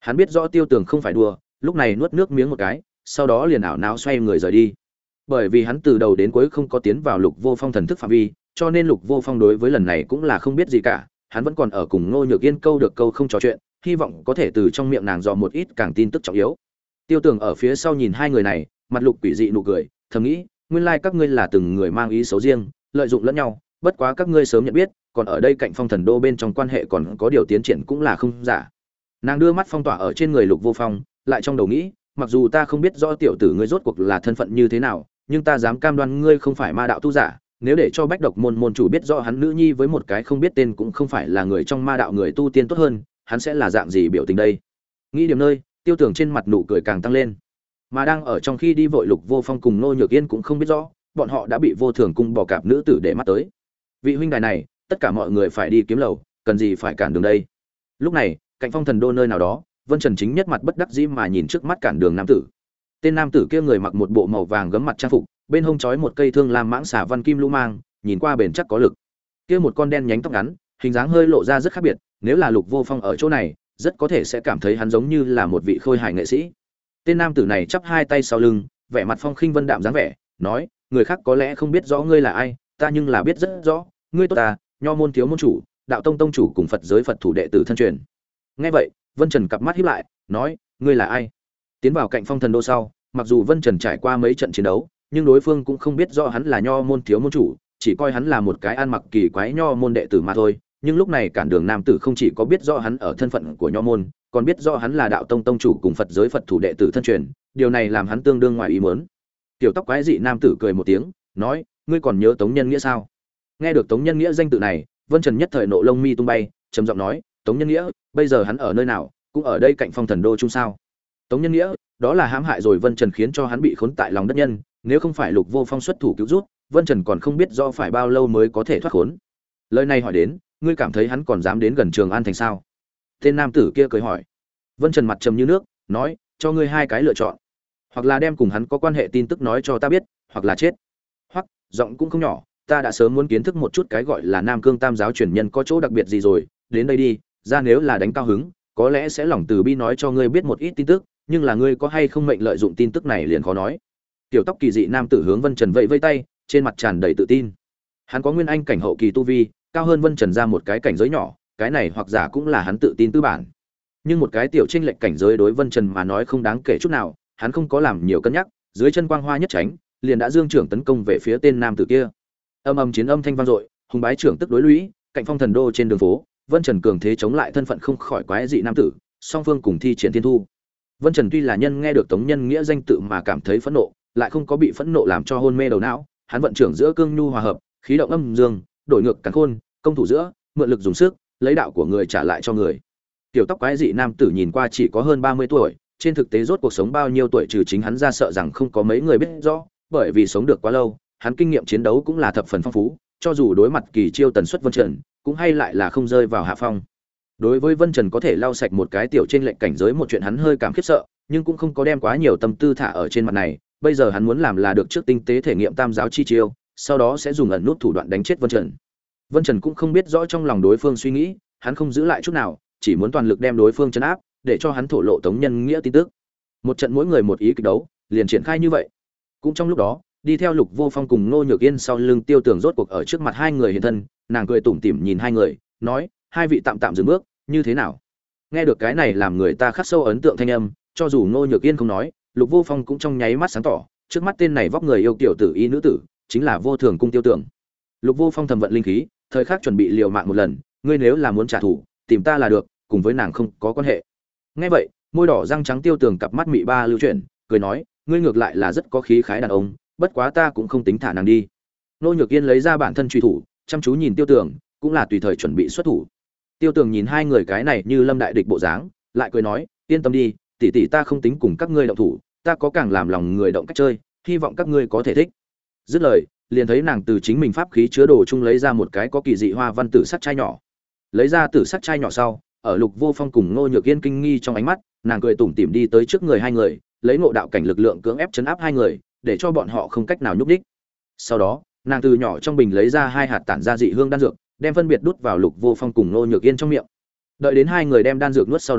Hắn biết rõ Tiêu Tường không phải đùa, lúc này nuốt nước miếng một cái, sau đó liền ảo não xoay người rời đi. Bởi vì hắn từ đầu đến cuối không có tiến vào Lục Vô Phong thần thức phạm vi, cho nên Lục Vô Phong đối với lần này cũng là không biết gì cả, hắn vẫn còn ở cùng Ngô Nhược Yên câu được câu không trò chuyện, hy vọng có thể từ trong miệng nàng dò một ít càng tin tức trọng yếu. Tiêu Tường ở phía sau nhìn hai người này, mặt Lục quỷ dị nụ cười, thầm nghĩ, nguyên lai các ngươi là từng người mang ý xấu riêng, lợi dụng lẫn nhau, bất quá các ngươi sớm nhận biết, còn ở đây cạnh Phong Thần Đô bên trong quan hệ còn có điều tiến triển cũng là không giả. Nàng đưa mắt phong tỏa ở trên người Lục Vô Phong, lại trong đầu nghĩ, mặc dù ta không biết rõ tiểu tử ngươi rốt cuộc là thân phận như thế nào, nhưng ta dám cam đoan ngươi không phải ma đạo tu giả, nếu để cho Bách Độc môn môn chủ biết rõ hắn nữ nhi với một cái không biết tên cũng không phải là người trong ma đạo người tu tiên tốt hơn, hắn sẽ là dạng gì biểu tình đây. Nghĩ điểm nơi, Tiêu Tường trên mặt nụ cười càng tăng lên. Mà đang ở trong khi đi vội Lục Vô Phong cùng Nô Nhược Yên cũng không biết rõ, bọn họ đã bị Vô Thường cung bỏ cạp nữ tử để mắt tới. Vị huynh đài này, tất cả mọi người phải đi kiếm lầu, cần gì phải cản đường đây. Lúc này, cạnh Phong Thần Đô nơi nào đó, Vân Trần chính nhất mặt bất đắc dĩ mà nhìn trước mắt cản đường nam tử. Tên nam tử kia người mặc một bộ màu vàng gấm mặt trang phục, bên hông trói một cây thương lam mãng xà văn kim lũ mang, nhìn qua bền chắc có lực. Kia một con đen nhánh tóc ngắn, hình dáng hơi lộ ra rất khác biệt, nếu là Lục Vô Phong ở chỗ này, rất có thể sẽ cảm thấy hắn giống như là một vị khôi hài nghệ sĩ. Tên nam tử này chắp hai tay sau lưng, vẻ mặt phong khinh vân đạm dáng vẻ, nói, người khác có lẽ không biết rõ ngươi là ai, ta nhưng là biết rất rõ, ngươi tốt ta, Nho môn thiếu môn chủ, đạo tông tông chủ cùng Phật giới Phật thủ đệ tử thân truyền. Nghe vậy, Vân Trần cặp mắt híp lại, nói, ngươi là ai? Tiến vào cạnh Phong Thần Đô sau, mặc dù Vân Trần trải qua mấy trận chiến đấu, nhưng đối phương cũng không biết rõ hắn là Nho môn thiếu môn chủ, chỉ coi hắn là một cái ăn mặc kỳ quái Nho môn đệ tử mà thôi. Nhưng lúc này cản đường nam tử không chỉ có biết rõ hắn ở thân phận của Nho môn, còn biết rõ hắn là đạo tông tông chủ cùng Phật giới Phật thủ đệ tử thân truyền, điều này làm hắn tương đương ngoài ý muốn. Tiểu tóc quái dị nam tử cười một tiếng, nói, ngươi còn nhớ Tống Nhân Nghĩa sao? Nghe được Tống Nhân Nghĩa danh tự này, Vân Trần nhất thời nộ lông mi tung bay, trầm giọng nói, Tống Nhân Nghĩa, bây giờ hắn ở nơi nào? Cũng ở đây cạnh Phong Thần Đô chung sao? Tống Nhân Nghĩa, đó là hãm hại rồi Vân Trần khiến cho hắn bị khốn tại lòng đất nhân, nếu không phải Lục Vô Phong xuất thủ cứu giúp, Vân Trần còn không biết do phải bao lâu mới có thể thoát khốn. Lời này hỏi đến, ngươi cảm thấy hắn còn dám đến gần Trường An thành sao? Tên nam tử kia cười hỏi. Vân Trần mặt trầm như nước, nói, cho ngươi hai cái lựa chọn, hoặc là đem cùng hắn có quan hệ tin tức nói cho ta biết, hoặc là chết. Hoặc, giọng cũng không nhỏ, ta đã sớm muốn kiến thức một chút cái gọi là Nam Cương Tam giáo truyền nhân có chỗ đặc biệt gì rồi, đến đây đi, ra nếu là đánh cao hứng, có lẽ sẽ lòng từ bi nói cho ngươi biết một ít tin tức, nhưng là ngươi có hay không mệnh lợi dụng tin tức này liền khó nói. Tiểu tóc kỳ dị nam tử hướng Vân Trần vẫy vẫy tay, trên mặt tràn đầy tự tin. Hắn có nguyên anh cảnh hậu kỳ tu vi, cao hơn Vân Trần ra một cái cảnh giới nhỏ, cái này hoặc giả cũng là hắn tự tin tư bản. Nhưng một cái tiểu chênh lệch cảnh giới đối Vân Trần mà nói không đáng kể chút nào, hắn không có làm nhiều cân nhắc, dưới chân quang hoa nhất tránh, liền đã dương trưởng tấn công về phía tên nam tử kia. Âm âm chiến âm thanh vang dội, hùng bái trưởng tức đối lũy, cạnh Phong Thần Đô trên đường phố, Vân Trần cường thế chống lại thân phận không khỏi quái dị nam tử, song phương cùng thi triển thiên thu. Vân Trần tuy là nhân nghe được Tống Nhân Nghĩa danh tự mà cảm thấy phẫn nộ, lại không có bị phẫn nộ làm cho hôn mê đầu não, hắn vận trưởng giữa cương nhu hòa hợp, khí động âm dương, đổi ngược càn khôn, công thủ giữa, mượn lực dùng sức, lấy đạo của người trả lại cho người. Tiểu tóc quái dị nam tử nhìn qua chỉ có hơn 30 tuổi, trên thực tế rốt cuộc sống bao nhiêu tuổi trừ chính hắn ra sợ rằng không có mấy người biết rõ, bởi vì sống được quá lâu, hắn kinh nghiệm chiến đấu cũng là thập phần phong phú, cho dù đối mặt kỳ chiêu tần suất Vân Trần, cũng hay lại là không rơi vào hạ phong. Đối với Vân Trần có thể lau sạch một cái tiểu trên lệnh cảnh giới một chuyện hắn hơi cảm khiếp sợ, nhưng cũng không có đem quá nhiều tâm tư thả ở trên mặt này, bây giờ hắn muốn làm là được trước tinh tế thể nghiệm tam giáo chi chiêu, sau đó sẽ dùng ẩn nút thủ đoạn đánh chết Vân Trần. Vân Trần cũng không biết rõ trong lòng đối phương suy nghĩ, hắn không giữ lại chút nào, chỉ muốn toàn lực đem đối phương trấn áp, để cho hắn thổ lộ Tống Nhân Nghĩa tin tức. Một trận mỗi người một ý kịch đấu, liền triển khai như vậy. Cũng trong lúc đó, đi theo Lục Vô Phong cùng Ngô Nhược Yên sau lưng Tiêu Tường rốt cuộc ở trước mặt hai người hiện thân, nàng cười tủm tỉm nhìn hai người, nói: "Hai vị tạm tạm dừng bước, như thế nào?" Nghe được cái này làm người ta khắc sâu ấn tượng thanh âm, cho dù Ngô Nhược Yên không nói, Lục Vô Phong cũng trong nháy mắt sáng tỏ, trước mắt tên này vóc người yêu tiểu tử y nữ tử, chính là Vô Thường cung Tiêu Tường. Lục Vô Phong thầm vận linh khí, thời khắc chuẩn bị liều mạng một lần, ngươi nếu là muốn trả thù, tìm ta là được, cùng với nàng không có quan hệ. Nghe vậy, môi đỏ răng trắng Tiêu Tường cặp mắt mị ba lưu chuyển, cười nói: "Ngươi ngược lại là rất có khí khái đàn ông, bất quá ta cũng không tính thả nàng đi." Ngô Nhược Yên lấy ra bản thân truy thủ, chăm chú nhìn Tiêu Tường, cũng là tùy thời chuẩn bị xuất thủ. Tiêu Tường nhìn hai người cái này như lâm đại địch bộ dáng, lại cười nói: "Yên tâm đi, tỷ tỷ ta không tính cùng các ngươi động thủ, ta có càng làm lòng người động cách chơi, hy vọng các ngươi có thể thích." Dứt lời, liền thấy nàng từ chính mình pháp khí chứa đồ chung lấy ra một cái có kỳ dị hoa văn tử sắc chai nhỏ. Lấy ra tử sắc chai nhỏ sau, ở Lục Vô Phong cùng Ngô Nhược Yên kinh nghi trong ánh mắt, nàng cười tủm tỉm đi tới trước người hai người, lấy ngộ đạo cảnh lực lượng cưỡng ép chấn áp hai người, để cho bọn họ không cách nào nhúc nhích. Sau đó, nàng từ nhỏ trong bình lấy ra hai hạt tản ra dị hương đan dược, đem phân biệt đút vào Lục Vô Phong cùng Ngô Nhược Yên trong miệng. Đợi đến hai người đem đan dược nuốt sau đó,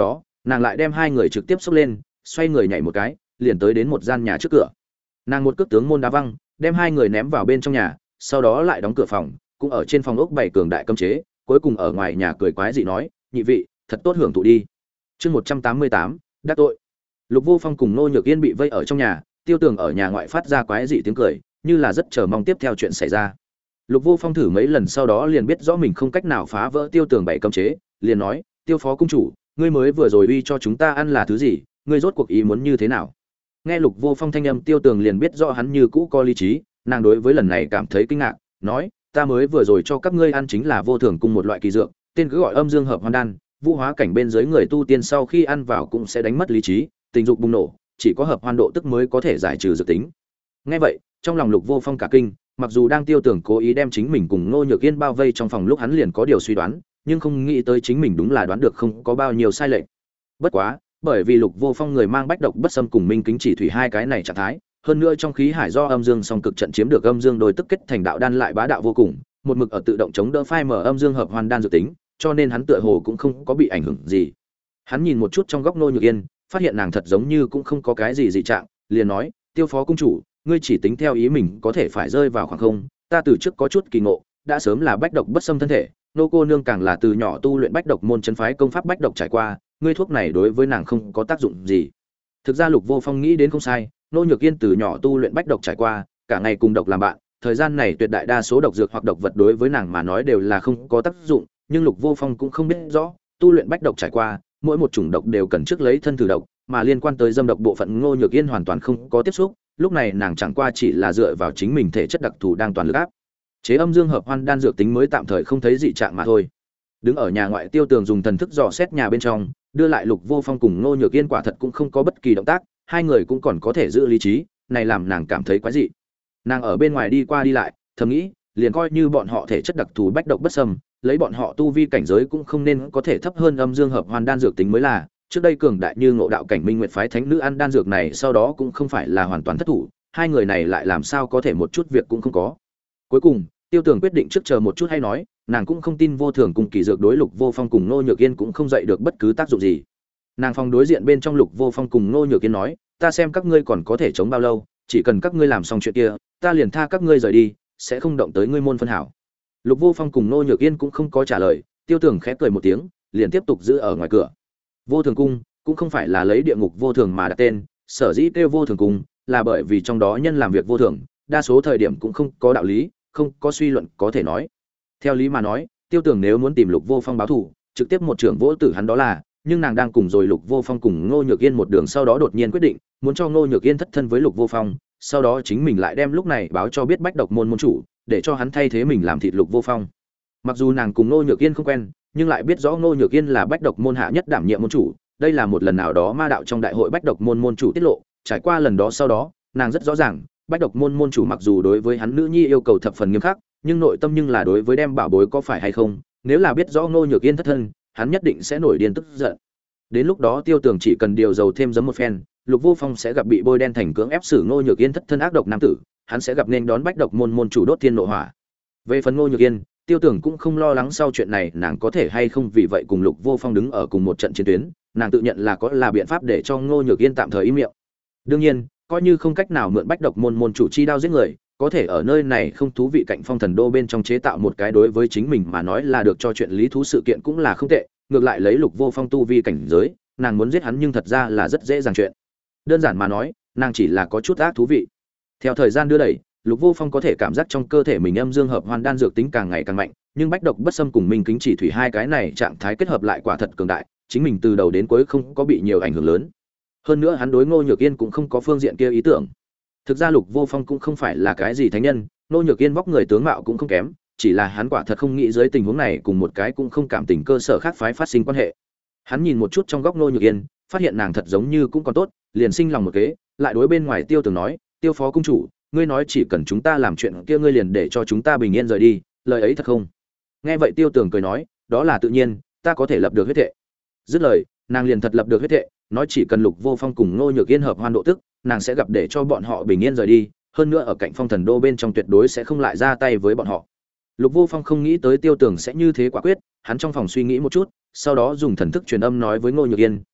Nàng lại đem hai người trực tiếp xốc lên, xoay người nhảy một cái, liền tới đến một gian nhà trước cửa. Nàng một cước tướng môn đá văng, đem hai người ném vào bên trong nhà, sau đó lại đóng cửa phòng, cũng ở trên phòng ốc bày cường đại cấm chế, cuối cùng ở ngoài nhà cười quái dị nói, nhị vị, thật tốt hưởng thụ đi. Chương 188, đắc tội. Lục Vô Phong cùng Nô Nhược Yên bị vây ở trong nhà, Tiêu Tường ở nhà ngoại phát ra quái dị tiếng cười, như là rất chờ mong tiếp theo chuyện xảy ra. Lục Vô Phong thử mấy lần sau đó liền biết rõ mình không cách nào phá vỡ Tiêu Tường bảy cấm chế, liền nói, Tiêu phó cung chủ, ngươi mới vừa rồi uy cho chúng ta ăn là thứ gì, ngươi rốt cuộc ý muốn như thế nào? Nghe Lục Vô Phong thanh âm, Tiêu Tường liền biết rõ hắn như cũ có lý trí, nàng đối với lần này cảm thấy kinh ngạc, nói, ta mới vừa rồi cho các ngươi ăn chính là vô thường cung một loại kỳ dược, tên cứ gọi âm dương hợp hoan đan, vũ hóa cảnh bên dưới người tu tiên sau khi ăn vào cũng sẽ đánh mất lý trí, tình dục bùng nổ, chỉ có hợp hoan độ tức mới có thể giải trừ dược tính. Nghe vậy, trong lòng Lục Vô Phong cả kinh, mặc dù đang Tiêu Tường cố ý đem chính mình cùng Ngô Nhược Yên bao vây trong phòng lúc hắn liền có điều suy đoán, nhưng không nghĩ tới chính mình đúng là đoán được không có bao nhiêu sai lệch. Bất quá, bởi vì Lục Vô Phong người mang bách độc bất xâm cùng minh kính chỉ thủy hai cái này trạng thái, hơn nữa trong khí hải do âm dương song cực trận chiếm được âm dương đôi tức kết thành đạo đan lại bá đạo vô cùng, một mực ở tự động chống đỡ phai mở âm dương hợp hoàn đan dự tính, cho nên hắn tựa hồ cũng không có bị ảnh hưởng gì. Hắn nhìn một chút trong góc Ngô Nhược Yên, phát hiện nàng thật giống như cũng không có cái gì dị trạng, liền nói, Tiêu phó cung chủ, ngươi chỉ tính theo ý mình có thể phải rơi vào khoảng không, ta từ trước có chút kỳ ngộ, đã sớm là bách độc bất xâm thân thể, nô cô nương càng là từ nhỏ tu luyện bách độc môn chân phái công pháp bách độc trải qua, ngươi thuốc này đối với nàng không có tác dụng gì. Thực ra Lục Vô Phong nghĩ đến không sai, Nô Nhược Yên từ nhỏ tu luyện bách độc trải qua, cả ngày cùng độc làm bạn, thời gian này tuyệt đại đa số độc dược hoặc độc vật đối với nàng mà nói đều là không có tác dụng, nhưng Lục Vô Phong cũng không biết rõ, tu luyện bách độc trải qua, mỗi một chủng độc đều cần trước lấy thân thử độc, mà liên quan tới dâm độc bộ phận Ngô Nhược Yên hoàn toàn không có tiếp xúc, lúc này nàng chẳng qua chỉ là dựa vào chính mình thể chất đặc thù đang toàn lực áp chế âm dương hợp hoan đan dược tính mới tạm thời không thấy dị trạng mà thôi. Đứng ở nhà ngoại, Tiêu Tường dùng thần thức dò xét nhà bên trong, đưa lại Lục Vô Phong cùng Ngô Nhược Yên quả thật cũng không có bất kỳ động tác, hai người cũng còn có thể giữ lý trí, này làm nàng cảm thấy quái dị. Nàng ở bên ngoài đi qua đi lại, thầm nghĩ, liền coi như bọn họ thể chất đặc thù bách độc bất xâm, lấy bọn họ tu vi cảnh giới cũng không nên có thể thấp hơn âm dương hợp hoan đan dược tính mới là. Trước đây cường đại như Ngộ Đạo cảnh Minh Nguyệt phái thánh nữ ăn đan dược này, sau đó cũng không phải là hoàn toàn thất thủ, hai người này lại làm sao có thể một chút việc cũng không có. Cuối cùng, Tiêu Tường quyết định trước chờ một chút hay nói, nàng cũng không tin vô thường cùng kỳ dược đối Lục Vô Phong cùng Ngô Nhược Yên cũng không dậy được bất cứ tác dụng gì. Nàng phòng đối diện bên trong Lục Vô Phong cùng Ngô Nhược Yên nói, ta xem các ngươi còn có thể chống bao lâu, chỉ cần các ngươi làm xong chuyện kia, ta liền tha các ngươi rời đi, sẽ không động tới ngươi môn phân hảo. Lục Vô Phong cùng Ngô Nhược Yên cũng không có trả lời, Tiêu Tường khẽ cười một tiếng, liền tiếp tục giữ ở ngoài cửa. Vô Thường cung cũng không phải là lấy địa ngục vô thường mà đặt tên, sở dĩ kêu Vô Thường cung là bởi vì trong đó nhân làm việc vô thường, đa số thời điểm cũng không có đạo lý, không có suy luận có thể nói. Theo lý mà nói, Tiêu Tường nếu muốn tìm Lục Vô Phong báo thù, trực tiếp một trưởng vỗ tử hắn đó là, nhưng nàng đang cùng rồi Lục Vô Phong cùng Ngô Nhược Yên một đường, sau đó đột nhiên quyết định muốn cho Ngô Nhược Yên thất thân với Lục Vô Phong, sau đó chính mình lại đem lúc này báo cho biết bách độc môn môn chủ, để cho hắn thay thế mình làm thịt Lục Vô Phong. Mặc dù nàng cùng Ngô Nhược Yên không quen, nhưng lại biết rõ Ngô Nhược Yên là bách độc môn hạ nhất đảm nhiệm môn chủ, đây là một lần nào đó ma đạo trong đại hội bách độc môn môn chủ tiết lộ, trải qua lần đó sau đó, nàng rất rõ ràng, bách độc môn môn chủ mặc dù đối với hắn nữ nhi yêu cầu thập phần nghiêm khắc, nhưng nội tâm nhưng là đối với đem bảo bối có phải hay không, nếu là biết rõ Ngô Nhược Yên thất thân, hắn nhất định sẽ nổi điên tức giận. Đến lúc đó Tiêu Tường chỉ cần điều dầu thêm giấm một phen, Lục Vô Phong sẽ gặp bị bôi đen thành cưỡng ép xử Ngô Nhược Yên thất thân ác độc nam tử, hắn sẽ gặp nên đón bách độc môn môn chủ đốt thiên nộ hỏa. Về phần Ngô Nhược Yên, Tiêu Tường cũng không lo lắng sau chuyện này nàng có thể hay không vì vậy cùng Lục Vô Phong đứng ở cùng một trận chiến tuyến, nàng tự nhận là có là biện pháp để cho Ngô Nhược Yên tạm thời im miệng. Đương nhiên, coi như không cách nào mượn bách độc môn môn chủ chi đao giết người, có thể ở nơi này không thú vị cạnh Phong Thần Đô bên trong chế tạo một cái đối với chính mình mà nói là được cho chuyện lý thú sự kiện cũng là không tệ, ngược lại lấy Lục Vô Phong tu vi cảnh giới, nàng muốn giết hắn nhưng thật ra là rất dễ dàng chuyện. Đơn giản mà nói, nàng chỉ là có chút ác thú vị. Theo thời gian đưa đẩy, Lục Vô Phong có thể cảm giác trong cơ thể mình âm dương hợp hoan đan dược tính càng ngày càng mạnh, nhưng bách độc bất xâm cùng minh kính chỉ thủy hai cái này trạng thái kết hợp lại quả thật cường đại, chính mình từ đầu đến cuối không có bị nhiều ảnh hưởng lớn. Hơn nữa hắn đối Ngô Nhược Yên cũng không có phương diện kia ý tưởng. Thực ra Lục Vô Phong cũng không phải là cái gì thánh nhân, Ngô Nhược Yên vóc người tướng mạo cũng không kém, chỉ là hắn quả thật không nghĩ dưới tình huống này cùng một cái cũng không cảm tình cơ sở khác phái phát sinh quan hệ. Hắn nhìn một chút trong góc Ngô Nhược Yên, phát hiện nàng thật giống như cũng còn tốt, liền sinh lòng một kế, lại đối bên ngoài Tiêu Tường nói, Tiêu phó cung chủ, ngươi nói chỉ cần chúng ta làm chuyện kia ngươi liền để cho chúng ta bình yên rời đi, lời ấy thật không? Nghe vậy Tiêu Tường cười nói, đó là tự nhiên, ta có thể lập được huyết thệ. Dứt lời, nàng liền thật lập được huyết thệ, nói chỉ cần Lục Vô Phong cùng Ngô Nhược Yên hợp hoan độ tức, nàng sẽ gặp để cho bọn họ bình yên rời đi, hơn nữa ở cạnh Phong Thần Đô bên trong tuyệt đối sẽ không lại ra tay với bọn họ. Lục Vô Phong không nghĩ tới Tiêu Tường sẽ như thế quả quyết, hắn trong phòng suy nghĩ một chút, sau đó dùng thần thức truyền âm nói với Ngô Nhược Yên,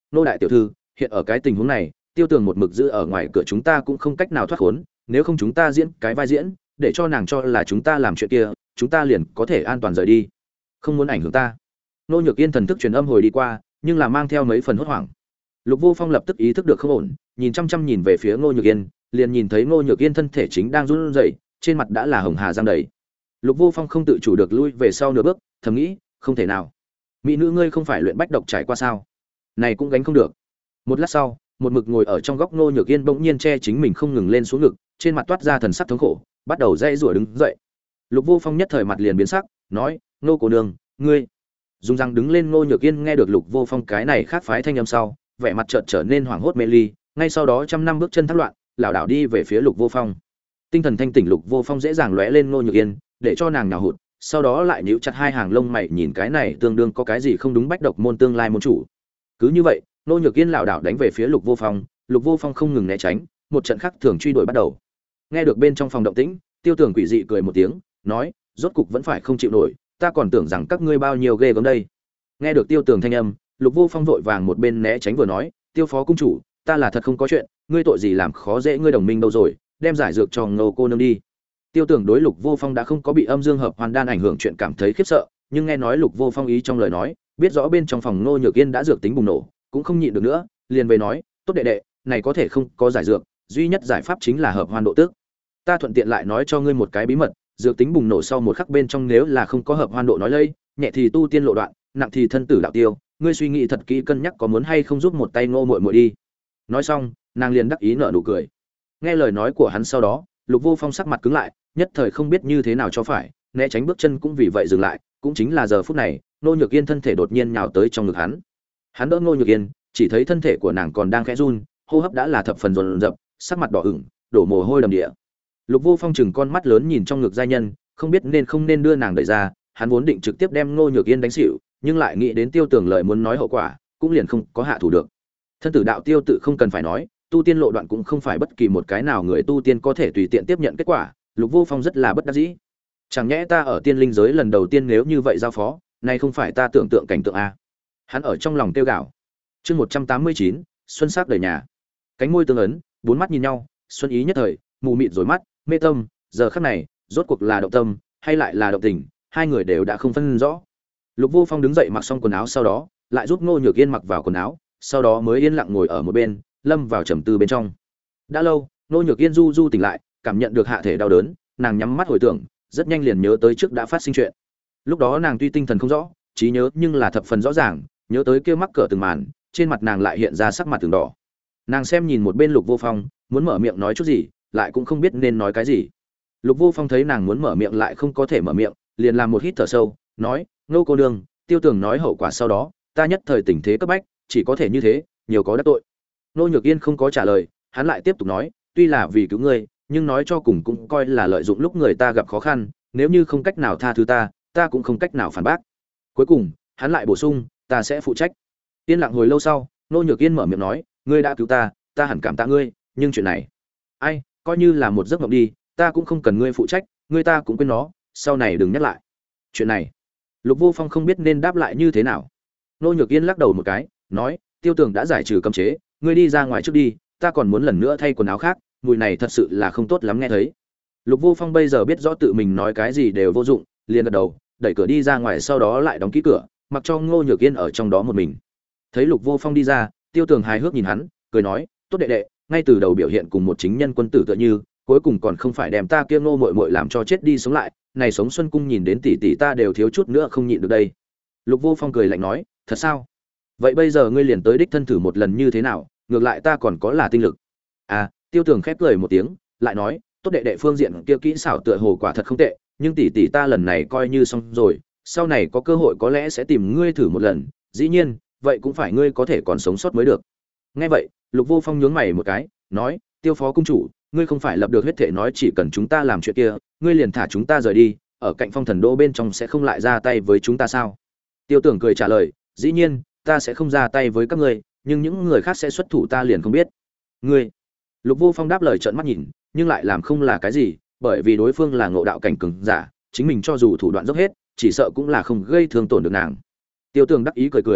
nô đại tiểu thư, hiện ở cái tình huống này, Tiêu Tường một mực giữ ở ngoài cửa chúng ta cũng không cách nào thoát khốn, nếu không chúng ta diễn cái vai diễn, để cho nàng cho là chúng ta làm chuyện kia, chúng ta liền có thể an toàn rời đi, không muốn ảnh hưởng ta. Nô Nhược Yên thần thức truyền âm hồi đi qua, nhưng là mang theo mấy phần hốt hoảng. Lục Vô Phong lập tức ý thức được không ổn, nhìn chăm chăm nhìn về phía Ngô Nhược Yên, liền nhìn thấy Ngô Nhược Yên thân thể chính đang run rẩy, trên mặt đã là hồng hà giang đầy. Lục Vô Phong không tự chủ được lui về sau nửa bước, thầm nghĩ, không thể nào. Mỹ nữ ngươi không phải luyện bách độc trải qua sao? Này cũng gánh không được. Một lát sau, một mực ngồi ở trong góc Ngô Nhược Yên bỗng nhiên che chính mình không ngừng lên xuống ngực, trên mặt toát ra thần sắc thống khổ, bắt đầu dãy rủa đứng dậy. Lục Vô Phong nhất thời mặt liền biến sắc, nói: "Ngô cô nương, ngươi." Dùng răng đứng lên. Ngô Nhược Yên nghe được Lục Vô Phong cái này khác phái thanh âm sau, vẻ mặt chợt trở nên hoảng hốt mê ly, ngay sau đó trăm năm bước chân thác loạn, lảo đảo đi về phía Lục Vô Phong. Tinh thần thanh tỉnh Lục Vô Phong dễ dàng lóe lên Ngô Nhược Yên, để cho nàng nhào hụt, sau đó lại nhíu chặt hai hàng lông mày nhìn cái này tương đương có cái gì không đúng bách độc môn tương lai môn chủ. Cứ như vậy, Ngô Nhược Yên lảo đảo đánh về phía Lục Vô Phong, Lục Vô Phong không ngừng né tránh, một trận khắc thường truy đuổi bắt đầu. Nghe được bên trong phòng động tĩnh, Tiêu Tường quỷ dị cười một tiếng, nói: "Rốt cục vẫn phải không chịu nổi, ta còn tưởng rằng các ngươi bao nhiêu ghê gớm đây." Nghe được Tiêu Tường thanh âm, Lục Vô Phong vội vàng một bên né tránh vừa nói: "Tiêu phó cung chủ, ta là thật không có chuyện, ngươi tội gì làm khó dễ ngươi đồng minh đâu rồi, đem giải dược cho Ngô cô nương đi." Tiêu Tường đối Lục Vô Phong đã không có bị âm dương hợp hoàn đan ảnh hưởng chuyện cảm thấy khiếp sợ, nhưng nghe nói Lục Vô Phong ý trong lời nói, biết rõ bên trong phòng Ngô Nhược Yên đã dược tính bùng nổ, cũng không nhịn được nữa, liền về nói: "Tốt đệ đệ, này có thể không có giải dược, duy nhất giải pháp chính là hợp hoàn độ tức. Ta thuận tiện lại nói cho ngươi một cái bí mật, dược tính bùng nổ sau một khắc bên trong nếu là không có hợp hoàn độ nói lây, nhẹ thì tu tiên lộ đoạn, nặng thì thân tử đạo tiêu, ngươi suy nghĩ thật kỹ cân nhắc có muốn hay không giúp một tay Ngô muội muội đi." Nói xong, nàng liền đắc ý nở nụ cười. Nghe lời nói của hắn sau đó, Lục Vô Phong sắc mặt cứng lại, nhất thời không biết như thế nào cho phải, né tránh bước chân cũng vì vậy dừng lại, cũng chính là giờ phút này, Ngô Nhược Yên thân thể đột nhiên nhào tới trong ngực hắn. Hắn đỡ Ngô Nhược Yên, chỉ thấy thân thể của nàng còn đang khẽ run, hô hấp đã là thập phần dồn dập, sắc mặt đỏ ửng, đổ mồ hôi đầm đìa. Lục Vô Phong chừng con mắt lớn nhìn trong ngực giai nhân, không biết nên không nên đưa nàng đẩy ra, hắn vốn định trực tiếp đem Ngô Nhược Yên đánh xỉu, nhưng lại nghĩ đến Tiêu Tường lời muốn nói hậu quả, cũng liền không có hạ thủ được. Thân tử đạo tiêu tự không cần phải nói, tu tiên lộ đoạn cũng không phải bất kỳ một cái nào người tu tiên có thể tùy tiện tiếp nhận kết quả, Lục Vô Phong rất là bất đắc dĩ. Chẳng nhẽ ta ở tiên linh giới lần đầu tiên nếu như vậy giao phó, này không phải ta tưởng tượng cảnh tượng a. Hắn ở trong lòng tiêu gạo. Chương 189, xuân sắc đầy nhà. Cánh môi tương ấn, bốn mắt nhìn nhau, xuân ý nhất thời, mù mịt rồi mắt, mê tâm, giờ khắc này, rốt cuộc là động tâm, hay lại là động tình, hai người đều đã không phân rõ. Lục Vô Phong đứng dậy mặc xong quần áo sau đó, lại giúp Ngô Nhược Yên mặc vào quần áo, sau đó mới yên lặng ngồi ở một bên, lâm vào trầm tư bên trong. Đã lâu, Ngô Nhược Yên du du tỉnh lại, cảm nhận được hạ thể đau đớn, nàng nhắm mắt hồi tưởng, rất nhanh liền nhớ tới trước đã phát sinh chuyện. Lúc đó nàng tuy tinh thần không rõ, trí nhớ nhưng là thập phần rõ ràng, nhớ tới kia mắc cỡ từng màn, trên mặt nàng lại hiện ra sắc mặt từng đỏ. Nàng xem nhìn một bên Lục Vô Phong, muốn mở miệng nói chút gì, lại cũng không biết nên nói cái gì. Lục Vô Phong thấy nàng muốn mở miệng lại không có thể mở miệng, liền làm một hít thở sâu, nói: "Ngô cô nương, Tiêu Tường nói hậu quả sau đó, ta nhất thời tình thế cấp bách, chỉ có thể như thế, nhiều có đắc tội." Ngô Nhược Yên không có trả lời, hắn lại tiếp tục nói: "Tuy là vì cứu ngươi, nhưng nói cho cùng cũng coi là lợi dụng lúc người ta gặp khó khăn, nếu như không cách nào tha thứ ta, ta cũng không cách nào phản bác." Cuối cùng, hắn lại bổ sung: "Ta sẽ phụ trách." Yên lặng hồi lâu sau, Ngô Nhược Yên mở miệng nói: "Ngươi đã cứu ta, ta hẳn cảm tạ ngươi, nhưng chuyện này, ai, coi như là một giấc mộng đi, ta cũng không cần ngươi phụ trách, ngươi ta cũng quên nó, sau này đừng nhắc lại." Chuyện này, Lục Vô Phong không biết nên đáp lại như thế nào. Ngô Nhược Yên lắc đầu một cái, nói: "Tiêu Tường đã giải trừ cấm chế, ngươi đi ra ngoài trước đi, ta còn muốn lần nữa thay quần áo khác, mùi này thật sự là không tốt lắm nghe thấy." Lục Vô Phong bây giờ biết rõ tự mình nói cái gì đều vô dụng, liền gật đầu, đẩy cửa đi ra ngoài, sau đó lại đóng kỹ cửa, mặc cho Ngô Nhược Yên ở trong đó một mình. Thấy Lục Vô Phong đi ra, Tiêu Tường hài hước nhìn hắn, cười nói: "Tốt đệ đệ, ngay từ đầu biểu hiện cùng một chính nhân quân tử tựa như, cuối cùng còn không phải đem ta kia Ngô muội muội làm cho chết đi sống lại, này sống xuân cung nhìn đến tỷ tỷ ta đều thiếu chút nữa không nhịn được đây." Lục Vô Phong cười lạnh nói: "Thật sao? Vậy bây giờ ngươi liền tới đích thân thử một lần như thế nào, ngược lại ta còn có là tinh lực." À, Tiêu Tường khép cười một tiếng, lại nói: "Tốt đệ đệ phương diện kia kỹ xảo tựa hồ quả thật không tệ, nhưng tỷ tỷ ta lần này coi như xong rồi, sau này có cơ hội có lẽ sẽ tìm ngươi thử một lần, dĩ nhiên, vậy cũng phải ngươi có thể còn sống sót mới được." Nghe vậy, Lục Vô Phong nhướng mày một cái, nói: "Tiêu phó cung chủ, ngươi không phải lập được huyết thể nói chỉ cần chúng ta làm chuyện kia, ngươi liền thả chúng ta rời đi, ở cạnh Phong Thần Đô bên trong sẽ không lại ra tay với chúng ta sao?" Tiêu Tưởng cười trả lời: "Dĩ nhiên, ta sẽ không ra tay với các ngươi, nhưng những người khác sẽ xuất thủ ta liền không biết." "Ngươi?" Lục Vô Phong đáp lời trợn mắt nhìn, nhưng lại làm không là cái gì, bởi vì đối phương là ngộ đạo cảnh cường giả, chính mình cho dù thủ đoạn dốc hết, chỉ sợ cũng là không gây thương tổn được nàng. Tiêu Tường đắc ý cười cười,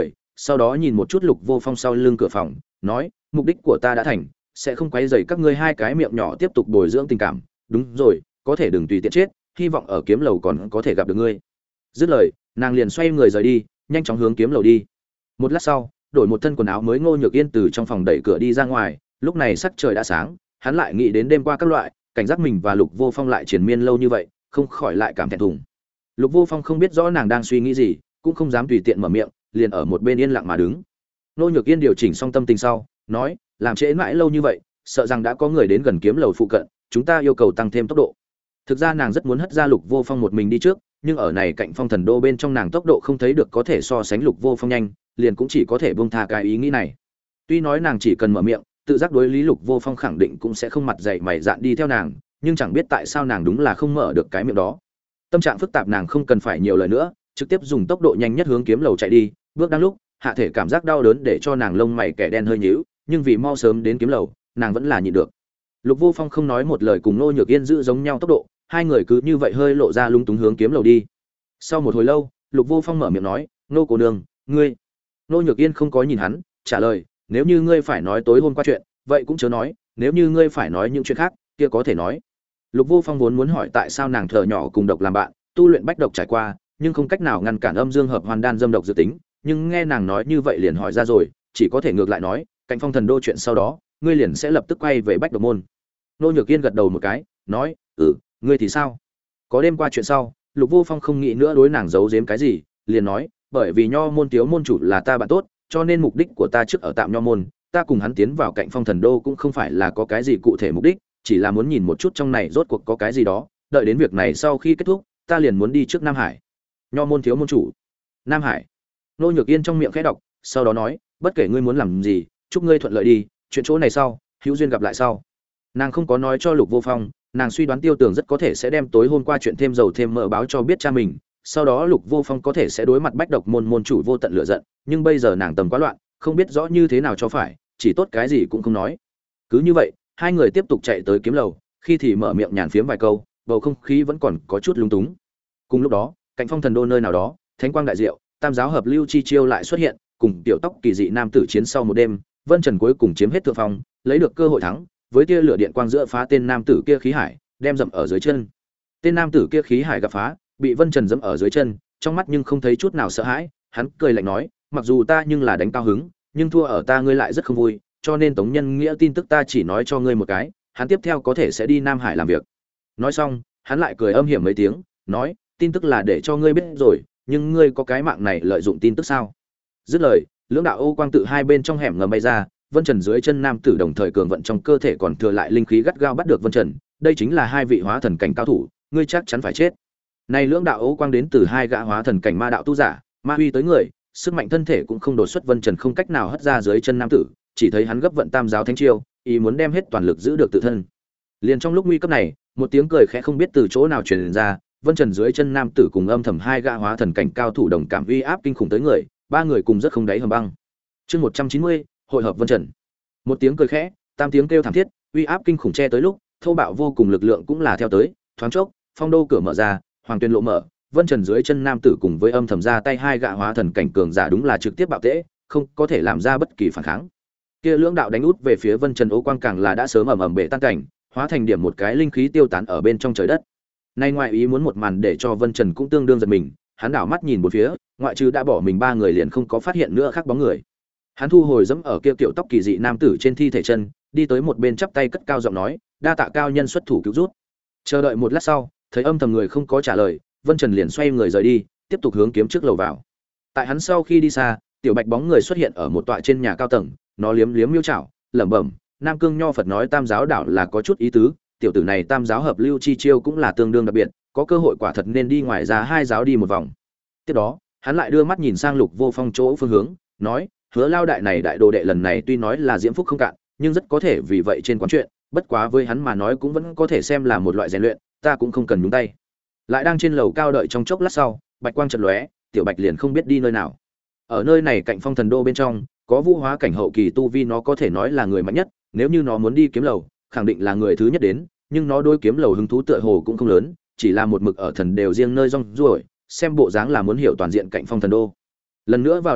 sau đó nhìn một chút Lục Vô Phong sau lưng cửa phòng, nói, mục đích của ta đã thành, sẽ không quấy rầy các ngươi hai cái miệng nhỏ tiếp tục bồi dưỡng tình cảm, đúng rồi, có thể đừng tùy tiện chết, hy vọng ở kiếm lầu còn có thể gặp được ngươi. Dứt lời, nàng liền xoay người rời đi, nhanh chóng hướng kiếm lầu đi. Một lát sau, đổi một thân quần áo mới, Ngô Nhược Yên từ trong phòng đẩy cửa đi ra ngoài, lúc này sắc trời đã sáng, hắn lại nghĩ đến đêm qua các loại, cảnh giác mình và Lục Vô Phong lại triền miên lâu như vậy, không khỏi lại cảm thẹn thùng. Lục Vô Phong không biết rõ nàng đang suy nghĩ gì, cũng không dám tùy tiện mở miệng, liền ở một bên yên lặng mà đứng. Ngô Nhược Yên điều chỉnh xong tâm tình sau, nói, làm trễ mãi lâu như vậy, sợ rằng đã có người đến gần kiếm lầu phụ cận, chúng ta yêu cầu tăng thêm tốc độ. Thực ra nàng rất muốn hất ra Lục Vô Phong một mình đi trước, nhưng ở này cạnh Phong Thần Đô bên trong nàng tốc độ không thấy được có thể so sánh Lục Vô Phong nhanh, liền cũng chỉ có thể buông tha cái ý nghĩ này. Tuy nói nàng chỉ cần mở miệng, tự giác đối lý Lục Vô Phong khẳng định cũng sẽ không mặt dày mày dạn đi theo nàng, nhưng chẳng biết tại sao nàng đúng là không mở được cái miệng đó. Tâm trạng phức tạp, nàng không cần phải nhiều lời nữa, trực tiếp dùng tốc độ nhanh nhất hướng kiếm lầu chạy đi. Bước đang lúc, hạ thể cảm giác đau đớn để cho nàng lông mày kẻ đen hơi nhíu, nhưng vì mau sớm đến kiếm lầu, nàng vẫn là nhịn được. Lục Vô Phong không nói một lời, cùng Ngô Nhược Yên giữ giống nhau tốc độ, hai người cứ như vậy hơi lộ ra lung túng hướng kiếm lầu đi. Sau một hồi lâu, Lục Vô Phong mở miệng nói, "Nô cô nương, ngươi." Ngô Nhược Yên không có nhìn hắn, trả lời, "Nếu như ngươi phải nói tối hôm qua chuyện, vậy cũng chớ nói, nếu như ngươi phải nói những chuyện khác, kia có thể nói." Lục Vô Phong vốn muốn hỏi tại sao nàng thở nhỏ cùng độc làm bạn, tu luyện bách độc trải qua, nhưng không cách nào ngăn cản âm dương hợp hoàn đan dâm độc dự tính, nhưng nghe nàng nói như vậy liền hỏi ra rồi, chỉ có thể ngược lại nói, cạnh Phong Thần Đô chuyện sau đó, ngươi liền sẽ lập tức quay về bách độc môn. Ngô Nhược Yên gật đầu một cái, nói, ngươi thì sao?" Có đêm qua chuyện sau, Lục Vô Phong không nghĩ nữa đối nàng giấu giếm cái gì, liền nói, bởi vì Nho môn thiếu môn chủ là ta bạn tốt, cho nên mục đích của ta trước ở tạm Nho môn, ta cùng hắn tiến vào cạnh Phong Thần Đô cũng không phải là có cái gì cụ thể mục đích, chỉ là muốn nhìn một chút trong này rốt cuộc có cái gì đó, đợi đến việc này sau khi kết thúc, ta liền muốn đi trước Nam Hải. Nho môn thiếu môn chủ, Nam Hải. Ngô Nhược Yên trong miệng khẽ đọc, sau đó nói, bất kể ngươi muốn làm gì, chúc ngươi thuận lợi đi, chuyện chỗ này sau, hữu duyên gặp lại sau. Nàng không có nói cho Lục Vô Phong, nàng suy đoán Tiêu Tường rất có thể sẽ đem tối hôm qua chuyện thêm dầu thêm mỡ báo cho biết cha mình, sau đó Lục Vô Phong có thể sẽ đối mặt bách độc môn môn chủ vô tận lửa giận, nhưng bây giờ nàng tầm quá loạn, không biết rõ như thế nào cho phải, chỉ tốt cái gì cũng không nói. Cứ như vậy, hai người tiếp tục chạy tới kiếm lầu, khi thì mở miệng nhàn phiếm vài câu, bầu không khí vẫn còn có chút lung túng. Cùng lúc đó, cạnh Phong Thần Đô nơi nào đó, thánh quang đại diệu, tam giáo hợp lưu chi chiêu lại xuất hiện, cùng tiểu tóc kỳ dị nam tử chiến sau một đêm, Vân Trần cuối cùng chiếm hết thượng phong, lấy được cơ hội thắng, với tia lửa điện quang giữa phá tên nam tử kia khí hải, đem dẫm ở dưới chân. Tên nam tử kia khí hải gặp phá, bị Vân Trần dẫm ở dưới chân, trong mắt nhưng không thấy chút nào sợ hãi, hắn cười lạnh nói, mặc dù ta nhưng là đánh cao hứng, nhưng thua ở ta ngươi lại rất không vui, cho nên Tống Nhân Nghĩa tin tức ta chỉ nói cho ngươi một cái, hắn tiếp theo có thể sẽ đi Nam Hải làm việc. Nói xong, hắn lại cười âm hiểm mấy tiếng, nói, tin tức là để cho ngươi biết rồi, nhưng ngươi có cái mạng này lợi dụng tin tức sao? Dứt lời, lưỡng đạo ô quang tự hai bên trong hẻm ngầm bay ra, Vân Trần dưới chân nam tử đồng thời cường vận trong cơ thể còn thừa lại linh khí gắt gao bắt được Vân Trần, đây chính là hai vị hóa thần cảnh cao thủ, ngươi chắc chắn phải chết. Này lưỡng đạo ô quang đến từ hai gã hóa thần cảnh ma đạo tu giả, ma uy tới người, sức mạnh thân thể cũng không đột xuất, Vân Trần không cách nào hất ra dưới chân nam tử, chỉ thấy hắn gấp vận tam giáo thánh chiêu, ý muốn đem hết toàn lực giữ được tự thân. Liền trong lúc nguy cấp này, một tiếng cười khẽ không biết từ chỗ nào truyền ra, Vân Trần dưới chân nam tử cùng âm thầm hai gã hóa thần cảnh cao thủ đồng cảm uy áp kinh khủng tới người, ba người cùng rất không đáy hầm băng. Chương 190, hội hợp Vân Trần. Một tiếng cười khẽ, tam tiếng kêu thảm thiết, uy áp kinh khủng che tới lúc, thô bạo vô cùng lực lượng cũng là theo tới, thoáng chốc, phong đô cửa mở ra, hoàng tuyên lộ mở, Vân Trần dưới chân nam tử cùng với âm thầm ra tay hai gã hóa thần cảnh cường giả đúng là trực tiếp bạo tễ, không có thể làm ra bất kỳ phản kháng. Kia lưỡng đạo đánh út về phía Vân Trần ố quang càng là đã sớm ầm ầm bể tan cảnh, hóa thành điểm một cái linh khí tiêu tán ở bên trong trời đất. Nay ngoại ý muốn một màn để cho Vân Trần cũng tương đương giật mình, hắn đảo mắt nhìn một phía, ngoại trừ đã bỏ mình ba người liền không có phát hiện nữa khác bóng người. Hắn thu hồi dẫm ở kia tiểu tóc kỳ dị nam tử trên thi thể chân, đi tới một bên chắp tay cất cao giọng nói, đa tạ cao nhân xuất thủ cứu rút. Chờ đợi một lát sau, thấy âm thầm người không có trả lời, Vân Trần liền xoay người rời đi, tiếp tục hướng kiếm trước lầu vào. Tại hắn sau khi đi xa, tiểu bạch bóng người xuất hiện ở một tọa trên nhà cao tầng, nó liếm liếm miêu chảo, lẩm bẩm, Nam Cương Nho Phật nói tam giáo đảo là có chút ý tứ, tiểu tử này tam giáo hợp lưu chi chiêu cũng là tương đương đặc biệt, có cơ hội quả thật nên đi ngoài ra hai giáo đi một vòng. Tiếp đó, hắn lại đưa mắt nhìn sang Lục Vô Phong chỗ phương hướng, nói, Hứa lao đại này đại đồ đệ lần này tuy nói là diễm phúc không cạn, nhưng rất có thể vì vậy trên quán chuyện, bất quá với hắn mà nói cũng vẫn có thể xem là một loại rèn luyện, ta cũng không cần nhúng tay. Lại đang trên lầu cao đợi trong chốc lát sau, bạch quang chợt lóe, tiểu bạch liền không biết đi nơi nào. Ở nơi này cạnh Phong Thần Đô bên trong, có vũ hóa cảnh hậu kỳ tu vi, nó có thể nói là người mạnh nhất, nếu như nó muốn đi kiếm lầu, khẳng định là người thứ nhất đến, nhưng nó đối kiếm lầu hứng thú tựa hồ cũng không lớn, chỉ là một mực ở thần đều riêng nơi rong ruổi, xem bộ dáng là muốn hiểu toàn diện cạnh Phong Thần Đô. Lần nữa vào đêm lúc,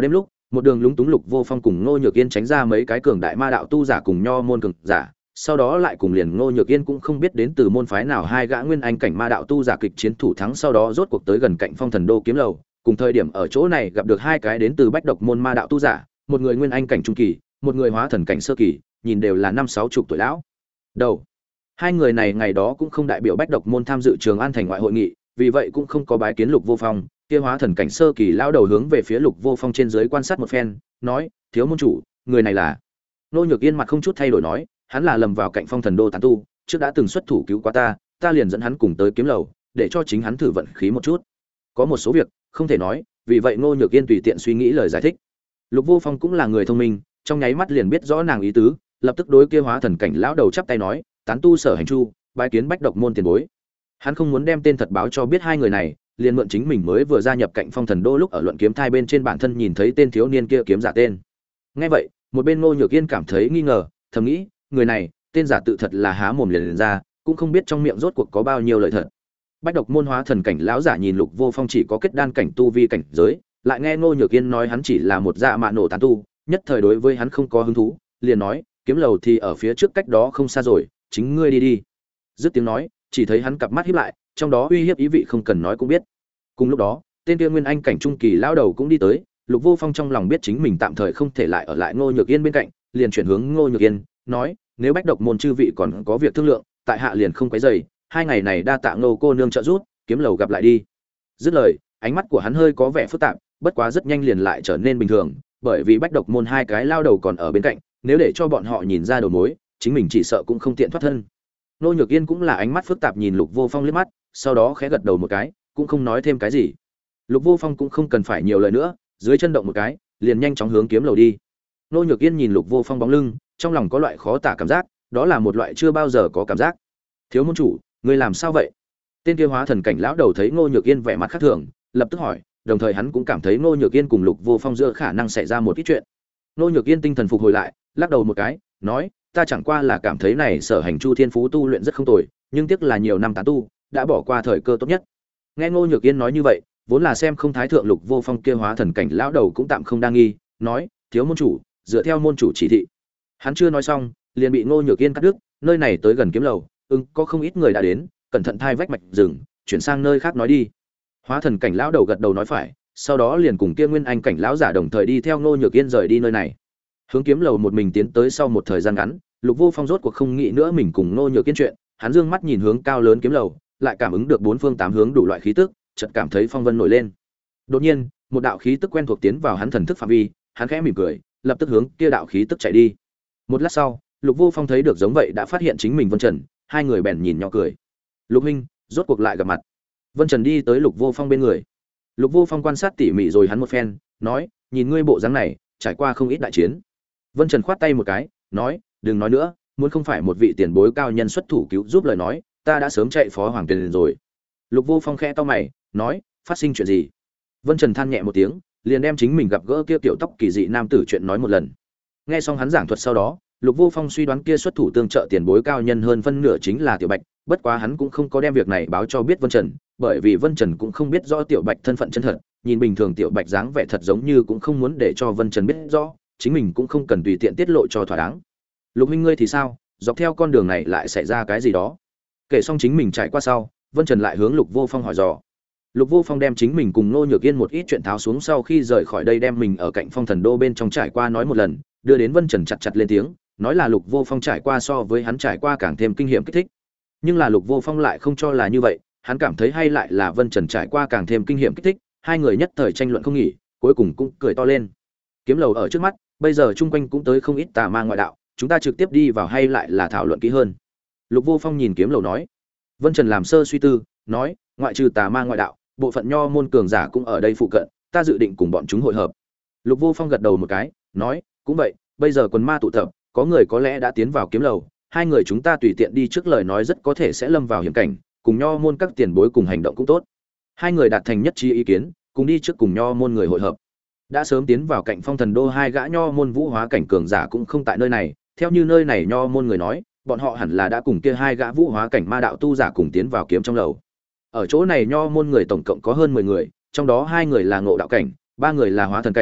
một đường lúng túng Lục Vô Phong cùng Ngô Nhược Yên tránh ra mấy cái cường đại ma đạo tu giả cùng nho môn cường giả, sau đó lại cùng liền Ngô Nhược Yên cũng không biết đến từ môn phái nào hai gã nguyên anh cảnh ma đạo tu giả kịch chiến thủ thắng, sau đó rốt cuộc tới gần cạnh Phong Thần Đô kiếm lầu, cùng thời điểm ở chỗ này gặp được hai cái đến từ Bách Độc môn ma đạo tu giả, một người nguyên anh cảnh trung kỳ, một người hóa thần cảnh sơ kỳ, nhìn đều là 50-60 tuổi lão. Đầu. Hai người này ngày đó cũng không đại biểu Bách Độc môn tham dự Trường An thành ngoại hội nghị, vì vậy cũng không có bái kiến Lục Vô Phong. Kia hóa thần cảnh sơ kỳ lão đầu hướng về phía Lục Vô Phong trên dưới quan sát một phen, nói: "Thiếu môn chủ, người này là?" Nô Nhược Yên mặt không chút thay đổi nói: "Hắn là lầm vào cạnh Phong Thần Đô tán tu, trước đã từng xuất thủ cứu quá ta liền dẫn hắn cùng tới kiếm lầu, để cho chính hắn thử vận khí một chút. Có một số việc không thể nói, vì vậy Ngô Nhược Yên tùy tiện suy nghĩ lời giải thích." Lục Vô Phong cũng là người thông minh, trong nháy mắt liền biết rõ nàng ý tứ, lập tức đối kia hóa thần cảnh lão đầu chắp tay nói: "Tán tu Sở Hành Chu, bái kiến Bách Độc môn tiền bối." Hắn không muốn đem tên thật báo cho biết hai người này, liền mượn chính mình mới vừa gia nhập cạnh Phong Thần Đô lúc ở luận kiếm thai bên trên bản thân nhìn thấy tên thiếu niên kia kiếm giả tên. Nghe vậy, một bên Ngô Nhược Yên cảm thấy nghi ngờ, thầm nghĩ, người này, tên giả tự thật là há mồm liền ra, cũng không biết trong miệng rốt cuộc có bao nhiêu lời thật. Bách Độc môn hóa thần cảnh lão giả nhìn Lục Vô Phong chỉ có kết đan cảnh tu vi cảnh giới, lại nghe Ngô Nhược Yên nói hắn chỉ là một dạ mạ nổ tán tu, nhất thời đối với hắn không có hứng thú, liền nói, kiếm lầu thì ở phía trước cách đó không xa rồi, chính ngươi đi đi. Dứt tiếng nói, chỉ thấy hắn cặp mắt híp lại, trong đó uy hiếp ý vị không cần nói cũng biết. Cùng lúc đó, tên kia nguyên anh cảnh trung kỳ lão đầu cũng đi tới, Lục Vô Phong trong lòng biết chính mình tạm thời không thể lại ở lại Ngô Nhược Yên bên cạnh, liền chuyển hướng Ngô Nhược Yên, nói, nếu Bách Độc môn chư vị còn có việc thương lượng, tại hạ liền không quấy rầy, hai ngày này đa tạ Ngô cô nương trợ giúp, kiếm lầu gặp lại đi. Dứt lời, ánh mắt của hắn hơi có vẻ phức tạp, bất quá rất nhanh liền lại trở nên bình thường, bởi vì Bách Độc môn hai cái lao đầu còn ở bên cạnh, nếu để cho bọn họ nhìn ra đầu mối, chính mình chỉ sợ cũng không tiện thoát thân. Ngô Nhược Yên cũng là ánh mắt phức tạp nhìn Lục Vô Phong liếc mắt, sau đó khẽ gật đầu một cái, cũng không nói thêm cái gì. Lục Vô Phong cũng không cần phải nhiều lời nữa, dưới chân động một cái, liền nhanh chóng hướng kiếm lầu đi. Ngô Nhược Yên nhìn Lục Vô Phong bóng lưng, trong lòng có loại khó tả cảm giác, đó là một loại chưa bao giờ có cảm giác. "Thiếu môn chủ, ngươi làm sao vậy?" Tên kia hóa thần cảnh lão đầu thấy Ngô Nhược Yên vẻ mặt khác thường, lập tức hỏi, đồng thời hắn cũng cảm thấy Ngô Nhược Yên cùng Lục Vô Phong giữa khả năng xảy ra một ít chuyện. Ngô Nhược Yên tinh thần phục hồi lại, lắc đầu một cái, nói, "Ta chẳng qua là cảm thấy này Sở Hành Chu thiên phú tu luyện rất không tồi, nhưng tiếc là nhiều năm tán tu, đã bỏ qua thời cơ tốt nhất." Nghe Ngô Nhược Yên nói như vậy, vốn là xem không thái thượng Lục Vô Phong kia hóa thần cảnh lão đầu cũng tạm không đa nghi, nói, "Thiếu môn chủ, dựa theo môn chủ chỉ thị." Hắn chưa nói xong, liền bị Ngô Nhược Yên cắt đứt, nơi này tới gần kiếm lầu, có không ít người đã đến, cẩn thận thai vách mạch rừng, chuyển sang nơi khác nói đi. Hóa thần cảnh lão đầu gật đầu nói phải, sau đó liền cùng kia nguyên anh cảnh lão giả đồng thời đi theo Ngô Nhược Yên rời đi nơi này. Hướng kiếm lầu một mình tiến tới sau một thời gian ngắn, Lục Vô Phong rốt cuộc không nghĩ nữa mình cùng Ngô Nhược Yên chuyện, hắn dương mắt nhìn hướng cao lớn kiếm lầu, lại cảm ứng được bốn phương tám hướng đủ loại khí tức, chợt cảm thấy phong vân nổi lên. Đột nhiên, một đạo khí tức quen thuộc tiến vào hắn thần thức phạm vi, hắn khẽ mỉm cười, lập tức hướng kia đạo khí tức chạy đi. Một lát sau, Lục Vô Phong thấy được giống vậy đã phát hiện chính mình Vân Trần, hai người bèn nhìn nhỏ cười. "Lục huynh, rốt cuộc lại gặp mặt." Vân Trần đi tới Lục Vô Phong bên người. Lục Vô Phong quan sát tỉ mỉ rồi hắn một phen, nói, "Nhìn ngươi bộ dáng này, trải qua không ít đại chiến." Vân Trần khoát tay một cái, nói, "Đừng nói nữa, muốn không phải một vị tiền bối cao nhân xuất thủ cứu giúp lời nói, ta đã sớm chạy phó hoàng tiền rồi." Lục Vô Phong khẽ to mày, nói, "Phát sinh chuyện gì?" Vân Trần than nhẹ một tiếng, liền đem chính mình gặp gỡ kia tiểu tóc kỳ dị nam tử chuyện nói một lần. Nghe xong hắn giảng thuật sau đó, Lục Vô Phong suy đoán kia xuất thủ tương trợ tiền bối cao nhân hơn phân nửa chính là Tiểu Bạch, bất quá hắn cũng không có đem việc này báo cho biết Vân Trần, bởi vì Vân Trần cũng không biết rõ Tiểu Bạch thân phận chân thật, nhìn bình thường Tiểu Bạch dáng vẻ thật giống như cũng không muốn để cho Vân Trần biết rõ, chính mình cũng không cần tùy tiện tiết lộ cho thỏa đáng. "Lục huynh ngươi thì sao, dọc theo con đường này lại xảy ra cái gì đó?" Kể xong chính mình trải qua sau, Vân Trần lại hướng Lục Vô Phong hỏi dò. Lục Vô Phong đem chính mình cùng Ngô Nhược Yên một ít chuyện tháo xuống sau khi rời khỏi đây, đem mình ở cạnh Phong Thần Đô bên trong trải qua nói một lần, đưa đến Vân Trần chặt chặt lên tiếng, nói là Lục Vô Phong trải qua so với hắn trải qua càng thêm kinh nghiệm kích thích. Nhưng là Lục Vô Phong lại không cho là như vậy, hắn cảm thấy hay lại là Vân Trần trải qua càng thêm kinh nghiệm kích thích, hai người nhất thời tranh luận không nghỉ, cuối cùng cũng cười to lên. Kiếm lầu ở trước mắt, bây giờ chung quanh cũng tới không ít tà ma ngoại đạo, chúng ta trực tiếp đi vào hay lại là thảo luận kỹ hơn? Lục Vô Phong nhìn kiếm lầu nói. Vân Trần làm sơ suy tư, nói, ngoại trừ tà ma ngoại đạo, bộ phận nho môn cường giả cũng ở đây phụ cận, ta dự định cùng bọn chúng hội hợp. Lục Vô Phong gật đầu một cái, nói, cũng vậy, bây giờ quần ma tụ tập, có người có lẽ đã tiến vào kiếm lầu, hai người chúng ta tùy tiện đi trước lời nói rất có thể sẽ lâm vào hiểm cảnh, cùng nho môn các tiền bối cùng hành động cũng tốt. Hai người đạt thành nhất trí ý kiến, cùng đi trước cùng nho môn người hội hợp. Đã sớm tiến vào cạnh Phong Thần Đô hai gã nho môn vũ hóa cảnh cường giả cũng không tại nơi này, theo như nơi này nho môn người nói, bọn họ hẳn là đã cùng kia hai gã vũ hóa cảnh ma đạo tu giả cùng tiến vào kiếm trong lầu. Ở chỗ này nho môn người tổng cộng có hơn 10 người, trong đó hai người là ngộ đạo cảnh, ba người là hóa thần cảnh,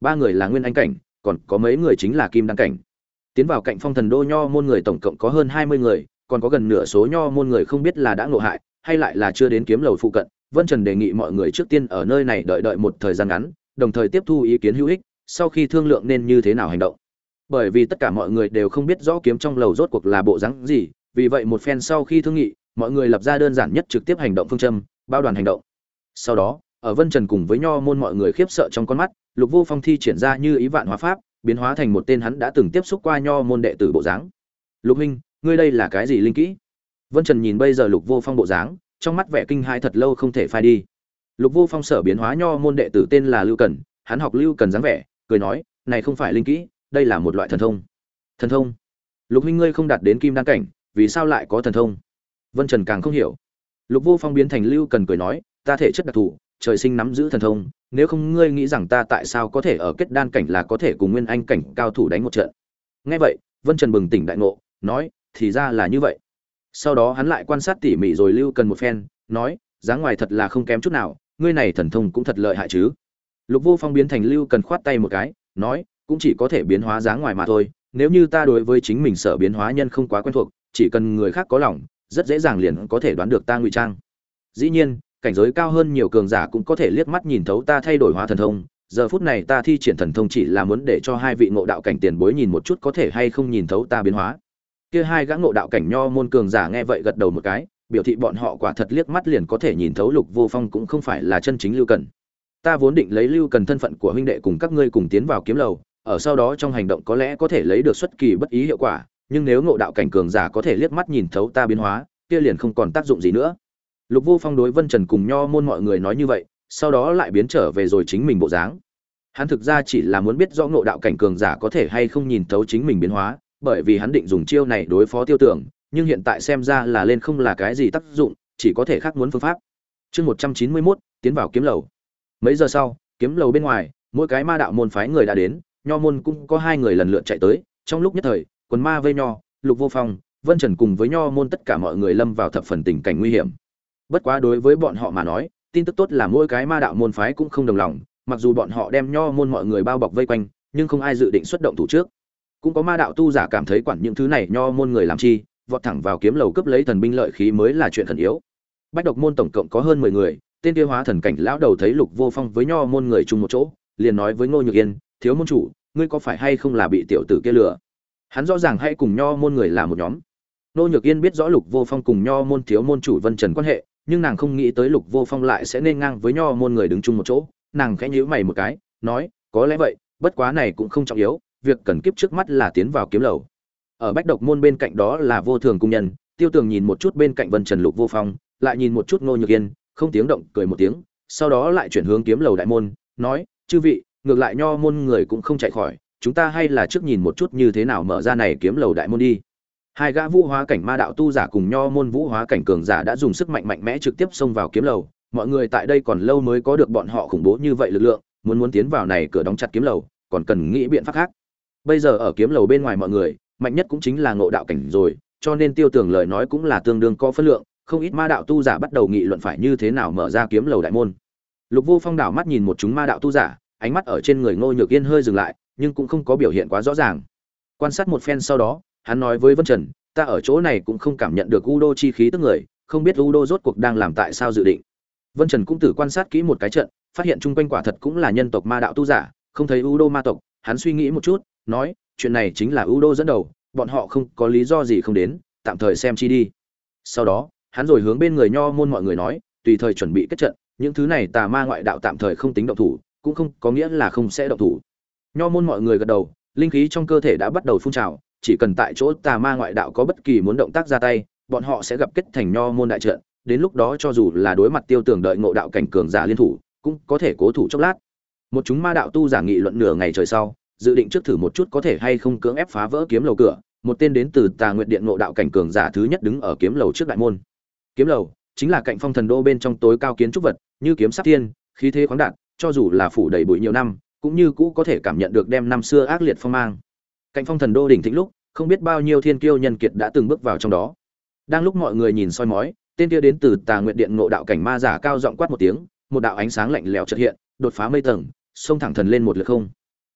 ba người là nguyên anh cảnh, còn có mấy người chính là kim đăng cảnh. Tiến vào Cạnh Phong Thần Đô nho môn người tổng cộng có hơn 20 người, còn có gần nửa số nho môn người không biết là đã ngộ hại hay lại là chưa đến kiếm lầu phụ cận. Vân Trần đề nghị mọi người trước tiên ở nơi này đợi một thời gian ngắn, đồng thời tiếp thu ý kiến hữu ích, sau khi thương lượng nên như thế nào hành động. Bởi vì tất cả mọi người đều không biết rõ kiếm trong lầu rốt cuộc là bộ dáng gì, vì vậy một phen sau khi thương nghị, mọi người lập ra đơn giản nhất trực tiếp hành động phương châm, bao đoàn hành động. Sau đó, ở Vân Trần cùng với nho môn mọi người khiếp sợ trong con mắt, Lục Vô Phong thi triển ra như ý vạn hóa pháp, biến hóa thành một tên hắn đã từng tiếp xúc qua nho môn đệ tử bộ dáng. Lục huynh, ngươi đây là cái gì linh kỹ? Vân Trần nhìn bây giờ Lục Vô Phong bộ dáng, trong mắt vẻ kinh hãi thật lâu không thể phai đi. Lục Vô Phong sở biến hóa nho môn đệ tử tên là Lưu Cần, hắn học Lưu Cần dáng vẻ, cười nói, này không phải linh kỹ, đây là một loại thần thông. Thần thông? Lục huynh ngươi không đạt đến kim đan cảnh, vì sao lại có thần thông? Vân Trần càng không hiểu. Lục Vô Phong biến thành Lưu Cần cười nói, ta thể chất đặc thù, trời sinh nắm giữ thần thông, nếu không ngươi nghĩ rằng ta tại sao có thể ở kết đan cảnh là có thể cùng nguyên anh cảnh cao thủ đánh một trận. Nghe vậy, Vân Trần bừng tỉnh đại ngộ, nói, thì ra là như vậy. Sau đó hắn lại quan sát tỉ mỉ rồi Lưu Cần một phen, nói, dáng ngoài thật là không kém chút nào, ngươi này thần thông cũng thật lợi hại chứ. Lục Vô Phong biến thành Lưu Cần khoát tay một cái, nói, cũng chỉ có thể biến hóa dáng ngoài mà thôi, nếu như ta đối với chính mình sở biến hóa nhân không quá quen thuộc, chỉ cần người khác có lòng, rất dễ dàng liền có thể đoán được ta ngụy trang. Dĩ nhiên, cảnh giới cao hơn nhiều cường giả cũng có thể liếc mắt nhìn thấu ta thay đổi hóa thần thông, giờ phút này ta thi triển thần thông chỉ là muốn để cho hai vị ngộ đạo cảnh tiền bối nhìn một chút có thể hay không nhìn thấu ta biến hóa. Kia hai gã ngộ đạo cảnh nho môn cường giả nghe vậy gật đầu một cái, biểu thị bọn họ quả thật liếc mắt liền có thể nhìn thấu Lục Vô Phong cũng không phải là chân chính Lưu Cần. Ta vốn định lấy Lưu Cần thân phận của huynh đệ cùng các ngươi cùng tiến vào kiếm lầu, ở sau đó trong hành động có lẽ có thể lấy được xuất kỳ bất ý hiệu quả, nhưng nếu ngộ đạo cảnh cường giả có thể liếc mắt nhìn thấu ta biến hóa, kia liền không còn tác dụng gì nữa. Lục Vô Phong đối Vân Trần cùng nho môn mọi người nói như vậy, sau đó lại biến trở về rồi chính mình bộ dáng. Hắn thực ra chỉ là muốn biết rõ ngộ đạo cảnh cường giả có thể hay không nhìn thấu chính mình biến hóa, bởi vì hắn định dùng chiêu này đối phó Tiêu Tưởng, nhưng hiện tại xem ra là lên không là cái gì tác dụng, chỉ có thể khác muốn phương pháp. Chương 191, tiến vào kiếm lầu. Mấy giờ sau, kiếm lầu bên ngoài, mỗi cái ma đạo môn phái người đã đến, nho môn cũng có hai người lần lượt chạy tới, trong lúc nhất thời, quần ma vây nho, Lục Vô Phong, Vân Trần cùng với nho môn tất cả mọi người lâm vào thập phần tình cảnh nguy hiểm. Bất quá đối với bọn họ mà nói, tin tức tốt là mỗi cái ma đạo môn phái cũng không đồng lòng, mặc dù bọn họ đem nho môn mọi người bao bọc vây quanh, nhưng không ai dự định xuất động thủ trước. Cũng có ma đạo tu giả cảm thấy quản những thứ này nho môn người làm chi, vọt thẳng vào kiếm lầu cướp lấy thần binh lợi khí mới là chuyện khẩn yếu. Bách Độc môn tổng cộng có hơn 10 người, tên kia hóa thần cảnh lão đầu thấy Lục Vô Phong với nho môn người chung một chỗ, liền nói với Ngô Nhược Yên, thiếu môn chủ, ngươi có phải hay không là bị tiểu tử kia lừa? Hắn rõ ràng hay cùng nho môn người là một nhóm. Ngô Nhược Yên biết rõ Lục Vô Phong cùng nho môn thiếu môn chủ Vân Trần quan hệ, nhưng nàng không nghĩ tới Lục Vô Phong lại sẽ nên ngang với nho môn người đứng chung một chỗ, nàng khẽ nhíu mày một cái, nói, có lẽ vậy, bất quá này cũng không trọng yếu, việc cần kiếp trước mắt là tiến vào kiếm lầu. Ở Bách Độc môn bên cạnh đó là Vô Thường cung nhân, Tiêu Tường nhìn một chút bên cạnh Vân Trần Lục Vô Phong, lại nhìn một chút Ngô Nhược Yên, không tiếng động cười một tiếng, sau đó lại chuyển hướng kiếm lầu đại môn, nói, chư vị, ngược lại nho môn người cũng không chạy khỏi, chúng ta hay là trước nhìn một chút như thế nào mở ra này kiếm lầu đại môn đi. Hai gã vũ hóa cảnh ma đạo tu giả cùng nho môn vũ hóa cảnh cường giả đã dùng sức mạnh mẽ trực tiếp xông vào kiếm lầu, mọi người tại đây còn lâu mới có được bọn họ khủng bố như vậy lực lượng, muốn tiến vào này cửa đóng chặt kiếm lầu, còn cần nghĩ biện pháp khác. Bây giờ ở kiếm lầu bên ngoài mọi người, mạnh nhất cũng chính là ngộ đạo cảnh rồi, cho nên Tiêu Tường lời nói cũng là tương đương có phân lượng, không ít ma đạo tu giả bắt đầu nghị luận phải như thế nào mở ra kiếm lầu đại môn. Lục Vô Phong đảo mắt nhìn một chúng ma đạo tu giả, ánh mắt ở trên người Ngô Nhược Yên hơi dừng lại, nhưng cũng không có biểu hiện quá rõ ràng. Quan sát một phen sau đó, hắn nói với Vân Trần, ta ở chỗ này cũng không cảm nhận được Udo chi khí tức người, không biết Udo rốt cuộc đang làm tại sao dự định. Vân Trần cũng tự quan sát kỹ một cái trận, phát hiện chung quanh quả thật cũng là nhân tộc ma đạo tu giả, không thấy Udo ma tộc, hắn suy nghĩ một chút, nói, chuyện này chính là Udo dẫn đầu, bọn họ không có lý do gì không đến, tạm thời xem chi đi. Sau đó, hắn rồi hướng bên người nho môn mọi người nói, tùy thời chuẩn bị kết trận, những thứ này tà ma ngoại đạo tạm thời không tính động thủ, cũng không có nghĩa là không sẽ động thủ. Nho môn mọi người gật đầu, linh khí trong cơ thể đã bắt đầu phun trào, chỉ cần tại chỗ tà ma ngoại đạo có bất kỳ muốn động tác ra tay, bọn họ sẽ gặp kết thành nho môn đại trận, đến lúc đó cho dù là đối mặt Tiêu Tường đợi ngộ đạo cảnh cường giả liên thủ, cũng có thể cố thủ chốc lát. Một chúng ma đạo tu giả nghị luận nửa ngày trời sau, dự định trước thử một chút có thể hay không cưỡng ép phá vỡ kiếm lầu cửa. Một tên đến từ Tà Nguyệt Điện ngộ đạo cảnh cường giả thứ nhất đứng ở kiếm lầu trước đại môn. Kiếm lầu chính là Cạnh Phong Thần Đô bên trong tối cao kiến trúc vật, như kiếm sắp thiên, khí thế khoáng đạt, cho dù là phủ đầy bụi nhiều năm, cũng như cũ có thể cảm nhận được đem năm xưa ác liệt phong mang. Cạnh Phong Thần Đô đỉnh thịnh lúc, không biết bao nhiêu thiên kiêu nhân kiệt đã từng bước vào trong đó. Đang lúc mọi người nhìn soi mói, tên kia đến từ Tà Nguyệt Điện ngộ đạo cảnh ma giả cao giọng quát một tiếng, một đạo ánh sáng lạnh lẽo chợt hiện, đột phá mây tầng, xông thẳng thần lên một lượt không.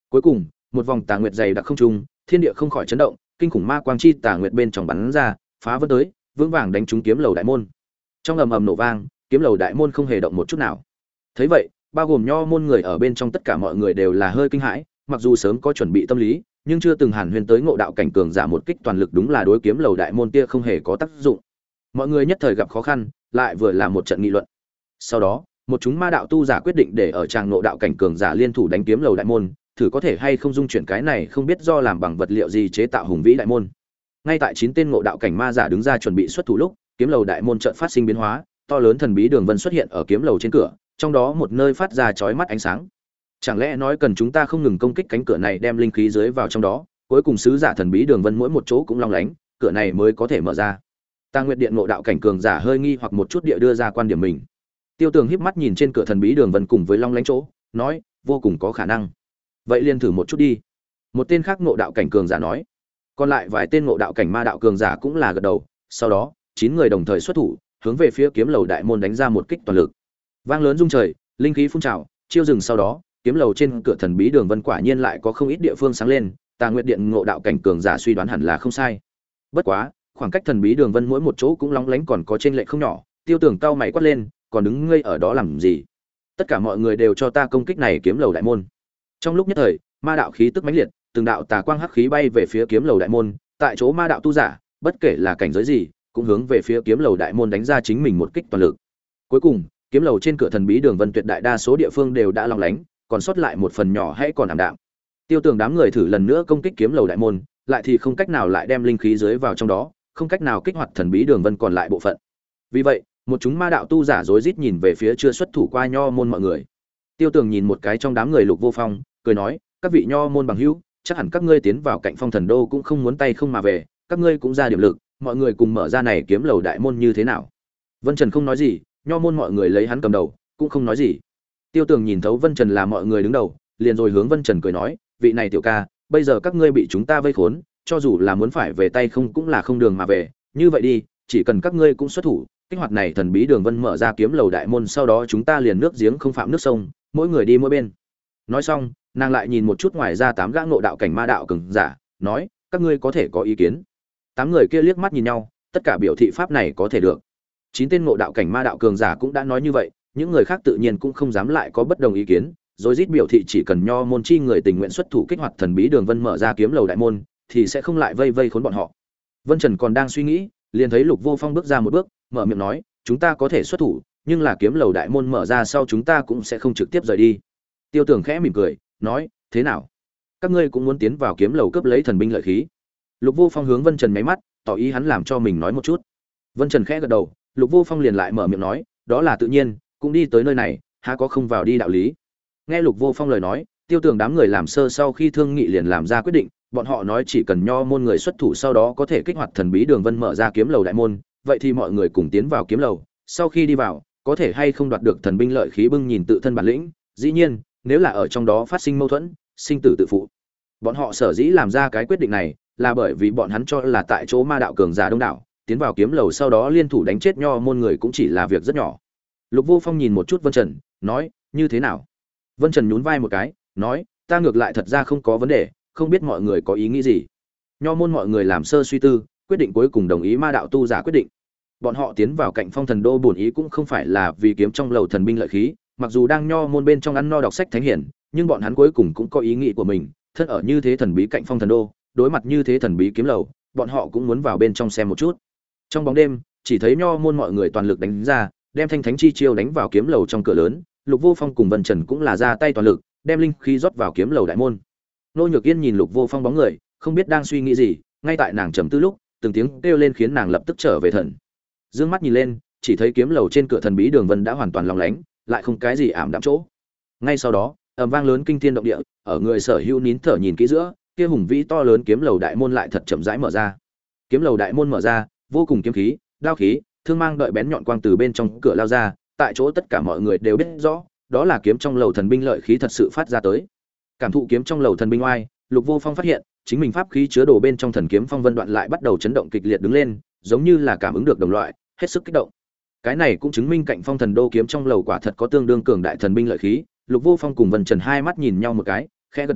Cuối cùng, một vòng tà nguyệt dày đặc không trung, thiên địa không khỏi chấn động, kinh khủng ma quang chi tà nguyệt bên trong bắn ra, phá vỡ tới, vững vàng đánh trúng kiếm lầu đại môn. Trong ầm ầm nổ vang, kiếm lầu đại môn không hề động một chút nào. Thấy vậy, bao gồm nho môn người ở bên trong tất cả mọi người đều là hơi kinh hãi, mặc dù sớm có chuẩn bị tâm lý, nhưng chưa từng hàn huyên tới ngộ đạo cảnh cường giả một kích toàn lực đúng là đối kiếm lầu đại môn kia không hề có tác dụng. Mọi người nhất thời gặp khó khăn, lại vừa là một trận nghị luận. Sau đó, một chúng ma đạo tu giả quyết định để ở tràng ngộ đạo cảnh cường giả liên thủ đánh kiếm lầu đại môn, thử có thể hay không dung chuyển cái này không biết do làm bằng vật liệu gì chế tạo hùng vĩ đại môn. Ngay tại 9 tên ngộ đạo cảnh ma giả đứng ra chuẩn bị xuất thủ lúc, kiếm lầu đại môn chợt phát sinh biến hóa, to lớn thần bí đường vân xuất hiện ở kiếm lầu trên cửa, trong đó một nơi phát ra chói mắt ánh sáng. Chẳng lẽ nói cần chúng ta không ngừng công kích cánh cửa này đem linh khí dưới vào trong đó, cuối cùng sứ giả thần bí đường vân mỗi một chỗ cũng long lánh, cửa này mới có thể mở ra. Ta Nguyệt Điện ngộ đạo cảnh cường giả hơi nghi hoặc một chút địa đưa ra quan điểm mình. Tiêu Tường híp mắt nhìn trên cửa thần bí đường vân cùng với long lánh chỗ, nói, vô cùng có khả năng. Vậy liền thử một chút đi. Một tên khác ngộ đạo cảnh cường giả nói. Còn lại vài tên ngộ đạo cảnh ma đạo cường giả cũng là gật đầu, sau đó, 9 người đồng thời xuất thủ, hướng về phía kiếm lầu đại môn đánh ra một kích toàn lực. Vang lớn rung trời, linh khí phun trào, chiêu dừng sau đó, kiếm lầu trên cửa thần bí đường vân quả nhiên lại có không ít địa phương sáng lên, Tà Nguyệt Điện ngộ đạo cảnh cường giả suy đoán hẳn là không sai. Bất quá, khoảng cách thần bí đường vân mỗi một chỗ cũng lóng lánh còn có chênh lệch không nhỏ, Tiêu Tưởng cau mày quát lên, còn đứng ngây ở đó làm gì? Tất cả mọi người đều cho ta công kích này kiếm lầu đại môn. Trong lúc nhất thời, ma đạo khí tức mãnh liệt, từng đạo tà quang hắc khí bay về phía kiếm lầu đại môn, tại chỗ ma đạo tu giả, bất kể là cảnh giới gì, cũng hướng về phía kiếm lầu đại môn đánh ra chính mình một kích toàn lực. Cuối cùng, kiếm lầu trên cửa thần bí đường vân tuyệt đại đa số địa phương đều đã long lánh, còn sót lại một phần nhỏ hãy còn ảm đạm. Tiêu Tường đám người thử lần nữa công kích kiếm lầu đại môn, lại thì không cách nào lại đem linh khí dưới vào trong đó, không cách nào kích hoạt thần bí đường vân còn lại bộ phận. Vì vậy, một chúng ma đạo tu giả rối rít nhìn về phía chưa xuất thủ qua nho môn mọi người. Tiêu Tường nhìn một cái trong đám người Lục Vô Phong, cười nói, các vị nho môn bằng hữu, chắc hẳn các ngươi tiến vào cạnh Phong Thần Đô cũng không muốn tay không mà về, các ngươi cũng ra điểm lực, mọi người cùng mở ra này kiếm lầu đại môn như thế nào? Vân Trần không nói gì, nho môn mọi người lấy hắn cầm đầu, cũng không nói gì. Tiêu Tường nhìn thấu Vân Trần là mọi người đứng đầu, liền rồi hướng Vân Trần cười nói, vị này tiểu ca, bây giờ các ngươi bị chúng ta vây khốn, cho dù là muốn phải về tay không cũng là không đường mà về, như vậy đi, chỉ cần các ngươi cũng xuất thủ, kích hoạt này thần bí đường vân mở ra kiếm lầu đại môn, sau đó chúng ta liền nước giếng không phạm nước sông, mỗi người đi mỗi bên. Nói xong, nàng lại nhìn một chút ngoài ra 8 gã ngộ đạo cảnh ma đạo cường giả, nói, các ngươi có thể có ý kiến. 8 người kia liếc mắt nhìn nhau, tất cả biểu thị pháp này có thể được. 9 tên ngộ đạo cảnh ma đạo cường giả cũng đã nói như vậy, những người khác tự nhiên cũng không dám lại có bất đồng ý kiến, rồi rít biểu thị chỉ cần nho môn chi người tình nguyện xuất thủ kích hoạt thần bí đường vân mở ra kiếm lầu đại môn, thì sẽ không lại vây khốn bọn họ. Vân Trần còn đang suy nghĩ, liền thấy Lục Vô Phong bước ra một bước, mở miệng nói, chúng ta có thể xuất thủ, nhưng là kiếm lầu đại môn mở ra sau chúng ta cũng sẽ không trực tiếp rời đi. Tiêu Tường khẽ mỉm cười, nói, thế nào? Các ngươi cũng muốn tiến vào kiếm lầu cướp lấy thần binh lợi khí? Lục Vô Phong hướng Vân Trần nháy mắt, tỏ ý hắn làm cho mình nói một chút. Vân Trần khẽ gật đầu, Lục Vô Phong liền lại mở miệng nói, đó là tự nhiên, cũng đi tới nơi này, há có không vào đi đạo lý. Nghe Lục Vô Phong lời nói, Tiêu Tường đám người làm sơ sau khi thương nghị liền làm ra quyết định, bọn họ nói chỉ cần nho môn người xuất thủ sau đó có thể kích hoạt thần bí đường vân mở ra kiếm lầu đại môn, vậy thì mọi người cùng tiến vào kiếm lầu, sau khi đi vào, có thể hay không đoạt được thần binh lợi khí bưng nhìn tự thân bản lĩnh, dĩ nhiên, nếu là ở trong đó phát sinh mâu thuẫn, sinh tử tự phụ. Bọn họ sở dĩ làm ra cái quyết định này, là bởi vì bọn hắn cho là tại chỗ ma đạo cường giả đông đảo, tiến vào kiếm lầu sau đó liên thủ đánh chết nho môn người cũng chỉ là việc rất nhỏ. Lục Vô Phong nhìn một chút Vân Trần, nói, như thế nào? Vân Trần nhún vai một cái, nói, ta ngược lại thật ra không có vấn đề, không biết mọi người có ý nghĩ gì. Nho môn mọi người làm sơ suy tư, quyết định cuối cùng đồng ý ma đạo tu giả quyết định. Bọn họ tiến vào cạnh Phong Thần Đô bổn ý cũng không phải là vì kiếm trong lầu thần binh lợi khí, mặc dù đang nho môn bên trong ăn no đọc sách thánh hiển, nhưng bọn hắn cuối cùng cũng có ý nghĩ của mình, thân ở như thế thần bí cạnh Phong Thần Đô, đối mặt như thế thần bí kiếm lầu, bọn họ cũng muốn vào bên trong xem một chút. Trong bóng đêm, chỉ thấy nho môn mọi người toàn lực đánh ra, đem thanh thánh chi chiêu đánh vào kiếm lầu trong cửa lớn, Lục Vô Phong cùng Vân Trần cũng là ra tay toàn lực, đem linh khí rót vào kiếm lầu đại môn. Nô Nhược Yên nhìn Lục Vô Phong bóng người, không biết đang suy nghĩ gì, ngay tại nàng trầm tư lúc, từng tiếng kêu lên khiến nàng lập tức trở về thần. Dương mắt nhìn lên, chỉ thấy kiếm lầu trên cửa thần bí đường vân đã hoàn toàn lóng lánh, lại không cái gì ảm đạm chỗ. Ngay sau đó, ầm vang lớn kinh thiên động địa, ở người sở hữu nín thở nhìn kỹ giữa, kia hùng vĩ to lớn kiếm lầu đại môn lại thật chậm rãi mở ra. Kiếm lầu đại môn mở ra, vô cùng kiếm khí, đao khí, thương mang đợi bén nhọn quang từ bên trong cửa lao ra, tại chỗ tất cả mọi người đều biết rõ, đó là kiếm trong lầu thần binh lợi khí thật sự phát ra tới. Cảm thụ kiếm trong lầu thần binh oai, Lục Vô Phong phát hiện, chính mình pháp khí chứa đồ bên trong thần kiếm phong vân đoạn lại bắt đầu chấn động kịch liệt đứng lên, giống như là cảm ứng được đồng loại, hết sức kích động. Cái này cũng chứng minh cạnh Phong Thần Đô kiếm trong lầu quả thật có tương đương cường đại thần binh lợi khí. Lục Vô Phong cùng Vân Trần hai mắt nhìn nhau một cái, khẽ gật đầu,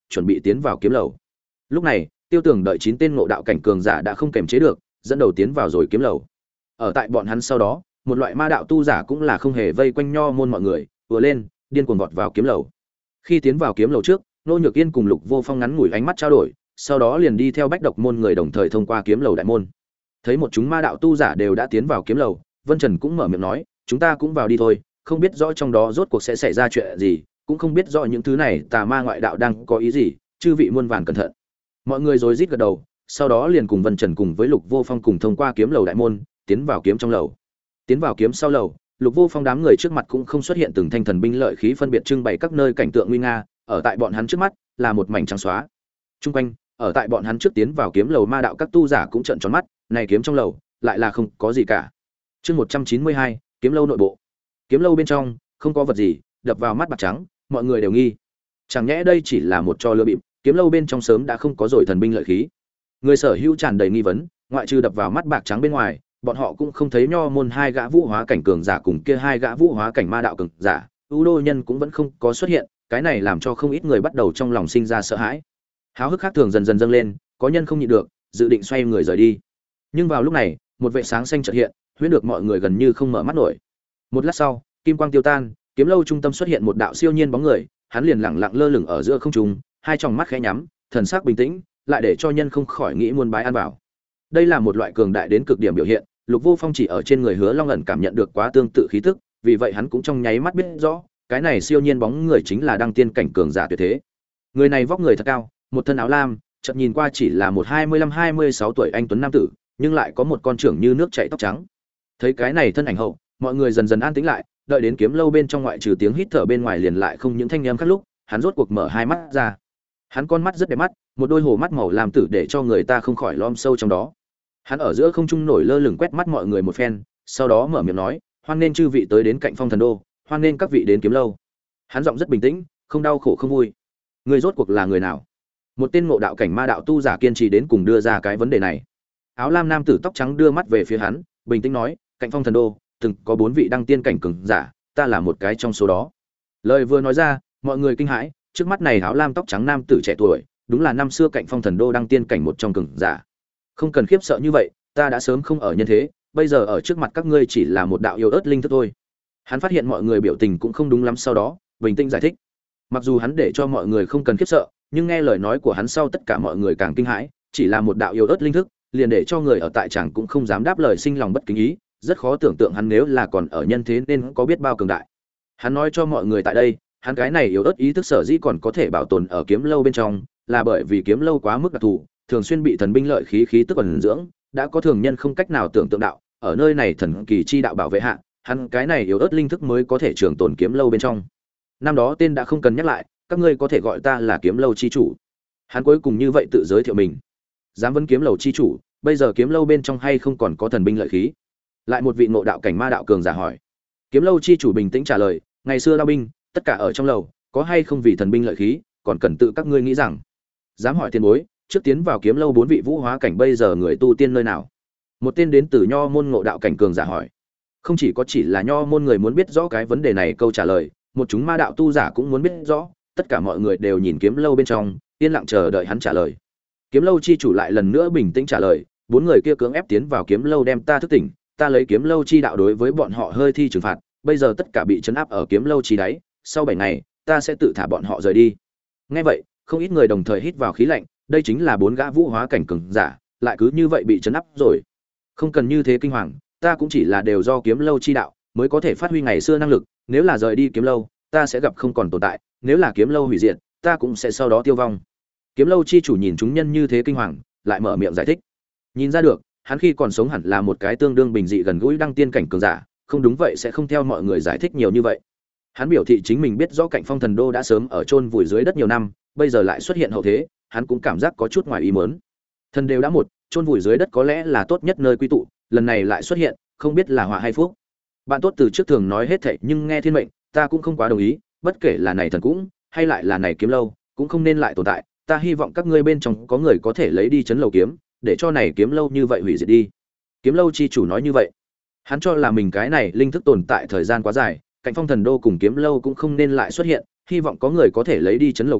chuẩn bị tiến vào kiếm lầu. Lúc này, Tiêu Tường đợi 9 tên ngộ đạo cảnh cường giả đã không kềm chế được, dẫn đầu tiến vào rồi kiếm lầu. Ở tại bọn hắn sau đó, một loại ma đạo tu giả cũng là không hề vây quanh nho môn mọi người, vừa lên, điên cuồng vọt vào kiếm lầu. Khi tiến vào kiếm lầu trước, Nô Nhược Yên cùng Lục Vô Phong ngắn ngủi ánh mắt trao đổi, sau đó liền đi theo Bách Độc môn người đồng thời thông qua kiếm lầu đại môn. Thấy một chúng ma đạo tu giả đều đã tiến vào kiếm lầu, Vân Trần cũng mở miệng nói, chúng ta cũng vào đi thôi, không biết rõ trong đó rốt cuộc sẽ xảy ra chuyện gì, cũng không biết rõ những thứ này tà ma ngoại đạo đang có ý gì, chư vị muôn vàn cẩn thận. Mọi người rối rít gật đầu, sau đó liền cùng Vân Trần cùng với Lục Vô Phong cùng thông qua kiếm lầu đại môn, tiến vào kiếm trong lầu. Tiến vào kiếm sau lầu, Lục Vô Phong đám người trước mặt cũng không xuất hiện từng thanh thần binh lợi khí phân biệt trưng bày các nơi cảnh tượng nguy nga, ở tại bọn hắn trước mắt là một mảnh trắng xóa. Trung quanh, ở tại bọn hắn trước tiến vào kiếm lầu ma đạo các tu giả cũng trợn tròn mắt, này kiếm trong lầu lại là không có gì cả. Chương 192, kiếm lâu nội bộ. Kiếm lâu bên trong không có vật gì, đập vào mắt bạc trắng, mọi người đều nghi. Chẳng nhẽ đây chỉ là một trò lừa bịp, kiếm lâu bên trong sớm đã không có rồi thần binh lợi khí. Người sở hữu tràn đầy nghi vấn, ngoại trừ đập vào mắt bạc trắng bên ngoài, bọn họ cũng không thấy nho môn hai gã vũ hóa cảnh cường giả cùng kia hai gã vũ hóa cảnh ma đạo cường giả, ưu đô nhân cũng vẫn không có xuất hiện, cái này làm cho không ít người bắt đầu trong lòng sinh ra sợ hãi. Háo hức khác thường dần dần dâng lên, có nhân không nhịn được, dự định xoay người rời đi. Nhưng vào lúc này, một vệt sáng xanh chợt hiện, huyễn được mọi người gần như không mở mắt nổi. Một lát sau, kim quang tiêu tan, kiếm lâu trung tâm xuất hiện một đạo siêu nhiên bóng người, hắn liền lẳng lặng lơ lửng ở giữa không trung, hai tròng mắt khẽ nhắm, thần sắc bình tĩnh, lại để cho nhân không khỏi nghĩ muôn bái ăn vào. Đây là một loại cường đại đến cực điểm biểu hiện, Lục Vô Phong chỉ ở trên người Hứa Long ẩn cảm nhận được quá tương tự khí tức, vì vậy hắn cũng trong nháy mắt biết rõ, cái này siêu nhiên bóng người chính là đăng tiên cảnh cường giả tuyệt thế. Người này vóc người thật cao, một thân áo lam, chợt nhìn qua chỉ là một 25-26 tuổi anh tuấn nam tử, nhưng lại có một con trưởng như nước chảy tóc trắng. Thấy cái này thân ảnh hậu, mọi người dần dần an tĩnh lại, đợi đến kiếm lâu bên trong ngoại trừ tiếng hít thở bên ngoài liền lại không những thanh âm khác lúc, hắn rốt cuộc mở hai mắt ra. Hắn con mắt rất đẹp mắt, một đôi hồ mắt màu lam tử để cho người ta không khỏi lom sâu trong đó. Hắn ở giữa không trung nổi lơ lửng quét mắt mọi người một phen, sau đó mở miệng nói, hoan nên chư vị tới đến cạnh Phong Thần Đô, hoan nên các vị đến kiếm lâu. Hắn giọng rất bình tĩnh, không đau khổ không vui. Người rốt cuộc là người nào? Một tên ngộ đạo cảnh ma đạo tu giả kiên trì đến cùng đưa ra cái vấn đề này. Áo lam nam tử tóc trắng đưa mắt về phía hắn, bình tĩnh nói, cạnh Phong Thần Đô từng có 4 vị đăng tiên cảnh cường giả, ta là một cái trong số đó. Lời vừa nói ra, mọi người kinh hãi, trước mắt này áo lam tóc trắng nam tử trẻ tuổi, đúng là năm xưa cạnh Phong Thần Đô đăng tiên cảnh một trong cường giả. Không cần khiếp sợ như vậy, ta đã sớm không ở nhân thế, bây giờ ở trước mặt các ngươi chỉ là một đạo yêu ớt linh thức thôi. Hắn phát hiện mọi người biểu tình cũng không đúng lắm, sau đó bình tĩnh giải thích. Mặc dù hắn để cho mọi người không cần khiếp sợ, nhưng nghe lời nói của hắn sau tất cả mọi người càng kinh hãi, chỉ là một đạo yêu ớt linh thức, liền để cho người ở tại chẳng cũng không dám đáp lời, sinh lòng bất kính ý, rất khó tưởng tượng hắn nếu là còn ở nhân thế nên có biết bao cường đại. Hắn nói cho mọi người tại đây, hắn cái này yêu ớt ý thức sở dĩ còn có thể bảo tồn ở kiếm lâu bên trong, là bởi vì kiếm lâu quá mức đặc thù, thường xuyên bị thần binh lợi khí tức ẩn dưỡng, đã có thường nhân không cách nào tưởng tượng đạo, ở nơi này thần kỳ chi đạo bảo vệ hạ, hắn cái này yếu ớt linh thức mới có thể trường tồn kiếm lâu bên trong. Năm đó tên đã không cần nhắc lại, các ngươi có thể gọi ta là kiếm lâu chi chủ. Hắn cuối cùng như vậy tự giới thiệu mình. Dám vấn kiếm lâu chi chủ, bây giờ kiếm lâu bên trong hay không còn có thần binh lợi khí? Lại một vị ngộ đạo cảnh ma đạo cường giả hỏi. Kiếm lâu chi chủ bình tĩnh trả lời, ngày xưa đao binh, tất cả ở trong lầu, có hay không vì thần binh lợi khí, còn cần tự các ngươi nghĩ rằng. Dám hỏi tiền bối, trước tiến vào kiếm lâu 4 vị vũ hóa cảnh bây giờ người tu tiên nơi nào? Một tên đến từ nho môn ngộ đạo cảnh cường giả hỏi. Không chỉ là nho môn người muốn biết rõ cái vấn đề này, câu trả lời một chúng ma đạo tu giả cũng muốn biết rõ, tất cả mọi người đều nhìn kiếm lâu bên trong, yên lặng chờ đợi hắn trả lời. Kiếm lâu chi chủ lại lần nữa bình tĩnh trả lời, 4 người kia cưỡng ép tiến vào kiếm lâu đem ta thức tỉnh, ta lấy kiếm lâu chi đạo đối với bọn họ hơi thi trừng phạt, bây giờ tất cả bị trấn áp ở kiếm lâu chi đáy, sau 7 ngày ta sẽ tự thả bọn họ rời đi. Nghe vậy, không ít người đồng thời hít vào khí lạnh, đây chính là 4 gã vũ hóa cảnh cường giả, lại cứ như vậy bị trấn áp rồi. Không cần như thế kinh hoàng, ta cũng chỉ là đều do kiếm lâu chi đạo mới có thể phát huy ngày xưa năng lực, nếu là rời đi kiếm lâu, ta sẽ gặp không còn tồn tại, nếu là kiếm lâu hủy diệt, ta cũng sẽ sau đó tiêu vong. Kiếm lâu chi chủ nhìn chúng nhân như thế kinh hoàng, lại mở miệng giải thích. Nhìn ra được, hắn khi còn sống hẳn là một cái tương đương bình dị gần gũi đăng tiên cảnh cường giả, không đúng vậy sẽ không theo mọi người giải thích nhiều như vậy. Hắn biểu thị chính mình biết rõ cạnh Phong Thần Đô đã sớm ở chôn vùi dưới đất nhiều năm, bây giờ lại xuất hiện hậu thế, hắn cũng cảm giác có chút ngoài ý muốn. Thần đều đã một, chôn vùi dưới đất có lẽ là tốt nhất nơi quy tụ, lần này lại xuất hiện, không biết là họa hay phúc. Bạn tốt từ trước thường nói hết thảy, nhưng nghe thiên mệnh, ta cũng không quá đồng ý, bất kể là này thần cũng, hay lại là này kiếm lâu, cũng không nên lại tồn tại, ta hy vọng các ngươi bên trong có người có thể lấy đi chấn lầu kiếm, để cho này kiếm lâu như vậy hủy diệt đi. Kiếm lâu chi chủ nói như vậy. Hắn cho là mình cái này linh thức tồn tại thời gian quá dài, cạnh Phong Thần Đô cùng kiếm lâu cũng không nên lại xuất hiện, hy vọng có người có thể lấy đi chấn lầu kiếm,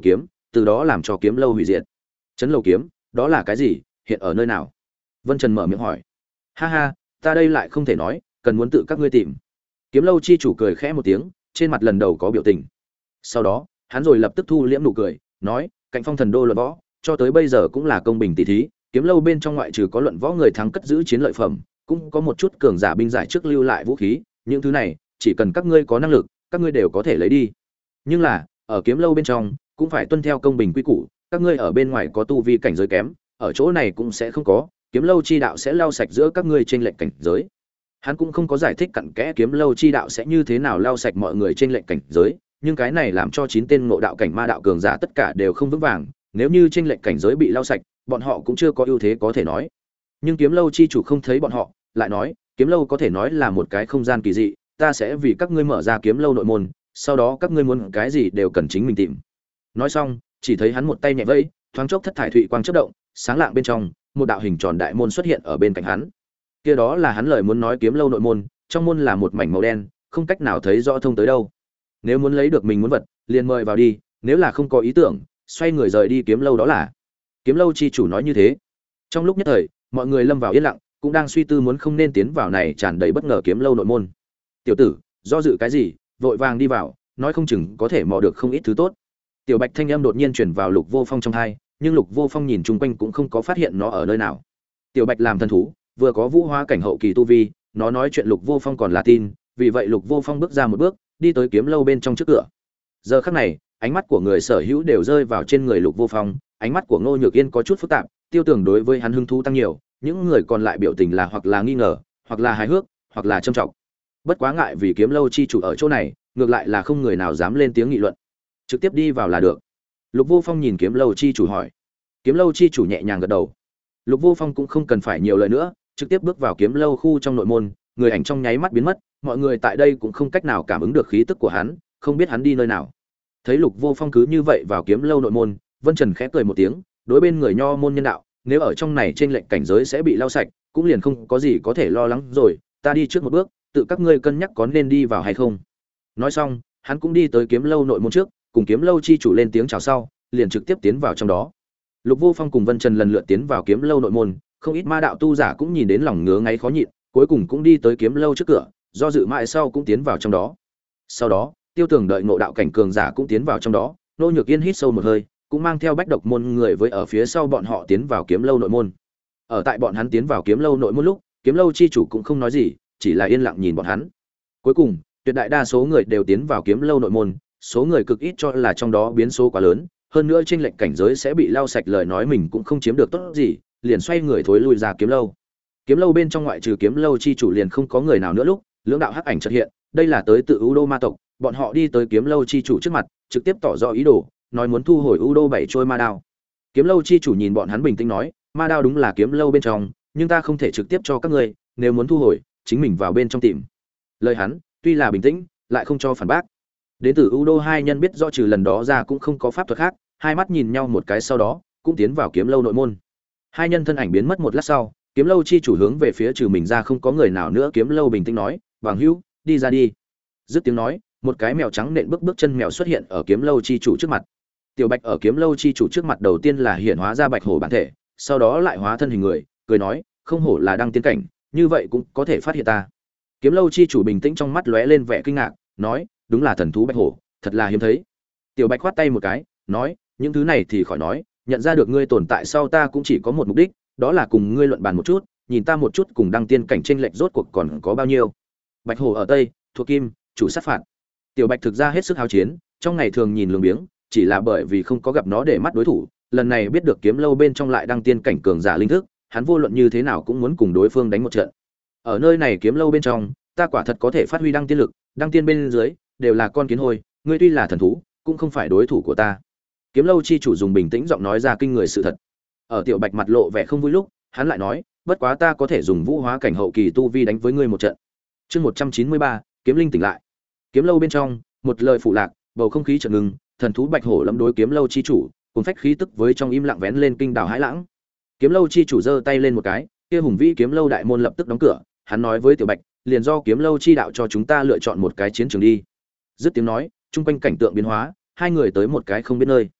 từ đó làm cho kiếm lâu hủy diệt. Trấn Lâu kiếm, đó là cái gì, hiện ở nơi nào? Vân Trần mở miệng hỏi. Ha ha, ta đây lại không thể nói, cần muốn tự các ngươi tìm. Kiếm lâu chi chủ cười khẽ một tiếng, trên mặt lần đầu có biểu tình. Sau đó, hắn rồi lập tức thu liễm nụ cười, nói, cạnh Phong Thần Đô luận võ, cho tới bây giờ cũng là công bình tỷ thí, kiếm lâu bên trong ngoại trừ có luận võ người thắng cất giữ chiến lợi phẩm, cũng có một chút cường giả binh giải trước lưu lại vũ khí, những thứ này, chỉ cần các ngươi có năng lực, các ngươi đều có thể lấy đi. Nhưng là, ở kiếm lâu bên trong, cũng phải tuân theo công bình quy củ, các ngươi ở bên ngoài có tu vi cảnh giới kém, ở chỗ này cũng sẽ không có, kiếm lâu chi đạo sẽ lau sạch giữa các ngươi trên lệnh cảnh giới. Hắn cũng không có giải thích cặn kẽ kiếm lâu chi đạo sẽ như thế nào lau sạch mọi người trên lệnh cảnh giới, nhưng cái này làm cho 9 tên ngộ đạo cảnh ma đạo cường giả tất cả đều không vững vàng, nếu như trên lệnh cảnh giới bị lau sạch, bọn họ cũng chưa có ưu thế có thể nói. Nhưng kiếm lâu chi chủ không thấy bọn họ, lại nói, kiếm lâu có thể nói là một cái không gian kỳ dị, ta sẽ vì các ngươi mở ra kiếm lâu nội môn, sau đó các ngươi muốn cái gì đều cần chính mình tìm. Nói xong, chỉ thấy hắn một tay nhẹ vẫy, thoáng chốc thất thải thụy quang chớp động, sáng lạng bên trong, một đạo hình tròn đại môn xuất hiện ở bên cạnh hắn. Kia đó là hắn lời muốn nói kiếm lâu nội môn, trong môn là một mảnh màu đen, không cách nào thấy rõ thông tới đâu. Nếu muốn lấy được mình muốn vật, liền mời vào đi, nếu là không có ý tưởng, xoay người rời đi kiếm lâu đó là. Kiếm lâu chi chủ nói như thế. Trong lúc nhất thời, mọi người lâm vào yên lặng, cũng đang suy tư muốn không nên tiến vào này tràn đầy bất ngờ kiếm lâu nội môn. Tiểu tử, do dự cái gì, vội vàng đi vào, nói không chừng có thể mò được không ít thứ tốt. Tiểu Bạch thanh âm đột nhiên truyền vào Lục Vô Phong trong tai, nhưng Lục Vô Phong nhìn chung quanh cũng không có phát hiện nó ở nơi nào. Tiểu Bạch làm thần thú, vừa có vũ hóa cảnh hậu kỳ tu vi, nó nói chuyện Lục Vô Phong còn là tin, vì vậy Lục Vô Phong bước ra một bước, đi tới kiếm lâu bên trong trước cửa. Giờ khắc này, ánh mắt của người sở hữu đều rơi vào trên người Lục Vô Phong, ánh mắt của Ngô Nhược Yên có chút phức tạp, Tiêu Tưởng đối với hắn hứng thú tăng nhiều, những người còn lại biểu tình là hoặc là nghi ngờ, hoặc là hài hước, hoặc là trâm trọng. Bất quá ngại vì kiếm lâu chi chủ ở chỗ này, ngược lại là không người nào dám lên tiếng nghị luận, trực tiếp đi vào là được. Lục Vô Phong nhìn kiếm lâu chi chủ hỏi. Kiếm lâu chi chủ nhẹ nhàng gật đầu. Lục Vô Phong cũng không cần phải nhiều lời nữa, trực tiếp bước vào kiếm lâu khu trong nội môn, người ảnh trong nháy mắt biến mất, mọi người tại đây cũng không cách nào cảm ứng được khí tức của hắn, không biết hắn đi nơi nào. Thấy Lục Vô Phong cứ như vậy vào kiếm lâu nội môn, Vân Trần khẽ cười một tiếng, đối bên người nho môn nhân đạo, nếu ở trong này trên lệnh cảnh giới sẽ bị lau sạch, cũng liền không có gì có thể lo lắng rồi, ta đi trước một bước, tự các ngươi cân nhắc có nên đi vào hay không. Nói xong, hắn cũng đi tới kiếm lâu nội môn trước, cùng kiếm lâu chi chủ lên tiếng chào sau, liền trực tiếp tiến vào trong đó. Lục Vô Phong cùng Vân Trần lần lượt tiến vào kiếm lâu nội môn, không ít ma đạo tu giả cũng nhìn đến lòng ngứa ngáy khó nhịn, cuối cùng cũng đi tới kiếm lâu trước cửa, do dự mãi sau cũng tiến vào trong đó. Sau đó, Tiêu Tưởng đợi ngộ đạo cảnh cường giả cũng tiến vào trong đó, Nô Nhược Yên hít sâu một hơi, cũng mang theo bách độc môn người với ở phía sau bọn họ tiến vào kiếm lâu nội môn. Ở tại bọn hắn tiến vào kiếm lâu nội môn lúc, kiếm lâu chi chủ cũng không nói gì, chỉ là yên lặng nhìn bọn hắn. Cuối cùng, tuyệt đại đa số người đều tiến vào kiếm lâu nội môn, số người cực ít cho là trong đó biến số quá lớn, hơn nữa trên lệnh cảnh giới sẽ bị lau sạch lời nói mình cũng không chiếm được tốt gì, liền xoay người thối lui ra kiếm lâu. Kiếm lâu bên trong ngoại trừ kiếm lâu chi chủ liền không có người nào nữa lúc, lưỡng đạo hắc ảnh chợt hiện, đây là tới tự U Đô ma tộc, bọn họ đi tới kiếm lâu chi chủ trước mặt, trực tiếp tỏ rõ ý đồ, nói muốn thu hồi U Đô bảy trôi ma đao. Kiếm lâu chi chủ nhìn bọn hắn bình tĩnh nói, ma đao đúng là kiếm lâu bên trong, nhưng ta không thể trực tiếp cho các ngươi, nếu muốn thu hồi, chính mình vào bên trong tìm. Lời hắn tuy là bình tĩnh, lại không cho phản bác. Đến từ U Đô hai nhân biết rõ trừ lần đó ra cũng không có pháp thuật khác, hai mắt nhìn nhau một cái sau đó, cũng tiến vào kiếm lâu nội môn. Hai nhân thân ảnh biến mất một lát sau, kiếm lâu chi chủ hướng về phía trừ mình ra không có người nào nữa, kiếm lâu bình tĩnh nói, "Vàng Hữu, đi ra đi." Dứt tiếng nói, một cái mèo trắng nện bước chân mèo xuất hiện ở kiếm lâu chi chủ trước mặt. Tiểu Bạch ở kiếm lâu chi chủ trước mặt đầu tiên là hiện hóa ra bạch hổ bản thể, sau đó lại hóa thân hình người, cười nói, "Không hổ là đăng tiên cảnh, như vậy cũng có thể phát hiện ta." Kiếm lâu chi chủ bình tĩnh trong mắt lóe lên vẻ kinh ngạc, nói, "Đúng là thần thú bạch hổ, thật là hiếm thấy." Tiểu Bạch khoát tay một cái, nói, "Những thứ này thì khỏi nói, nhận ra được ngươi tồn tại sau ta cũng chỉ có một mục đích, đó là cùng ngươi luận bàn một chút, nhìn ta một chút cùng đăng tiên cảnh chênh lệch rốt cuộc còn có bao nhiêu." Bạch hổ ở tây, thuộc kim, chủ sát phạt. Tiểu Bạch thực ra hết sức háo chiến, trong ngày thường nhìn lường biếng, chỉ là bởi vì không có gặp nó để mắt đối thủ, lần này biết được kiếm lâu bên trong lại đăng tiên cảnh cường giả linh thức, hắn vô luận như thế nào cũng muốn cùng đối phương đánh một trận. Ở nơi này kiếm lâu bên trong, ta quả thật có thể phát huy đăng tiên lực, đăng tiên bên dưới đều là con kiến hôi, ngươi tuy là thần thú, cũng không phải đối thủ của ta. Kiếm lâu chi chủ dùng bình tĩnh giọng nói ra kinh người sự thật. Ở Tiểu Bạch mặt lộ vẻ không vui lúc, hắn lại nói, bất quá ta có thể dùng vũ hóa cảnh hậu kỳ tu vi đánh với ngươi một trận. Chương 193, kiếm linh tỉnh lại. Kiếm lâu bên trong, một lời phụ lạc, bầu không khí chợt ngừng, thần thú bạch hổ lâm đối kiếm lâu chi chủ, cùng phách khí tức với trong im lặng vén lên kinh đảo hãi lãng. Kiếm lâu chi chủ giơ tay lên một cái, kia hùng vĩ kiếm lâu đại môn lập tức đóng cửa, hắn nói với Tiểu Bạch, liền do kiếm lâu chi đạo cho chúng ta lựa chọn một cái chiến trường đi. Dứt tiếng nói, trung quanh cảnh tượng biến hóa, hai người tới một cái không biết nơi.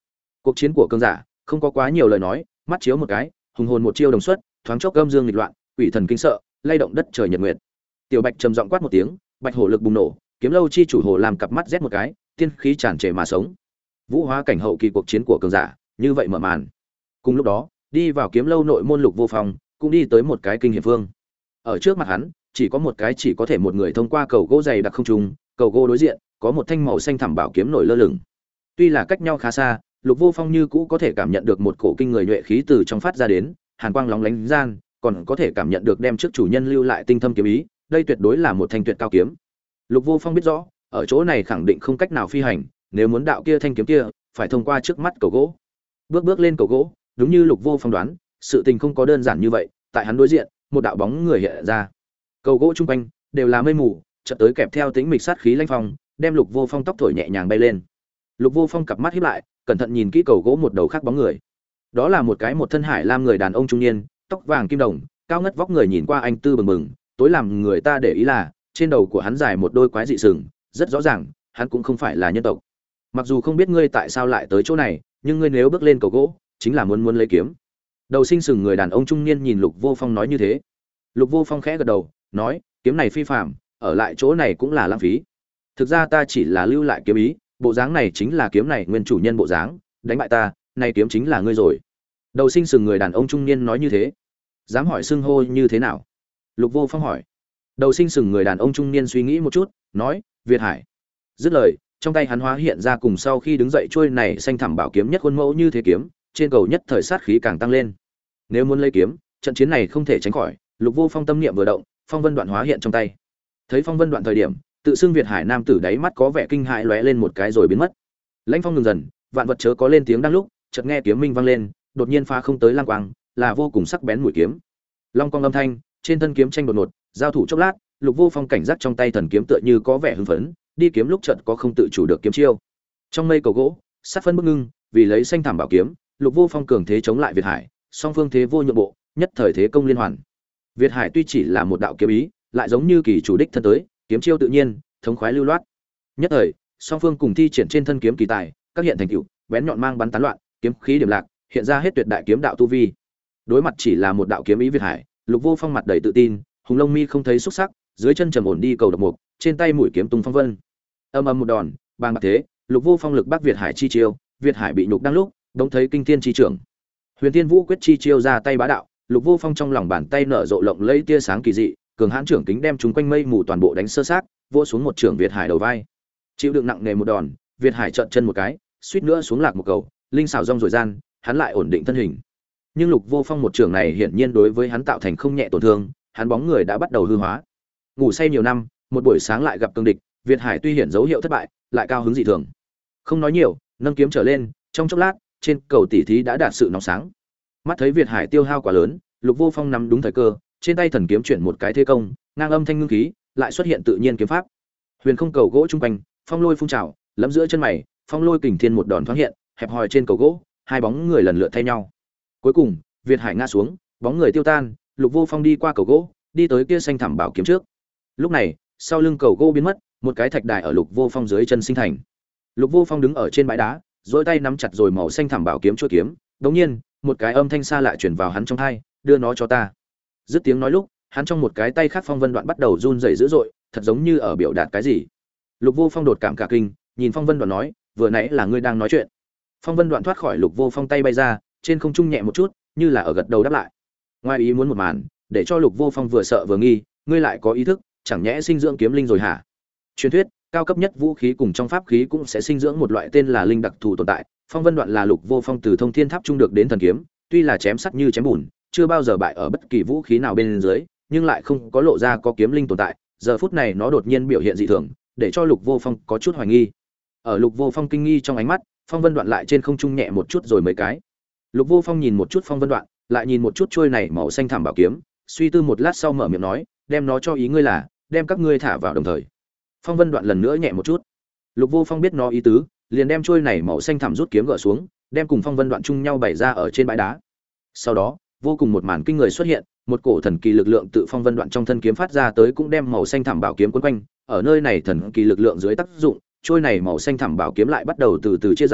Cuộc chiến của cường giả không có quá nhiều lời nói, mắt chiếu một cái, hùng hồn một chiêu đồng xuất, thoáng chốc gâm dương nghịch loạn, quỷ thần kinh sợ, lay động đất trời nhật nguyệt. Tiểu Bạch trầm giọng quát một tiếng, bạch hổ lực bùng nổ, kiếm lâu chi chủ hồ làm cặp mắt rét một cái, tiên khí tràn trề mà sống. Vũ hóa cảnh hậu kỳ cuộc chiến của cường giả, như vậy mở màn. Cùng lúc đó, đi vào kiếm lâu nội môn Lục Vô Phong, cũng đi tới một cái kinh hiểm phương. Ở trước mặt hắn, chỉ có một cái chỉ có thể một người thông qua cầu gỗ dày đặc không trung, cầu gỗ đối diện có một thanh màu xanh thẳm bảo kiếm nổi lơ lửng. Tuy là cách nhau khá xa, Lục Vô Phong như cũ có thể cảm nhận được một cổ kinh người nhuệ khí từ trong phát ra đến, hàn quang lóng lánh gian, còn có thể cảm nhận được đem trước chủ nhân lưu lại tinh thâm kiếm ý, đây tuyệt đối là một thanh tuyệt cao kiếm. Lục Vô Phong biết rõ, ở chỗ này khẳng định không cách nào phi hành, nếu muốn đạo kia thanh kiếm kia, phải thông qua trước mắt cầu gỗ. Bước bước lên cầu gỗ, đúng như Lục Vô Phong đoán, sự tình không có đơn giản như vậy, tại hắn đối diện, một đạo bóng người hiện ra. Cầu gỗ trung quanh đều là mây mù, chợt tới kèm theo tính mịch sát khí lanh phong, đem Lục Vô Phong tóc thổi nhẹ nhàng bay lên. Lục Vô Phong cặp mắt híp lại, cẩn thận nhìn kỹ cầu gỗ một đầu khác bóng người. Đó là một cái một thân hải lam người đàn ông trung niên, tóc vàng kim đồng, cao ngất vóc người nhìn qua anh tư bừng bừng, tối làm người ta để ý là trên đầu của hắn dài một đôi quái dị sừng, rất rõ ràng, hắn cũng không phải là nhân tộc. Mặc dù không biết ngươi tại sao lại tới chỗ này, nhưng ngươi nếu bước lên cầu gỗ, chính là muốn lấy kiếm. Đầu sinh sừng người đàn ông trung niên nhìn Lục Vô Phong nói như thế. Lục Vô Phong khẽ gật đầu, nói, kiếm này phi phàm, ở lại chỗ này cũng là lãng phí. Thực ra ta chỉ là lưu lại kiếm ý, bộ dáng này chính là kiếm này nguyên chủ nhân bộ dáng, đánh bại ta, này kiếm chính là ngươi rồi. Đầu sinh sừng người đàn ông trung niên nói như thế. Dám hỏi xưng hô như thế nào? Lục Vô Phong hỏi. Đầu sinh sừng người đàn ông trung niên suy nghĩ một chút, nói, Việt Hải. Dứt lời, trong tay hắn hóa hiện ra cùng sau khi đứng dậy chuôi này xanh thẳm bảo kiếm nhất khuôn mẫu như thế kiếm, trên cầu nhất thời sát khí càng tăng lên. Nếu muốn lấy kiếm, trận chiến này không thể tránh khỏi. Lục Vô Phong tâm niệm vừa động, phong vân đoạn hóa hiện trong tay. Thấy phong vân đoạn thời điểm, tự xưng Việt Hải nam tử đáy mắt có vẻ kinh hãi lóe lên một cái rồi biến mất. Lãnh phong ngừng dần, vạn vật chớ có lên tiếng đang lúc, chợt nghe kiếm minh vang lên, đột nhiên phá không tới lang quang, là vô cùng sắc bén mũi kiếm. Long quang âm thanh, trên thân kiếm tranh đột ngột, giao thủ chốc lát, Lục Vô Phong cảnh giác trong tay thần kiếm tựa như có vẻ hưng phấn, đi kiếm lúc chợt có không tự chủ được kiếm chiêu. Trong mây cầu gỗ, sát phân bức ngưng, vì lấy xanh thảm bảo kiếm, Lục Vô Phong cường thế chống lại Việt Hải, song phương thế vô nhượng bộ, nhất thời thế công liên hoàn. Việt Hải tuy chỉ là một đạo kiếm ý, lại giống như kỳ chủ đích thân tới, kiếm chiêu tự nhiên, thống khoái lưu loát. Nhất thời, song phương cùng thi triển trên thân kiếm kỳ tài, các hiện thành tựu, bén nhọn mang bắn tán loạn, kiếm khí điểm lạc, hiện ra hết tuyệt đại kiếm đạo tu vi. Đối mặt chỉ là một đạo kiếm ý Việt Hải, Lục Vô Phong mặt đầy tự tin, hùng lông mi không thấy xúc sắc, dưới chân trầm ổn đi cầu độc mục, trên tay mũi kiếm tung phong vân. Âm âm một đòn, bàng bạc thế, Lục Vô Phong lực bắc Việt Hải chi chiêu, Việt Hải bị nhục đang lúc, đống thấy kinh thiên chi trưởng. Huyền Thiên Vũ quyết chi chiêu ra tay bá đạo, Lục Vô Phong trong lòng bàn tay nở rộ lộng lẫy tia sáng kỳ dị, cường hãn trưởng kính đem chúng quanh mây mù toàn bộ đánh sơ xác, vỗ xuống một trưởng Việt Hải đầu vai. Chịu đựng nặng nề một đòn, Việt Hải trợn chân một cái, suýt nữa xuống lạc một cầu, linh xảo rong rồi gian, hắn lại ổn định thân hình. Nhưng Lục Vô Phong một trưởng này hiển nhiên đối với hắn tạo thành không nhẹ tổn thương, hắn bóng người đã bắt đầu hư hóa. Ngủ say nhiều năm, một buổi sáng lại gặp cương địch, Việt Hải tuy hiện dấu hiệu thất bại, lại cao hứng dị thường. Không nói nhiều, nâng kiếm trở lên, trong chốc lát, trên cầu tỷ thí đã đạt sự nóng sáng. Mắt thấy Việt Hải tiêu hao quá lớn, Lục Vô Phong nắm đúng thời cơ, trên tay thần kiếm chuyển một cái thế công, ngang âm thanh ngưng khí, lại xuất hiện tự nhiên kiếm pháp. Huyền không cầu gỗ trung quanh, phong lôi phun trào, lẫm giữa chân mày, phong lôi kình thiên một đòn thoáng hiện, hẹp hòi trên cầu gỗ, hai bóng người lần lượt thay nhau. Cuối cùng, Việt Hải ngã xuống, bóng người tiêu tan, Lục Vô Phong đi qua cầu gỗ, đi tới kia xanh thẳm bảo kiếm trước. Lúc này, sau lưng cầu gỗ biến mất, một cái thạch đài ở Lục Vô Phong dưới chân sinh thành. Lục Vô Phong đứng ở trên bãi đá, duỗi tay nắm chặt rồi màu xanh thẳm bảo kiếm chuôi kiếm, đột nhiên, một cái âm thanh xa lạ truyền vào hắn trong tai, "Đưa nó cho ta." Dứt tiếng nói lúc, hắn trong một cái tay khác phong vân đoạn bắt đầu run rẩy dữ dội, thật giống như ở biểu đạt cái gì. Lục Vô Phong đột cảm cả kinh, nhìn phong vân đoạn nói, "Vừa nãy là ngươi đang nói chuyện?" Phong vân đoạn thoát khỏi Lục Vô Phong tay bay ra, trên không trung nhẹ một chút, như là ở gật đầu đáp lại. Ngoài ý muốn một màn, để cho Lục Vô Phong vừa sợ vừa nghi, ngươi lại có ý thức, chẳng nhẽ sinh dưỡng kiếm linh rồi hả? Truyền thuyết, cao cấp nhất vũ khí cùng trong pháp khí cũng sẽ sinh dưỡng một loại tên là linh đặc thù tồn tại. Phong vân đoạn là Lục Vô Phong từ Thông Thiên Tháp trung được đến thần kiếm, tuy là chém sắt như chém bùn, chưa bao giờ bại ở bất kỳ vũ khí nào bên dưới, nhưng lại không có lộ ra có kiếm linh tồn tại. Giờ phút này nó đột nhiên biểu hiện dị thường, để cho Lục Vô Phong có chút hoài nghi. Ở Lục Vô Phong kinh nghi trong ánh mắt, phong vân đoạn lại trên không trung nhẹ một chút rồi mấy cái. Lục Vô Phong nhìn một chút phong vân đoạn, lại nhìn một chút chuôi này màu xanh thẳm bảo kiếm, suy tư một lát sau mở miệng nói, đem nó cho ý ngươi là đem các ngươi thả vào đồng thời. Phong vân đoạn lần nữa nhẹ một chút. Lục Vô Phong biết nó ý tứ, liền đem chuôi này màu xanh thẳm rút kiếm gỡ xuống, đem cùng phong vân đoạn chung nhau bày ra ở trên bãi đá. Sau đó, vô cùng một màn kinh người xuất hiện, một cổ thần kỳ lực lượng tự phong vân đoạn trong thân kiếm phát ra tới cũng đem màu xanh thẳm bảo kiếm quấn quanh, ở nơi này thần kỳ lực lượng dưới tác dụng, chuôi này màu xanh thẳm bảo kiếm lại bắt đầu từ từ chia giải,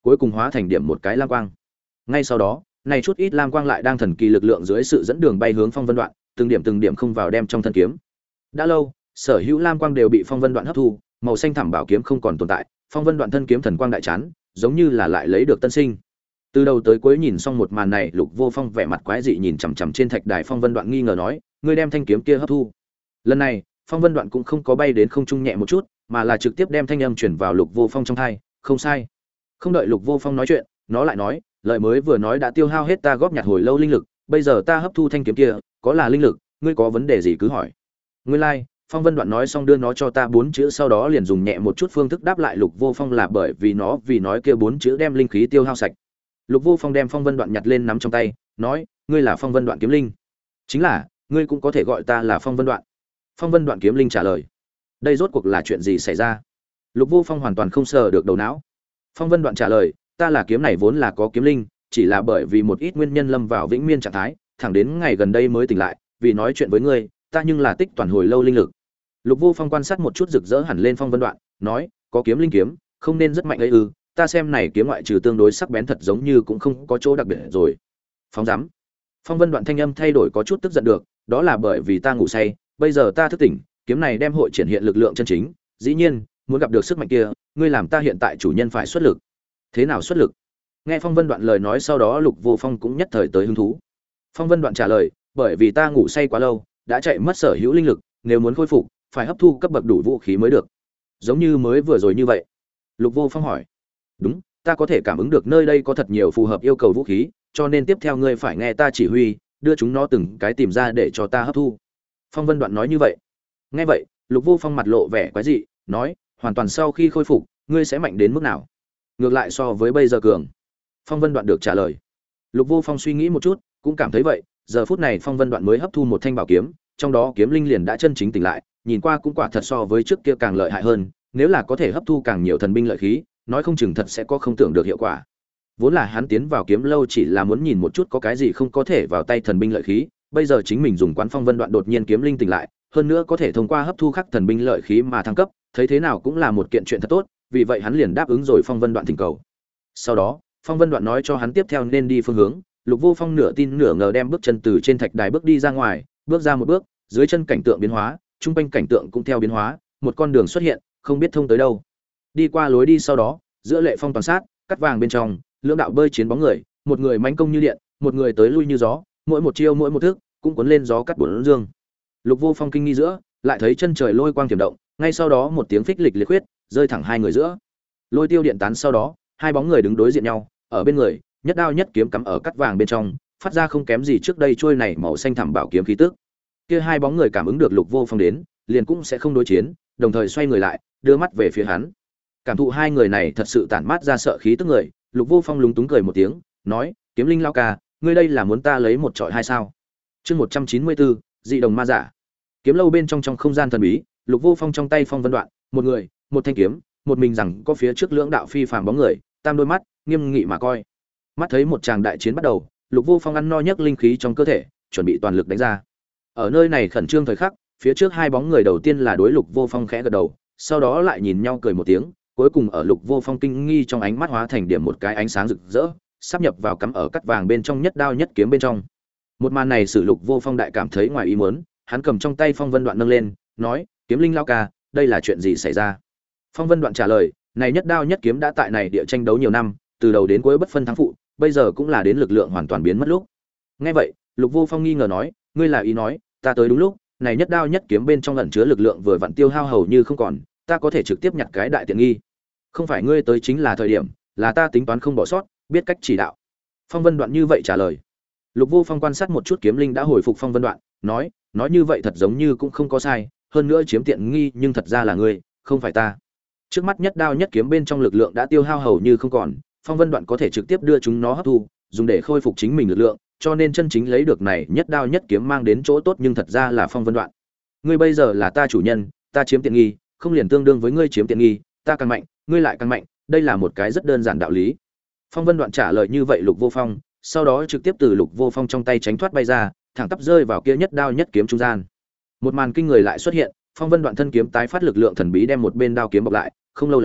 cuối cùng hóa thành điểm một cái lam quang. Ngay sau đó, này chút ít lam quang lại đang thần kỳ lực lượng dưới sự dẫn đường bay hướng Phong Vân Đoạn, từng điểm không vào đem trong thân kiếm. Đã lâu, sở hữu lam quang đều bị Phong Vân Đoạn hấp thu, màu xanh thẳm bảo kiếm không còn tồn tại, Phong Vân Đoạn thân kiếm thần quang đại chán, giống như là lại lấy được tân sinh. Từ đầu tới cuối nhìn xong một màn này, Lục Vô Phong vẻ mặt quái dị nhìn chằm chằm trên thạch đài. Phong Vân Đoạn nghi ngờ nói, ngươi đem thanh kiếm kia hấp thu. Lần này, Phong Vân Đoạn cũng không có bay đến không trung nhẹ một chút, mà là trực tiếp đem thanh âm chuyển vào Lục Vô Phong trong tai, không sai. Không đợi Lục Vô Phong nói chuyện, nó lại nói, lời mới vừa nói đã tiêu hao hết ta góp nhặt hồi lâu linh lực, bây giờ ta hấp thu thanh kiếm kia, có là linh lực, ngươi có vấn đề gì cứ hỏi. Ngươi lai, Phong Vân Đoạn nói xong đưa nó cho ta 4 chữ, sau đó liền dùng nhẹ một chút phương thức đáp lại Lục Vô Phong là bởi vì nói kia 4 chữ đem linh khí tiêu hao sạch. Lục Vô Phong đem Phong Vân Đoạn nhặt lên nắm trong tay, nói, ngươi là Phong Vân Đoạn kiếm linh. Chính là, ngươi cũng có thể gọi ta là Phong Vân Đoạn. Phong Vân Đoạn kiếm linh trả lời. Đây rốt cuộc là chuyện gì xảy ra? Lục Vô Phong hoàn toàn không sờ được đầu não. Phong Vân Đoạn trả lời, ta là kiếm này vốn là có kiếm linh, chỉ là bởi vì một ít nguyên nhân lâm vào vĩnh miên trạng thái, thẳng đến ngày gần đây mới tỉnh lại, vì nói chuyện với ngươi, ta nhưng là tích toàn hồi lâu linh lực. Lục Vô Phong quan sát một chút rực rỡ hẳn lên Phong Vân Đoạn, nói, có kiếm linh kiếm, không nên rất mạnh ấy ư? Ta xem này kiếm ngoại trừ tương đối sắc bén thật giống như cũng không có chỗ đặc biệt rồi. Phóng dám. Phong Vân Đoạn thanh âm thay đổi có chút tức giận được, đó là bởi vì ta ngủ say, bây giờ ta thức tỉnh, kiếm này đem hội triển hiện lực lượng chân chính, dĩ nhiên, muốn gặp được sức mạnh kia, ngươi làm ta hiện tại chủ nhân phải xuất lực. Thế nào xuất lực? Nghe Phong Vân Đoạn lời nói sau đó Lục Vô Phong cũng nhất thời tới hứng thú. Phong Vân Đoạn trả lời, bởi vì ta ngủ say quá lâu, đã chạy mất sở hữu linh lực, nếu muốn khôi phục, phải hấp thu cấp bậc đủ vũ khí mới được. Giống như mới vừa rồi như vậy. Lục Vô Phong hỏi. Đúng, ta có thể cảm ứng được nơi đây có thật nhiều phù hợp yêu cầu vũ khí, cho nên tiếp theo ngươi phải nghe ta chỉ huy, đưa chúng nó từng cái tìm ra để cho ta hấp thu. Phong Vân Đoạn nói như vậy. Nghe vậy, Lục Vô Phong mặt lộ vẻ quái dị, nói, hoàn toàn sau khi khôi phục, ngươi sẽ mạnh đến mức nào? Ngược lại so với bây giờ cường. Phong Vân Đoạn được trả lời. Lục Vô Phong suy nghĩ một chút, cũng cảm thấy vậy, giờ phút này Phong Vân Đoạn mới hấp thu một thanh bảo kiếm, trong đó kiếm linh liền đã chân chính tỉnh lại, nhìn qua cũng quả thật so với trước kia càng lợi hại hơn, nếu là có thể hấp thu càng nhiều thần binh lợi khí, nói không chừng thật sẽ có không tưởng được hiệu quả. Vốn là hắn tiến vào kiếm lâu chỉ là muốn nhìn một chút có cái gì không có thể vào tay thần binh lợi khí, bây giờ chính mình dùng quán Phong Vân Đoạn đột nhiên kiếm linh tỉnh lại, hơn nữa có thể thông qua hấp thu khắc thần binh lợi khí mà thăng cấp, thấy thế nào cũng là một kiện chuyện thật tốt, vì vậy hắn liền đáp ứng rồi Phong Vân Đoạn thỉnh cầu. Sau đó, Phong Vân Đoạn nói cho hắn tiếp theo nên đi phương hướng, Lục Vô Phong nửa tin nửa ngờ đem bước chân từ trên thạch đài bước đi ra ngoài, bước ra một bước, dưới chân cảnh tượng biến hóa, trung quanh cảnh tượng cũng theo biến hóa, một con đường xuất hiện, không biết thông tới đâu. Đi qua lối đi sau đó, giữa lệ phong toàn sát, cắt vàng bên trong, lưỡng đạo bơi chiến bóng người, một người mãnh công như điện, một người tới lui như gió, mỗi một chiêu mỗi một thức, cũng cuốn lên gió cắt bốn dương. Lục Vô Phong kinh nghi giữa, lại thấy chân trời lôi quang tiềm động, ngay sau đó một tiếng phích lịch liệt huyết, rơi thẳng hai người giữa. Lôi tiêu điện tán sau đó, hai bóng người đứng đối diện nhau, ở bên người, nhất đao nhất kiếm cắm ở cắt vàng bên trong, phát ra không kém gì trước đây trôi này màu xanh thẳm bảo kiếm khí tức. Kia hai bóng người cảm ứng được Lục Vô Phong đến, liền cũng sẽ không đối chiến, đồng thời xoay người lại, đưa mắt về phía hắn. Cảm thụ hai người này thật sự tản mát ra sợ khí tức người, Lục Vô Phong lúng túng cười một tiếng, nói: "Kiếm linh lão ca, ngươi đây là muốn ta lấy một trọi hai sao?" Chương 194, dị đồng ma giả. Kiếm lâu bên trong không gian thần bí, Lục Vô Phong trong tay phong vân đoạn, một người, một thanh kiếm, một mình rằng có phía trước lưỡng đạo phi phàm bóng người, tam đôi mắt, nghiêm nghị mà coi. Mắt thấy một tràng đại chiến bắt đầu, Lục Vô Phong ăn no nhấc linh khí trong cơ thể, chuẩn bị toàn lực đánh ra. Ở nơi này khẩn trương thời khắc, phía trước hai bóng người đầu tiên là đối Lục Vô Phong khẽ gật đầu, sau đó lại nhìn nhau cười một tiếng, cuối cùng ở Lục Vô Phong kinh nghi trong ánh mắt hóa thành điểm một cái ánh sáng rực rỡ, sắp nhập vào cắm ở cắt vàng bên trong nhất đao nhất kiếm bên trong. Một màn này sử Lục Vô Phong đại cảm thấy ngoài ý muốn, hắn cầm trong tay phong vân đoạn nâng lên, nói: "Kiếm linh lão ca, đây là chuyện gì xảy ra?" Phong vân đoạn trả lời: "Này nhất đao nhất kiếm đã tại này địa tranh đấu nhiều năm, từ đầu đến cuối bất phân thắng phụ, bây giờ cũng là đến lực lượng hoàn toàn biến mất lúc." Nghe vậy, Lục Vô Phong nghi ngờ nói: "Ngươi là ý nói, ta tới đúng lúc, này nhất đao nhất kiếm bên trong ẩn chứa lực lượng vừa vặn tiêu hao hầu như không còn, ta có thể trực tiếp nhặt cái đại tiện nghi." "Không phải ngươi tới chính là thời điểm, là ta tính toán không bỏ sót, biết cách chỉ đạo." Phong vân đoạn như vậy trả lời. Lục Vô Phong quan sát một chút kiếm linh đã hồi phục phong vân đoạn, nói như vậy thật giống như cũng không có sai, hơn nữa chiếm tiện nghi nhưng thật ra là ngươi, không phải ta. Trước mắt nhất đao nhất kiếm bên trong lực lượng đã tiêu hao hầu như không còn, phong vân đoạn có thể trực tiếp đưa chúng nó hấp thu, dùng để khôi phục chính mình lực lượng, cho nên chân chính lấy được này nhất đao nhất kiếm mang đến chỗ tốt nhưng thật ra là phong vân đoạn. Ngươi bây giờ là ta chủ nhân, ta chiếm tiện nghi, không liền tương đương với ngươi chiếm tiện nghi, ta càng mạnh, ngươi lại càng mạnh, đây là một cái rất đơn giản đạo lý. Phong vân đoạn trả lời như vậy Lục Vô Phong, sau đó trực tiếp từ Lục Vô Phong trong tay tránh thoát bay ra, thẳng tắp rơi vào kia nhất đao nhất kiếm trung gian. Một màn kinh người lại xuất hiện, phong vân đoạn thân kiếm tái phát lực lượng thần bí đem một bên đao kiếm bọc lại, không lâu lắm,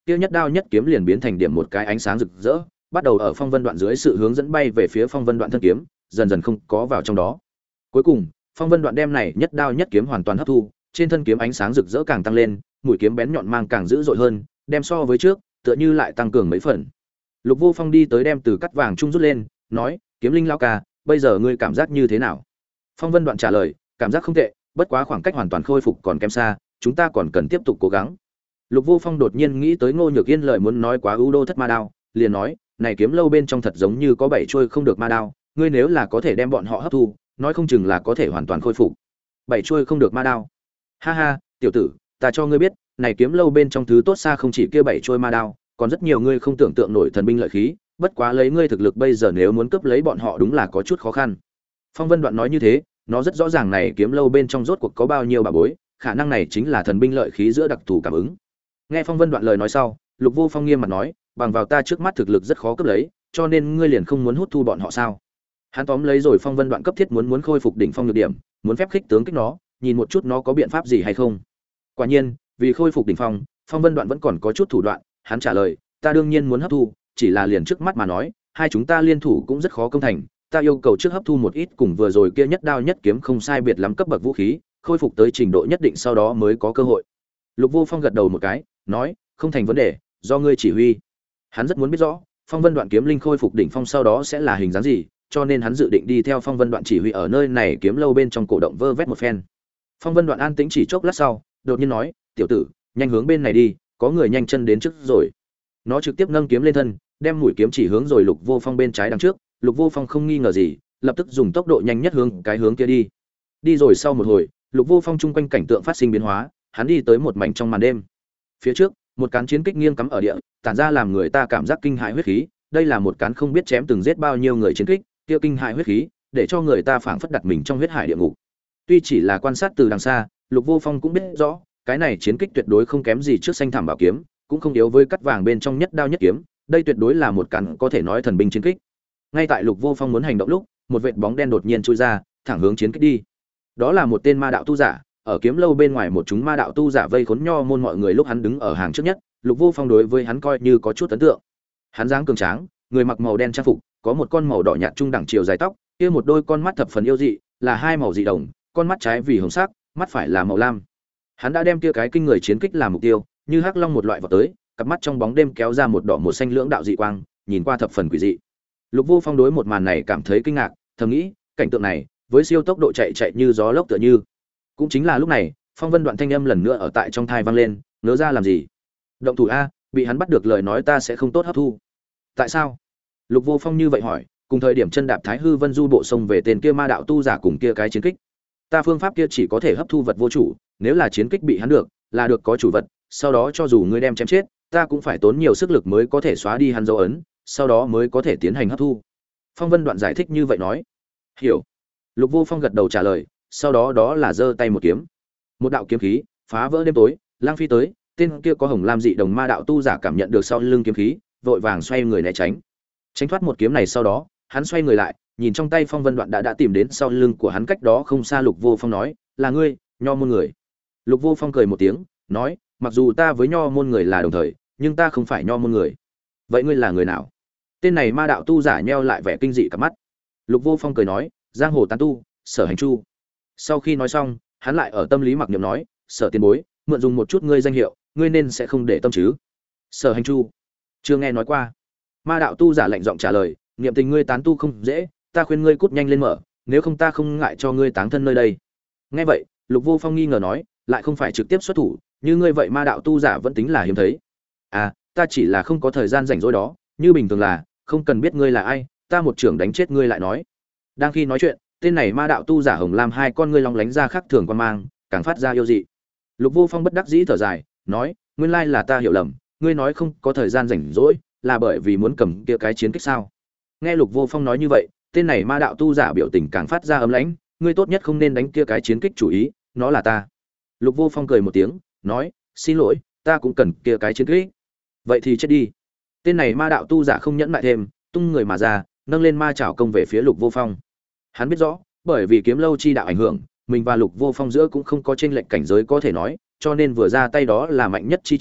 kia nhất đao nhất kiếm liền biến thành điểm một cái ánh sáng rực rỡ, bắt đầu ở phong vân đoạn dưới sự hướng dẫn bay về phía phong vân đoạn thân kiếm, dần dần không có vào trong đó. Cuối cùng, phong vân đoạn đem này nhất đao nhất kiếm hoàn toàn hấp thu, trên thân kiếm ánh sáng rực rỡ càng tăng lên, mũi kiếm bén nhọn mang càng dữ dội hơn, đem so với trước, tựa như lại tăng cường mấy phần. Lục Vô Phong đi tới đem từ cắt vàng trung rút lên, nói: "Kiếm linh lão ca, bây giờ ngươi cảm giác như thế nào?" Phong Vân Đoạn trả lời: "Cảm giác không tệ, bất quá khoảng cách hoàn toàn khôi phục còn kém xa, chúng ta còn cần tiếp tục cố gắng." Lục Vô Phong đột nhiên nghĩ tới Ngô Nhược Yên lời muốn nói quá ưu đô thất ma đao, liền nói: "Này kiếm lâu bên trong thật giống như có 7 chuôi không được ma đao, ngươi nếu là có thể đem bọn họ hấp thu, nói không chừng là có thể hoàn toàn khôi phục." 7 chuôi không được ma đao. Ha ha, tiểu tử, ta cho ngươi biết, này kiếm lâu bên trong thứ tốt xa không chỉ kia 7 chuôi ma đao, còn rất nhiều ngươi không tưởng tượng nổi thần binh lợi khí, bất quá lấy ngươi thực lực bây giờ nếu muốn cướp lấy bọn họ đúng là có chút khó khăn. Phong Vân Đoạn nói như thế, nó rất rõ ràng này kiếm lâu bên trong rốt cuộc có bao nhiêu bảo bối, khả năng này chính là thần binh lợi khí giữa đặc thù cảm ứng. Nghe Phong Vân Đoạn lời nói sau, Lục Vô Phong nghiêm mặt nói, bằng vào ta trước mắt thực lực rất khó cướp lấy, cho nên ngươi liền không muốn hút thu bọn họ sao? Hắn tóm lấy rồi Phong Vân Đoạn cấp thiết muốn khôi phục đỉnh phong nhược điểm, muốn phép khích tướng kích nó, nhìn một chút nó có biện pháp gì hay không. Quả nhiên, vì khôi phục đỉnh phong, Phong Vân Đoạn vẫn còn có chút thủ đoạn, hắn trả lời, ta đương nhiên muốn hấp thu, chỉ là liền trước mắt mà nói, hai chúng ta liên thủ cũng rất khó công thành, ta yêu cầu trước hấp thu một ít cùng vừa rồi kia nhất đao nhất kiếm không sai biệt lắm cấp bậc vũ khí, khôi phục tới trình độ nhất định sau đó mới có cơ hội. Lục Vô Phong gật đầu một cái, nói, không thành vấn đề, do ngươi chỉ huy. Hắn rất muốn biết rõ, Phong Vân Đoạn kiếm linh khôi phục đỉnh phong sau đó sẽ là hình dáng gì, cho nên hắn dự định đi theo Phong Vân Đoạn chỉ huy ở nơi này kiếm lâu bên trong cổ động vơ vét một phen. Phong Vân Đoạn an tĩnh chỉ chốc lát sau, đột nhiên nói, tiểu tử, nhanh hướng bên này đi, có người nhanh chân đến trước rồi. Nó trực tiếp nâng kiếm lên thân, đem mũi kiếm chỉ hướng rồi Lục Vô Phong bên trái đằng trước, Lục Vô Phong không nghi ngờ gì, lập tức dùng tốc độ nhanh nhất hướng cái hướng kia đi. Đi rồi sau một hồi, Lục Vô Phong chung quanh cảnh tượng phát sinh biến hóa, hắn đi tới một mảnh trong màn đêm. Phía trước, một cán chiến kích nghiêng cắm ở địa, tản ra làm người ta cảm giác kinh hãi huyết khí, đây là một cán không biết chém từng giết bao nhiêu người chiến kích, kia kinh hãi huyết khí, để cho người ta phảng phất đặt mình trong huyết hải địa ngục. Tuy chỉ là quan sát từ đằng xa, Lục Vô Phong cũng biết rõ, cái này chiến kích tuyệt đối không kém gì trước xanh thảm bảo kiếm, cũng không yếu với cắt vàng bên trong nhất đao nhất kiếm, đây tuyệt đối là một cán có thể nói thần binh chiến kích. Ngay tại Lục Vô Phong muốn hành động lúc, một vệt bóng đen đột nhiên chui ra, thẳng hướng chiến kích đi. Đó là một tên ma đạo tu giả, ở kiếm lâu bên ngoài một chúng ma đạo tu giả vây khốn nho môn mọi người lúc hắn đứng ở hàng trước nhất, Lục Vô Phong đối với hắn coi như có chút ấn tượng. Hắn dáng cường tráng, người mặc màu đen trang phục, có một con màu đỏ nhạt trung đẳng chiều dài tóc, kia một đôi con mắt thập phần yêu dị, là hai màu dị đồng, con mắt trái vì hồng sắc, mắt phải là màu lam. Hắn đã đem kia cái kinh người chiến kích làm mục tiêu, như hắc long một loại vọt tới, cặp mắt trong bóng đêm kéo ra một đỏ một xanh lưỡng đạo dị quang, nhìn qua thập phần quỷ dị. Lục Vô Phong đối một màn này cảm thấy kinh ngạc, thầm nghĩ, cảnh tượng này, với siêu tốc độ chạy như gió lốc tựa như. Cũng chính là lúc này, Phong Vân Đoạn thanh âm lần nữa ở tại trong thai vang lên, ngớ ra làm gì? Động thủ a, bị hắn bắt được lời nói ta sẽ không tốt hấp thu. Tại sao? Lục Vô Phong như vậy hỏi, cùng thời điểm chân đạp Thái Hư Vân Du bộ sông về tên kia ma đạo tu giả cùng kia cái chiến kích. Ta phương pháp kia chỉ có thể hấp thu vật vô chủ, nếu là chiến kích bị hắn được, là được có chủ vật, sau đó cho dù ngươi đem chém chết, ta cũng phải tốn nhiều sức lực mới có thể xóa đi hắn dấu ấn, sau đó mới có thể tiến hành hấp thu. Phong Vân Đoạn giải thích như vậy nói. Hiểu. Lục Vô Phong gật đầu trả lời, sau đó đó là giơ tay một kiếm. Một đạo kiếm khí phá vỡ đêm tối, lang phi tới, tên kia có hồng lam dị đồng ma đạo tu giả cảm nhận được sau lưng kiếm khí, vội vàng xoay người né tránh. Tránh thoát một kiếm này sau đó, hắn xoay người lại, nhìn trong tay Phong Vân Đoạn đã tìm đến sau lưng của hắn cách đó không xa. Lục Vô Phong nói, là ngươi, nho môn người. Lục Vô Phong cười một tiếng, nói, mặc dù ta với nho môn người là đồng thời, nhưng ta không phải nho môn người. Vậy ngươi là người nào? Tên này ma đạo tu giả nheo lại vẻ kinh dị cả mắt. Lục Vô Phong cười nói, giang hồ tán tu, Sở Hành Chu. Sau khi nói xong, hắn lại ở tâm lý mặc niệm nói, Sở tiền bối, mượn dùng một chút ngươi danh hiệu, ngươi nên sẽ không để tâm chứ? Sở Hành Chu, chưa nghe nói qua. Ma đạo tu giả lạnh giọng trả lời, niệm tình ngươi tán tu không dễ, ta khuyên ngươi cút nhanh lên mở, nếu không ta không ngại cho ngươi táng thân nơi đây. Nghe vậy, Lục Vô Phong nghi ngờ nói, lại không phải trực tiếp xuất thủ, như ngươi vậy ma đạo tu giả vẫn tính là hiếm thấy. À, ta chỉ là không có thời gian rảnh rỗi đó, như bình thường là, không cần biết ngươi là ai, ta một trưởng đánh chết ngươi lại nói. Đang khi nói chuyện, tên này ma đạo tu giả hồng lam hai con ngươi long lánh ra khác thường quan mang, càng phát ra yêu dị. Lục Vô Phong bất đắc dĩ thở dài, nói, nguyên lai là ta hiểu lầm, ngươi nói không có thời gian rảnh rỗi, là bởi vì muốn cầm kia cái chiến kích sao? Nghe Lục Vô Phong nói như vậy, tên này ma đạo tu giả biểu tình càng phát ra ấm lãnh, ngươi tốt nhất không nên đánh kia cái chiến kích chủ ý, nó là ta. Lục Vô Phong cười một tiếng, nói, xin lỗi, ta cũng cần kia cái chiến kích. Vậy thì chết đi. Tên này ma đạo tu giả không nhẫn nại thêm, tung người mà ra, nâng lên ma chảo công về phía Lục Vô Phong. Hắn biết rõ, bởi vì kiếm lâu chi đạo ảnh hưởng, mình và Lục Vô Phong giữa cũng không có chênh lệch cảnh giới có thể nói, cho nên vừa ra tay đó là mạnh nhất chi chiêu,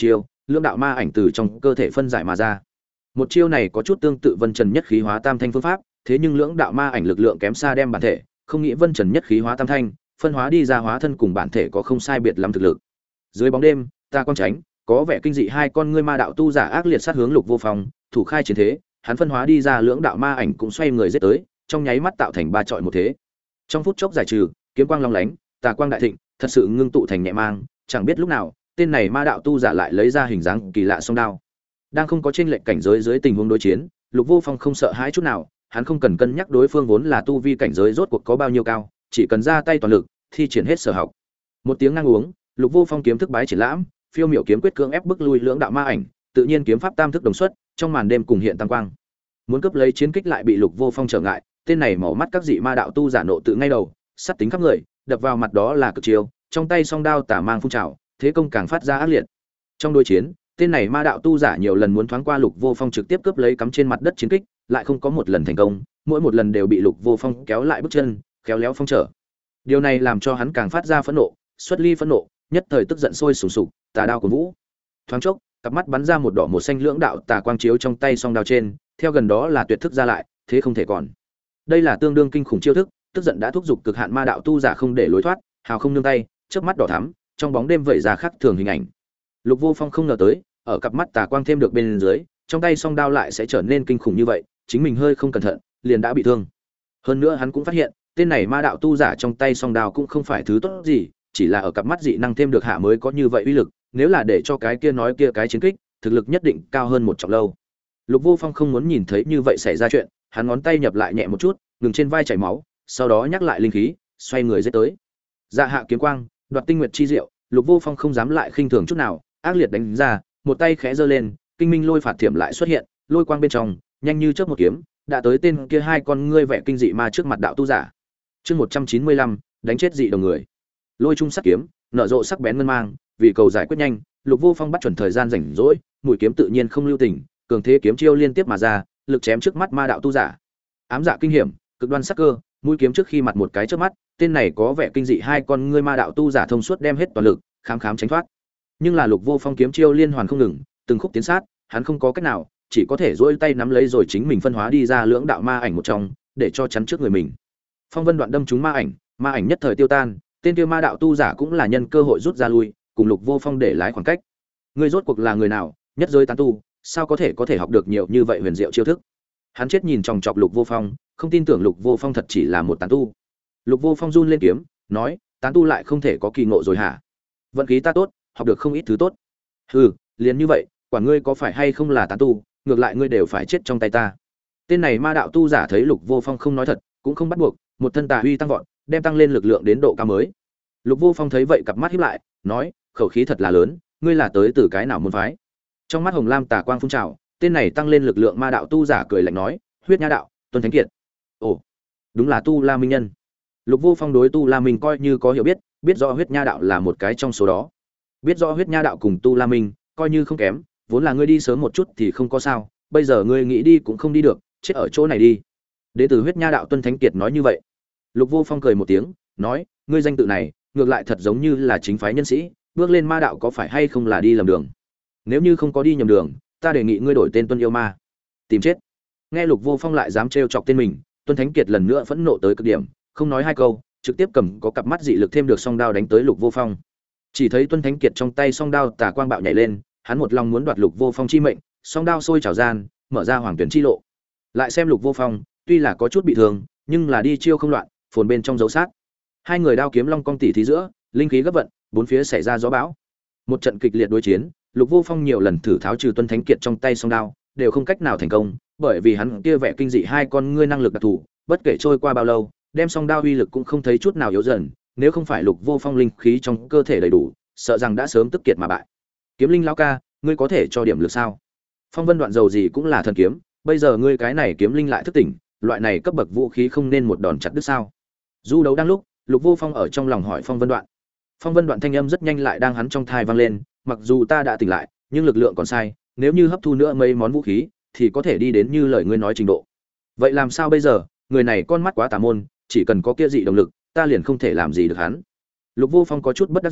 lưỡng đạo ma ảnh từ trong cơ thể phân giải mà ra. Một chiêu này có chút tương tự Vân Trần nhất khí hóa tam thanh phương pháp, thế nhưng lưỡng đạo ma ảnh lực lượng kém xa đem bản thể, không nghĩ Vân Trần nhất khí hóa tam thanh, phân hóa đi ra hóa thân cùng bản thể có không sai biệt lắm thực lực. Dưới bóng đêm, ta quang tránh, có vẻ kinh dị hai con ngươi ma đạo tu giả ác liệt sát hướng Lục Vô Phong, thủ khai chiến thế, hắn phân hóa đi ra lưỡng đạo ma ảnh cũng xoay người giết tới, trong nháy mắt tạo thành ba chọi một thế. Trong phút chốc giải trừ, kiếm quang long lánh, tà quang đại thịnh, thật sự ngưng tụ thành nhẹ mang, chẳng biết lúc nào, tên này ma đạo tu giả lại lấy ra hình dáng kỳ lạ song đao. Đang không có chênh lệch cảnh giới dưới tình huống đối chiến, Lục Vô Phong không sợ hãi chút nào, hắn không cần cân nhắc đối phương vốn là tu vi cảnh giới rốt cuộc có bao nhiêu cao, chỉ cần ra tay toàn lực, thi triển hết sở học. Một tiếng ngang uống, Lục Vô Phong kiếm thức bái triển lãm, phiêu miểu kiếm quyết cưỡng ép bức lui lưỡng đạo ma ảnh, tự nhiên kiếm pháp tam thức đồng xuất, trong màn đêm cùng hiện tăng quang. Muốn cướp lấy chiến kích lại bị Lục Vô Phong trở ngại, tên này màu mắt các dị ma đạo tu giả nộ tự ngay đầu, sát tính khắp người, đập vào mặt đó là cực chiêu, trong tay song đao tả mang phun trào, thế công càng phát ra ác liệt. Trong đối chiến, tên này ma đạo tu giả nhiều lần muốn thoáng qua Lục Vô Phong trực tiếp cướp lấy cắm trên mặt đất chiến kích, lại không có một lần thành công, mỗi một lần đều bị Lục Vô Phong kéo lại bước chân, khéo léo phong trở. Điều này làm cho hắn càng phát ra phẫn nộ, xuất ly phẫn nộ, nhất thời tức giận sôi sùng sục, tà đao của vũ. Thoáng chốc, cặp mắt bắn ra một đỏ một xanh lưỡng đạo tà quang chiếu trong tay song đao trên, theo gần đó là tuyệt thức ra lại, thế không thể còn. Đây là tương đương kinh khủng chiêu thức, tức giận đã thúc giục cực hạn ma đạo tu giả không để lối thoát, hào không nương tay, chớp mắt đỏ thắm, trong bóng đêm vẩy ra khắc thường hình ảnh. Lục Vô Phong không ngờ tới, ở cặp mắt tà quang thêm được bên dưới, trong tay song đao lại sẽ trở nên kinh khủng như vậy, chính mình hơi không cẩn thận, liền đã bị thương. Hơn nữa hắn cũng phát hiện, tên này ma đạo tu giả trong tay song đao cũng không phải thứ tốt gì, chỉ là ở cặp mắt dị năng thêm được hạ mới có như vậy uy lực, nếu là để cho cái kia nói kia cái chiến kích, thực lực nhất định cao hơn một trọng lâu. Lục Vô Phong không muốn nhìn thấy như vậy xảy ra chuyện, hắn ngón tay nhập lại nhẹ một chút, ngừng trên vai chảy máu, sau đó nhắc lại linh khí, xoay người giết tới. Dạ hạ kiếm quang, đoạt tinh nguyệt chi diệu, Lục Vô Phong không dám lại khinh thường chút nào, ác liệt đánh ra, một tay khẽ giơ lên, kinh minh lôi phạt thiểm lại xuất hiện, lôi quang bên trong, nhanh như chớp một kiếm, đã tới tên kia hai con ngươi vẻ kinh dị ma trước mặt đạo tu giả. Chương 195, đánh chết dị đồng người. Lôi trung sắc kiếm, nở rộ sắc bén ngân mang, vì cầu giải quyết nhanh, Lục Vô Phong bắt chuẩn thời gian rảnh rỗi, mũi kiếm tự nhiên không lưu tình, cường thế kiếm chiêu liên tiếp mà ra, lực chém trước mắt ma đạo tu giả. Ám dạ kinh hiểm, cực đoan sắc cơ, mũi kiếm trước khi mặt một cái trước mắt, tên này có vẻ kinh dị hai con ngươi ma đạo tu giả thông suốt đem hết toàn lực, khám khám tránh thoát. Nhưng là Lục Vô Phong kiếm chiêu liên hoàn không ngừng, từng khúc tiến sát, hắn không có cách nào, chỉ có thể duỗi tay nắm lấy rồi chính mình phân hóa đi ra lưỡng đạo ma ảnh một trong, để cho chắn trước người mình. Phong vân đoạn đâm trúng ma ảnh nhất thời tiêu tan, tên kia ma đạo tu giả cũng là nhân cơ hội rút ra lui, cùng Lục Vô Phong để lái khoảng cách. Ngươi rốt cuộc là người nào, nhất giới tán tu, sao có thể học được nhiều như vậy huyền diệu chiêu thức? Hắn chết nhìn chòng chọc Lục Vô Phong, không tin tưởng Lục Vô Phong thật chỉ là một tán tu. Lục Vô Phong run lên kiếm, nói, tán tu lại không thể có kỳ ngộ rồi hả? Vận khí ta tốt, học được không ít thứ tốt. Hừ, liền như vậy, quả ngươi có phải hay không là tán tu, ngược lại ngươi đều phải chết trong tay ta. Tên này ma đạo tu giả thấy Lục Vô Phong không nói thật, cũng không bắt buộc, một thân tà uy tăng vọt, đem tăng lên lực lượng đến độ cao mới. Lục Vô Phong thấy vậy cặp mắt híp lại, nói, khẩu khí thật là lớn, ngươi là tới từ cái nào môn phái? Trong mắt hồng lam tà quang phun trào, tên này tăng lên lực lượng ma đạo tu giả cười lạnh nói, huyết nha đạo, Tuân Thánh Kiệt. Ồ, đúng là Tu La Minh nhân. Lục Vô Phong đối Tu La Minh coi như có hiểu biết, biết rõ huyết nha đạo là một cái trong số đó. Biết rõ huyết nha đạo cùng Tu La Minh, coi như không kém, vốn là ngươi đi sớm một chút thì không có sao, bây giờ ngươi nghĩ đi cũng không đi được, chết ở chỗ này đi. Đệ tử huyết nha đạo Tuân Thánh Kiệt nói như vậy. Lục Vô Phong cười một tiếng, nói, ngươi danh tự này, ngược lại thật giống như là chính phái nhân sĩ, bước lên ma đạo có phải hay không là đi lầm đường? Nếu như không có đi nhầm đường, ta đề nghị ngươi đổi tên Tuân Yêu Ma. Tìm chết. Nghe Lục Vô Phong lại dám trêu chọc tên mình, Tuân Thánh Kiệt lần nữa phẫn nộ tới cực điểm, không nói hai câu, trực tiếp cầm có cặp mắt dị lực thêm được song đao đánh tới Lục Vô Phong. Chỉ thấy Tuân Thánh Kiệt trong tay song đao tà quang bạo nhảy lên, hắn một lòng muốn đoạt Lục Vô Phong chi mệnh, song đao sôi trào gian, mở ra hoàng tuyển chi lộ. Lại xem Lục Vô Phong, tuy là có chút bị thương, nhưng là đi chiêu không loạn, phồn bên trong dấu sát. Hai người đao kiếm long cong tỉ thí giữa, linh khí gấp vận, bốn phía xảy ra gió bão. Một trận kịch liệt đối chiến, Lục Vô Phong nhiều lần thử tháo trừ Tuân Thánh Kiệt trong tay song đao, đều không cách nào thành công, bởi vì hắn kia vẻ kinh dị hai con ngươi năng lực đặc thù, bất kể trôi qua bao lâu, đem song đao uy lực cũng không thấy chút nào yếu dần, nếu không phải Lục Vô Phong linh khí trong cơ thể đầy đủ, sợ rằng đã sớm tức kiệt mà bại. Kiếm Linh lão ca, ngươi có thể cho điểm lực sao? Phong Vân đoạn dầu gì cũng là thần kiếm, bây giờ ngươi cái này kiếm linh lại thức tỉnh, loại này cấp bậc vũ khí không nên một đòn chặt đứt sao? Du đấu đang lúc, Lục Vô Phong ở trong lòng hỏi Phong Vân đoạn. Phong Vân đoạn thanh âm rất nhanh lại đang hắn trong thai vang lên, mặc dù ta đã tỉnh lại, nhưng lực lượng còn sai, nếu như hấp thu nữa mấy món vũ khí, thì có thể đi đến như lời ngươi nói trình độ. Vậy làm sao bây giờ? Người này con mắt quá tà môn, chỉ cần có kia dị động lực, ta liền không thể làm gì được hắn. Lục Vô Phong có chút bất đắc dĩ,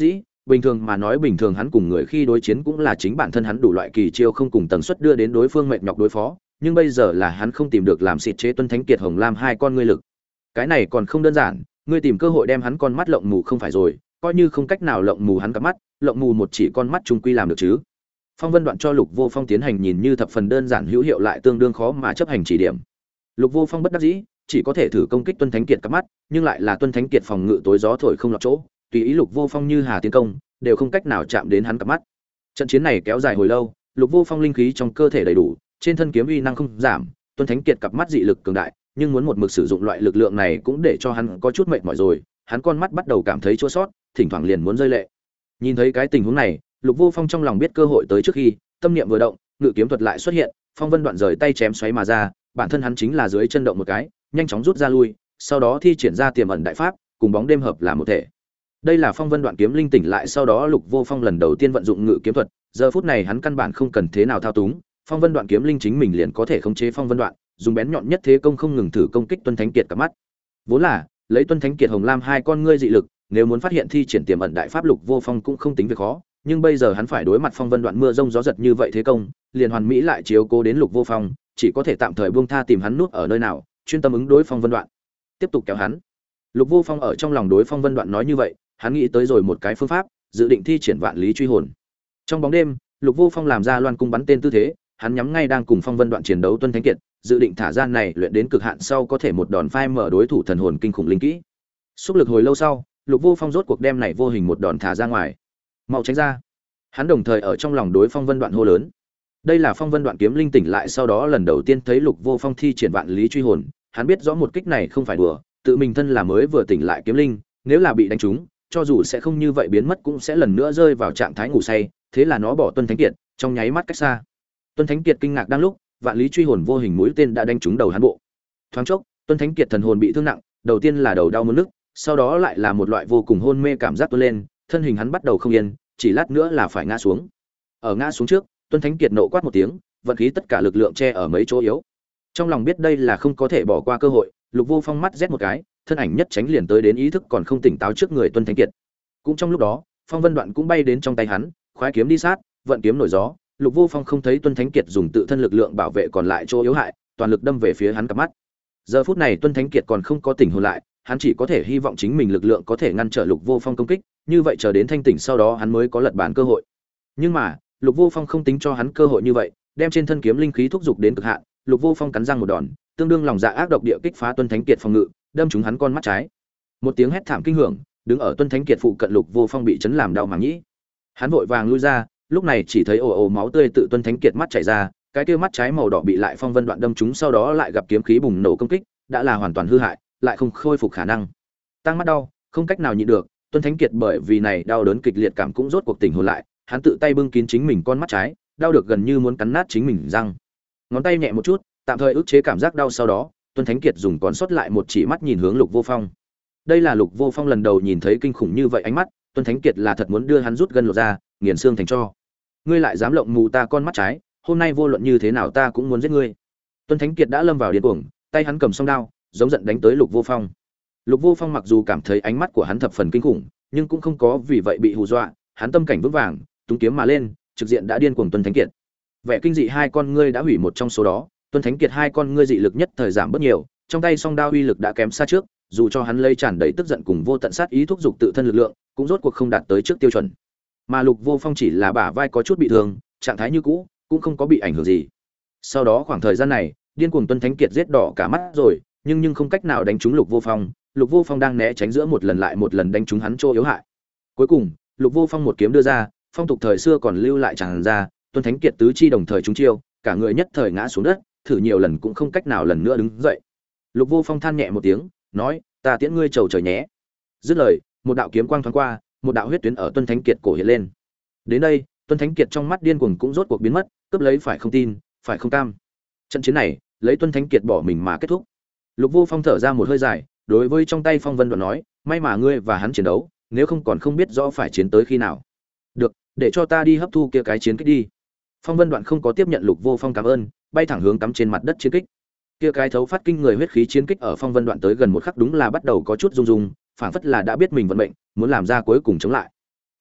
bình thường mà nói bình thường hắn cùng người khi đối chiến cũng là chính bản thân hắn đủ loại kỳ chiêu không cùng tần suất đưa đến đối phương mệt nhọc đối phó, nhưng bây giờ là hắn không tìm được làm xịt chế Tuân Thánh Kiệt Hồng Lam hai con ngươi lực. Cái này còn không đơn giản, ngươi tìm cơ hội đem hắn con mắt lộng mù không phải rồi, coi như không cách nào lộng mù hắn cặp mắt, lộng mù một chỉ con mắt chung quy làm được chứ. Phong Vân Đoạn cho Lục Vô Phong tiến hành nhìn như thập phần đơn giản hữu hiệu lại tương đương khó mà chấp hành chỉ điểm. Lục Vô Phong bất đắc dĩ, chỉ có thể thử công kích Tuân Thánh Kiệt cặp mắt, nhưng lại là Tuân Thánh Kiệt phòng ngự tối gió thổi không lọt chỗ, tùy ý Lục Vô Phong như hà tiến công, đều không cách nào chạm đến hắn cặp mắt. Trận chiến này kéo dài hồi lâu, Lục Vô Phong linh khí trong cơ thể đầy đủ, trên thân kiếm uy năng không giảm, Tuân Thánh Kiệt cặp mắt dị lực cường đại, nhưng muốn một mực sử dụng loại lực lượng này cũng để cho hắn có chút mệt mỏi rồi, hắn con mắt bắt đầu cảm thấy chua xót, thỉnh thoảng liền muốn rơi lệ. Nhìn thấy cái tình huống này, Lục Vô Phong trong lòng biết cơ hội tới trước khi, tâm niệm vừa động, ngự kiếm thuật lại xuất hiện, Phong Vân Đoạn rời tay chém xoáy mà ra, bản thân hắn chính là dưới chân động một cái, nhanh chóng rút ra lui, sau đó thi triển ra tiềm ẩn đại pháp, cùng bóng đêm hợp làm một thể. Đây là Phong Vân Đoạn kiếm linh tỉnh lại sau đó Lục Vô Phong lần đầu tiên vận dụng ngự kiếm thuật, giờ phút này hắn căn bản không cần thế nào thao túng, Phong Vân Đoạn kiếm linh chính mình liền có thể khống chế Phong Vân Đoạn, dùng bén nhọn nhất thế công không ngừng thử công kích Tuân Thánh Kiệt cặp mắt. Vốn là, lấy Tuân Thánh Kiệt Hồng Lam hai con ngươi dị lực, nếu muốn phát hiện thi triển tiềm ẩn đại pháp Lục Vô Phong cũng không tính việc khó, nhưng bây giờ hắn phải đối mặt Phong Vân Đoạn mưa rông gió giật như vậy thế công, liền hoàn mỹ lại chiếu cố đến Lục Vô Phong, chỉ có thể tạm thời buông tha tìm hắn núp ở nơi nào, chuyên tâm ứng đối Phong Vân Đoạn. Tiếp tục kéo hắn. Lục Vô Phong ở trong lòng đối Phong Vân Đoạn nói như vậy, hắn nghĩ tới rồi một cái phương pháp, dự định thi triển Vạn Lý Truy Hồn. Trong bóng đêm, Lục Vô Phong làm ra loan cung bắn tên tư thế, hắn nhắm ngay đang cùng Phong Vân Đoạn chiến đấu Tuân Thánh Kiệt, dự định thả ra này luyện đến cực hạn sau có thể một đòn phai mở đối thủ thần hồn kinh khủng linh kỹ. Xúc lực hồi lâu sau, Lục Vô Phong rốt cuộc đem này vô hình một đòn thả ra ngoài. Mau tránh ra. Hắn đồng thời ở trong lòng đối Phong Vân Đoạn hô lớn. Đây là Phong Vân Đoạn kiếm linh tỉnh lại sau đó lần đầu tiên thấy Lục Vô Phong thi triển Vạn Lý Truy Hồn, hắn biết rõ một kích này không phải đùa, tự mình thân là mới vừa tỉnh lại kiếm linh, nếu là bị đánh trúng, cho dù sẽ không như vậy biến mất cũng sẽ lần nữa rơi vào trạng thái ngủ say, thế là nó bỏ Tuân Thánh Kiệt, trong nháy mắt cách xa. Tuân Thánh Kiệt kinh ngạc đang lúc, Vạn Lý Truy Hồn vô hình mũi tên đã đánh trúng đầu hắn bộ. Thoáng chốc, Tuân Thánh Kiệt thần hồn bị thương nặng, đầu tiên là đầu đau muốn nức, sau đó lại là một loại vô cùng hôn mê cảm giác tuôn lên, thân hình hắn bắt đầu không yên, chỉ lát nữa là phải ngã xuống. Ở ngã xuống trước, Tuân Thánh Kiệt nộ quát một tiếng, vận khí tất cả lực lượng che ở mấy chỗ yếu. Trong lòng biết đây là không có thể bỏ qua cơ hội, Lục Vô Phong mắt rét một cái, thân ảnh nhất tránh liền tới đến ý thức còn không tỉnh táo trước người Tuân Thánh Kiệt. Cũng trong lúc đó, Phong Vân Đoạn cũng bay đến trong tay hắn, khoái kiếm đi sát, vận kiếm nổi gió, Lục Vô Phong không thấy Tuân Thánh Kiệt dùng tự thân lực lượng bảo vệ còn lại chỗ yếu hại, toàn lực đâm về phía hắn cặp mắt. Giờ phút này Tuân Thánh Kiệt còn không có tỉnh hồn lại, hắn chỉ có thể hy vọng chính mình lực lượng có thể ngăn trở Lục Vô Phong công kích, như vậy chờ đến thanh tỉnh sau đó hắn mới có lật bàn cơ hội. Nhưng mà, Lục Vô Phong không tính cho hắn cơ hội như vậy, đem trên thân kiếm linh khí thúc dục đến cực hạn, Lục Vô Phong cắn răng một đòn, tương đương lòng dạ ác độc địa kích phá Tuân Thánh Kiệt phòng ngự, đâm trúng hắn con mắt trái. Một tiếng hét thảm kinh hưởng, đứng ở Tuân Thánh Kiệt phụ cận Lục Vô Phong bị chấn làm đau màng nhĩ. Hắn vội vàng lui ra, lúc này chỉ thấy ồ ồ máu tươi tự Tuân Thánh Kiệt mắt chảy ra, cái kia mắt trái màu đỏ bị lại Phong Vân Đoạn đâm trúng sau đó lại gặp kiếm khí bùng nổ công kích, đã là hoàn toàn hư hại, lại không khôi phục khả năng. Tăng mắt đau, không cách nào nhịn được, Tuân Thánh Kiệt bởi vì này đau đớn kịch liệt cảm cũng rốt cuộc tỉnh hồn lại, hắn tự tay bưng kín chính mình con mắt trái, đau được gần như muốn cắn nát chính mình răng. Ngón tay nhẹ một chút, tạm thời ức chế cảm giác đau sau đó, Tuân Thánh Kiệt dùng còn sót lại một chỉ mắt nhìn hướng Lục Vô Phong. Đây là Lục Vô Phong lần đầu nhìn thấy kinh khủng như vậy ánh mắt, Tuân Thánh Kiệt là thật muốn đưa hắn rút gân lột ra, nghiền xương thành tro. Ngươi lại dám lộng mù ta con mắt trái, hôm nay vô luận như thế nào ta cũng muốn giết ngươi. Tuân Thánh Kiệt đã lâm vào điên cuồng, tay hắn cầm song đao, giống giận đánh tới Lục Vô Phong. Lục Vô Phong mặc dù cảm thấy ánh mắt của hắn thập phần kinh khủng, nhưng cũng không có vì vậy bị hù dọa, hắn tâm cảnh vững vàng, tung kiếm mà lên, trực diện đã điên cuồng Tuân Thánh Kiệt. Vẻ kinh dị hai con ngươi đã hủy một trong số đó, Tuân Thánh Kiệt hai con ngươi dị lực nhất thời giảm bớt nhiều, trong tay song đao uy lực đã kém xa trước, dù cho hắn lây tràn đầy tức giận cùng vô tận sát ý thúc giục tự thân lực lượng, cũng rốt cuộc không đạt tới trước tiêu chuẩn. Mà Lục Vô Phong chỉ là bả vai có chút bị thương, trạng thái như cũ, cũng không có bị ảnh hưởng gì. Sau đó khoảng thời gian này, điên cuồng Tuân Thánh Kiệt giết đỏ cả mắt rồi, nhưng không cách nào đánh trúng Lục Vô Phong, Lục Vô Phong đang né tránh giữa một lần lại một lần đánh trúng hắn chỗ yếu hại. Cuối cùng, Lục Vô Phong một kiếm đưa ra, phong tục thời xưa còn lưu lại tràn ra, Tuân Thánh Kiệt tứ chi đồng thời trúng chiêu, cả người nhất thời ngã xuống đất, thử nhiều lần cũng không cách nào lần nữa đứng dậy. Lục Vô Phong than nhẹ một tiếng, nói: "Ta tiễn ngươi trầu trời nhé." Dứt lời, một đạo kiếm quang thoáng qua, một đạo huyết tuyến ở Tuân Thánh Kiệt cổ hiện lên. Đến đây, Tuân Thánh Kiệt trong mắt điên cuồng cũng rốt cuộc biến mất, cướp lấy phải không tin, phải không cam. Trận chiến này, lấy Tuân Thánh Kiệt bỏ mình mà kết thúc. Lục Vô Phong thở ra một hơi dài, đối với trong tay Phong Vân Đoạn nói: "May mà ngươi và hắn chiến đấu, nếu không còn không biết rõ phải chiến tới khi nào." "Được, để cho ta đi hấp thu kia cái chiến kích đi." Phong Vân Đoạn không có tiếp nhận Lục Vô Phong cảm ơn, bay thẳng hướng cắm trên mặt đất chiến kích. Kia cái thấu phát kinh người huyết khí chiến kích ở Phong Vân Đoạn tới gần một khắc đúng là bắt đầu có chút rung rung, phảng phất là đã biết mình vận mệnh, muốn làm ra cuối cùng chống lại.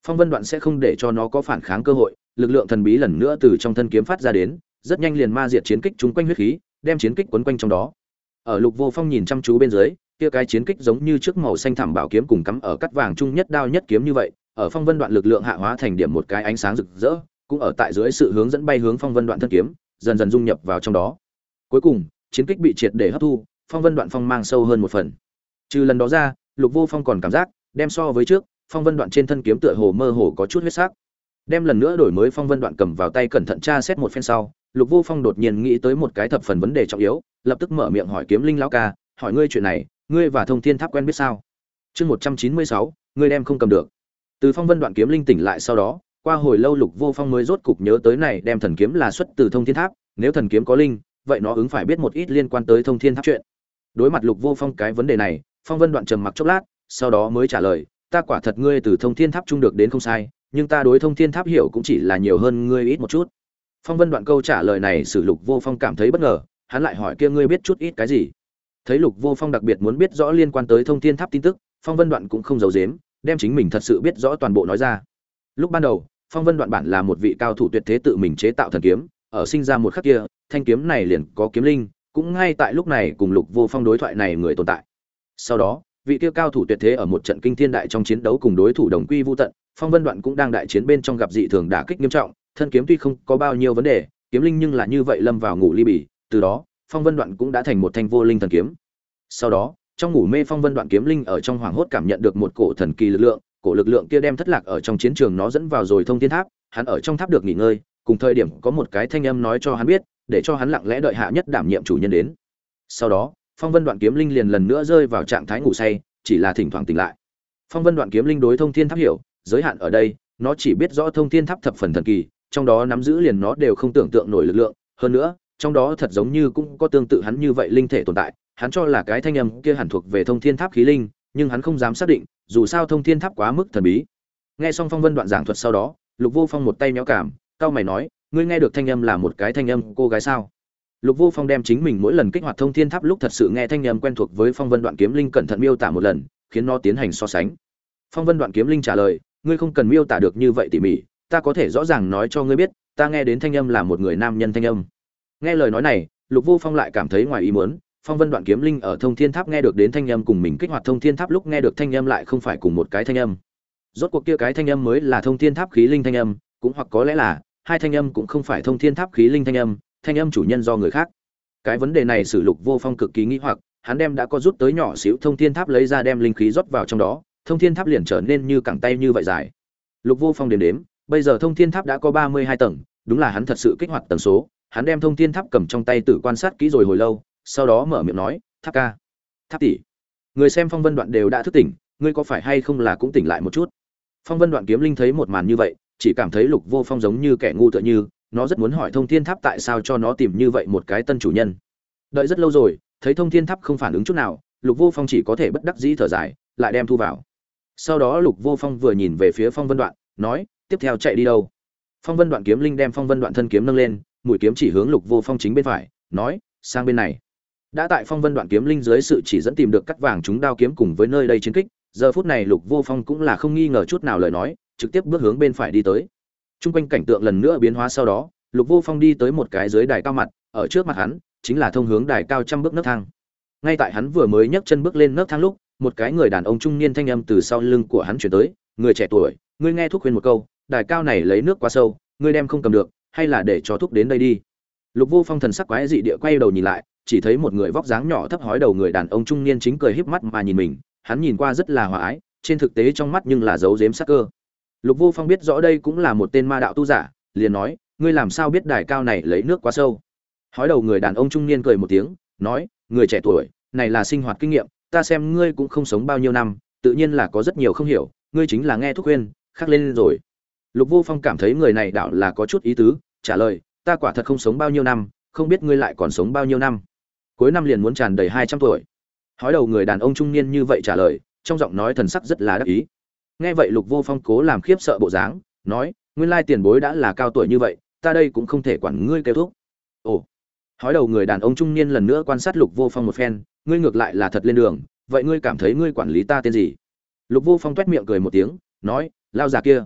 Phong Vân Đoạn sẽ không để cho nó có phản kháng cơ hội, lực lượng thần bí lần nữa từ trong thân kiếm phát ra đến, rất nhanh liền ma diệt chiến kích chúng quanh huyết khí, đem chiến kích quấn quanh trong đó. Ở Lục Vô Phong nhìn chăm chú bên dưới, kia cái chiến kích giống như trước màu xanh thẳm bảo kiếm cùng cắm ở cắt vàng trung nhất đao nhất kiếm như vậy, ở Phong Vân Đoạn lực lượng hạ hóa thành điểm một cái ánh sáng rực rỡ, cũng ở tại dưới sự hướng dẫn bay hướng Phong Vân Đoạn thân kiếm, dần dần dung nhập vào trong đó. Cuối cùng, chiến kích bị triệt để hấp thu, Phong Vân Đoạn phong mang sâu hơn một phần. Trừ lần đó ra, Lục Vô Phong còn cảm giác, đem so với trước, Phong Vân Đoạn trên thân kiếm tựa hồ mơ hồ có chút huyết sắc. Đem lần nữa đổi mới Phong Vân Đoạn cầm vào tay cẩn thận tra xét một phen sau, Lục Vô Phong đột nhiên nghĩ tới một cái thập phần vấn đề trọng yếu, lập tức mở miệng hỏi Kiếm Linh lão ca, hỏi ngươi chuyện này, ngươi và Thông Thiên Tháp quen biết sao? Chương 196, ngươi đem không cầm được. Từ Phong Vân Đoạn Kiếm Linh tỉnh lại sau đó, qua hồi lâu Lục Vô Phong mới rốt cục nhớ tới này đem thần kiếm là xuất từ Thông Thiên Tháp, nếu thần kiếm có linh, vậy nó ứng phải biết một ít liên quan tới Thông Thiên Tháp chuyện. Đối mặt Lục Vô Phong cái vấn đề này, Phong Vân Đoạn trầm mặc chốc lát, sau đó mới trả lời, ta quả thật ngươi từ Thông Thiên Tháp trung được đến không sai, nhưng ta đối Thông Thiên Tháp hiểu cũng chỉ là nhiều hơn ngươi ít một chút. Phong Vân Đoạn câu trả lời này sử Lục Vô Phong cảm thấy bất ngờ, hắn lại hỏi kia ngươi biết chút ít cái gì? Thấy Lục Vô Phong đặc biệt muốn biết rõ liên quan tới Thông Thiên Tháp tin tức, Phong Vân Đoạn cũng không giấu giếm, đem chính mình thật sự biết rõ toàn bộ nói ra. Lúc ban đầu, Phong Vân Đoạn bản là một vị cao thủ tuyệt thế tự mình chế tạo thần kiếm, ở sinh ra một khắc kia, thanh kiếm này liền có kiếm linh, cũng ngay tại lúc này cùng Lục Vô Phong đối thoại này người tồn tại. Sau đó, vị kia cao thủ tuyệt thế ở một trận kinh thiên đại trong chiến đấu cùng đối thủ đồng quy vu tận, Phong Vân Đoạn cũng đang đại chiến bên trong gặp dị thường đả kích nghiêm trọng, thân kiếm tuy không có bao nhiêu vấn đề, kiếm linh nhưng là như vậy lâm vào ngủ ly bì, từ đó, Phong Vân Đoạn cũng đã thành một thanh vô linh thần kiếm. Sau đó, trong ngủ mê Phong Vân Đoạn kiếm linh ở trong hoàng hốt cảm nhận được một cổ thần kỳ lực lượng, cổ lực lượng kia đem thất lạc ở trong chiến trường nó dẫn vào rồi Thông Thiên Tháp, hắn ở trong tháp được nghỉ ngơi, cùng thời điểm có một cái thanh âm nói cho hắn biết, để cho hắn lặng lẽ đợi hạ nhất đảm nhiệm chủ nhân đến. Sau đó, Phong Vân Đoạn kiếm linh liền lần nữa rơi vào trạng thái ngủ say, chỉ là thỉnh thoảng tỉnh lại. Phong Vân Đoạn kiếm linh đối Thông Thiên Tháp hiểu, giới hạn ở đây, nó chỉ biết rõ Thông Thiên Tháp thập phần thần kỳ, trong đó nắm giữ liền nó đều không tưởng tượng nổi lực lượng, hơn nữa, trong đó thật giống như cũng có tương tự hắn như vậy linh thể tồn tại, hắn cho là cái thanh âm kia hẳn thuộc về Thông Thiên Tháp khí linh, nhưng hắn không dám xác định, dù sao Thông Thiên Tháp quá mức thần bí. Nghe xong Phong Vân Đoạn giảng thuật sau đó, Lục Vô Phong một tay méo cảm, cau mày nói, ngươi nghe được thanh âm là một cái thanh âm cô gái sao? Lục Vô Phong đem chính mình mỗi lần kích hoạt Thông Thiên Tháp lúc thật sự nghe thanh âm quen thuộc với Phong Vân Đoạn kiếm linh cẩn thận miêu tả một lần, khiến nó tiến hành so sánh. Phong Vân Đoạn kiếm linh trả lời, ngươi không cần miêu tả được như vậy tỉ mỉ, ta có thể rõ ràng nói cho ngươi biết, ta nghe đến thanh âm là một người nam nhân thanh âm. Nghe lời nói này, Lục Vô Phong lại cảm thấy ngoài ý muốn, Phong Vân Đoạn kiếm linh ở Thông Thiên Tháp nghe được đến thanh âm cùng mình kích hoạt Thông Thiên Tháp lúc nghe được thanh âm lại không phải cùng một cái thanh âm. Rốt cuộc kia cái thanh âm mới là Thông Thiên Tháp khí linh thanh âm, cũng hoặc có lẽ là hai thanh âm cũng không phải Thông Thiên Tháp khí linh thanh âm chủ nhân do người khác. Cái vấn đề này sử Lục Vô Phong cực kỳ nghi hoặc, hắn đem đã có rút tới nhỏ xíu Thông Thiên Tháp lấy ra đem linh khí rót vào trong đó, Thông Thiên Tháp liền trở nên như cẳng tay như vậy dài. Lục Vô Phong đếm, bây giờ Thông Thiên Tháp đã có 32 tầng, đúng là hắn thật sự kích hoạt tầng số, hắn đem Thông Thiên Tháp cầm trong tay tự quan sát kỹ rồi hồi lâu, sau đó mở miệng nói, "Tháp ca, Tháp tỷ." Người xem Phong Vân Đoạn đều đã thức tỉnh, ngươi có phải hay không là cũng tỉnh lại một chút. Phong Vân Đoạn kiếm linh thấy một màn như vậy, chỉ cảm thấy Lục Vô Phong giống như kẻ ngu tựa như, nó rất muốn hỏi Thông Thiên Tháp tại sao cho nó tìm như vậy một cái tân chủ nhân. Đợi rất lâu rồi, thấy Thông Thiên Tháp không phản ứng chút nào, Lục Vô Phong chỉ có thể bất đắc dĩ thở dài, lại đem thu vào. Sau đó Lục Vô Phong vừa nhìn về phía Phong Vân Đoạn, nói, tiếp theo chạy đi đâu? Phong Vân Đoạn kiếm linh đem Phong Vân Đoạn thân kiếm nâng lên, mũi kiếm chỉ hướng Lục Vô Phong chính bên phải, nói, sang bên này. Đã tại Phong Vân Đoạn kiếm linh dưới sự chỉ dẫn tìm được cắt vàng chúng đao kiếm cùng với nơi đây chiến kích, giờ phút này Lục Vô Phong cũng là không nghi ngờ chút nào lời nói, trực tiếp bước hướng bên phải đi tới. Trung quanh cảnh tượng lần nữa biến hóa sau đó, Lục Vô Phong đi tới một cái dưới đài cao mặt, ở trước mặt hắn chính là thông hướng đài cao trăm bước nấc thang. Ngay tại hắn vừa mới nhấc chân bước lên nấc thang lúc, một cái người đàn ông trung niên thanh âm từ sau lưng của hắn truyền tới, "Người trẻ tuổi, ngươi nghe thúc khuyên một câu, đài cao này lấy nước quá sâu, ngươi đem không cầm được, hay là để cho thúc đến đây đi." Lục Vô Phong thần sắc quái dị địa quay đầu nhìn lại, chỉ thấy một người vóc dáng nhỏ thấp hói đầu người đàn ông trung niên chính cười híp mắt mà nhìn mình, hắn nhìn qua rất là hòa ái, trên thực tế trong mắt nhưng là giấu giếm sắc cơ. Lục Vô Phong biết rõ đây cũng là một tên ma đạo tu giả, liền nói, "Ngươi làm sao biết đài cao này lấy nước quá sâu?" Hói đầu người đàn ông trung niên cười một tiếng, nói, "Người trẻ tuổi, này là sinh hoạt kinh nghiệm, ta xem ngươi cũng không sống bao nhiêu năm, tự nhiên là có rất nhiều không hiểu, ngươi chính là nghe thuốc khuyên, khắc lên rồi." Lục Vô Phong cảm thấy người này đạo là có chút ý tứ, trả lời, "Ta quả thật không sống bao nhiêu năm, không biết ngươi lại còn sống bao nhiêu năm. Cuối năm liền muốn tràn đầy 200 tuổi." Hói đầu người đàn ông trung niên như vậy trả lời, trong giọng nói thần sắc rất là đắc ý. Nghe vậy Lục Vô Phong cố làm khiếp sợ bộ dáng, nói, "Nguyên lai tiền bối đã là cao tuổi như vậy, ta đây cũng không thể quản ngươi kêu thuốc." Ồ. Hói đầu người đàn ông trung niên lần nữa quan sát Lục Vô Phong một phen, "Ngươi ngược lại là thật lên đường, vậy ngươi cảm thấy ngươi quản lý ta tên gì?" Lục Vô Phong toét miệng cười một tiếng, nói, "Lao già kia,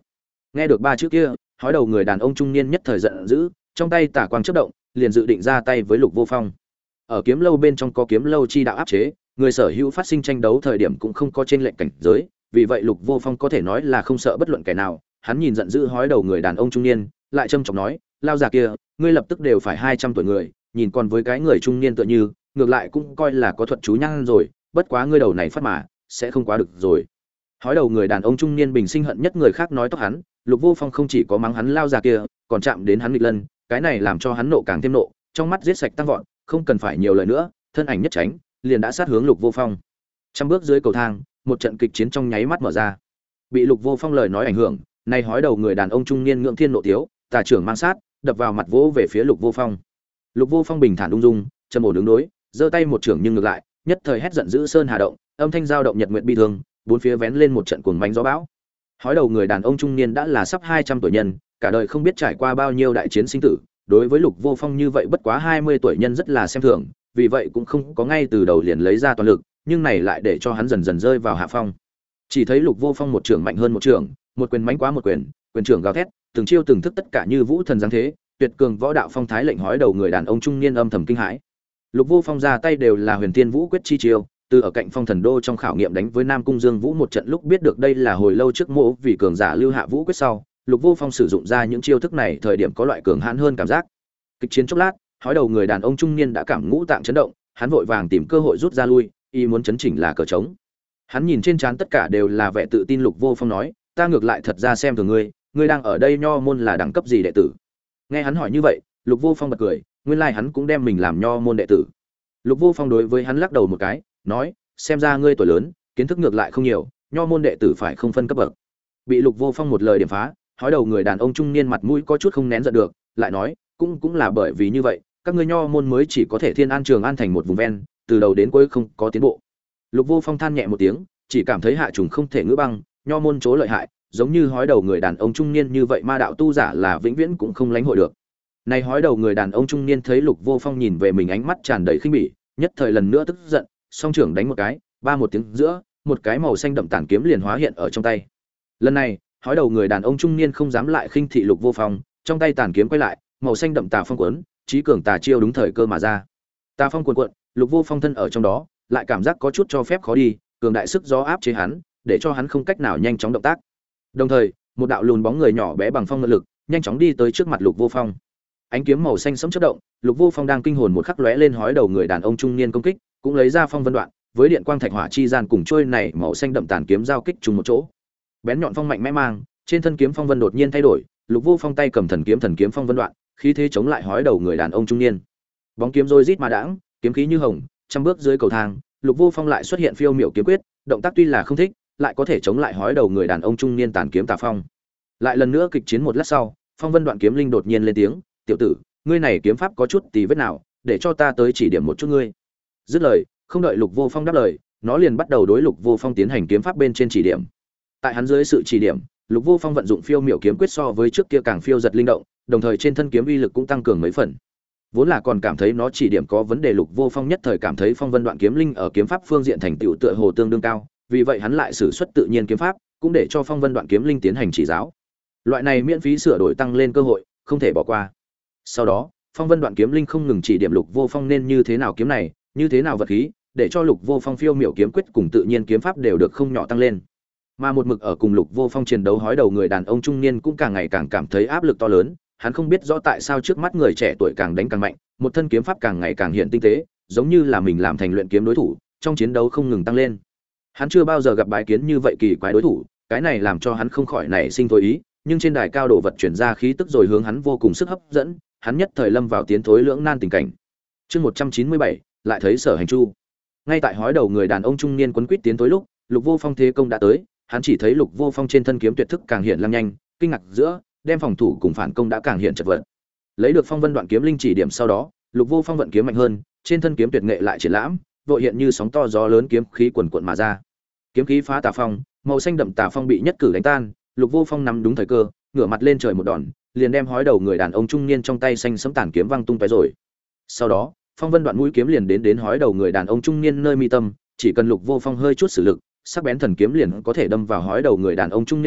Nghe được ba chữ kia, hói đầu người đàn ông trung niên nhất thời giận dữ, trong tay tà quang chớp động, liền dự định ra tay với Lục Vô Phong. Ở kiếm lâu bên trong có kiếm lâu chi đạo áp chế, người sở hữu phát sinh tranh đấu thời điểm cũng không có trên lệnh cảnh giới, vì vậy Lục Vô Phong có thể nói là không sợ bất luận kẻ nào. Hắn nhìn giận dữ hói đầu người đàn ông trung niên, lại trầm trọng nói, lao già kia, ngươi lập tức đều phải 200 tuổi người, nhìn còn với cái người trung niên tựa như, ngược lại cũng coi là có thuật chú nhang rồi, bất quá ngươi đầu này phát mà, sẽ không quá được rồi. Hói đầu người đàn ông trung niên bình sinh hận nhất người khác nói tóc hắn, Lục Vô Phong không chỉ có mắng hắn lao già kia, còn chạm đến hắn nghịch lân, cái này làm cho hắn nộ càng thêm nộ, trong mắt giết sạch tăng vọt, không cần phải nhiều lời nữa, thân ảnh nhất tránh, liền đã sát hướng Lục Vô Phong. Trăm bước dưới cầu thang, một trận kịch chiến trong nháy mắt mở ra. Bị Lục Vô Phong lời nói ảnh hưởng, nay hói đầu người đàn ông trung niên ngưỡng thiên nộ thiếu, tà trưởng mang sát, đập vào mặt vỗ về phía Lục Vô Phong. Lục Vô Phong bình thản ung dung, trầm ổn đứng đối, giơ tay một trưởng nhưng ngược lại, nhất thời hét giận dữ sơn hà động, âm thanh giao động nhật nguyệt bi thương, bốn phía vén lên một trận cuồng bánh gió bão. Hói đầu người đàn ông trung niên đã là sắp 200 tuổi nhân, cả đời không biết trải qua bao nhiêu đại chiến sinh tử, đối với Lục Vô Phong như vậy bất quá 20 tuổi nhân rất là xem thường, vì vậy cũng không có ngay từ đầu liền lấy ra toàn lực, nhưng này lại để cho hắn dần dần rơi vào hạ phong. Chỉ thấy Lục Vô Phong một trưởng mạnh hơn một trưởng, một quyền mãnh quá một quyền, quyền trưởng gào thét, từng chiêu từng thức tất cả như vũ thần giáng thế, tuyệt cường võ đạo phong thái lệnh hói đầu người đàn ông trung niên âm thầm kinh hãi. Lục Vô Phong ra tay đều là Huyền Tiên Vũ quyết chi chiêu, từ ở cạnh Phong Thần Đô trong khảo nghiệm đánh với Nam Cung Dương Vũ một trận lúc biết được đây là hồi lâu trước mộ vì cường giả lưu hạ vũ quyết sau, Lục Vô Phong sử dụng ra những chiêu thức này thời điểm có loại cường hãn hơn cảm giác. Kịch chiến chốc lát, hói đầu người đàn ông trung niên đã cảm ngũ tạng chấn động, hắn vội vàng tìm cơ hội rút ra lui, y muốn chấn chỉnh là cờ trống. Hắn nhìn trên trán tất cả đều là vẻ tự tin. Lục Vô Phong nói, ta ngược lại thật ra xem thường ngươi, ngươi đang ở đây nho môn là đẳng cấp gì đệ tử? Nghe hắn hỏi như vậy, Lục Vô Phong bật cười, nguyên lai hắn cũng đem mình làm nho môn đệ tử. Lục Vô Phong đối với hắn lắc đầu một cái, nói, xem ra ngươi tuổi lớn, kiến thức ngược lại không nhiều, nho môn đệ tử phải không phân cấp bậc. Bị Lục Vô Phong một lời điểm phá, hói đầu người đàn ông trung niên mặt mũi có chút không nén giận được, lại nói, cũng là bởi vì như vậy, các ngươi nho môn mới chỉ có thể Thiên An Trường An thành một vùng ven, từ đầu đến cuối không có tiến bộ. Lục Vô Phong than nhẹ một tiếng, chỉ cảm thấy hạ trùng không thể ngữ băng, nho môn chỗ lợi hại, giống như hói đầu người đàn ông trung niên như vậy ma đạo tu giả là vĩnh viễn cũng không lánh hội được. Này hói đầu người đàn ông trung niên thấy Lục Vô Phong nhìn về mình ánh mắt tràn đầy khinh bỉ, nhất thời lần nữa tức giận, song trưởng đánh một cái, ba một tiếng giữa, một cái màu xanh đậm tản kiếm liền hóa hiện ở trong tay. Lần này, hói đầu người đàn ông trung niên không dám lại khinh thị Lục Vô Phong, trong tay tản kiếm quay lại, màu xanh đậm tà phong cuốn, chí cường tà chiêu đúng thời cơ mà ra. Tà phong cuồn cuộn, Lục Vô Phong thân ở trong đó, lại cảm giác có chút cho phép khó đi, cường đại sức gió áp chế hắn, để cho hắn không cách nào nhanh chóng động tác. Đồng thời, một đạo lùn bóng người nhỏ bé bằng phong ngự lực, nhanh chóng đi tới trước mặt Lục Vô Phong. Ánh kiếm màu xanh sẫm chớp động, Lục Vô Phong đang kinh hồn một khắc lóe lên hói đầu người đàn ông trung niên công kích, cũng lấy ra phong vân đoạn, với điện quang thạch hỏa chi gian cùng trôi này màu xanh đậm tàn kiếm giao kích trùng một chỗ. Bén nhọn phong mạnh mẽ mang, trên thân kiếm phong vân đột nhiên thay đổi, Lục Vô Phong tay cầm thần kiếm phong vân đoạn, khí thế chống lại hói đầu người đàn ông trung niên. Bóng kiếm rôi rít mà đãng, kiếm khí như hồng, trăm bước dưới cầu thang, Lục Vô Phong lại xuất hiện phiêu miểu kiếm quyết, động tác tuy là không thích, lại có thể chống lại hói đầu người đàn ông trung niên tàn kiếm tà phong. Lại lần nữa kịch chiến một lát sau, phong vân đoạn kiếm linh đột nhiên lên tiếng, "Tiểu tử, ngươi này kiếm pháp có chút tì vết nào, để cho ta tới chỉ điểm một chút ngươi." Dứt lời, không đợi Lục Vô Phong đáp lời, nó liền bắt đầu đối Lục Vô Phong tiến hành kiếm pháp bên trên chỉ điểm. Tại hắn dưới sự chỉ điểm, Lục Vô Phong vận dụng phiêu miểu kiếm quyết so với trước kia càng phiêu giật linh động, đồng thời trên thân kiếm uy lực cũng tăng cường mấy phần. Vốn là còn cảm thấy nó chỉ điểm có vấn đề, Lục Vô Phong nhất thời cảm thấy phong vân đoạn kiếm linh ở kiếm pháp phương diện thành tựu tựa hồ tương đương cao, vì vậy hắn lại sử xuất tự nhiên kiếm pháp, cũng để cho phong vân đoạn kiếm linh tiến hành chỉ giáo. Loại này miễn phí sửa đổi tăng lên cơ hội, không thể bỏ qua. Sau đó, phong vân đoạn kiếm linh không ngừng chỉ điểm Lục Vô Phong nên như thế nào kiếm này, như thế nào vật khí, để cho Lục Vô Phong phiêu miểu kiếm quyết cùng tự nhiên kiếm pháp đều được không nhỏ tăng lên. Mà một mực ở cùng Lục Vô Phong chiến đấu hói đầu người đàn ông trung niên cũng càng ngày càng cảm thấy áp lực to lớn, hắn không biết rõ tại sao trước mắt người trẻ tuổi càng đánh càng mạnh, một thân kiếm pháp càng ngày càng hiện tinh tế, giống như là mình làm thành luyện kiếm đối thủ, trong chiến đấu không ngừng tăng lên. Hắn chưa bao giờ gặp bái kiến như vậy kỳ quái đối thủ, cái này làm cho hắn không khỏi nảy sinh thôi ý, nhưng trên đài cao đồ vật chuyển ra khí tức rồi hướng hắn vô cùng sức hấp dẫn, hắn nhất thời lâm vào tiến thối lưỡng nan tình cảnh. Chương 197, lại thấy Sở Hành Chu. Ngay tại hói đầu người đàn ông trung niên quấn quýt tiến thối lúc, Lục Vô Phong thế công đã tới, hắn chỉ thấy Lục Vô Phong trên thân kiếm tuyệt thức càng hiện lăng nhanh, kinh ngạc giữa, đem phòng thủ cùng phản công đã càng hiện chật vật. Lấy được phong vân đoạn kiếm linh chỉ điểm sau đó, Lục Vô Phong vận kiếm mạnh hơn, trên thân kiếm tuyệt nghệ lại triển lãm, vội hiện như sóng to gió lớn kiếm khí quần quần mà ra. Kiếm khí phá tà phong, màu xanh đậm tà phong bị nhất cử đánh tan, Lục Vô Phong nắm đúng thời cơ, ngửa mặt lên trời một đòn, liền đem hói đầu người đàn ông trung niên trong tay xanh sẫm tàn kiếm văng tung tóe rồi. Sau đó, phong vân đoạn mũi kiếm liền đến hói đầu người đàn ông trung niên nơi mi tâm, chỉ cần Lục Vô Phong hơi chút sử lực, sắc bén thần kiếm liền có thể đâm vào hói đầu người đàn ông trung niên đầu,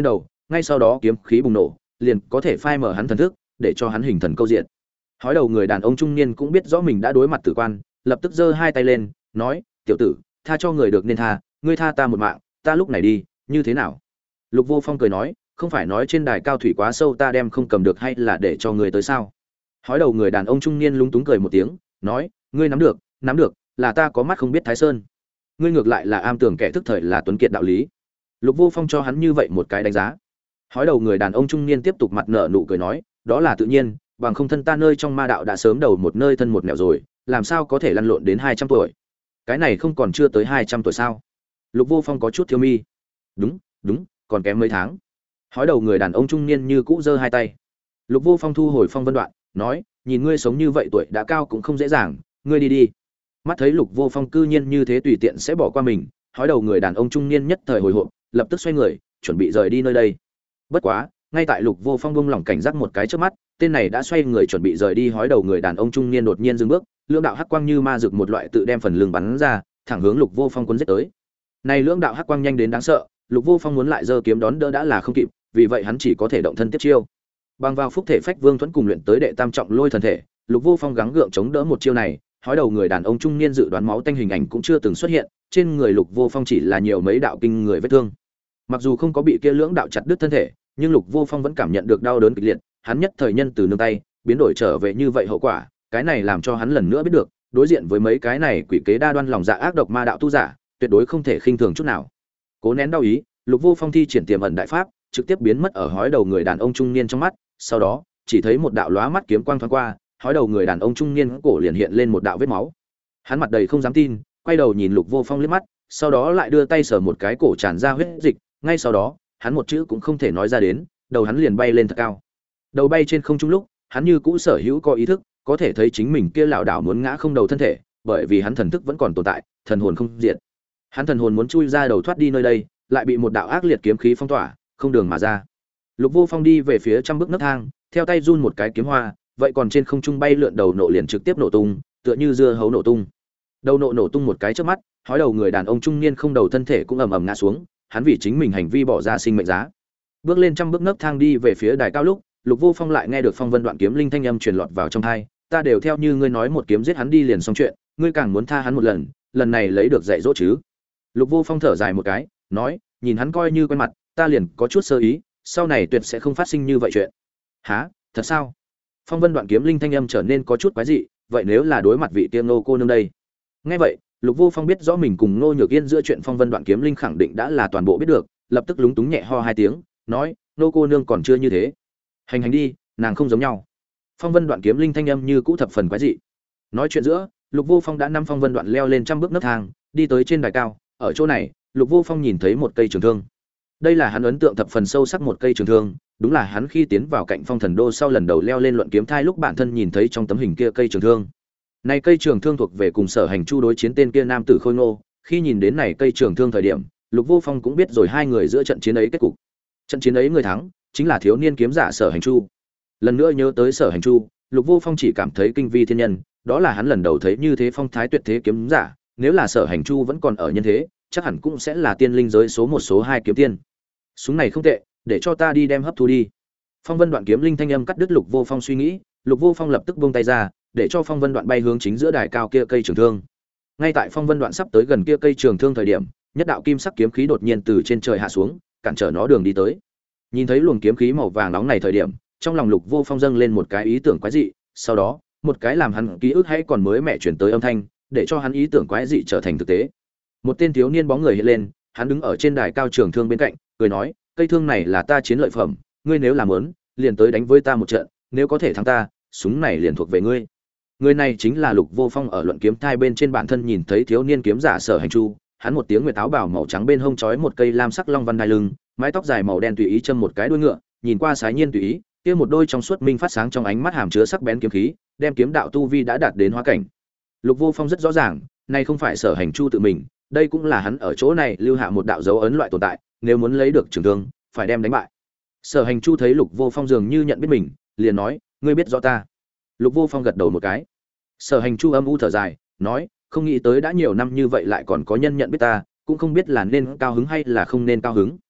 ngay sau đó kiếm khí bùng nổ, liền có thể phai mở hắn thần thức, để cho hắn hình thần câu diện. Hói đầu người đàn ông trung niên cũng biết rõ mình đã đối mặt tử quan, lập tức giơ hai tay lên, nói: "Tiểu tử, tha cho người được nên tha, ngươi tha ta một mạng, ta lúc này đi, như thế nào?" Lục Vô Phong cười nói: "Không phải nói trên đài cao thủy quá sâu ta đem không cầm được hay là để cho người tới sao?" Hói đầu người đàn ông trung niên lúng túng cười một tiếng, nói: "Ngươi nắm được, là ta có mắt không biết Thái Sơn. Ngươi ngược lại là am tưởng kẻ thức thời là tuấn kiệt đạo lý." Lục Vô Phong cho hắn như vậy một cái đánh giá. Hói đầu người đàn ông trung niên tiếp tục mặt nở nụ cười nói: "Đó là tự nhiên, bằng không thân ta nơi trong ma đạo đã sớm đầu một nơi thân một nẻo rồi, làm sao có thể lăn lộn đến 200 tuổi? Cái này không còn chưa tới 200 tuổi sao?" Lục Vô Phong có chút thiếu mi. Đúng, còn kém mấy tháng." Hói đầu người đàn ông trung niên như cũ giơ hai tay. Lục Vô Phong thu hồi Phong Vân Đoạn, nói: "Nhìn ngươi sống như vậy tuổi đã cao cũng không dễ dàng, ngươi đi đi." Mắt thấy Lục Vô Phong cư nhiên như thế tùy tiện sẽ bỏ qua mình, hói đầu người đàn ông trung niên nhất thời hồi hộp, lập tức xoay người, chuẩn bị rời đi nơi đây. Bất quá, ngay tại Lục Vô Phong buông lỏng cảnh giác một cái trước mắt, tên này đã xoay người chuẩn bị rời đi, hói đầu người đàn ông trung niên đột nhiên dừng bước, lưỡng đạo hắc quang như ma rực một loại tự đem phần lưng bắn ra, thẳng hướng Lục Vô Phong cuốn giết tới. Này lưỡng đạo hắc quang nhanh đến đáng sợ, Lục Vô Phong muốn lại giơ kiếm đón đỡ đã là không kịp, vì vậy hắn chỉ có thể động thân tiếp chiêu. Bằng vào phúc thể phách vương thuẫn cùng luyện tới đệ tam trọng lôi thần thể, Lục Vô Phong gắng gượng chống đỡ một chiêu này, hói đầu người đàn ông trung niên dự đoán máu tanh hình ảnh cũng chưa từng xuất hiện, trên người Lục Vô Phong chỉ là nhiều mấy đạo kinh người vết thương. Mặc dù không có bị kia lưỡng đạo chặt đứt thân thể, nhưng Lục Vô Phong vẫn cảm nhận được đau đớn kịch liệt, hắn nhất thời nhân từ nương tay, biến đổi trở về như vậy hậu quả, cái này làm cho hắn lần nữa biết được, đối diện với mấy cái này quỷ kế đa đoan lòng dạ ác độc ma đạo tu giả, tuyệt đối không thể khinh thường chút nào. Cố nén đau ý, Lục Vô Phong thi triển tiềm ẩn đại pháp, trực tiếp biến mất ở hói đầu người đàn ông trung niên trong mắt, sau đó, chỉ thấy một đạo lóa mắt kiếm quang thoáng qua, hói đầu người đàn ông trung niên cổ liền hiện lên một đạo vết máu. Hắn mặt đầy không dám tin, quay đầu nhìn Lục Vô Phong liếc mắt, sau đó lại đưa tay sờ một cái cổ tràn ra huyết dịch, ngay sau đó, hắn một chữ cũng không thể nói ra đến, đầu hắn liền bay lên thật cao. Đầu bay trên không trung lúc, hắn như cũ sở hữu có ý thức, có thể thấy chính mình kia lảo đảo muốn ngã không đầu thân thể, bởi vì hắn thần thức vẫn còn tồn tại, thần hồn không diệt. Hắn thần hồn muốn chui ra đầu thoát đi nơi đây, lại bị một đạo ác liệt kiếm khí phong tỏa, không đường mà ra. Lục Vô Phong đi về phía trăm bước nấc thang, theo tay run một cái kiếm hoa, vậy còn trên không trung bay lượn đầu nộ liền trực tiếp nổ tung, tựa như dưa hấu nổ tung. Đầu nổ tung một cái chớp mắt, hói đầu người đàn ông trung niên không đầu thân thể cũng ầm ầm ngã xuống, hắn vì chính mình hành vi bỏ ra sinh mệnh giá. Bước lên trăm bước nấc thang đi về phía đài cao lúc, Lục Vô Phong lại nghe được Phong Vân Đoạn kiếm linh thanh âm truyền lọt vào trong tai, "Ta đều theo như ngươi nói một kiếm giết hắn đi liền xong chuyện, ngươi càng muốn tha hắn một lần, lần này lấy được dạy dỗ chứ?" Lục Vô Phong thở dài một cái, nói: "Nhìn hắn coi như quen mặt, ta liền có chút sơ ý, sau này tuyệt sẽ không phát sinh như vậy chuyện." "Hả? Thật sao?" Phong Vân Đoạn kiếm linh thanh âm trở nên có chút quái dị, "Vậy nếu là đối mặt vị Tiêm Nô cô nương đây?" Nghe vậy, Lục Vô Phong biết rõ mình cùng Nô Nhược Yên giữa chuyện Phong Vân Đoạn kiếm linh khẳng định đã là toàn bộ biết được, lập tức lúng túng nhẹ ho hai tiếng, nói: "Nô cô nương còn chưa như thế." Hành đi, nàng không giống nhau." Phong Vân Đoạn kiếm linh thanh âm như cũ thập phần quái dị. Nói chuyện giữa, Lục Vô Phong đã năm Phong Vân Đoạn leo lên trăm bước nấc thang, đi tới trên đài cao, ở chỗ này, Lục Vô Phong nhìn thấy một cây trường thương. Đây là hắn ấn tượng thập phần sâu sắc một cây trường thương, đúng là hắn khi tiến vào cạnh Phong Thần Đô sau lần đầu leo lên luận kiếm thai lúc bản thân nhìn thấy trong tấm hình kia cây trường thương. Này cây trường thương thuộc về cùng Sở Hành Chu đối chiến tên kia nam tử Khôi Ngô, khi nhìn đến này cây trường thương thời điểm, Lục Vô Phong cũng biết rồi hai người giữa trận chiến ấy kết cục. Trận chiến ấy người thắng chính là thiếu niên kiếm giả Sở Hành Chu. Lần nữa nhớ tới Sở Hành Chu, Lục Vô Phong chỉ cảm thấy kinh vi thiên nhân, đó là hắn lần đầu thấy như thế phong thái tuyệt thế kiếm giả, nếu là Sở Hành Chu vẫn còn ở nhân thế, chắc hẳn cũng sẽ là tiên linh giới số một số hai kiếm tiên. Súng này không tệ, để cho ta đi đem hấp thu đi. Phong Vân Đoạn kiếm linh thanh âm cắt đứt Lục Vô Phong suy nghĩ, Lục Vô Phong lập tức buông tay ra, để cho Phong Vân Đoạn bay hướng chính giữa đài cao kia cây trường thương. Ngay tại Phong Vân Đoạn sắp tới gần kia cây trường thương thời điểm, nhất đạo kim sắc kiếm khí đột nhiên từ trên trời hạ xuống, cản trở nó đường đi tới. Nhìn thấy luồng kiếm khí màu vàng nóng này thời điểm, trong lòng Lục Vô Phong dâng lên một cái ý tưởng quái dị, sau đó, một cái làm hắn ký ức hay còn mới mẻ chuyển tới âm thanh, để cho hắn ý tưởng quái dị trở thành thực tế. Một tên thiếu niên bóng người hiện lên, hắn đứng ở trên đài cao trường thương bên cạnh, cười nói: "Cây thương này là ta chiến lợi phẩm, ngươi nếu làm muốn, liền tới đánh với ta một trận, nếu có thể thắng ta, súng này liền thuộc về ngươi." Người này chính là Lục Vô Phong ở luận kiếm thai bên trên bản thân nhìn thấy thiếu niên kiếm giả Sở Hành Chu, hắn một tiếng nguyệt áo bào màu trắng bên hông trói một cây lam sắc long văn đai lưng, mái tóc dài màu đen tùy ý châm một cái đuôi ngựa, nhìn qua sái nhiên tùy ý, kia một đôi trong suốt minh phát sáng trong ánh mắt hàm chứa sắc bén kiếm khí, đem kiếm đạo tu vi đã đạt đến hóa cảnh. Lục Vô Phong rất rõ ràng, này không phải Sở Hành Chu tự mình, đây cũng là hắn ở chỗ này lưu hạ một đạo dấu ấn loại tồn tại, nếu muốn lấy được trường thương, phải đem đánh bại. Sở Hành Chu thấy Lục Vô Phong dường như nhận biết mình, liền nói: "Ngươi biết rõ ta?" Lục Vô Phong gật đầu một cái. Sở Hành Chu âm u thở dài, nói: "Không nghĩ tới đã nhiều năm như vậy lại còn có nhân nhận biết ta, cũng không biết là nên cao hứng hay là không nên cao hứng."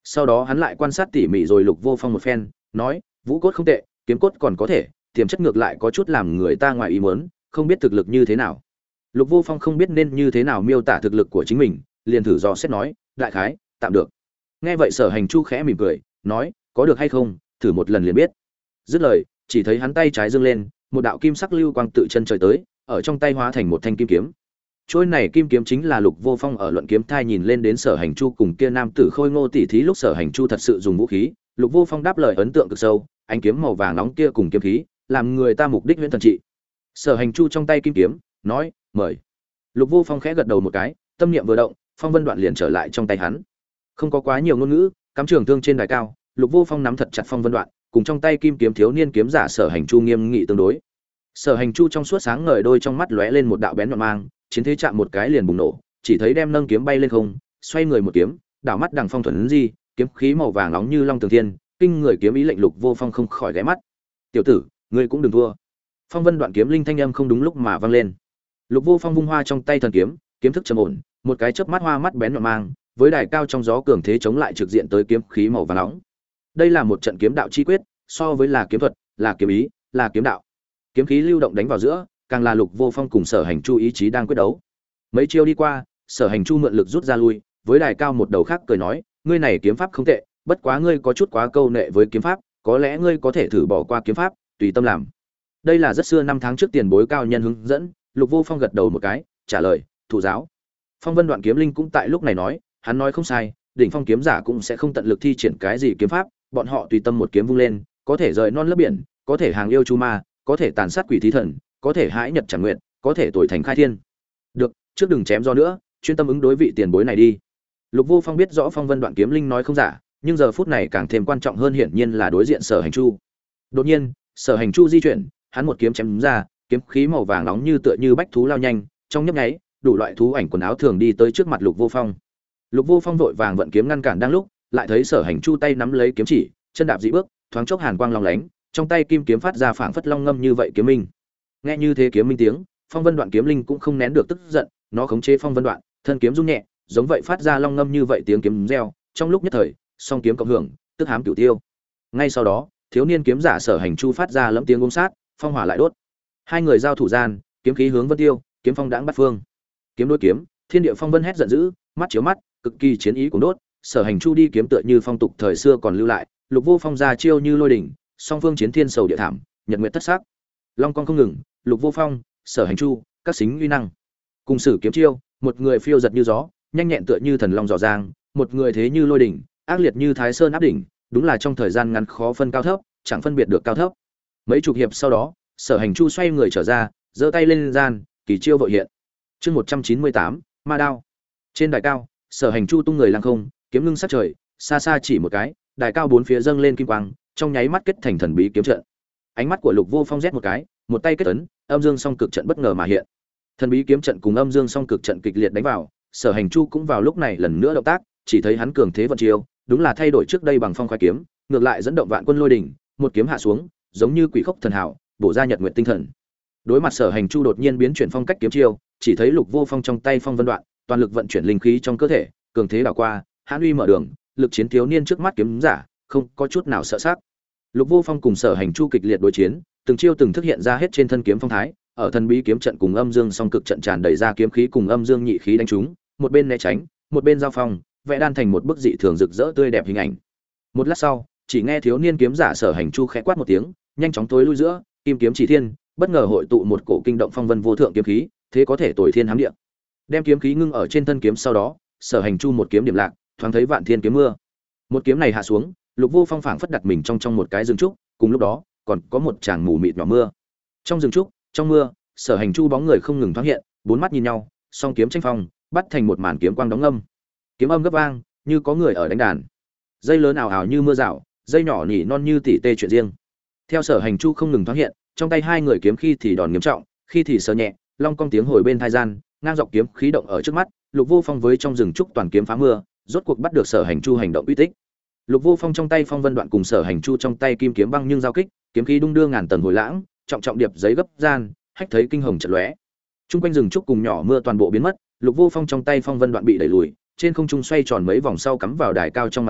Sau đó hắn lại quan sát tỉ mỉ rồi Lục Vô Phong một phen, nói, vũ cốt không tệ, kiếm cốt còn có thể, tiềm chất ngược lại có chút làm người ta ngoài ý muốn, không biết thực lực như thế nào. Lục Vô Phong không biết nên như thế nào miêu tả thực lực của chính mình, liền thử dò xét nói, đại khái, tạm được. Nghe vậy Sở Hành Chu khẽ mỉm cười, nói, có được hay không, thử một lần liền biết. Dứt lời, chỉ thấy hắn tay trái giương lên, một đạo kim sắc lưu quang tự chân trời tới, ở trong tay hóa thành một thanh kim kiếm. Trôi này kim kiếm chính là Lục Vô Phong ở luận kiếm thai nhìn lên đến Sở Hành Chu cùng kia nam tử Khôi Ngô tỷ thí lúc Sở Hành Chu thật sự dùng vũ khí, Lục Vô Phong đáp lời ấn tượng cực sâu, ánh kiếm màu vàng nóng kia cùng kiếm khí, làm người ta mục đích huyễn thần trị. Sở Hành Chu trong tay kim kiếm, nói, mời. Lục Vô Phong khẽ gật đầu một cái, tâm niệm vừa động, phong vân đoạn liền trở lại trong tay hắn. Không có quá nhiều ngôn ngữ, cắm trường thương trên đài cao, Lục Vô Phong nắm thật chặt phong vân đoạn, cùng trong tay kim kiếm thiếu niên kiếm giả Sở Hành Chu nghiêm nghị tương đối. Sở Hành Chu trong suốt sáng ngời đôi trong mắt lóe lên một đạo bén nhọn mang, chiến thế chạm một cái liền bùng nổ, chỉ thấy đem nâng kiếm bay lên không, xoay người một kiếm, đảo mắt đằng phong thuần di, kiếm khí màu vàng nóng như long tường thiên, kinh người kiếm ý lệnh Lục Vô Phong không khỏi ghé mắt. "Tiểu tử, ngươi cũng đừng thua." Phong vân đoạn kiếm linh thanh âm không đúng lúc mà vang lên. Lục Vô Phong vung hoa trong tay thần kiếm, kiếm thức trầm ổn, một cái chớp mắt hoa mắt bén nhọn mang, với đài cao trong gió cường thế chống lại trực diện tới kiếm khí màu vàng nóng. Đây là một trận kiếm đạo chi quyết, so với là kiếm thuật, là kiếm ý, là kiếm đạo. Kiếm khí lưu động đánh vào giữa, càng là Lục Vô Phong cùng Sở Hành Chu ý chí đang quyết đấu. Mấy chiêu đi qua, Sở Hành Chu mượn lực rút ra lui, với đài cao một đầu khác cười nói, ngươi này kiếm pháp không tệ, bất quá ngươi có chút quá câu nệ với kiếm pháp, có lẽ ngươi có thể thử bỏ qua kiếm pháp, tùy tâm làm. Đây là rất xưa năm tháng trước tiền bối cao nhân hướng dẫn, Lục Vô Phong gật đầu một cái, trả lời, thụ giáo. Phong Vân Đoạn kiếm linh cũng tại lúc này nói, hắn nói không sai, đỉnh phong kiếm giả cũng sẽ không tận lực thi triển cái gì kiếm pháp, bọn họ tùy tâm một kiếm vung lên, có thể rời non lấp biển, có thể hàng yêu chu ma, có thể tàn sát quỷ thí thần, có thể hãi nhật chẳng nguyện, có thể tuổi thành khai thiên. Được, trước đừng chém do nữa, chuyên tâm ứng đối vị tiền bối này đi. Lục Vô Phong biết rõ Phong Vân Đoạn kiếm linh nói không giả, nhưng giờ phút này càng thêm quan trọng hơn hiển nhiên là đối diện Sở Hành Chu. Đột nhiên, Sở Hành Chu di chuyển, hắn một kiếm chém ra, kiếm khí màu vàng nóng như tựa như bách thú lao nhanh, trong nhấp nháy, đủ loại thú ảnh quần áo thường đi tới trước mặt Lục Vô Phong. Lục Vô Phong vội vàng vận kiếm ngăn cản đang lúc, lại thấy Sở Hành Chu tay nắm lấy kiếm chỉ, chân đạp dị bước, thoáng chốc hàn quang long lánh, trong tay kim kiếm phát ra phảng phất long ngâm như vậy kiếm minh. Nghe như thế kiếm minh tiếng, Phong Vân Đoạn kiếm linh cũng không nén được tức giận, nó khống chế Phong Vân Đoạn, thân kiếm rung nhẹ, giống vậy phát ra long ngâm như vậy tiếng kiếm reo, trong lúc nhất thời, song kiếm cộng hưởng, tức hám cửu tiêu. Ngay sau đó, thiếu niên kiếm giả Sở Hành Chu phát ra lẫm tiếng ôm sát, phong hỏa lại đốt. Hai người giao thủ gian, kiếm khí hướng vân tiêu, kiếm phong đãng bắt phương. Kiếm đối kiếm, thiên địa phong vân hét giận dữ, mắt chiếu mắt, cực kỳ chiến ý cuồng đốt. Sở Hành Chu đi kiếm tựa như phong tục thời xưa còn lưu lại, Lục Vô Phong ra chiêu như lôi đỉnh, song phương chiến thiên sầu địa thảm, nhật nguyệt thất sắc. Long cong không ngừng, Lục Vô Phong, Sở Hành Chu, các xính uy năng. Cùng sử kiếm chiêu, một người phiêu giật như gió, nhanh nhẹn tựa như thần long dò giang, một người thế như lôi đỉnh, ác liệt như thái sơn áp đỉnh, đúng là trong thời gian ngắn khó phân cao thấp, chẳng phân biệt được cao thấp. Mấy chục hiệp sau đó, Sở Hành Chu xoay người trở ra, giơ tay lên gian, kỳ chiêu vội hiện. Chương 198, Ma đao. Trên đài cao, Sở Hành Chu tung người lăng không, kiếm ngưng sát trời, xa xa chỉ một cái, đài cao bốn phía dâng lên kim quang, trong nháy mắt kết thành thần bí kiếm trận. Ánh mắt của Lục Vô Phong rét một cái, một tay kết ấn, âm dương song cực trận bất ngờ mà hiện. Thần bí kiếm trận cùng âm dương song cực trận kịch liệt đánh vào, Sở Hành Chu cũng vào lúc này lần nữa động tác, chỉ thấy hắn cường thế vận chiêu, đúng là thay đổi trước đây bằng phong khoái kiếm, ngược lại dẫn động vạn quân lôi đỉnh, một kiếm hạ xuống, giống như quỷ khốc thần hảo, bổ ra nhật nguyệt tinh thần. Đối mặt Sở Hành Chu đột nhiên biến chuyển phong cách kiếm chiêu, chỉ thấy Lục Vô Phong trong tay phong vân đoạn, toàn lực vận chuyển linh khí trong cơ thể, cường thế đảo qua, hãn uy mở đường, lực chiến thiếu niên trước mắt kiếm giả, không có chút nào sợ sắc. Lục Vô Phong cùng Sở Hành Chu kịch liệt đối chiến, từng chiêu từng thức hiện ra hết trên thân kiếm phong thái, ở thần bí kiếm trận cùng âm dương song cực trận tràn đầy ra kiếm khí cùng âm dương nhị khí đánh trúng, một bên né tránh, một bên giao phong, vẽ đan thành một bức dị thường rực rỡ tươi đẹp hình ảnh. Một lát sau, chỉ nghe thiếu niên kiếm giả Sở Hành Chu khẽ quát một tiếng, nhanh chóng tối lui giữa, kim kiếm chỉ thiên, bất ngờ hội tụ một cổ kinh động phong vân vô thượng kiếm khí, thế có thể tồi thiên hám địa. Đem kiếm khí ngưng ở trên thân kiếm sau đó, Sở Hành Chu một kiếm điểm lạc, thoáng thấy vạn thiên kiếm mưa. Một kiếm này hạ xuống, Lục Vô Phong phảng phất đặt mình trong một cái rừng trúc, cùng lúc đó, còn có một tràng mù mịt nhỏ mưa. Trong rừng trúc, trong mưa, Sở Hành Chu bóng người không ngừng thoáng hiện, bốn mắt nhìn nhau, song kiếm tranh phong, bắt thành một màn kiếm quang đóng âm. Kiếm âm gấp vang, như có người ở đánh đàn. Dây lớn ảo ảo như mưa rào, dây nhỏ nhỉ non như tỉ tê chuyện riêng. Theo Sở Hành Chu không ngừng thoáng hiện, trong tay hai người kiếm khi thì đòn nghiêm trọng, khi thì sờ nhẹ, long cong tiếng hồi bên tai gian, ngang dọc kiếm khí động ở trước mắt, Lục Vô Phong với trong rừng trúc toàn kiếm phá mưa, rốt cuộc bắt được Sở Hành Chu hành động uy tích. Lục Vô Phong trong tay phong vân đoạn cùng Sở Hành Chu trong tay kim kiếm băng nhưng giao kích, kiếm khí đung đưa ngàn tầng hồi lãng, trọng trọng điệp giấy gấp gian, hách thấy kinh hồng chợt lóe. Trung quanh rừng trúc cùng nhỏ mưa toàn bộ biến mất, Lục Vô Phong trong tay phong vân đoạn bị đẩy lùi, trên không trung xoay tròn mấy vòng sau cắm vào đài cao trong mặt đất,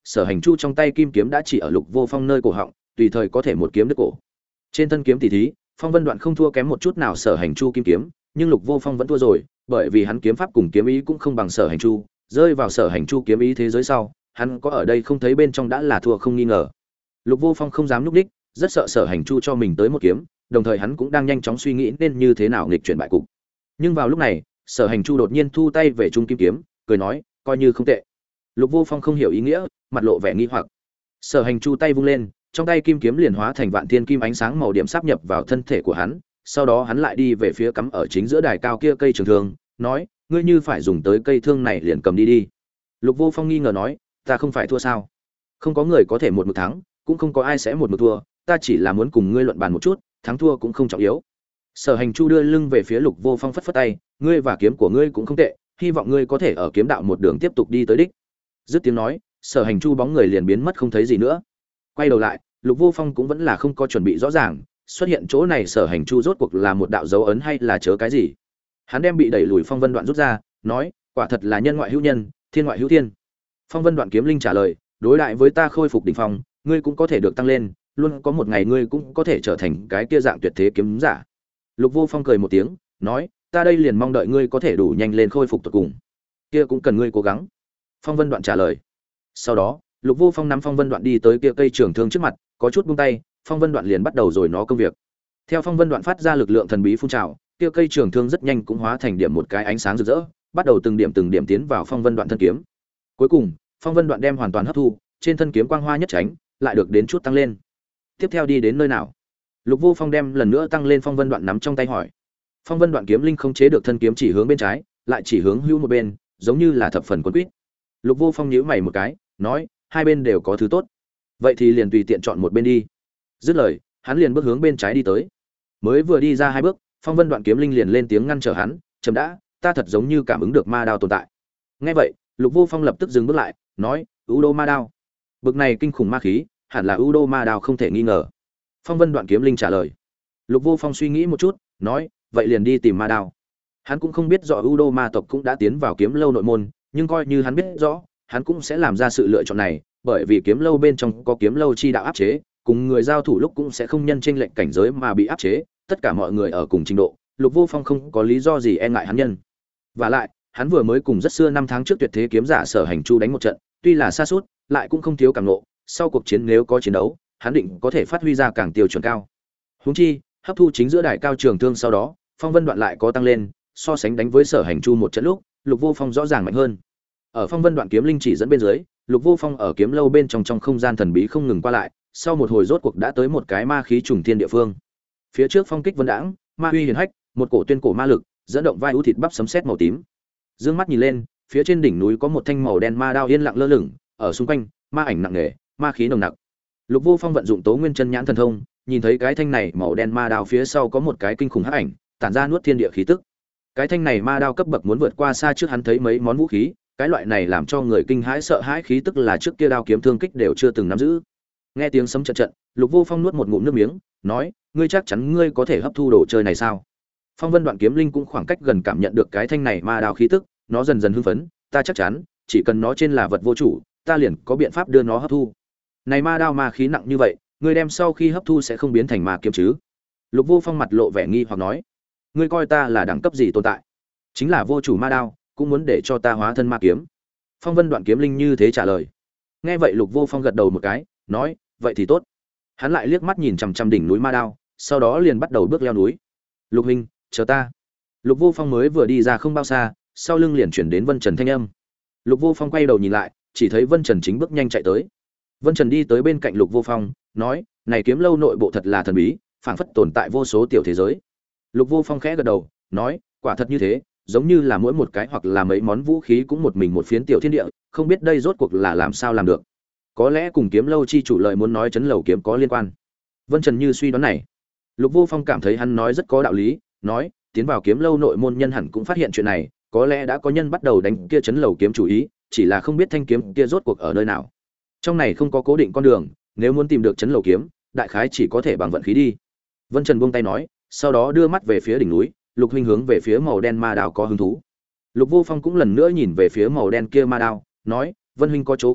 Sở Hành Chu trong tay kim kiếm đã chỉ ở Lục Vô Phong nơi cổ họng, tùy thời có thể một kiếm đứt cổ. Trên thân kiếm tỷ thí, Phong Vân Đoạn không thua kém một chút nào Sở Hành Chu kim kiếm, nhưng Lục Vô Phong vẫn thua rồi, bởi vì hắn kiếm pháp cùng kiếm ý cũng không bằng Sở Hành Chu, rơi vào Sở Hành Chu kiếm ý thế giới sau, hắn có ở đây không thấy bên trong đã là thua không nghi ngờ. Lục Vô Phong không dám lúc đích, rất sợ Sở Hành Chu cho mình tới một kiếm, đồng thời hắn cũng đang nhanh chóng suy nghĩ nên như thế nào nghịch chuyển bại cục. Nhưng vào lúc này, Sở Hành Chu đột nhiên thu tay về trung kim kiếm, cười nói, coi như không tệ. Lục Vô Phong không hiểu ý nghĩa, mặt lộ vẻ nghi hoặc. Sở Hành Chu tay vung lên, trong tay kim kiếm liền hóa thành vạn thiên kim ánh sáng màu điểm sáp nhập vào thân thể của hắn, sau đó hắn lại đi về phía cắm ở chính giữa đài cao kia cây trường thương, nói, ngươi như phải dùng tới cây thương này liền cầm đi đi. Lục Vô Phong nghi ngờ nói, ta không phải thua sao? Không có người có thể một mực thắng, cũng không có ai sẽ một mực thua, ta chỉ là muốn cùng ngươi luận bàn một chút, thắng thua cũng không trọng yếu. Sở Hành Chu đưa lưng về phía Lục Vô Phong phất phất tay, ngươi và kiếm của ngươi cũng không tệ, hy vọng ngươi có thể ở kiếm đạo một đường tiếp tục đi tới đích. Dứt tiếng nói, Sở Hành Chu bóng người liền biến mất không thấy gì nữa. Quay đầu lại, Lục Vô Phong cũng vẫn là không có chuẩn bị rõ ràng, xuất hiện chỗ này Sở Hành Chu rốt cuộc là một đạo dấu ấn hay là chớ cái gì. Hắn đem bị đẩy lùi Phong Vân Đoạn rút ra, nói, quả thật là nhân ngoại hữu nhân, thiên ngoại hữu thiên. Phong Vân Đoạn kiếm linh trả lời, đối đại với ta khôi phục đỉnh phong, ngươi cũng có thể được tăng lên, luôn có một ngày ngươi cũng có thể trở thành cái kia dạng tuyệt thế kiếm giả. Lục Vô Phong cười một tiếng, nói, ta đây liền mong đợi ngươi có thể đủ nhanh lên khôi phục tuyệt cùng. Kia cũng cần ngươi cố gắng. Phong Vân Đoạn trả lời. Sau đó, Lục Vô Phong nắm Phong Vân Đoạn đi tới kia cây trường thương trước mặt, có chút buông tay, Phong Vân Đoạn liền bắt đầu rồi nó công việc. Theo Phong Vân Đoạn phát ra lực lượng thần bí phun trào, kia cây trường thương rất nhanh cũng hóa thành điểm một cái ánh sáng rực rỡ, bắt đầu từng điểm tiến vào Phong Vân Đoạn thân kiếm. Cuối cùng, Phong Vân Đoạn đem hoàn toàn hấp thu, trên thân kiếm quang hoa nhất tránh, lại được đến chút tăng lên. Tiếp theo đi đến nơi nào? Lục Vô Phong đem lần nữa tăng lên Phong Vân Đoạn nắm trong tay hỏi. Phong Vân Đoạn kiếm linh không chế được thân kiếm chỉ hướng bên trái, lại chỉ hướng hữu một bên, giống như là thập phần quân quyết. Lục Vô Phong nhíu mày một cái, nói, hai bên đều có thứ tốt, vậy thì liền tùy tiện chọn một bên đi. Dứt lời, hắn liền bước hướng bên trái đi tới. Mới vừa đi ra hai bước, Phong Vân Đoạn kiếm linh liền lên tiếng ngăn trở hắn, "Chấm đã, ta thật giống như cảm ứng được ma đao tồn tại." Nghe vậy, Lục Vô Phong lập tức dừng bước lại, nói, "U Đô ma đao." Bực này kinh khủng ma khí, hẳn là U Đô ma đao không thể nghi ngờ. Phong Vân Đoạn kiếm linh trả lời. Lục Vô Phong suy nghĩ một chút, nói, "Vậy liền đi tìm ma đao." Hắn cũng không biết rõ U Đô ma tộc cũng đã tiến vào kiếm lâu nội môn, nhưng coi như hắn biết rõ, hắn cũng sẽ làm ra sự lựa chọn này, bởi vì kiếm lâu bên trong có kiếm lâu chi đạo áp chế, cùng người giao thủ lúc cũng sẽ không nhân chênh lệch cảnh giới mà bị áp chế, tất cả mọi người ở cùng trình độ, Lục Vô Phong không có lý do gì e ngại hắn nhân. Và lại, hắn vừa mới cùng rất xưa năm tháng trước tuyệt thế kiếm giả Sở Hành Chu đánh một trận, tuy là xa sút, lại cũng không thiếu cảm ngộ, sau cuộc chiến nếu có chiến đấu, hắn định có thể phát huy ra càng tiêu chuẩn cao. Huống chi, hấp thu chính giữa đại cao trường thương sau đó, Phong Vân Đoạn lại có tăng lên, so sánh đánh với Sở Hành Chu một trận lúc, Lục Vô Phong rõ ràng mạnh hơn. Ở Phong Vân Đoạn kiếm linh chỉ dẫn bên dưới, Lục Vô Phong ở kiếm lâu bên trong không gian thần bí không ngừng qua lại, sau một hồi rốt cuộc đã tới một cái ma khí trùng thiên địa phương. Phía trước phong kích vân đãng, ma uy hiển hách, một cổ tuyên cổ ma lực, dẫn động vai ưu thịt bắp sấm sét màu tím. Dương mắt nhìn lên, phía trên đỉnh núi có một thanh màu đen ma đao yên lặng lơ lửng, ở xung quanh, ma ảnh nặng nề, ma khí nồng nặc. Lục Vô Phong vận dụng Tố Nguyên Chân Nhãn thần thông, nhìn thấy cái thanh này màu đen ma đao phía sau có một cái kinh khủng hắc ảnh, tản ra nuốt thiên địa khí tức. Cái thanh này ma đao cấp bậc muốn vượt qua xa trước hắn thấy mấy món vũ khí, cái loại này làm cho người kinh hãi sợ hãi khí tức là trước kia đao kiếm thương kích đều chưa từng nắm giữ. Nghe tiếng sấm trận trận, Lục Vô Phong nuốt một ngụm nước miếng, nói, ngươi chắc chắn ngươi có thể hấp thu đồ chơi này sao? Phong Vân Đoạn kiếm linh cũng khoảng cách gần cảm nhận được cái thanh này ma đao khí tức, nó dần dần hưng phấn, ta chắc chắn, chỉ cần nó trên là vật vô chủ, ta liền có biện pháp đưa nó hấp thu. Này ma đao ma khí nặng như vậy, ngươi đem sau khi hấp thu sẽ không biến thành ma kiếm chứ? Lục Vô Phong mặt lộ vẻ nghi hoặc nói, ngươi coi ta là đẳng cấp gì tồn tại? Chính là vô chủ ma đao, cũng muốn để cho ta hóa thân ma kiếm. Phong Vân Đoạn kiếm linh như thế trả lời. Nghe vậy Lục Vô Phong gật đầu một cái, nói, vậy thì tốt. Hắn lại liếc mắt nhìn chằm chằm đỉnh núi ma đao, sau đó liền bắt đầu bước leo núi. Lục huynh, chờ ta. Lục Vô Phong mới vừa đi ra không bao xa, sau lưng liền chuyển đến Vân Trần thanh âm. Lục Vô Phong quay đầu nhìn lại, chỉ thấy Vân Trần chính bước nhanh chạy tới. Vân Trần đi tới bên cạnh Lục Vô Phong, nói, này kiếm lâu nội bộ thật là thần bí, phảng phất tồn tại vô số tiểu thế giới. Lục Vô Phong khẽ gật đầu, nói, quả thật như thế, giống như là mỗi một cái hoặc là mấy món vũ khí cũng một mình một phiến tiểu thiên địa, không biết đây rốt cuộc là làm sao làm được. Có lẽ cùng kiếm lâu chi chủ lời muốn nói chấn lầu kiếm có liên quan. Vân Trần như suy đoán này. Lục Vô Phong cảm thấy hắn nói rất có đạo lý, nói, tiến vào kiếm lâu nội môn nhân hẳn cũng phát hiện chuyện này, có lẽ đã có nhân bắt đầu đánh kia chấn lầu kiếm chủ ý, chỉ là không biết thanh kiếm kia rốt cuộc ở nơi nào. Trong này không có cố định con đường, nếu muốn tìm được chấn lầu kiếm, đại khái chỉ có thể bằng vận khí đi. Vân Trần buông tay nói, sau đó đưa mắt về phía đỉnh núi, Lục huynh hướng về phía màu đen ma đao có hứng thú. Lục Vô Phong cũng lần nữa nhìn về phía màu đen kia ma đao, nói, Vân huynh có chỗ không biết,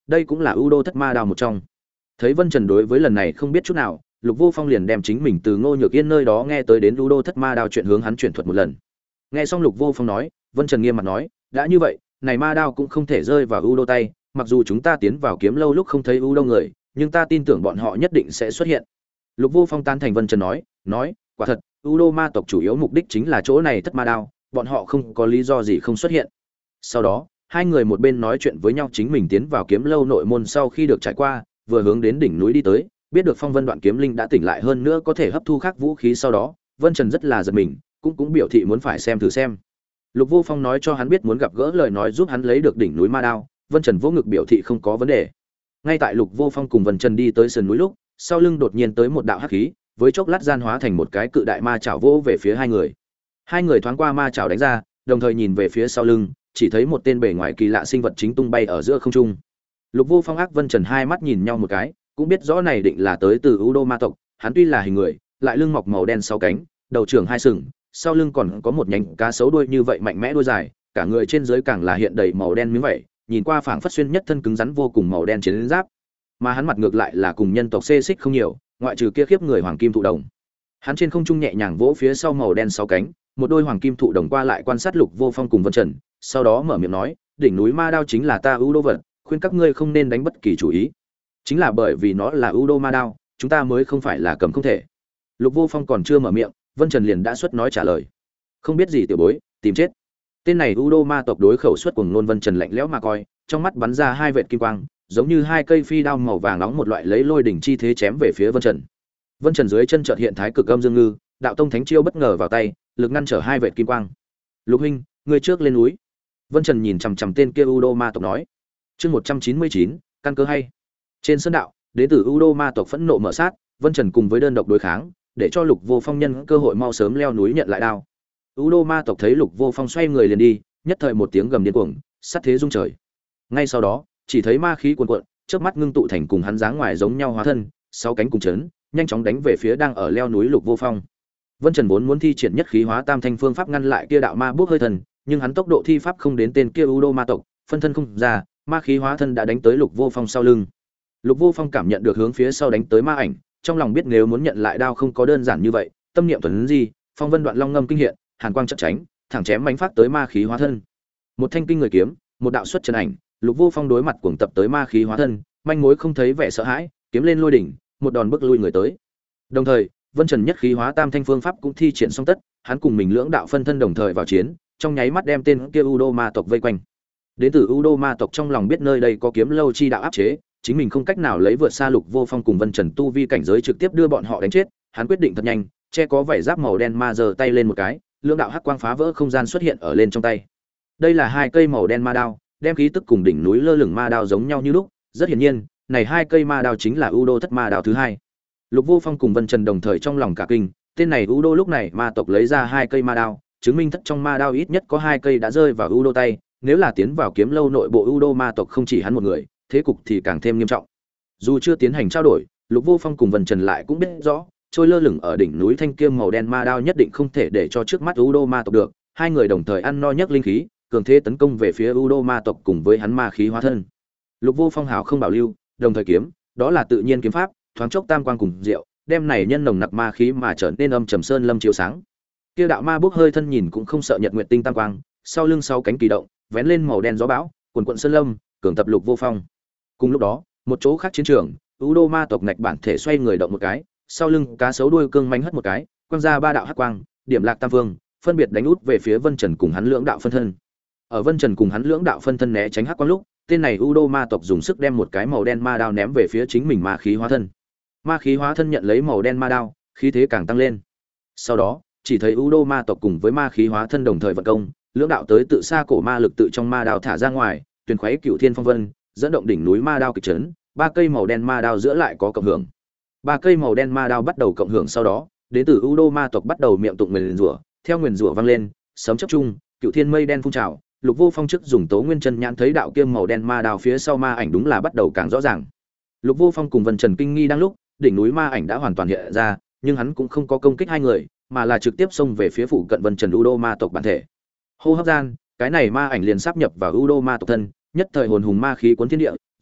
đây cũng là ưu đô thất ma đao một trong. Thấy Vân Trần đối với lần này không biết chút nào, Lục Vô Phong liền đem chính mình từ Ngô Nhược Yên nơi đó nghe tới đến ưu đô thất ma đao chuyện hướng hắn chuyển thuật một lần. Nghe xong Lục Vô Phong nói, Vân Trần nghiêm mặt nói, đã như vậy, này ma đao cũng không thể rơi vào ưu đô tay, mặc dù chúng ta tiến vào kiếm lâu lúc không thấy ưu đô người, nhưng ta tin tưởng bọn họ nhất định sẽ xuất hiện. Lục Vô Phong tán thành Vân Trần nói, quả thật, ưu đô ma tộc chủ yếu mục đích chính là chỗ này thất ma đao, bọn họ không có lý do gì không xuất hiện. Sau đó, hai người một bên nói chuyện với nhau chính mình tiến vào kiếm lâu nội môn sau khi được trải qua, vừa hướng đến đỉnh núi đi tới, biết được Phong Vân Đoạn Kiếm Linh đã tỉnh lại hơn nữa có thể hấp thu khác vũ khí sau đó, Vân Trần rất là giật mình, cũng biểu thị muốn phải xem thử xem. Lục Vô Phong nói cho hắn biết muốn gặp gỡ lời nói giúp hắn lấy được đỉnh núi ma đao, Vân Trần vỗ ngực biểu thị không có vấn đề. Ngay tại Lục Vô Phong cùng Vân Trần đi tới sườn núi lúc, sau lưng đột nhiên tới một đạo hắc khí, với chốc lát gian hóa thành một cái cự đại ma chảo vỗ về phía hai người. Hai người thoáng qua ma chảo đánh ra, đồng thời nhìn về phía sau lưng, chỉ thấy một tên bề ngoài kỳ lạ sinh vật chính tung bay ở giữa không trung. Lục Vô Phong ác Vân Trần hai mắt nhìn nhau một cái, cũng biết rõ này định là tới từ ưu đô ma tộc. Hắn tuy là hình người, lại lưng mọc màu đen sáu cánh, đầu trưởng hai sừng, sau lưng còn có một nhánh cá sấu đuôi như vậy mạnh mẽ đuôi dài, cả người trên dưới càng là hiện đầy màu đen miếng vảy, nhìn qua phảng phất xuyên nhất thân cứng rắn vô cùng màu đen chiến giáp. Mà hắn mặt ngược lại là cùng nhân tộc xê xích không nhiều, ngoại trừ kia khiếp người hoàng kim thụ đồng. Hắn trên không trung nhẹ nhàng vỗ phía sau màu đen sáu cánh, một đôi hoàng kim thụ đồng qua lại quan sát Lục Vô Phong cùng Vân Trần, sau đó mở miệng nói, đỉnh núi ma đao chính là ta ưu đô vật, khuyên các ngươi không nên đánh bất kỳ chủ ý. Chính là bởi vì nó là ưu đô ma đao, chúng ta mới không phải là cầm không thể. Lục Vô Phong còn chưa mở miệng, Vân Trần liền đã xuất nói trả lời. Không biết gì tiểu bối, tìm chết. Tên này ưu đô ma tộc đối khẩu xuất cuồng nôn Vân Trần lạnh lẽo mà coi, trong mắt bắn ra hai vệt kim quang, giống như hai cây phi đao màu vàng nóng một loại lấy lôi đỉnh chi thế chém về phía Vân Trần. Vân Trần dưới chân chợt hiện thái cực âm dương ngư, đạo tông thánh chiêu bất ngờ vào tay, lực ngăn trở hai vệt kim quang. Lục huynh, người trước lên núi. Vân Trần nhìn chằm chằm tên kia ưu đô ma tộc nói. Chương 199, căn cơ hay. Trên sơn đạo, đệ tử ưu đô ma tộc phẫn nộ mở sát, Vân Trần cùng với đơn độc đối kháng, để cho Lục Vô Phong nhân cơ hội mau sớm leo núi nhận lại đao. ưu đô ma tộc thấy Lục Vô Phong xoay người liền đi, nhất thời một tiếng gầm điên cuồng, sát thế rung trời. Ngay sau đó, chỉ thấy ma khí cuồn cuộn, chớp mắt ngưng tụ thành cùng hắn dáng ngoài giống nhau hóa thân, sáu cánh cùng chấn, nhanh chóng đánh về phía đang ở leo núi Lục Vô Phong. Vân Trần vốn muốn thi triển nhất khí hóa tam thanh phương pháp ngăn lại kia đạo ma bước hơi thần, nhưng hắn tốc độ thi pháp không đến tên kia ưu đô ma tộc, phân thân không ra, ma khí hóa thân đã đánh tới Lục Vô Phong sau lưng. Lục Vô Phong cảm nhận được hướng phía sau đánh tới ma ảnh, trong lòng biết nếu muốn nhận lại đao không có đơn giản như vậy, tâm niệm tuấn gì, phong vân đoạn long ngâm kinh hiện, hàn quang chợt tránh, thẳng chém mãnh phát tới ma khí hóa thân. Một thanh kinh người kiếm, một đạo xuất chân ảnh, Lục Vô Phong đối mặt cuồng tập tới ma khí hóa thân, manh mối không thấy vẻ sợ hãi, kiếm lên lôi đỉnh, một đòn bức lui người tới. Đồng thời, Vân Trần nhất khí hóa tam thanh phương pháp cũng thi triển xong tất, hắn cùng mình lưỡng đạo phân thân đồng thời vào chiến, trong nháy mắt đem tên kia U Đô ma tộc vây quanh. Đến từ U Đô ma tộc trong lòng biết nơi đây có kiếm lâu chi đạo áp chế, chính mình không cách nào lấy vượt xa Lục Vô Phong cùng Vân Trần tu vi cảnh giới trực tiếp đưa bọn họ đánh chết, hắn quyết định thật nhanh, che có vảy giáp màu đen ma giơ tay lên một cái, lưỡng đạo hắc quang phá vỡ không gian xuất hiện ở lên trong tay. Đây là hai cây màu đen ma đao, đem khí tức cùng đỉnh núi lơ lửng ma đao giống nhau như lúc, rất hiển nhiên, này hai cây ma đao chính là U Đô thất ma đao thứ hai. Lục Vô Phong cùng Vân Trần đồng thời trong lòng cả kinh, tên này U Đô lúc này ma tộc lấy ra hai cây ma đao, chứng minh thất trong ma đao ít nhất có hai cây đã rơi vào U Đô tay, nếu là tiến vào kiếm lâu nội bộ U Đô ma tộc không chỉ hắn một người, thế cục thì càng thêm nghiêm trọng. Dù chưa tiến hành trao đổi, Lục Vô Phong cùng Vân Trần lại cũng biết rõ, trôi lơ lửng ở đỉnh núi thanh kiếm màu đen ma đao nhất định không thể để cho trước mắt U Đô ma tộc được, hai người đồng thời ăn no nhấc linh khí, cường thế tấn công về phía U Đô ma tộc cùng với hắn ma khí hóa thân. Lục Vô Phong hào không bảo lưu, đồng thời kiếm, đó là tự nhiên kiếm pháp, thoáng chốc tam quang cùng diệu, đem này nhân nồng nặc ma khí mà trở nên âm trầm sơn lâm chiếu sáng. Kia đạo ma bốc hơi thân nhìn cũng không sợ nhật nguyệt tinh tam quang, sau lưng sau cánh kỳ động, vén lên màu đen gió bão, quần quần sơn lâm, cường tập Lục Vô Phong. Cùng lúc đó, một chỗ khác chiến trường, U Đô ma tộc ngạch bản thể xoay người động một cái, sau lưng cá sấu đuôi cương manh hất một cái, quăng ra ba đạo hắc quang, điểm lạc tam vương, phân biệt đánh út về phía Vân Trần cùng hắn lưỡng đạo phân thân. Ở Vân Trần cùng hắn lưỡng đạo phân thân né tránh hắc quang lúc, tên này U Đô ma tộc dùng sức đem một cái màu đen ma đao ném về phía chính mình ma khí hóa thân. Ma khí hóa thân nhận lấy màu đen ma đao, khí thế càng tăng lên. Sau đó, chỉ thấy U Đô ma tộc cùng với ma khí hóa thân đồng thời vận công, lưỡng đạo tới tự xa cổ ma lực tự trong ma đao thả ra ngoài, tuyển khuấy cửu thiên phong vân, dẫn động đỉnh núi ma đao kịch chấn, ba cây màu đen ma đao giữa lại có cộng hưởng. Ba cây màu đen ma đao bắt đầu cộng hưởng sau đó, đến từ U Đô ma tộc bắt đầu miệng tụng nguyền rủa, theo nguyền rủa vang lên, sấm chớp chung, cửu thiên mây đen phun trào, Lục Vô Phong trước dùng Tố Nguyên Chân nhãn thấy đạo kia màu đen ma đao phía sau ma ảnh đúng là bắt đầu càng rõ ràng. Lục Vô Phong cùng Vân Trần kinh nghi đang lúc, đỉnh núi ma ảnh đã hoàn toàn hiện ra, nhưng hắn cũng không có công kích hai người, mà là trực tiếp xông về phía phụ cận Vân Trần U Đô ma tộc bản thể. Hô hấp gian, cái này ma ảnh liền sáp nhập vào U Đô ma tộc thân, nhất thời hồn hùng ma khí cuốn thiên địa,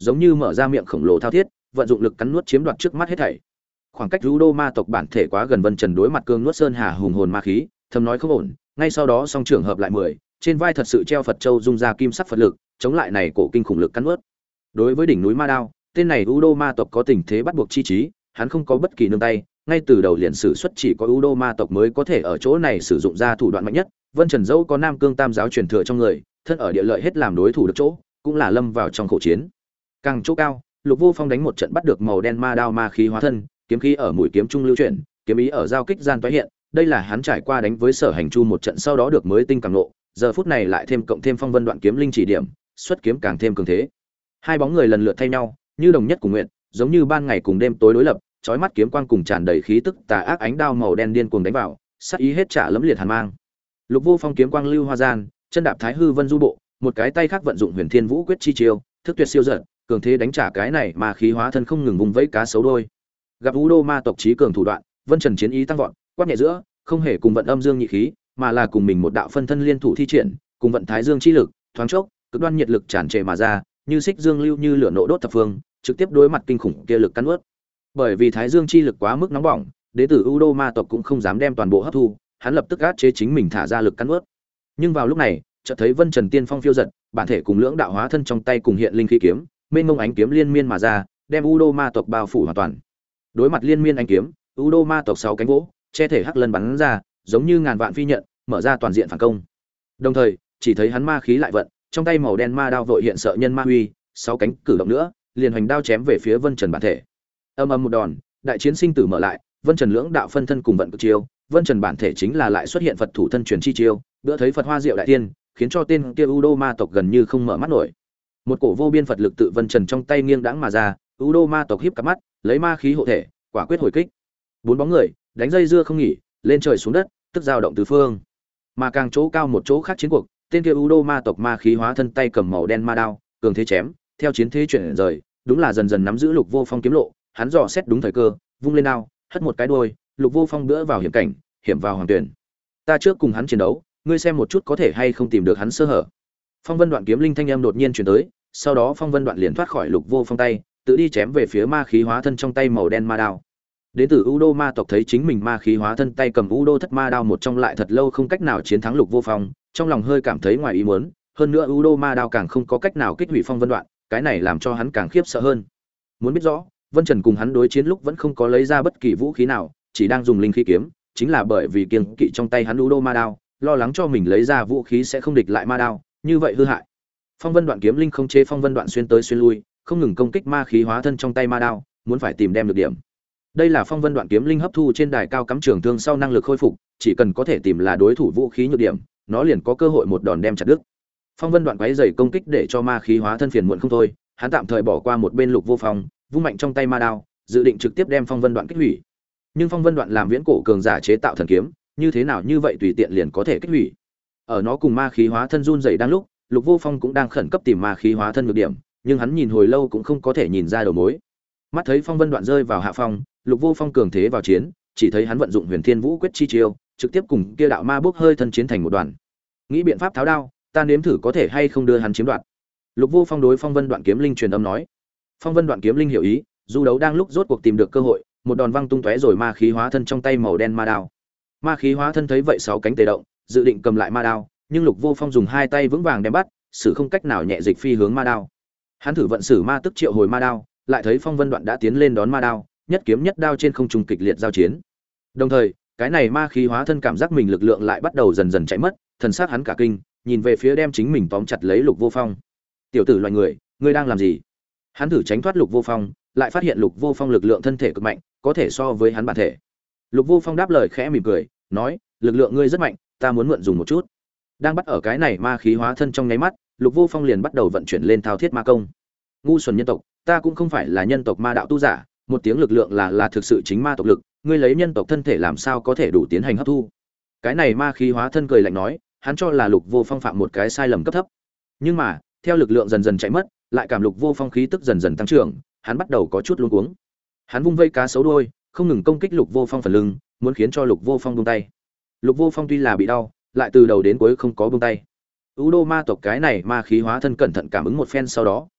giống như mở ra miệng khổng lồ thao thiết, vận dụng lực cắn nuốt chiếm đoạt trước mắt hết thảy. Khoảng cách Udo ma tộc bản thể quá gần, Vân Trần đối mặt cương nuốt sơn hà hùng hồn ma khí, thầm nói không ổn, ngay sau đó song trưởng hợp lại 10, trên vai thật sự treo Phật châu dung ra kim sắc Phật lực, chống lại này cổ kinh khủng lực cắn nuốt. Đối với đỉnh núi ma đao, tên này Udo ma tộc có tình thế bắt buộc chi trí, hắn không có bất kỳ nương tay, ngay từ đầu liền sử xuất chỉ có Udo ma tộc mới có thể ở chỗ này sử dụng ra thủ đoạn mạnh nhất. Vân Trần dẫu có Nam Cương Tam giáo truyền thừa trong người, thân ở địa lợi hết làm đối thủ được chỗ, cũng là lâm vào trong khổ chiến. Càng chỗ cao, Lục Vô Phong đánh một trận bắt được màu đen ma đao ma khí hóa thân, kiếm khí ở mũi kiếm trung lưu chuyển, kiếm ý ở giao kích gian tái hiện, đây là hắn trải qua đánh với Sở Hành Chu một trận sau đó được mới tinh càng nộ, giờ phút này lại thêm cộng thêm Phong Vân Đoạn kiếm linh chỉ điểm, xuất kiếm càng thêm cường thế. Hai bóng người lần lượt thay nhau, như đồng nhất cùng nguyện, giống như ban ngày cùng đêm tối đối lập, chói mắt kiếm quang cùng tràn đầy khí tức tà ác ánh đao màu đen điên cuồng đánh vào, sát ý hết trả lẫm liệt hàn mang. Lục Vô Phong kiếm quang lưu hoa gian, chân đạp Thái Hư Vân du bộ, một cái tay khác vận dụng Huyền Thiên Vũ quyết chi chiêu, thức tuyệt siêu giật, cường thế đánh trả cái này mà khí hóa thân không ngừng vùng vẫy cá sấu đôi. Gặp Udo ma tộc chí cường thủ đoạn, Vân Trần chiến ý tăng vọt, quát nhẹ giữa, không hề cùng vận âm dương nhị khí, mà là cùng mình một đạo phân thân liên thủ thi triển, cùng vận Thái Dương chi lực, thoáng chốc, cực đoan nhiệt lực tràn trề mà ra, như xích dương lưu như lửa nộ đốt thập phương, trực tiếp đối mặt kinh khủng kia lực cắn nuốt. Bởi vì Thái Dương chi lực quá mức nóng bỏng, đệ tử Udo ma tộc cũng không dám đem toàn bộ hấp thu, hắn lập tức áp chế chính mình thả ra lực cắn nuốt. Nhưng vào lúc này, chợt thấy Vân Trần tiên phong phiêu giật, bản thể cùng lưỡng đạo hóa thân trong tay cùng hiện linh khí kiếm, mênh mông ánh kiếm liên miên mà ra, đem Udo ma tộc bao phủ hoàn toàn. Đối mặt liên miên ánh kiếm, Udo ma tộc 6 cánh vỗ, che thể hắc lân bắn ra, giống như ngàn vạn phi nhận, mở ra toàn diện phản công. Đồng thời, chỉ thấy hắn ma khí lại vận, trong tay màu đen ma đao vội hiện sợ nhân ma huy, 6 cánh cử động nữa, liền hoành đao chém về phía Vân Trần bản thể. Âm âm một đòn, đại chiến sinh tử mở lại, Vân Trần lưỡng đạo phân thân cùng vận cực chiêu, Vân Trần bản thể chính là lại xuất hiện Phật thủ thân truyền chi chiêu, bữa thấy Phật hoa diệu đại tiên, khiến cho tên kia Udo ma tộc gần như không mở mắt nổi. Một cổ vô biên Phật lực tự Vân Trần trong tay nghiêng đãng mà ra, Udo ma tộc híp cặp mắt, lấy ma khí hộ thể, quả quyết hồi kích. Bốn bóng người, đánh dây dưa không nghỉ, lên trời xuống đất, tức dao động tứ phương. Mà càng chỗ cao một chỗ khác chiến cuộc, tên kia Udo ma tộc ma khí hóa thân tay cầm màu đen ma đao, cường thế chém, theo chiến thế chuyển rời, đúng là dần dần nắm giữ Lục Vô Phong kiếm lộ, hắn dò xét đúng thời cơ, vung lên đao, hất một cái đuôi, Lục Vô Phong bữa vào hiểm cảnh, hiểm vào hoàng tuyển. Ta trước cùng hắn chiến đấu, ngươi xem một chút có thể hay không tìm được hắn sơ hở. Phong Vân Đoạn kiếm linh thanh âm đột nhiên truyền tới, sau đó Phong Vân Đoạn liền thoát khỏi Lục Vô Phong tay, tự đi chém về phía ma khí hóa thân trong tay màu đen ma đao. Đến từ Udo ma tộc thấy chính mình ma khí hóa thân tay cầm Udo thất ma đao một trong lại thật lâu không cách nào chiến thắng Lục Vô Phong, trong lòng hơi cảm thấy ngoài ý muốn, hơn nữa Udo ma đao càng không có cách nào kích hủy Phong Vân Đoạn, cái này làm cho hắn càng khiếp sợ hơn. Muốn biết rõ, Vân Trần cùng hắn đối chiến lúc vẫn không có lấy ra bất kỳ vũ khí nào, chỉ đang dùng linh khí kiếm, chính là bởi vì kiêng kỵ trong tay hắn Udo ma đao, lo lắng cho mình lấy ra vũ khí sẽ không địch lại ma đao, như vậy hư hại. Phong Vân Đoạn kiếm linh không chế Phong Vân Đoạn xuyên tới xuyên lui, không ngừng công kích ma khí hóa thân trong tay ma đao, muốn phải tìm đem được điểm. Đây là Phong Vân Đoạn kiếm linh hấp thu trên đài cao cắm trường thương sau năng lực khôi phục, chỉ cần có thể tìm là đối thủ vũ khí nhược điểm, nó liền có cơ hội một đòn đem chặt đứt. Phong Vân Đoạn quấy rầy công kích để cho ma khí hóa thân phiền muộn không thôi, hắn tạm thời bỏ qua một bên Lục Vô Phong, vung mạnh trong tay ma đao, dự định trực tiếp đem Phong Vân Đoạn kích hủy. Nhưng Phong Vân Đoạn làm viễn cổ cường giả chế tạo thần kiếm, như thế nào như vậy tùy tiện liền có thể kích hủy. Ở nó cùng ma khí hóa thân run rẩy đang lúc, Lục Vô Phong cũng đang khẩn cấp tìm ma khí hóa thân nhược điểm, nhưng hắn nhìn hồi lâu cũng không có thể nhìn ra đầu mối. Mắt thấy Phong Vân Đoạn rơi vào hạ phong, Lục Vô Phong cường thế vào chiến, chỉ thấy hắn vận dụng Huyền Thiên Vũ quyết chi chiêu, trực tiếp cùng kia đạo ma bốc hơi thân chiến thành một đoàn. Nghĩ biện pháp tháo đao, ta nếm thử có thể hay không đưa hắn chiếm đoạt. Lục Vô Phong đối Phong Vân Đoạn kiếm linh truyền âm nói. Phong Vân Đoạn kiếm linh hiểu ý, du đấu đang lúc rốt cuộc tìm được cơ hội, một đòn văng tung tóe rồi ma khí hóa thân trong tay màu đen ma đao. Ma khí hóa thân thấy vậy 6 cánh tê động, dự định cầm lại ma đao, nhưng Lục Vô Phong dùng hai tay vững vàng đem bắt, sử không cách nào nhẹ dịch phi hướng ma đao. Hắn thử vận sử ma tức triệu hồi ma đao, lại thấy Phong Vân Đoạn đã tiến lên đón ma đao, nhất kiếm nhất đao trên không trung kịch liệt giao chiến. Đồng thời, cái này ma khí hóa thân cảm giác mình lực lượng lại bắt đầu dần dần chạy mất, thần sắc hắn cả kinh, nhìn về phía đem chính mình tóm chặt lấy Lục Vô Phong. "Tiểu tử loài người, ngươi đang làm gì?" Hắn thử tránh thoát Lục Vô Phong, lại phát hiện Lục Vô Phong lực lượng thân thể cực mạnh, có thể so với hắn bản thể. Lục Vô Phong đáp lời khẽ mỉm cười, nói: "Lực lượng ngươi rất mạnh, ta muốn mượn dùng một chút." Đang bắt ở cái này ma khí hóa thân trong nháy mắt, Lục Vô Phong liền bắt đầu vận chuyển lên thao thiết ma công. Ngu xuẩn nhân tộc, ta cũng không phải là nhân tộc ma đạo tu giả, một tiếng lực lượng là thực sự chính ma tộc lực, ngươi lấy nhân tộc thân thể làm sao có thể đủ tiến hành hấp thu. Cái này ma khí hóa thân cười lạnh nói, hắn cho là Lục Vô Phong phạm một cái sai lầm cấp thấp. Nhưng mà, theo lực lượng dần dần chạy mất, lại cảm Lục Vô Phong khí tức dần dần tăng trưởng, hắn bắt đầu có chút luống cuống. Hắn vung vây cá sấu đuôi, không ngừng công kích Lục Vô Phong phần lưng, muốn khiến cho Lục Vô Phong buông tay. Lục Vô Phong tuy là bị đau, lại từ đầu đến cuối không có buông tay. Udo ma tộc cái này ma khí hóa thân cẩn thận cảm ứng một phen sau đó,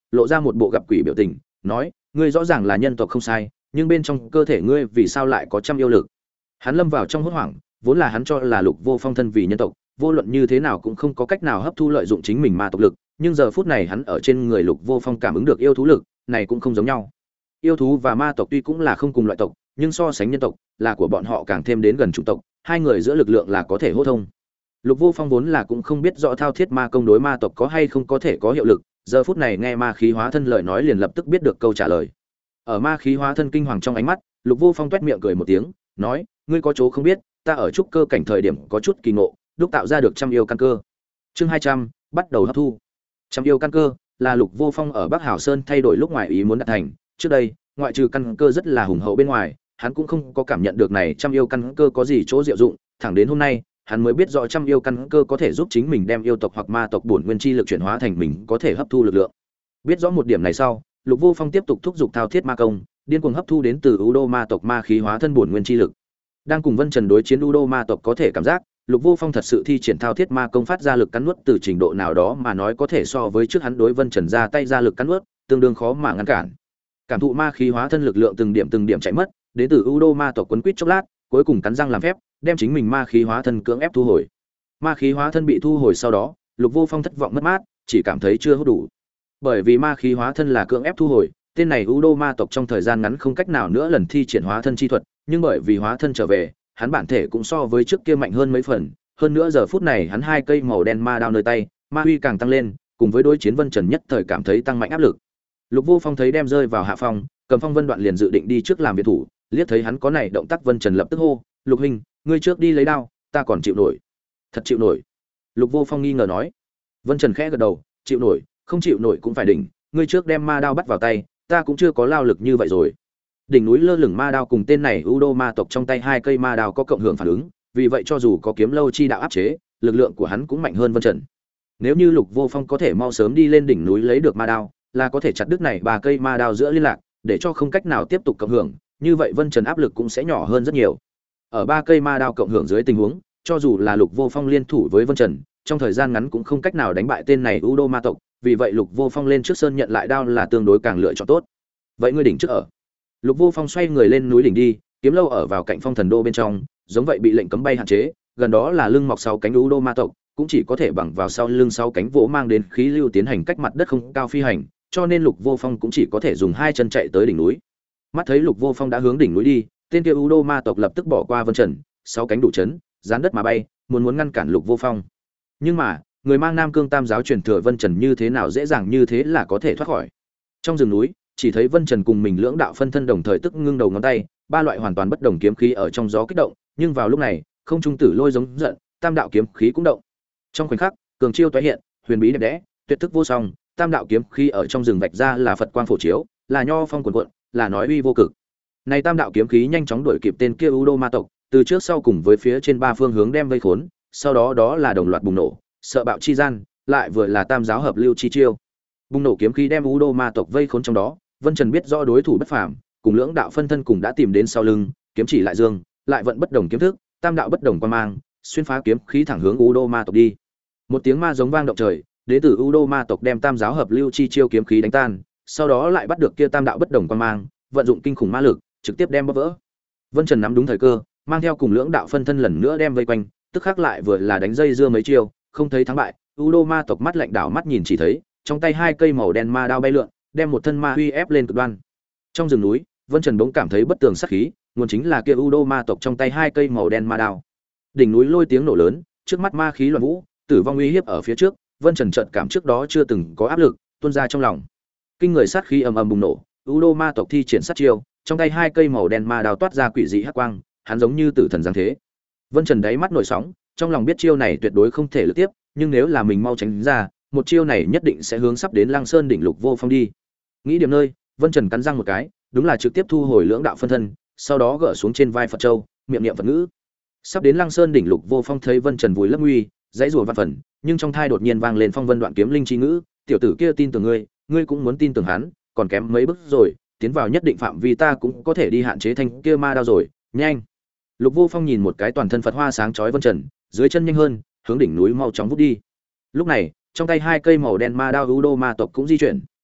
lộ ra một bộ gặp quỷ biểu tình, nói: "Ngươi rõ ràng là nhân tộc không sai, nhưng bên trong cơ thể ngươi vì sao lại có trăm yêu lực?" Hắn lâm vào trong hốt hoảng, vốn là hắn cho là Lục Vô Phong thân vì nhân tộc, vô luận như thế nào cũng không có cách nào hấp thu lợi dụng chính mình ma tộc lực, nhưng giờ phút này hắn ở trên người Lục Vô Phong cảm ứng được yêu thú lực, này cũng không giống nhau. Yêu thú và ma tộc tuy cũng là không cùng loại tộc, nhưng so sánh nhân tộc, là của bọn họ càng thêm đến gần chủng tộc, hai người giữa lực lượng là có thể hô thông. Lục Vô Phong vốn là cũng không biết rõ thao thiết ma công đối ma tộc có hay không có thể có hiệu lực, giờ phút này nghe ma khí hóa thân lời nói liền lập tức biết được câu trả lời. Ở ma khí hóa thân kinh hoàng trong ánh mắt, Lục Vô Phong toét miệng cười một tiếng, nói: "Ngươi có chỗ không biết, ta ở trúc cơ cảnh thời điểm có chút kỳ ngộ, đúc tạo ra được trăm yêu căn cơ." Chương 200, bắt đầu hấp thu. Trăm yêu căn cơ là Lục Vô Phong ở Bắc Hảo Sơn thay đổi lúc ngoài ý muốn đạt thành, trước đây, ngoại trừ căn cơ rất là hùng hậu bên ngoài, hắn cũng không có cảm nhận được này trăm yêu căn cơ có gì chỗ diệu dụng, thẳng đến hôm nay, hắn mới biết rõ trăm yêu căn cơ có thể giúp chính mình đem yêu tộc hoặc ma tộc bổn nguyên chi lực chuyển hóa thành mình có thể hấp thu lực lượng. Biết rõ một điểm này sau, Lục Vô Phong tiếp tục thúc giục thao thiết ma công, điên cuồng hấp thu đến từ U Đô ma tộc ma khí hóa thân bổn nguyên chi lực. Đang cùng Vân Trần đối chiến U Đô ma tộc có thể cảm giác, Lục Vô Phong thật sự thi triển thao thiết ma công phát ra lực cắn nuốt từ trình độ nào đó mà nói có thể so với trước hắn đối Vân Trần ra tay ra lực cắn nuốt, tương đương khó mà ngăn cản. Cảm thụ ma khí hóa thân lực lượng từng điểm chạy mất, đến từ U Đô ma tộc quấn quýt chốc lát, cuối cùng cắn răng làm phép, đem chính mình ma khí hóa thân cưỡng ép thu hồi. Ma khí hóa thân bị thu hồi sau đó, Lục Vô Phong thất vọng mất mát, chỉ cảm thấy chưa hút đủ. Bởi vì ma khí hóa thân là cưỡng ép thu hồi, tên này U Đô ma tộc trong thời gian ngắn không cách nào nữa lần thi triển hóa thân chi thuật, nhưng bởi vì hóa thân trở về, hắn bản thể cũng so với trước kia mạnh hơn mấy phần, hơn nữa giờ phút này hắn hai cây màu đen ma đao nơi tay, ma uy càng tăng lên, cùng với đối chiến Vân Trần nhất thời cảm thấy tăng mạnh áp lực. Lục Vô Phong thấy đem rơi vào hạ phong, Cầm Phong Vân Đoạn liền dự định đi trước làm viện thủ, liếc thấy hắn có này động tác Vân Trần lập tức hô: "Lục huynh, ngươi trước đi lấy đao, ta còn chịu nổi." "Thật chịu nổi?" Lục Vô Phong nghi ngờ nói. Vân Trần khẽ gật đầu: "Chịu nổi, không chịu nổi cũng phải đỉnh, ngươi trước đem ma đao bắt vào tay, ta cũng chưa có lao lực như vậy rồi." Đỉnh núi lơ lửng ma đao cùng tên này U Đô ma tộc trong tay hai cây ma đao có cộng hưởng phản ứng, vì vậy cho dù có kiếm lâu chi đạo áp chế, lực lượng của hắn cũng mạnh hơn Vân Trần. Nếu như Lục Vô Phong có thể mau sớm đi lên đỉnh núi lấy được ma đao, là có thể chặt đứt này ba cây ma đao giữa liên lạc, để cho không cách nào tiếp tục cộng hưởng, như vậy Vân Trần áp lực cũng sẽ nhỏ hơn rất nhiều. Ở ba cây ma đao cộng hưởng dưới tình huống, cho dù là Lục Vô Phong liên thủ với Vân Trần, trong thời gian ngắn cũng không cách nào đánh bại tên này U Đô ma tộc, vì vậy Lục Vô Phong lên trước sơn nhận lại đao là tương đối càng lựa chọn tốt. Vậy ngươi đỉnh trước ở. Lục Vô Phong xoay người lên núi đỉnh đi, kiếm lâu ở vào cạnh Phong Thần Đô bên trong, giống vậy bị lệnh cấm bay hạn chế, gần đó là lưng mọc sáu cánh U Đô ma tộc, cũng chỉ có thể bằng vào sau lưng sáu cánh vỗ mang đến khí lưu tiến hành cách mặt đất không cao phi hành, cho nên Lục Vô Phong cũng chỉ có thể dùng hai chân chạy tới đỉnh núi. Mắt thấy Lục Vô Phong đã hướng đỉnh núi đi, tên kia U Đô ma tộc lập tức bỏ qua Vân Trần, sáu cánh đủ chấn, giáng đất mà bay, muốn ngăn cản Lục Vô Phong. Nhưng mà, người mang Nam Cương Tam giáo truyền thừa Vân Trần như thế nào dễ dàng như thế là có thể thoát khỏi. Trong rừng núi, chỉ thấy Vân Trần cùng mình lưỡng đạo phân thân đồng thời tức ngưng đầu ngón tay, ba loại hoàn toàn bất đồng kiếm khí ở trong gió kích động, nhưng vào lúc này, không trung tử lôi giống giận, tam đạo kiếm khí cũng động. Trong khoảnh khắc, cường chiêu tái hiện, huyền bí đẹp đẽ, tuyệt thức vô song, tam đạo kiếm khí ở trong rừng vạch ra là Phật quang phổ chiếu, là nho phong cuồn cuộn, là nói uy vô cực. Này tam đạo kiếm khí nhanh chóng đuổi kịp tên kia U Đô ma tộc, từ trước sau cùng với phía trên ba phương hướng đem vây khốn, sau đó đó là đồng loạt bùng nổ, sợ bạo chi gian, lại vừa là tam giáo hợp lưu chi chiêu. Bùng nổ kiếm khí đem U Đô ma tộc vây khốn trong đó, Vân Trần biết rõ đối thủ bất phàm, cùng lưỡng đạo phân thân cùng đã tìm đến sau lưng, kiếm chỉ lại dương, lại vận bất đồng kiếm thức, tam đạo bất đồng quan mang, xuyên phá kiếm khí thẳng hướng U Đô ma tộc đi. Một tiếng ma giống vang động trời, đến từ U Đô ma tộc đem tam giáo hợp lưu chi chiêu kiếm khí đánh tan, sau đó lại bắt được kia tam đạo bất đồng quan mang, vận dụng kinh khủng ma lực, trực tiếp đem bóp vỡ. Vân Trần nắm đúng thời cơ, mang theo cùng lưỡng đạo phân thân lần nữa đem vây quanh, tức khắc lại vừa là đánh dây dưa mấy chiêu, không thấy thắng bại. U Đô ma tộc mắt lạnh đảo mắt nhìn chỉ thấy, trong tay hai cây màu đen ma đao bay lượn, đem một thân ma uy ép lên cực đoan. Trong rừng núi, Vân Trần bỗng cảm thấy bất tường sát khí, nguồn chính là kia U Đô ma tộc trong tay hai cây màu đen ma đao. Đỉnh núi lôi tiếng nổ lớn, trước mắt ma khí loạn vũ, tử vong uy hiếp ở phía trước, Vân Trần chợt cảm trước đó chưa từng có áp lực tuôn ra trong lòng. Kinh người sát khí ầm ầm bùng nổ, U Đô ma tộc thi triển sát chiêu, trong tay hai cây màu đen ma đao toát ra quỷ dị hắc quang, hắn giống như tử thần giáng thế. Vân Trần đáy mắt nổi sóng, trong lòng biết chiêu này tuyệt đối không thể lực tiếp, nhưng nếu là mình mau tránh ra, một chiêu này nhất định sẽ hướng sắp đến Lăng Sơn đỉnh Lục Vô Phong đi. Nghĩ điểm nơi, Vân Trần cắn răng một cái, đúng là trực tiếp thu hồi lưỡng đạo phân thân, sau đó gỡ xuống trên vai Phật Châu, miệng niệm Phật ngữ. Sắp đến Lăng Sơn đỉnh Lục Vô Phong thấy Vân Trần vùi lấp nguy, dãy rủa văn phần, nhưng trong thai đột nhiên vang lên phong vân đoạn kiếm linh chi ngữ, tiểu tử kia tin tưởng ngươi, ngươi cũng muốn tin tưởng hắn, còn kém mấy bước rồi, tiến vào nhất định phạm vi ta cũng có thể đi hạn chế thanh kia ma đao rồi, nhanh. Lục Vô Phong nhìn một cái toàn thân Phật hoa sáng chói Vân Trần, dưới chân nhanh hơn, hướng đỉnh núi mau chóng vút đi. Lúc này, trong tay hai cây màu đen ma đao U Đô ma tộc cũng di chuyển,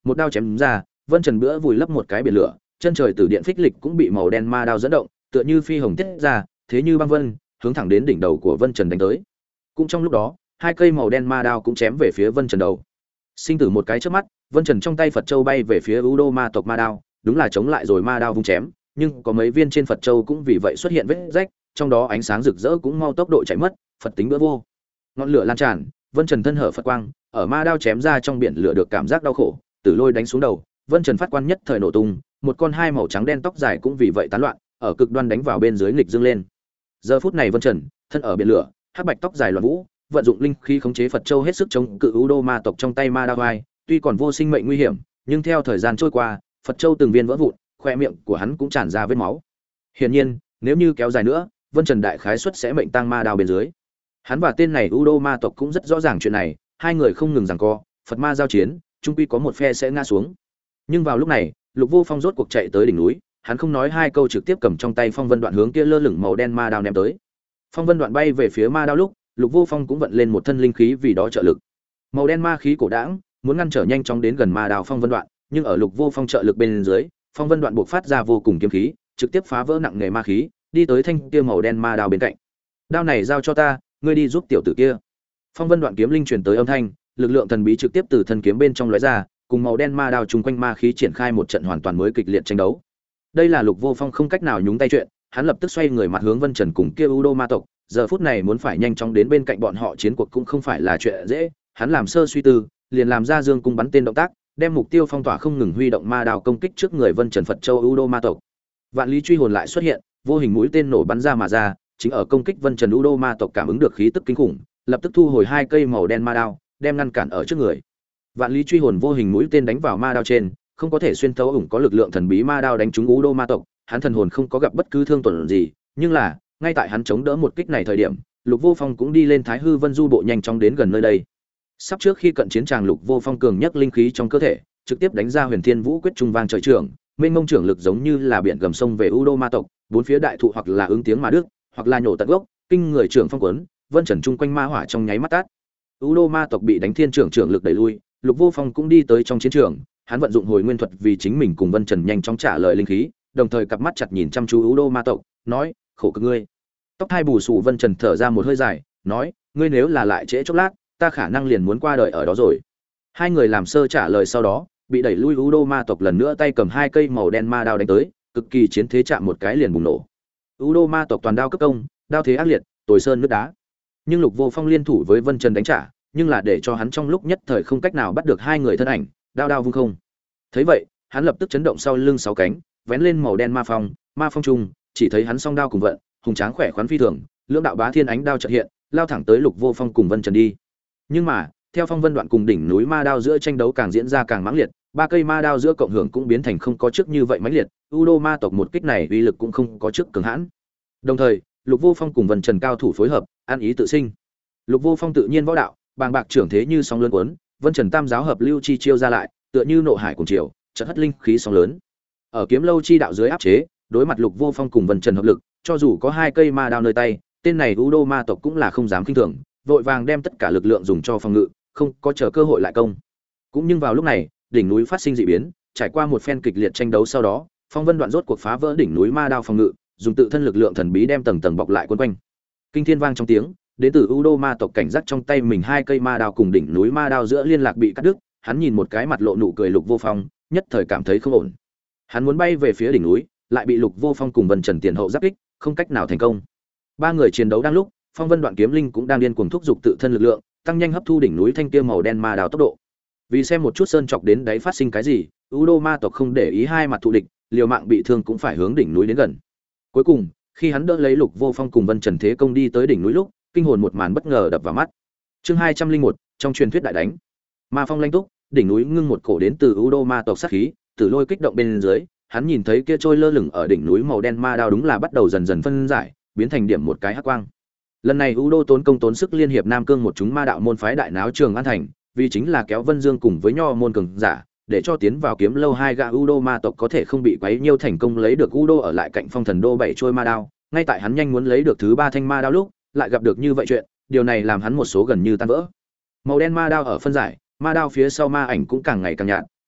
một đao chém ra, Vân Trần bữa vùi lấp một cái biển lửa, chân trời từ điện phích lịch cũng bị màu đen ma đao dẫn động, tựa như phi hồng tiết ra, thế như băng vân, hướng thẳng đến đỉnh đầu của Vân Trần đánh tới. Cũng trong lúc đó, hai cây màu đen ma đao cũng chém về phía Vân Trần đầu. Sinh tử một cái chớp mắt, Vân Trần trong tay Phật châu bay về phía U Đô ma tộc ma đao, đúng là chống lại rồi ma đao vung chém, nhưng có mấy viên trên Phật châu cũng vì vậy xuất hiện vết rách, trong đó ánh sáng rực rỡ cũng mau tốc độ chạy mất, Phật tính bữa vô. Ngọn lửa lan tràn, Vân Trần thân hở Phật quang, ở ma đao chém ra trong biển lửa được cảm giác đau khổ, tử lôi đánh xuống đầu, Vân Trần phát quan nhất thời nổ tung, một con hai màu trắng đen tóc dài cũng vì vậy tán loạn, ở cực đoan đánh vào bên dưới nghịch dương lên. Giờ phút này Vân Trần, thân ở biển lửa, hắc bạch tóc dài loạn vũ, vận dụng linh khí khống chế Phật châu hết sức chống cự U Đô ma tộc trong tay ma đao vai, tuy còn vô sinh mệnh nguy hiểm, nhưng theo thời gian trôi qua, Phật châu từng viên vỡ vụn, khoe miệng của hắn cũng tràn ra vết máu. Hiển nhiên, nếu như kéo dài nữa, Vân Trần đại khái suất sẽ mệnh tang ma đao bên dưới. Hắn và tên này U Đô ma tộc cũng rất rõ ràng chuyện này, hai người không ngừng giằng co, Phật ma giao chiến, chung quy có một phe sẽ ngã xuống. Nhưng vào lúc này, Lục Vô Phong rốt cuộc chạy tới đỉnh núi, hắn không nói hai câu trực tiếp cầm trong tay Phong Vân Đoạn hướng kia lơ lửng màu đen ma đao ném tới. Phong Vân Đoạn bay về phía ma đao lúc, Lục Vô Phong cũng vận lên một thân linh khí vì đó trợ lực. Màu đen ma khí cổ đãng, muốn ngăn trở nhanh chóng đến gần ma đao Phong Vân Đoạn, nhưng ở Lục Vô Phong trợ lực bên dưới, Phong Vân Đoạn buộc phát ra vô cùng kiếm khí, trực tiếp phá vỡ nặng nề ma khí, đi tới thanh kia màu đen ma đao bên cạnh. Đao này giao cho ta, ngươi đi giúp tiểu tử kia. Phong Vân Đoạn kiếm linh truyền tới âm thanh, lực lượng thần bí trực tiếp từ thân kiếm bên trong lóe ra, cùng màu đen ma đao trùng quanh ma khí triển khai một trận hoàn toàn mới kịch liệt tranh đấu. Đây là Lục Vô Phong không cách nào nhúng tay chuyện, hắn lập tức xoay người mặt hướng Vân Trần cùng kia U Đô ma tộc, giờ phút này muốn phải nhanh chóng đến bên cạnh bọn họ chiến cuộc cũng không phải là chuyện dễ, hắn làm sơ suy tư, liền làm ra dương cung bắn tên động tác, đem mục tiêu phong tỏa không ngừng huy động ma đao công kích trước người Vân Trần Phật Châu U Đô ma tộc. Vạn Lý truy hồn lại xuất hiện, vô hình mũi tên nổ bắn ra mà ra, chính ở công kích Vân Trần U Đô ma tộc cảm ứng được khí tức kinh khủng, lập tức thu hồi hai cây màu đen ma đao, đem ngăn cản ở trước người. Vạn Lý truy hồn vô hình mũi tên đánh vào ma đao trên, không có thể xuyên thấu ủng có lực lượng thần bí ma đao đánh trúng U Đô ma tộc, hắn thần hồn không có gặp bất cứ thương tổn gì, nhưng là, ngay tại hắn chống đỡ một kích này thời điểm, Lục Vô Phong cũng đi lên Thái Hư Vân Du bộ nhanh chóng đến gần nơi đây. Sắp trước khi cận chiến tràng, Lục Vô Phong cường nhất linh khí trong cơ thể, trực tiếp đánh ra Huyền Thiên Vũ Quyết trung vang trời trưởng, mênh mông trưởng lực giống như là biển gầm sông về U Đô ma tộc, bốn phía đại thụ hoặc là ứng tiếng mà đức, hoặc là nhổ tận gốc, kinh người trưởng phong cuốn, Vân Trần chung quanh ma hỏa trong nháy mắt tát. U Đô ma tộc bị đánh thiên trưởng lực đẩy lui, Lục Vô Phong cũng đi tới trong chiến trường, hắn vận dụng hồi nguyên thuật vì chính mình cùng Vân Trần nhanh chóng trả lời linh khí, đồng thời cặp mắt chặt nhìn chăm chú U Đô ma tộc, nói: "Khổ cực ngươi." Tóc hai bù xù Vân Trần thở ra một hơi dài, nói: "Ngươi nếu là lại trễ chốc lát, ta khả năng liền muốn qua đời ở đó rồi." Hai người làm sơ trả lời sau đó, bị đẩy lui U Đô ma tộc lần nữa tay cầm hai cây màu đen ma đao đánh tới, cực kỳ chiến thế chạm một cái liền bùng nổ. U Đô ma tộc toàn đao cấp công, đao thế ác liệt, tồi sơn nước đá. Nhưng Lục Vô Phong liên thủ với Vân Trần đánh trả, nhưng là để cho hắn trong lúc nhất thời không cách nào bắt được hai người thân ảnh, đao đao vung không. Thấy vậy, hắn lập tức chấn động sau lưng sáu cánh, vén lên màu đen ma phong trung, chỉ thấy hắn song đao cùng vận, hùng tráng khỏe khoắn phi thường, lưỡng đạo bá thiên ánh đao chợt hiện, lao thẳng tới Lục Vô Phong cùng Vân Trần đi. Nhưng mà, theo Phong Vân Đoạn cùng đỉnh núi ma đao giữa tranh đấu càng diễn ra càng mãnh liệt, ba cây ma đao giữa cộng hưởng cũng biến thành không có trước như vậy mãnh liệt, U Đô ma tộc một kích này uy lực cũng không có trước cường hãn. Đồng thời, Lục Vô Phong cùng Vân Trần cao thủ phối hợp, ăn ý tự sinh. Lục Vô Phong tự nhiên võ đạo, bàng bạc trưởng thế như sóng lớn cuốn, Vân Trần tam giáo hợp lưu chi chiêu ra lại, tựa như nộ hải cùng chiều, chợt hất linh khí sóng lớn. Ở kiếm lâu chi đạo dưới áp chế, đối mặt Lục Vô Phong cùng Vân Trần hợp lực, cho dù có hai cây ma đao nơi tay, tên này U Đô ma tộc cũng là không dám khinh thường, vội vàng đem tất cả lực lượng dùng cho phòng ngự, không có chờ cơ hội lại công. Cũng nhưng vào lúc này, đỉnh núi phát sinh dị biến, trải qua một phen kịch liệt tranh đấu sau đó, Phong Vân Đoạn rốt cuộc phá vỡ đỉnh núi ma đao phòng ngự, dùng tự thân lực lượng thần bí đem tầng tầng bọc lại quấn quanh. Kinh thiên vang trong tiếng, đến từ U Đô ma tộc cảnh giác trong tay mình hai cây ma đao cùng đỉnh núi ma đao giữa liên lạc bị cắt đứt, hắn nhìn một cái mặt lộ nụ cười Lục Vô Phong, nhất thời cảm thấy không ổn. Hắn muốn bay về phía đỉnh núi, lại bị Lục Vô Phong cùng Vân Trần tiền hậu giáp kích, không cách nào thành công. Ba người chiến đấu đang lúc, Phong Vân Đoạn kiếm linh cũng đang điên cuồng thúc giục tự thân lực lượng, tăng nhanh hấp thu đỉnh núi thanh kia màu đen ma đao tốc độ. Vì xem một chút sơn chọc đến đáy phát sinh cái gì, U Đô ma tộc không để ý hai mặt thù địch, liều mạng bị thương cũng phải hướng đỉnh núi đến gần. Cuối cùng, khi hắn đỡ lấy Lục Vô Phong cùng Vân Trần thế công đi tới đỉnh núi lúc, kinh hồn một màn bất ngờ đập vào mắt. Chương 201, trong truyền thuyết đại đánh. Ma phong lanh túc, đỉnh núi ngưng một cổ đến từ U Đô ma tộc sát khí, tử lôi kích động bên dưới, hắn nhìn thấy kia trôi lơ lửng ở đỉnh núi màu đen ma đao đúng là bắt đầu dần dần phân giải, biến thành điểm một cái hắc quang. Lần này U Đô tốn công tốn sức liên hiệp Nam Cương một chúng ma đạo môn phái đại náo Trường An thành, vì chính là kéo Vân Dương cùng với Nho môn cường giả, để cho tiến vào kiếm lâu hai gã U Đô ma tộc có thể không bị quấy nhiêu thành công lấy được U Đô ở lại cạnh Phong Thần Đô bảy trôi ma đao. Ngay tại hắn nhanh muốn lấy được thứ ba thanh ma đao lúc, lại gặp được như vậy chuyện, điều này làm hắn một số gần như tan vỡ. Màu đen ma đao ở phân giải, ma đao phía sau ma ảnh cũng càng ngày càng nhạt,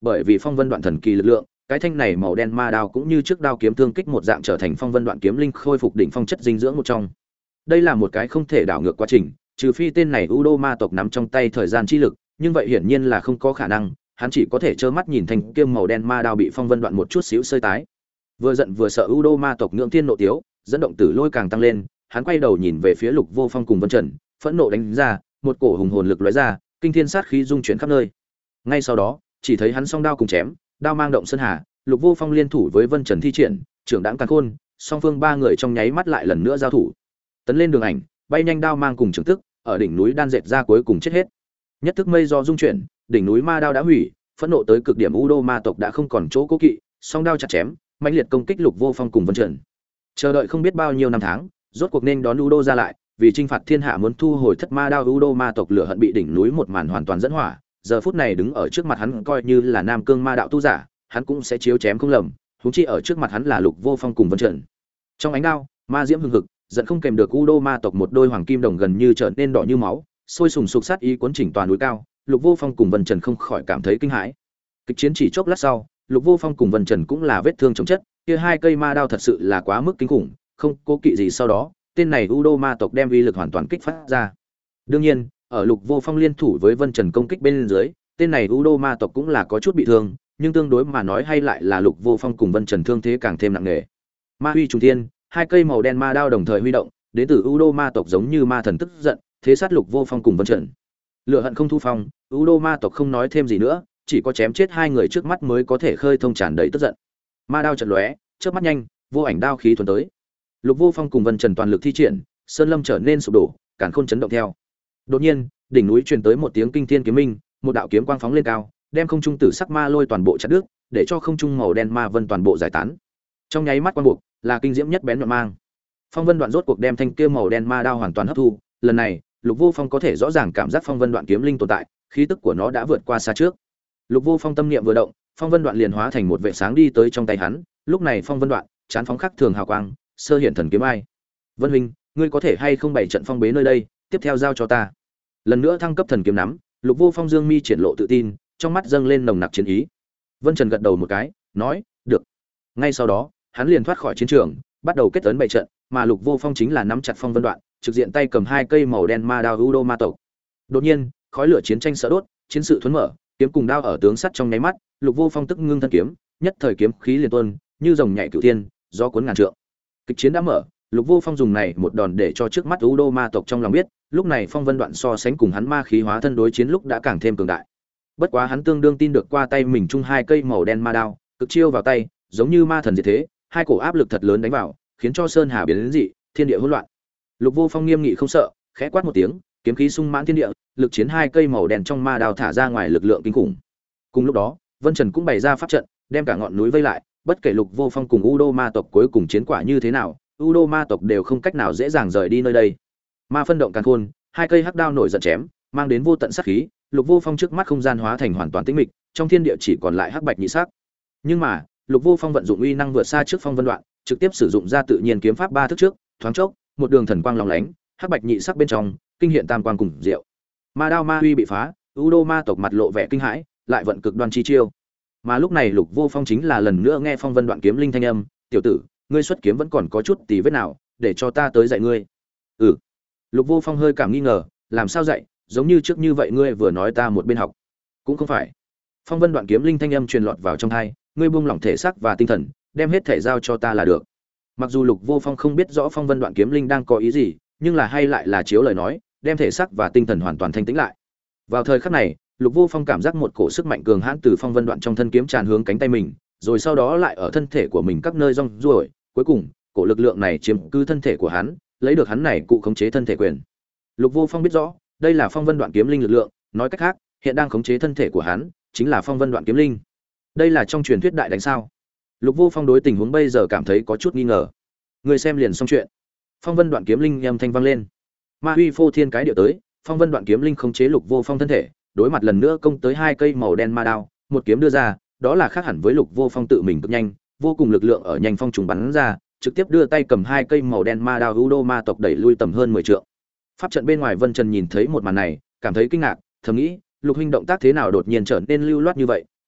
bởi vì phong vân đoạn thần kỳ lực lượng, cái thanh này màu đen ma đao cũng như trước đao kiếm thương kích một dạng trở thành phong vân đoạn kiếm linh khôi phục đỉnh phong chất dinh dưỡng một trong. Đây là một cái không thể đảo ngược quá trình, trừ phi tên này Udo ma tộc nắm trong tay thời gian chi lực, nhưng vậy hiển nhiên là không có khả năng, hắn chỉ có thể trơ mắt nhìn thanh kiếm màu đen ma đao bị phong vân đoạn một chút xíu sơi tái. Vừa giận vừa sợ Udo ma tộc ngưỡng thiên nộ tiếu, dẫn động tử lôi càng tăng lên, hắn quay đầu nhìn về phía Lục Vô Phong cùng Vân Trần, phẫn nộ đánh ra, một cổ hùng hồn lực lóe ra, kinh thiên sát khí dung chuyển khắp nơi. Ngay sau đó, chỉ thấy hắn song đao cùng chém, đao mang động sơn hà, Lục Vô Phong liên thủ với Vân Trần thi triển, trưởng đãng càn khôn, song phương ba người trong nháy mắt lại lần nữa giao thủ. Tấn lên đường ảnh, bay nhanh đao mang cùng trưởng tức, ở đỉnh núi đan dệt ra cuối cùng chết hết. Nhất thức mây do dung chuyển, đỉnh núi ma đao đã hủy, phẫn nộ tới cực điểm Udo ma tộc đã không còn chỗ cố kỵ, song đao chặt chém, mãnh liệt công kích Lục Vô Phong cùng Vân Trần. Chờ đợi không biết bao nhiêu năm tháng, rốt cuộc nên đón Udo ra lại, vì chinh phạt thiên hạ muốn thu hồi thất ma đao Udo ma tộc lửa hận bị đỉnh núi một màn hoàn toàn dẫn hỏa, giờ phút này đứng ở trước mặt hắn coi như là Nam Cương ma đạo tu giả, hắn cũng sẽ chiếu chém không lầm, huống chi ở trước mặt hắn là Lục Vô Phong cùng Vân Trần. Trong ánh đao, ma diễm hừng hực, giận không kèm được Udo ma tộc một đôi hoàng kim đồng gần như trở nên đỏ như máu, sôi sùng sục sát ý cuốn chỉnh toàn núi cao, Lục Vô Phong cùng Vân Trần không khỏi cảm thấy kinh hãi. Kịch chiến chỉ chốc lát sau, Lục Vô Phong cùng Vân Trần cũng là vết thương chồng chất, kia hai cây ma đao thật sự là quá mức kinh khủng, không cố kỵ gì sau đó, tên này Udo ma tộc đem uy lực hoàn toàn kích phát ra. Đương nhiên, ở Lục Vô Phong liên thủ với Vân Trần công kích bên dưới, tên này Udo ma tộc cũng là có chút bị thương, nhưng tương đối mà nói hay lại là Lục Vô Phong cùng Vân Trần thương thế càng thêm nặng nề. Ma huy trùng thiên, hai cây màu đen ma đao đồng thời huy động, đến từ Udo ma tộc giống như ma thần tức giận, thế sát Lục Vô Phong cùng Vân Trần. Lửa hận không thu phong, Udo ma tộc không nói thêm gì nữa, chỉ có chém chết hai người trước mắt mới có thể khơi thông tràn đầy tức giận. Ma đao chợt lóe, chớp mắt nhanh, vô ảnh đao khí thuần tới. Lục Vô Phong cùng Vân Trần toàn lực thi triển, sơn lâm trở nên sụp đổ, càn khôn chấn động theo. Đột nhiên, đỉnh núi truyền tới một tiếng kinh thiên kiếm minh, một đạo kiếm quang phóng lên cao, đem không trung tử sắc ma lôi toàn bộ chặt đứt, để cho không trung màu đen ma vân toàn bộ giải tán. Trong nháy mắt quang buộc, là kinh diễm nhất bén nhọn mang. Phong vân đoạn rốt cuộc đem thanh kia màu đen ma đao hoàn toàn hấp thu, lần này, Lục Vô Phong có thể rõ ràng cảm giác phong vân đoạn kiếm linh tồn tại, khí tức của nó đã vượt qua xa trước. Lục Vô Phong tâm niệm vừa động, phong vân đoạn liền hóa thành một vệt sáng đi tới trong tay hắn, lúc này phong vân đoạn chán phóng khắc thường hào quang, sơ hiện thần kiếm ai. Vân huynh, ngươi có thể hay không bày trận phong bế nơi đây, tiếp theo giao cho ta. Lần nữa thăng cấp thần kiếm nắm, Lục Vô Phong dương mi triển lộ tự tin, trong mắt dâng lên nồng nặc chiến ý. Vân Trần gật đầu một cái, nói, được. Ngay sau đó, hắn liền thoát khỏi chiến trường, bắt đầu kết ấn bày trận, mà Lục Vô Phong chính là nắm chặt phong vân đoạn, trực diện tay cầm hai cây màu đen ma đao Udo ma tộc. Đột nhiên, khói lửa chiến tranh sợ đốt, chiến sự thuần mở, kiếm cùng đao ở tướng sắt trong nháy mắt, Lục Vô Phong tức ngưng thân kiếm, nhất thời kiếm khí liền tuôn, như rồng nhảy cửu thiên, gió cuốn ngàn trượng. Kịch chiến đã mở, Lục Vô Phong dùng này một đòn để cho trước mắt Udo ma tộc trong lòng biết, lúc này phong vân đoạn so sánh cùng hắn ma khí hóa thân đối chiến lúc đã càng thêm cường đại. Bất quá hắn tương đương tin được qua tay mình chung hai cây màu đen ma đao, cực chiêu vào tay, giống như ma thần diệt thế, hai cổ áp lực thật lớn đánh vào, khiến cho sơn hà biến đến dị, thiên địa hỗn loạn. Lục Vô Phong nghiêm nghị không sợ, khẽ quát một tiếng, kiếm khí sung mãn thiên địa, lực chiến hai cây màu đen trong ma đao thả ra ngoài lực lượng kinh khủng. Cùng lúc đó, Vân Trần cũng bày ra pháp trận, đem cả ngọn núi vây lại, bất kể Lục Vô Phong cùng Udo ma tộc cuối cùng chiến quả như thế nào, Udo ma tộc đều không cách nào dễ dàng rời đi nơi đây. Ma phân động càn khôn, hai cây hắc đao nổi giận chém, mang đến vô tận sát khí, Lục Vô Phong trước mắt không gian hóa thành hoàn toàn tĩnh mịch, trong thiên địa chỉ còn lại hắc bạch nhị sắc. Nhưng mà, Lục Vô Phong vận dụng uy năng vượt xa trước phong vân đoạn, trực tiếp sử dụng ra tự nhiên kiếm pháp ba thức trước, thoáng chốc, một đường thần quang lóng lánh, hắc bạch nhị sắc bên trong, kinh hiện tam quang cùng diệu. Ma đao ma uy bị phá, Udo ma tộc mặt lộ vẻ kinh hãi, lại vận cực đoan chi chiêu. Mà lúc này Lục Vô Phong chính là lần nữa nghe phong vân đoạn kiếm linh thanh âm, "Tiểu tử, ngươi xuất kiếm vẫn còn có chút tì vết nào, để cho ta tới dạy ngươi." "Ừ." Lục Vô Phong hơi cảm nghi ngờ, "Làm sao dạy, giống như trước như vậy ngươi vừa nói ta một bên học." "Cũng không phải." Phong vân đoạn kiếm linh thanh âm truyền lọt vào trong tai, "Ngươi buông lỏng thể xác và tinh thần, đem hết thể giao cho ta là được." Mặc dù Lục Vô Phong không biết rõ phong vân đoạn kiếm linh đang có ý gì, nhưng là hay lại là chiếu lời nói, đem thể xác và tinh thần hoàn toàn thanh tĩnh lại. Vào thời khắc này, Lục Vô Phong cảm giác một cổ sức mạnh cường hãn từ phong vân đoạn trong thân kiếm tràn hướng cánh tay mình, rồi sau đó lại ở thân thể của mình các nơi rong ruổi, cuối cùng, cổ lực lượng này chiếm cứ thân thể của hắn, lấy được hắn này cụ khống chế thân thể quyền. Lục Vô Phong biết rõ, đây là phong vân đoạn kiếm linh lực lượng, nói cách khác, hiện đang khống chế thân thể của hắn, chính là phong vân đoạn kiếm linh. Đây là trong truyền thuyết đại đánh sao? Lục Vô Phong đối tình huống bây giờ cảm thấy có chút nghi ngờ. Người xem liền xong chuyện. Phong vân đoạn kiếm linh âm thanh vang lên. Ma huy phô thiên cái điệu tới, phong vân đoạn kiếm linh khống chế Lục Vô Phong thân thể, đối mặt lần nữa công tới hai cây màu đen ma đao, một kiếm đưa ra, đó là khác hẳn với Lục Vô Phong tự mình cực nhanh, vô cùng lực lượng ở nhanh phong trùng bắn ra, trực tiếp đưa tay cầm hai cây màu đen ma đao Udo ma tộc đẩy lui tầm hơn 10 trượng. Pháp trận bên ngoài Vân Trần nhìn thấy một màn này, cảm thấy kinh ngạc, thầm nghĩ, Lục huynh động tác thế nào đột nhiên trở nên lưu loát như vậy,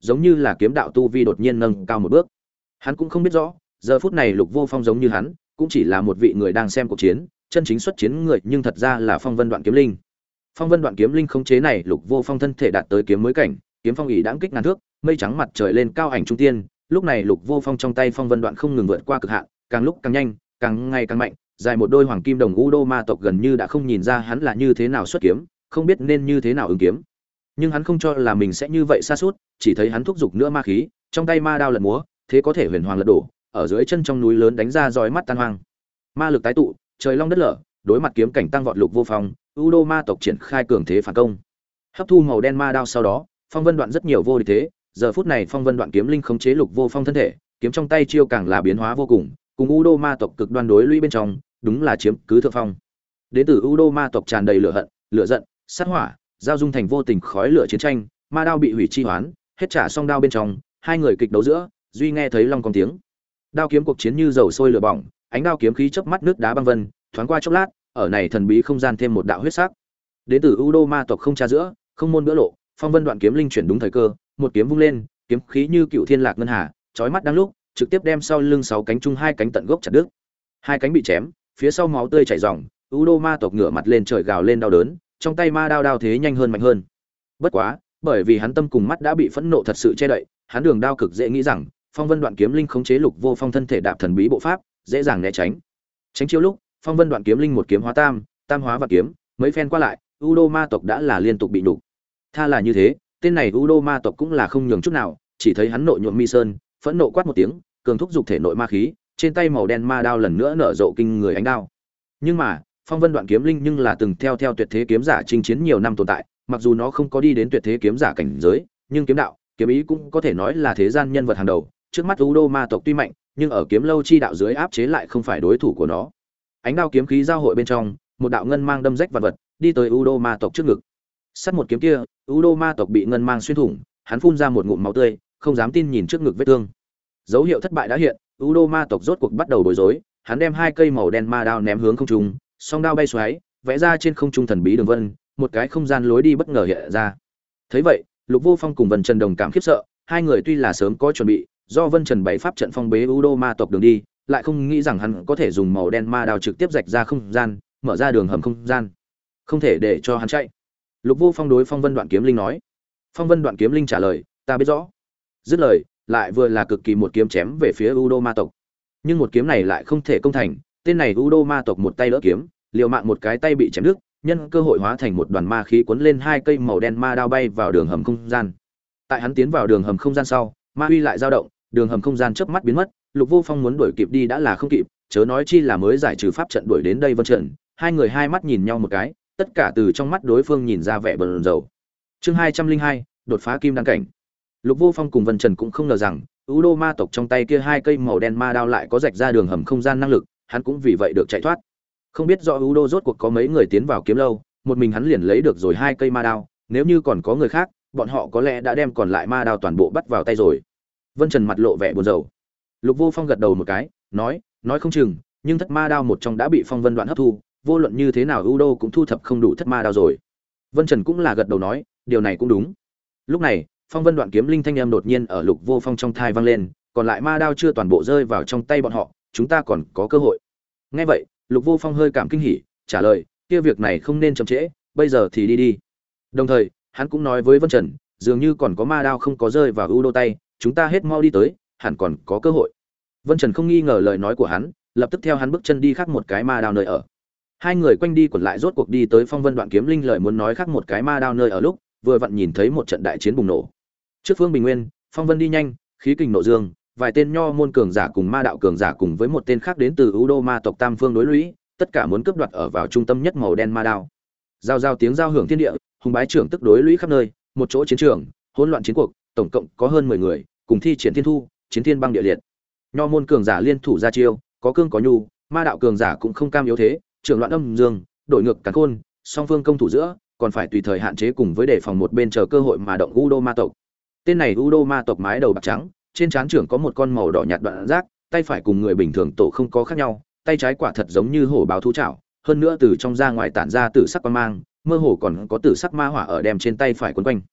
giống như là kiếm đạo tu vi đột nhiên nâng cao một bước. Hắn cũng không biết rõ, giờ phút này Lục Vô Phong giống như hắn, cũng chỉ là một vị người đang xem cuộc chiến, chân chính xuất chiến người nhưng thật ra là Phong Vân Đoạn Kiếm Linh. Phong Vân Đoạn Kiếm Linh khống chế này Lục Vô Phong thân thể đạt tới kiếm mới cảnh, kiếm phong ỷ đãng kích ngàn thước, mây trắng mặt trời lên cao ảnh trung tiên, lúc này Lục Vô Phong trong tay Phong Vân Đoạn không ngừng vượt qua cực hạn, càng lúc càng nhanh, càng ngày càng mạnh, dài một đôi hoàng kim đồng u đô ma tộc gần như đã không nhìn ra hắn là như thế nào xuất kiếm, không biết nên như thế nào ứng kiếm. Nhưng hắn không cho là mình sẽ như vậy sa sút, chỉ thấy hắn thúc giục nữa ma khí, trong tay ma đao lật múa, thế có thể huyền hoàng lật đổ, ở dưới chân trong núi lớn đánh ra roi mắt tan hoang. Ma lực tái tụ, trời long đất lở, đối mặt kiếm cảnh tăng vọt Lục Vô Phong, u đô ma tộc triển khai cường thế phản công. Hấp thu màu đen ma đao sau đó, Phong Vân Đoạn rất nhiều vô địch thế, giờ phút này Phong Vân Đoạn kiếm linh khống chế Lục Vô Phong thân thể, kiếm trong tay chiêu càng là biến hóa vô cùng, cùng u đô ma tộc cực đoan đối lũy bên trong, đúng là chiếm cứ thượng phong. Đến từ u đô ma tộc tràn đầy lửa hận, lửa giận, sát hỏa, giao dung thành vô tình khói lửa chiến tranh, ma đao bị hủy chi hoán, hết trả song đao bên trong, hai người kịch đấu giữa, duy nghe thấy long con tiếng. Đao kiếm cuộc chiến như dầu sôi lửa bỏng, ánh đao kiếm khí chớp mắt nước đá băng vân, thoáng qua chốc lát, ở này thần bí không gian thêm một đạo huyết sắc. Đến từ u đô ma tộc không tra giữa, không môn bữa lộ, Phong Vân Đoạn kiếm linh chuyển đúng thời cơ, một kiếm vung lên, kiếm khí như cựu thiên lạc ngân hà, chói mắt đang lúc, trực tiếp đem sau lưng sáu cánh chung hai cánh tận gốc chặt đứt. Hai cánh bị chém, phía sau máu tươi chảy ròng, u đô ma tộc ngửa mặt lên trời gào lên đau đớn, trong tay ma đao đao thế nhanh hơn mạnh hơn. Bất quá, bởi vì hắn tâm cùng mắt đã bị phẫn nộ thật sự che đậy, hắn đường đao cực dễ nghĩ rằng, Phong Vân Đoạn kiếm linh khống chế Lục Vô Phong thân thể đạp thần bí bộ pháp, dễ dàng né tránh. Tránh chiêu lúc, Phong Vân Đoạn kiếm linh một kiếm hóa tam, tam hóa và kiếm, mấy phen qua lại, u đô ma tộc đã là liên tục bị nhục. Tha là như thế, tên này u đô ma tộc cũng là không nhường chút nào, chỉ thấy hắn nội nhuộm mi sơn, phẫn nộ quát một tiếng, cường thúc dục thể nội ma khí, trên tay màu đen ma đao lần nữa nở rộ kinh người ánh đao. Nhưng mà, Phong Vân Đoạn kiếm linh nhưng là từng theo tuyệt thế kiếm giả chinh chiến nhiều năm tồn tại, mặc dù nó không có đi đến tuyệt thế kiếm giả cảnh giới, nhưng kiếm đạo, kiếm ý cũng có thể nói là thế gian nhân vật hàng đầu. Trước mắt u đô ma tộc tuy mạnh, nhưng ở kiếm lâu chi đạo dưới áp chế lại không phải đối thủ của nó. Ánh đao kiếm khí giao hội bên trong, một đạo ngân mang đâm rách vật vật, đi tới u đô ma tộc trước ngực. Sát một kiếm kia, u đô ma tộc bị ngân mang xuyên thủng, hắn phun ra một ngụm máu tươi, không dám tin nhìn trước ngực vết thương. Dấu hiệu thất bại đã hiện, u đô ma tộc rốt cuộc bắt đầu bối rối, hắn đem hai cây màu đen ma đao ném hướng không trung, song đao bay xoáy, vẽ ra trên không trung thần bí đường vân, một cái không gian lối đi bất ngờ hiện ra. Thấy vậy, Lục Vô Phong cùng Vân Trần đồng cảm khiếp sợ, hai người tuy là sớm có chuẩn bị, do Vân Trần bày pháp trận phong bế u đô ma tộc đường đi, lại không nghĩ rằng hắn có thể dùng màu đen ma đao trực tiếp rạch ra không gian, mở ra đường hầm không gian. Không thể để cho hắn chạy. Lục Vô Phong đối Phong Vân Đoạn kiếm linh nói. Phong Vân Đoạn kiếm linh trả lời, ta biết rõ. Dứt lời, lại vừa là cực kỳ một kiếm chém về phía u đô ma tộc. Nhưng một kiếm này lại không thể công thành, tên này u đô ma tộc một tay đỡ kiếm, liều mạng một cái tay bị chém đứt, nhân cơ hội hóa thành một đoàn ma khí cuốn lên hai cây màu đen ma đao bay vào đường hầm không gian. Tại hắn tiến vào đường hầm không gian sau, ma uy lại dao động, đường hầm không gian chớp mắt biến mất, Lục Vô Phong muốn đuổi kịp đi đã là không kịp, chớ nói chi là mới giải trừ pháp trận đuổi đến đây Vân Trần. Hai người hai mắt nhìn nhau một cái, tất cả từ trong mắt đối phương nhìn ra vẻ bần dầu. Chương 202, đột phá kim đan cảnh. Lục Vô Phong cùng Vân Trần cũng không ngờ rằng, u đô ma tộc trong tay kia hai cây màu đen ma đao lại có rạch ra đường hầm không gian năng lực, hắn cũng vì vậy được chạy thoát. Không biết rõ u đô rốt cuộc có mấy người tiến vào kiếm lâu, một mình hắn liền lấy được rồi hai cây ma đao, nếu như còn có người khác, bọn họ có lẽ đã đem còn lại ma đao toàn bộ bắt vào tay rồi. Vân Trần mặt lộ vẻ buồn rầu. Lục Vô Phong gật đầu một cái, nói không chừng, nhưng thất ma đao một trong đã bị Phong Vân Đoạn hấp thu, vô luận như thế nào u đô cũng thu thập không đủ thất ma đao rồi. Vân Trần cũng là gật đầu nói, điều này cũng đúng. Lúc này, Phong Vân Đoạn kiếm linh thanh âm đột nhiên ở Lục Vô Phong trong thai vang lên, còn lại ma đao chưa toàn bộ rơi vào trong tay bọn họ, chúng ta còn có cơ hội. Nghe vậy, Lục Vô Phong hơi cảm kinh hỉ, trả lời, kia việc này không nên chậm trễ, bây giờ thì đi đi. Đồng thời, hắn cũng nói với Vân Trần, dường như còn có ma đao không có rơi vào u đô tay, chúng ta hết mau đi tới, hẳn còn có cơ hội. Vân Trần không nghi ngờ lời nói của hắn, lập tức theo hắn bước chân đi khác một cái ma đao nơi ở. Hai người quanh đi quẩn lại rốt cuộc đi tới Phong Vân Đoạn kiếm linh lời muốn nói khác một cái ma đao nơi ở lúc, vừa vặn nhìn thấy một trận đại chiến bùng nổ. Trước phương Bình Nguyên, Phong Vân đi nhanh, khí kình nộ dương, vài tên nho môn cường giả cùng ma đạo cường giả cùng với một tên khác đến từ U Đô ma tộc Tam Phương đối lũy, tất cả muốn cướp đoạt ở vào trung tâm nhất màu đen ma đao. Giao giao tiếng giao hưởng thiên địa, hùng bái trưởng tức đối lũy khắp nơi, một chỗ chiến trường, hỗn loạn chiến cuộc, tổng cộng có hơn 10 người, cùng thi triển thiên thu, chiến thiên băng địa liệt. Nho môn cường giả liên thủ ra chiêu, có cương có nhu, ma đạo cường giả cũng không cam yếu thế, trưởng loạn âm dương, đổi ngược càn khôn, song phương công thủ giữa, còn phải tùy thời hạn chế cùng với đề phòng một bên chờ cơ hội mà động U Đô ma tộc. Tên này U Đô ma tộc mái đầu bạc trắng, trên trán trưởng có một con màu đỏ nhạt đoạn giác, tay phải cùng người bình thường tổ không có khác nhau, tay trái quả thật giống như hổ báo thú chảo, hơn nữa từ trong ra ngoài tản ra tử sắc quang mang, mơ hồ còn có tử sắc ma hỏa ở đem trên tay phải quấn quanh.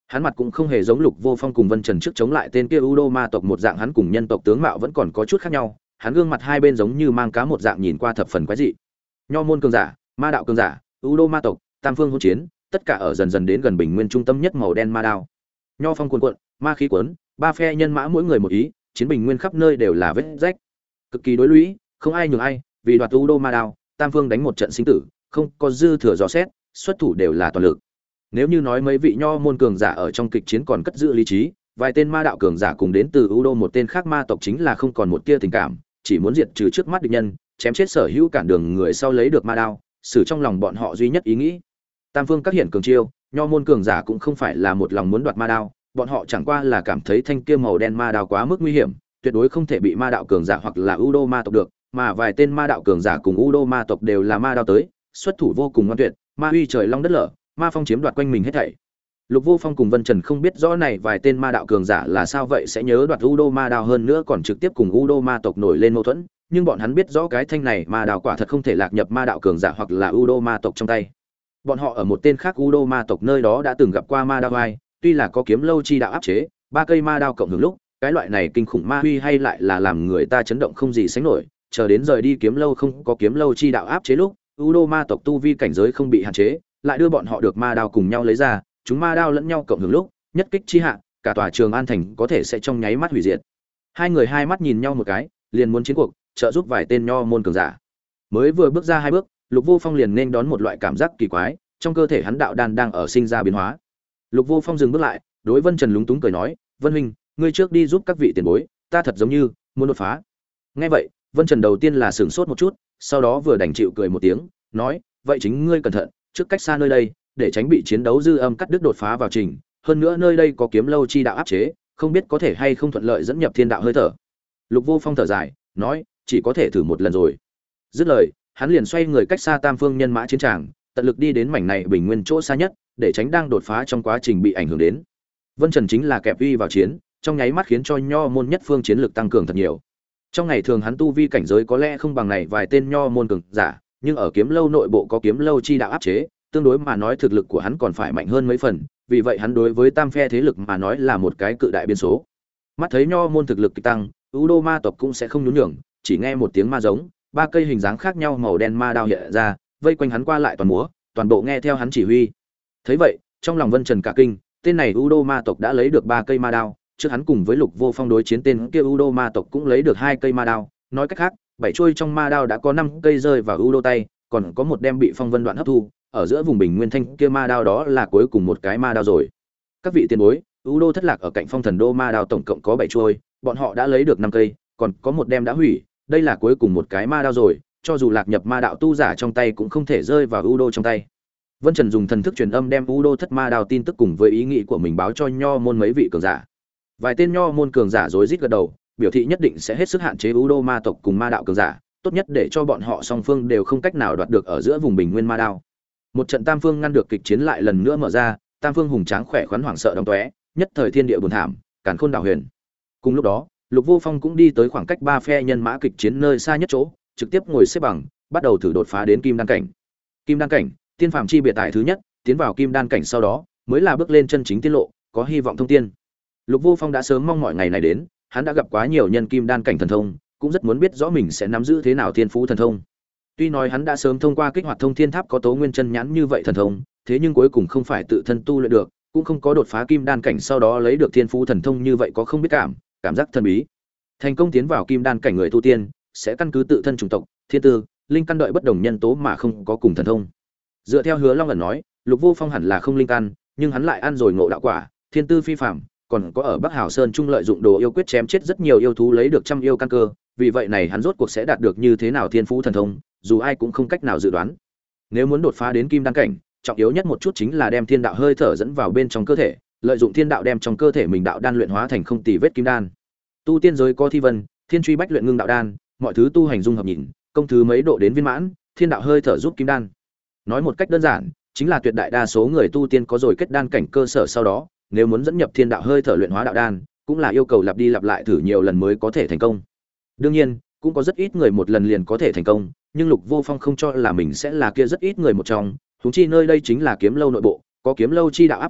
Hắn mặt cũng không hề giống Lục Vô Phong cùng Vân Trần trước chống lại tên kia U Đô ma tộc một dạng, hắn cùng nhân tộc tướng mạo vẫn còn có chút khác nhau, hắn gương mặt hai bên giống như mang cá một dạng, nhìn qua thập phần quái dị. Nho môn cường giả, ma đạo cường giả, U Đô ma tộc, tam phương hỗn chiến, tất cả ở dần dần đến gần bình nguyên trung tâm nhất màu đen ma đao. Nho phong cuồn cuộn, ma khí cuốn, ba phe nhân mã mỗi người một ý, chiến bình nguyên khắp nơi đều là vết rách. Cực kỳ đối lũy, không ai nhường ai, vì đoạt U Đô ma đao, tam phương đánh một trận sinh tử, không có dư thừa dò xét, xuất thủ đều là toàn lực. Nếu như nói mấy vị nho môn cường giả ở trong kịch chiến còn cất giữ lý trí, vài tên ma đạo cường giả cùng đến từ U Đô một tên khác ma tộc chính là không còn một tia tình cảm, chỉ muốn diệt trừ trước mắt địch nhân, chém chết sở hữu cản đường người sau lấy được ma đao, xử trong lòng bọn họ duy nhất ý nghĩ. Tam phương các hiện cường chiêu, nho môn cường giả cũng không phải là một lòng muốn đoạt ma đao, bọn họ chẳng qua là cảm thấy thanh kia màu đen ma đao quá mức nguy hiểm, tuyệt đối không thể bị ma đạo cường giả hoặc là U Đô ma tộc được, mà vài tên ma đạo cường giả cùng U Đô ma tộc đều là ma đao tới, xuất thủ vô cùng ngoan tuyệt, ma uy trời long đất lở, ma phong chiếm đoạt quanh mình hết thảy. Lục Vô Phong cùng Vân Trần không biết rõ này vài tên ma đạo cường giả là sao vậy sẽ nhớ đoạt U Đô ma đao, hơn nữa còn trực tiếp cùng U Đô ma tộc nổi lên mâu thuẫn, nhưng bọn hắn biết rõ cái thanh này ma đao quả thật không thể lạc nhập ma đạo cường giả hoặc là U Đô ma tộc trong tay. Bọn họ ở một tên khác U Đô ma tộc nơi đó đã từng gặp qua ma đao vai, tuy là có kiếm lâu chi đạo áp chế, ba cây ma đao cộng hưởng lúc, cái loại này kinh khủng ma uy hay lại là làm người ta chấn động không gì sánh nổi, chờ đến rời đi kiếm lâu không có kiếm lâu chi đạo áp chế lúc, U Đô ma tộc tu vi cảnh giới không bị hạn chế, lại đưa bọn họ được ma đao cùng nhau lấy ra, chúng ma đao lẫn nhau cộng hưởng lúc, nhất kích chi hạ, cả tòa Trường An thành có thể sẽ trong nháy mắt hủy diệt. Hai người hai mắt nhìn nhau một cái, liền muốn chiến cuộc, trợ giúp vài tên nho môn cường giả. Mới vừa bước ra hai bước, Lục Vô Phong liền nên đón một loại cảm giác kỳ quái, trong cơ thể hắn đạo đan đang ở sinh ra biến hóa. Lục Vô Phong dừng bước lại, đối Vân Trần lúng túng cười nói, "Vân huynh, ngươi trước đi giúp các vị tiền bối, ta thật giống như muốn đột phá." Nghe vậy, Vân Trần đầu tiên là sửng sốt một chút, sau đó vừa đành chịu cười một tiếng, nói, "Vậy chính ngươi cẩn thận, trước cách xa nơi đây, để tránh bị chiến đấu dư âm cắt đứt đột phá vào trình, hơn nữa nơi đây có kiếm lâu chi đạo áp chế, không biết có thể hay không thuận lợi dẫn nhập thiên đạo hơi thở." Lục Vô Phong thở dài, nói, "Chỉ có thể thử một lần rồi." Dứt lời, hắn liền xoay người cách xa tam phương nhân mã chiến tràng, tận lực đi đến mảnh này bình nguyên chỗ xa nhất, để tránh đang đột phá trong quá trình bị ảnh hưởng đến. Vân Trần chính là kẹp uy vào chiến, trong nháy mắt khiến cho nho môn nhất phương chiến lực tăng cường thật nhiều. Trong ngày thường hắn tu vi cảnh giới có lẽ không bằng này vài tên nho môn cường giả, nhưng ở kiếm lâu nội bộ có kiếm lâu chi đạo áp chế, tương đối mà nói thực lực của hắn còn phải mạnh hơn mấy phần, vì vậy hắn đối với tam phe thế lực mà nói là một cái cự đại biên số. Mắt thấy nho môn thực lực tăng, U Đô ma tộc cũng sẽ không nhún nhường, chỉ nghe một tiếng ma giống, ba cây hình dáng khác nhau màu đen ma đao hiện ra, vây quanh hắn qua lại toàn múa, toàn bộ nghe theo hắn chỉ huy. Thấy vậy, trong lòng Vân Trần cả kinh, tên này U Đô ma tộc đã lấy được ba cây ma đao, trước hắn cùng với Lục Vô Phong đối chiến tên kia U Đô ma tộc cũng lấy được hai cây ma đao, nói cách khác, bảy chuôi trong ma đao đã có 5 cây rơi vào U Đô tay, còn có một đem bị Phong Vân Đoạn hấp thu, ở giữa vùng bình nguyên thanh kia ma đao đó là cuối cùng một cái ma đao rồi. Các vị tiền bối, U Đô thất lạc ở cạnh Phong Thần Đô ma đao tổng cộng có 7 chuôi, bọn họ đã lấy được 5 cây, còn có một đem đã hủy, đây là cuối cùng một cái ma đao rồi, cho dù lạc nhập ma đạo tu giả trong tay cũng không thể rơi vào U Đô trong tay. Vân Trần dùng thần thức truyền âm đem U Đô thất ma đao tin tức cùng với ý nghĩ của mình báo cho nho môn mấy vị cường giả. Vài tên nho môn cường giả rối rít gật đầu, biểu thị nhất định sẽ hết sức hạn chế U Đô ma tộc cùng ma đạo cường giả, tốt nhất để cho bọn họ song phương đều không cách nào đoạt được ở giữa vùng bình nguyên ma đao. Một trận tam phương ngăn được kịch chiến lại lần nữa mở ra, tam phương hùng tráng khỏe khoắn hoảng sợ đóng tóe, nhất thời thiên địa buồn thảm, càn khôn đảo huyền. Cùng lúc đó, Lục Vô Phong cũng đi tới khoảng cách ba phe nhân mã kịch chiến nơi xa nhất chỗ, trực tiếp ngồi xếp bằng, bắt đầu thử đột phá đến kim đan cảnh. Kim đan cảnh, tiên phàm chi biệt tại thứ nhất, tiến vào kim đan cảnh sau đó, mới là bước lên chân chính tiết lộ, có hy vọng thông tiên. Lục Vô Phong đã sớm mong mọi ngày này đến, hắn đã gặp quá nhiều nhân kim đan cảnh thần thông, cũng rất muốn biết rõ mình sẽ nắm giữ thế nào thiên phú thần thông. Tuy nói hắn đã sớm thông qua kích hoạt thông thiên tháp có tố nguyên chân nhãn như vậy thần thông, thế nhưng cuối cùng không phải tự thân tu luyện được, cũng không có đột phá kim đan cảnh sau đó lấy được thiên phú thần thông như vậy có không biết cảm giác thần bí. Thành công tiến vào kim đan cảnh người tu tiên sẽ căn cứ tự thân chủng tộc, thiên tư, linh căn đợi bất đồng nhân tố mà không có cùng thần thông. Dựa theo Hứa Long ẩn nói, Lục Vô Phong hẳn là không linh căn, nhưng hắn lại ăn rồi ngộ đạo quả, thiên tư phi phàm, còn có ở Bắc Hào Sơn trung lợi dụng đồ yêu quyết chém chết rất nhiều yêu thú lấy được trăm yêu căn cơ, vì vậy này hắn rốt cuộc sẽ đạt được như thế nào thiên phú thần thông, dù ai cũng không cách nào dự đoán. Nếu muốn đột phá đến kim đan cảnh, trọng yếu nhất một chút chính là đem thiên đạo hơi thở dẫn vào bên trong cơ thể, lợi dụng thiên đạo đem trong cơ thể mình đạo đan luyện hóa thành không tì vết kim đan. Tu tiên giới có thi vân, thiên truy bách luyện ngưng đạo đan, mọi thứ tu hành dung hợp nhìn, công thứ mấy độ đến viên mãn, thiên đạo hơi thở giúp kim đan. Nói một cách đơn giản, chính là tuyệt đại đa số người tu tiên có rồi kết đan cảnh cơ sở sau đó, nếu muốn dẫn nhập thiên đạo hơi thở luyện hóa đạo đan, cũng là yêu cầu lặp đi lặp lại thử nhiều lần mới có thể thành công. Đương nhiên, cũng có rất ít người một lần liền có thể thành công, nhưng Lục Vô Phong không cho là mình sẽ là kia rất ít người một trong, huống chi nơi đây chính là kiếm lâu nội bộ, có kiếm lâu chi đạo áp chế,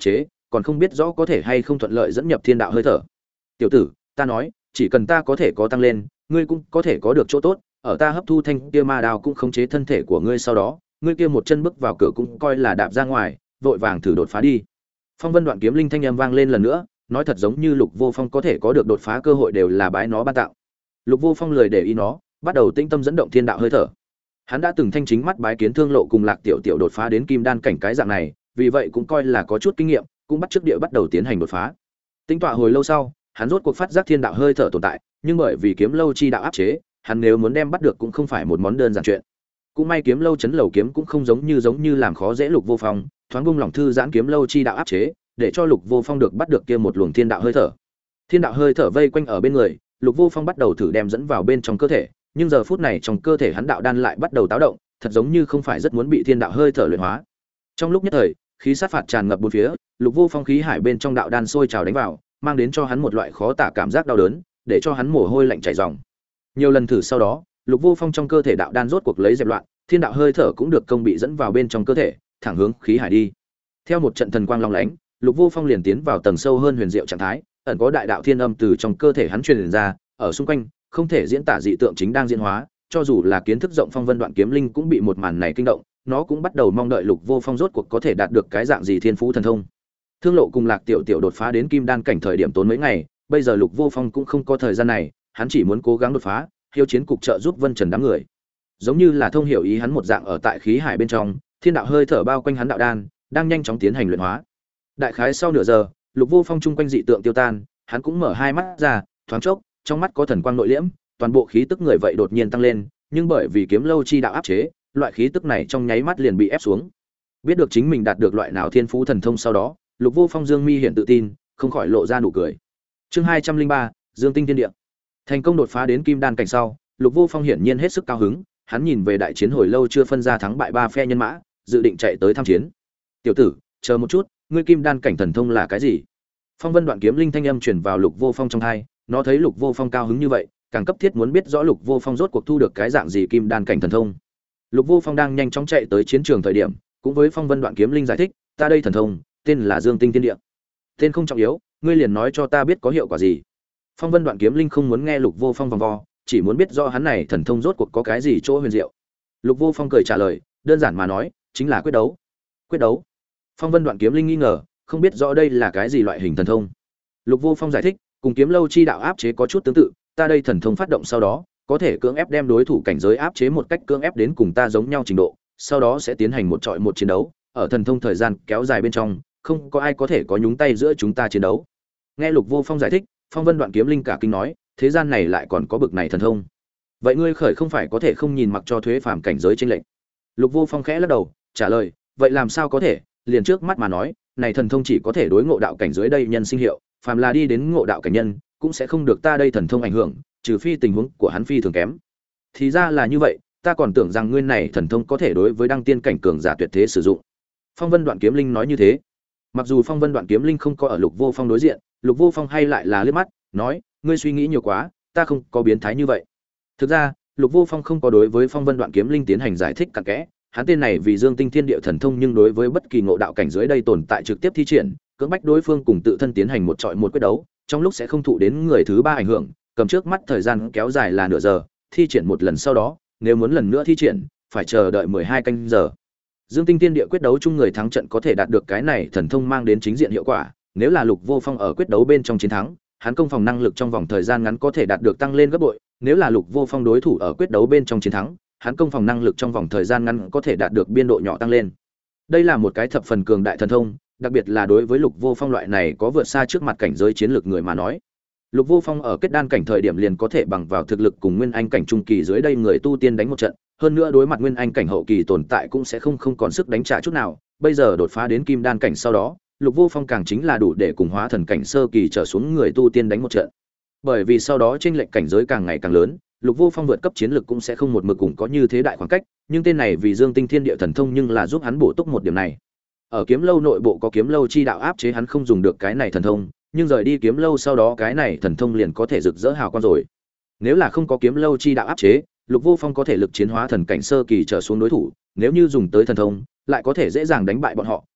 còn không biết rõ có thể hay không thuận lợi dẫn nhập thiên đạo hơi thở. Tiểu tử, ta nói, chỉ cần ta có thể có tăng lên, ngươi cũng có thể có được chỗ tốt, ở ta hấp thu thanh kia ma đao cũng khống chế thân thể của ngươi, sau đó ngươi kia một chân bước vào cửa cũng coi là đạp ra ngoài, vội vàng thử đột phá đi. Phong Vân Đoạn Kiếm Linh thanh âm vang lên lần nữa, nói thật giống như Lục Vô Phong có thể có được đột phá cơ hội đều là bái nó ban tạo. Lục Vô Phong lười để ý nó, bắt đầu tinh tâm dẫn động thiên đạo hơi thở. Hắn đã từng thanh chính mắt bái kiến Thương Lộ cùng Lạc Tiểu Tiểu đột phá đến kim đan cảnh cái dạng này, vì vậy cũng coi là có chút kinh nghiệm, cũng bắt trước địa bắt đầu tiến hành đột phá. Tính tọa hồi lâu sau, hắn rốt cuộc phát giác thiên đạo hơi thở tồn tại, nhưng bởi vì kiếm lâu chi đạo áp chế, hắn nếu muốn đem bắt được cũng không phải một món đơn giản chuyện. Cũng may kiếm lâu chấn lầu kiếm cũng không giống như làm khó dễ Lục Vô Phong, thoáng buông lỏng thư giãn kiếm lâu chi đạo áp chế, để cho Lục Vô Phong được bắt được kia một luồng thiên đạo hơi thở. Thiên đạo hơi thở vây quanh ở bên người, Lục Vô Phong bắt đầu thử đem dẫn vào bên trong cơ thể, nhưng giờ phút này trong cơ thể hắn đạo đan lại bắt đầu táo động, thật giống như không phải rất muốn bị thiên đạo hơi thở luyện hóa. Trong lúc nhất thời, khí sát phạt tràn ngập bốn phía, Lục Vô Phong khí hải bên trong đạo đan sôi trào đánh vào, mang đến cho hắn một loại khó tả cảm giác đau đớn, để cho hắn mồ hôi lạnh chảy ròng. Nhiều lần thử sau đó, Lục Vô Phong trong cơ thể đạo đan rốt cuộc lấy dẹp loạn, thiên đạo hơi thở cũng được công bị dẫn vào bên trong cơ thể, thẳng hướng khí hải đi. Theo một trận thần quang long lánh, Lục Vô Phong liền tiến vào tầng sâu hơn huyền diệu trạng thái, ẩn có đại đạo thiên âm từ trong cơ thể hắn truyền ra, ở xung quanh, không thể diễn tả dị tượng chính đang diễn hóa, cho dù là kiến thức rộng Phong Vân Đoạn Kiếm Linh cũng bị một màn này kinh động, nó cũng bắt đầu mong đợi Lục Vô Phong rốt cuộc có thể đạt được cái dạng gì thiên phú thần thông. Thương Lộ cùng Lạc Tiểu Tiểu đột phá đến kim đan cảnh thời điểm tốn mấy ngày, bây giờ Lục Vô Phong cũng không có thời gian này, hắn chỉ muốn cố gắng đột phá, hiếu chiến cục trợ giúp Vân Trần đám người. Giống như là thông hiểu ý hắn một dạng ở tại khí hải bên trong, thiên đạo hơi thở bao quanh hắn đạo đan, đang nhanh chóng tiến hành luyện hóa. Đại khái sau nửa giờ, Lục Vô Phong chung quanh dị tượng tiêu tan, hắn cũng mở hai mắt ra, thoáng chốc, trong mắt có thần quang nội liễm, toàn bộ khí tức người vậy đột nhiên tăng lên, nhưng bởi vì kiếm lâu chi đạo áp chế, loại khí tức này trong nháy mắt liền bị ép xuống. Biết được chính mình đạt được loại nào thiên phú thần thông sau đó, Lục Vô Phong dương mi hiện tự tin, không khỏi lộ ra nụ cười. Chương 203, Dương Tinh Thiên Địa. Thành công đột phá đến kim đan cảnh sau, Lục Vô Phong hiển nhiên hết sức cao hứng, hắn nhìn về đại chiến hồi lâu chưa phân ra thắng bại ba phe nhân mã, dự định chạy tới tham chiến. "Tiểu tử, chờ một chút, ngươi kim đan cảnh thần thông là cái gì?" Phong Vân Đoạn Kiếm Linh thanh âm truyền vào Lục Vô Phong trong tai, nó thấy Lục Vô Phong cao hứng như vậy, càng cấp thiết muốn biết rõ Lục Vô Phong rốt cuộc thu được cái dạng gì kim đan cảnh thần thông. Lục Vô Phong đang nhanh chóng chạy tới chiến trường thời điểm, cũng với Phong Vân Đoạn Kiếm Linh giải thích, "Ta đây thần thông, tên là Dương Tinh Thiên Địa. Tên không trọng yếu, ngươi liền nói cho ta biết có hiệu quả gì." Phong Vân Đoạn Kiếm Linh không muốn nghe Lục Vô Phong vòng vo, chỉ muốn biết rõ hắn này thần thông rốt cuộc có cái gì chỗ huyền diệu. Lục Vô Phong cười trả lời, đơn giản mà nói, chính là quyết đấu. Quyết đấu? Phong Vân Đoạn Kiếm Linh nghi ngờ, không biết rõ đây là cái gì loại hình thần thông. Lục Vô Phong giải thích, cùng kiếm lâu chi đạo áp chế có chút tương tự, ta đây thần thông phát động sau đó, có thể cưỡng ép đem đối thủ cảnh giới áp chế một cách cưỡng ép đến cùng ta giống nhau trình độ, sau đó sẽ tiến hành một trọi một chiến đấu, ở thần thông thời gian kéo dài bên trong, không có ai có thể có nhúng tay giữa chúng ta chiến đấu. Nghe Lục Vô Phong giải thích, Phong Vân Đoạn Kiếm Linh cả kinh nói, thế gian này lại còn có bực này thần thông. Vậy ngươi khởi không phải có thể không nhìn mặc cho thuế phàm cảnh giới trên lệnh? Lục Vô Phong khẽ lắc đầu, trả lời, vậy làm sao có thể, liền trước mắt mà nói, này thần thông chỉ có thể đối ngộ đạo cảnh dưới đây nhân sinh hiệu, phàm là đi đến ngộ đạo cảnh nhân, cũng sẽ không được ta đây thần thông ảnh hưởng, trừ phi tình huống của hắn phi thường kém. Thì ra là như vậy, ta còn tưởng rằng ngươi này thần thông có thể đối với đăng tiên cảnh cường giả tuyệt thế sử dụng. Phong Vân Đoạn Kiếm Linh nói như thế. Mặc dù Phong Vân Đoạn Kiếm Linh không có ở Lục Vô Phong đối diện, Lục Vô Phong hay lại là liếc mắt, nói, ngươi suy nghĩ nhiều quá, ta không có biến thái như vậy. Thực ra, Lục Vô Phong không có đối với Phong Vân Đoạn Kiếm Linh tiến hành giải thích cặn kẽ, hắn tên này vì Dương Tinh Thiên Địa thần thông nhưng đối với bất kỳ ngộ đạo cảnh dưới đây tồn tại trực tiếp thi triển, cưỡng bách đối phương cùng tự thân tiến hành một trọi một quyết đấu, trong lúc sẽ không thụ đến người thứ ba ảnh hưởng, cầm trước mắt thời gian kéo dài là nửa giờ, thi triển một lần sau đó, nếu muốn lần nữa thi triển, phải chờ đợi 12 canh giờ. Dương Tinh Thiên Địa quyết đấu chung người thắng trận có thể đạt được cái này thần thông mang đến chính diện hiệu quả, nếu là Lục Vô Phong ở quyết đấu bên trong chiến thắng, hắn công phòng năng lực trong vòng thời gian ngắn có thể đạt được tăng lên gấp bội, nếu là Lục Vô Phong đối thủ ở quyết đấu bên trong chiến thắng, hắn công phòng năng lực trong vòng thời gian ngắn có thể đạt được biên độ nhỏ tăng lên. Đây là một cái thập phần cường đại thần thông, đặc biệt là đối với Lục Vô Phong loại này có vượt xa trước mặt cảnh giới chiến lược người mà nói. Lục Vô Phong ở kết đan cảnh thời điểm liền có thể bằng vào thực lực cùng nguyên anh cảnh trung kỳ dưới đây người tu tiên đánh một trận, hơn nữa đối mặt nguyên anh cảnh hậu kỳ tồn tại cũng sẽ không còn sức đánh trả chút nào, bây giờ đột phá đến kim đan cảnh sau đó, Lục Vô Phong càng chính là đủ để cùng hóa thần cảnh sơ kỳ trở xuống người tu tiên đánh một trận. Bởi vì sau đó chênh lệch cảnh giới càng ngày càng lớn, Lục Vô Phong vượt cấp chiến lực cũng sẽ không một mực cùng có như thế đại khoảng cách, nhưng tên này vì Dương Tinh Thiên Địa thần thông nhưng là giúp hắn bổ túc một điểm này. Ở kiếm lâu nội bộ có kiếm lâu chi đạo áp chế hắn không dùng được cái này thần thông, nhưng rời đi kiếm lâu sau đó cái này thần thông liền có thể rực rỡ hào quang rồi. Nếu là không có kiếm lâu chi đạo áp chế, Lục Vô Phong có thể lực chiến hóa thần cảnh sơ kỳ trở xuống đối thủ, nếu như dùng tới thần thông, lại có thể dễ dàng đánh bại bọn họ,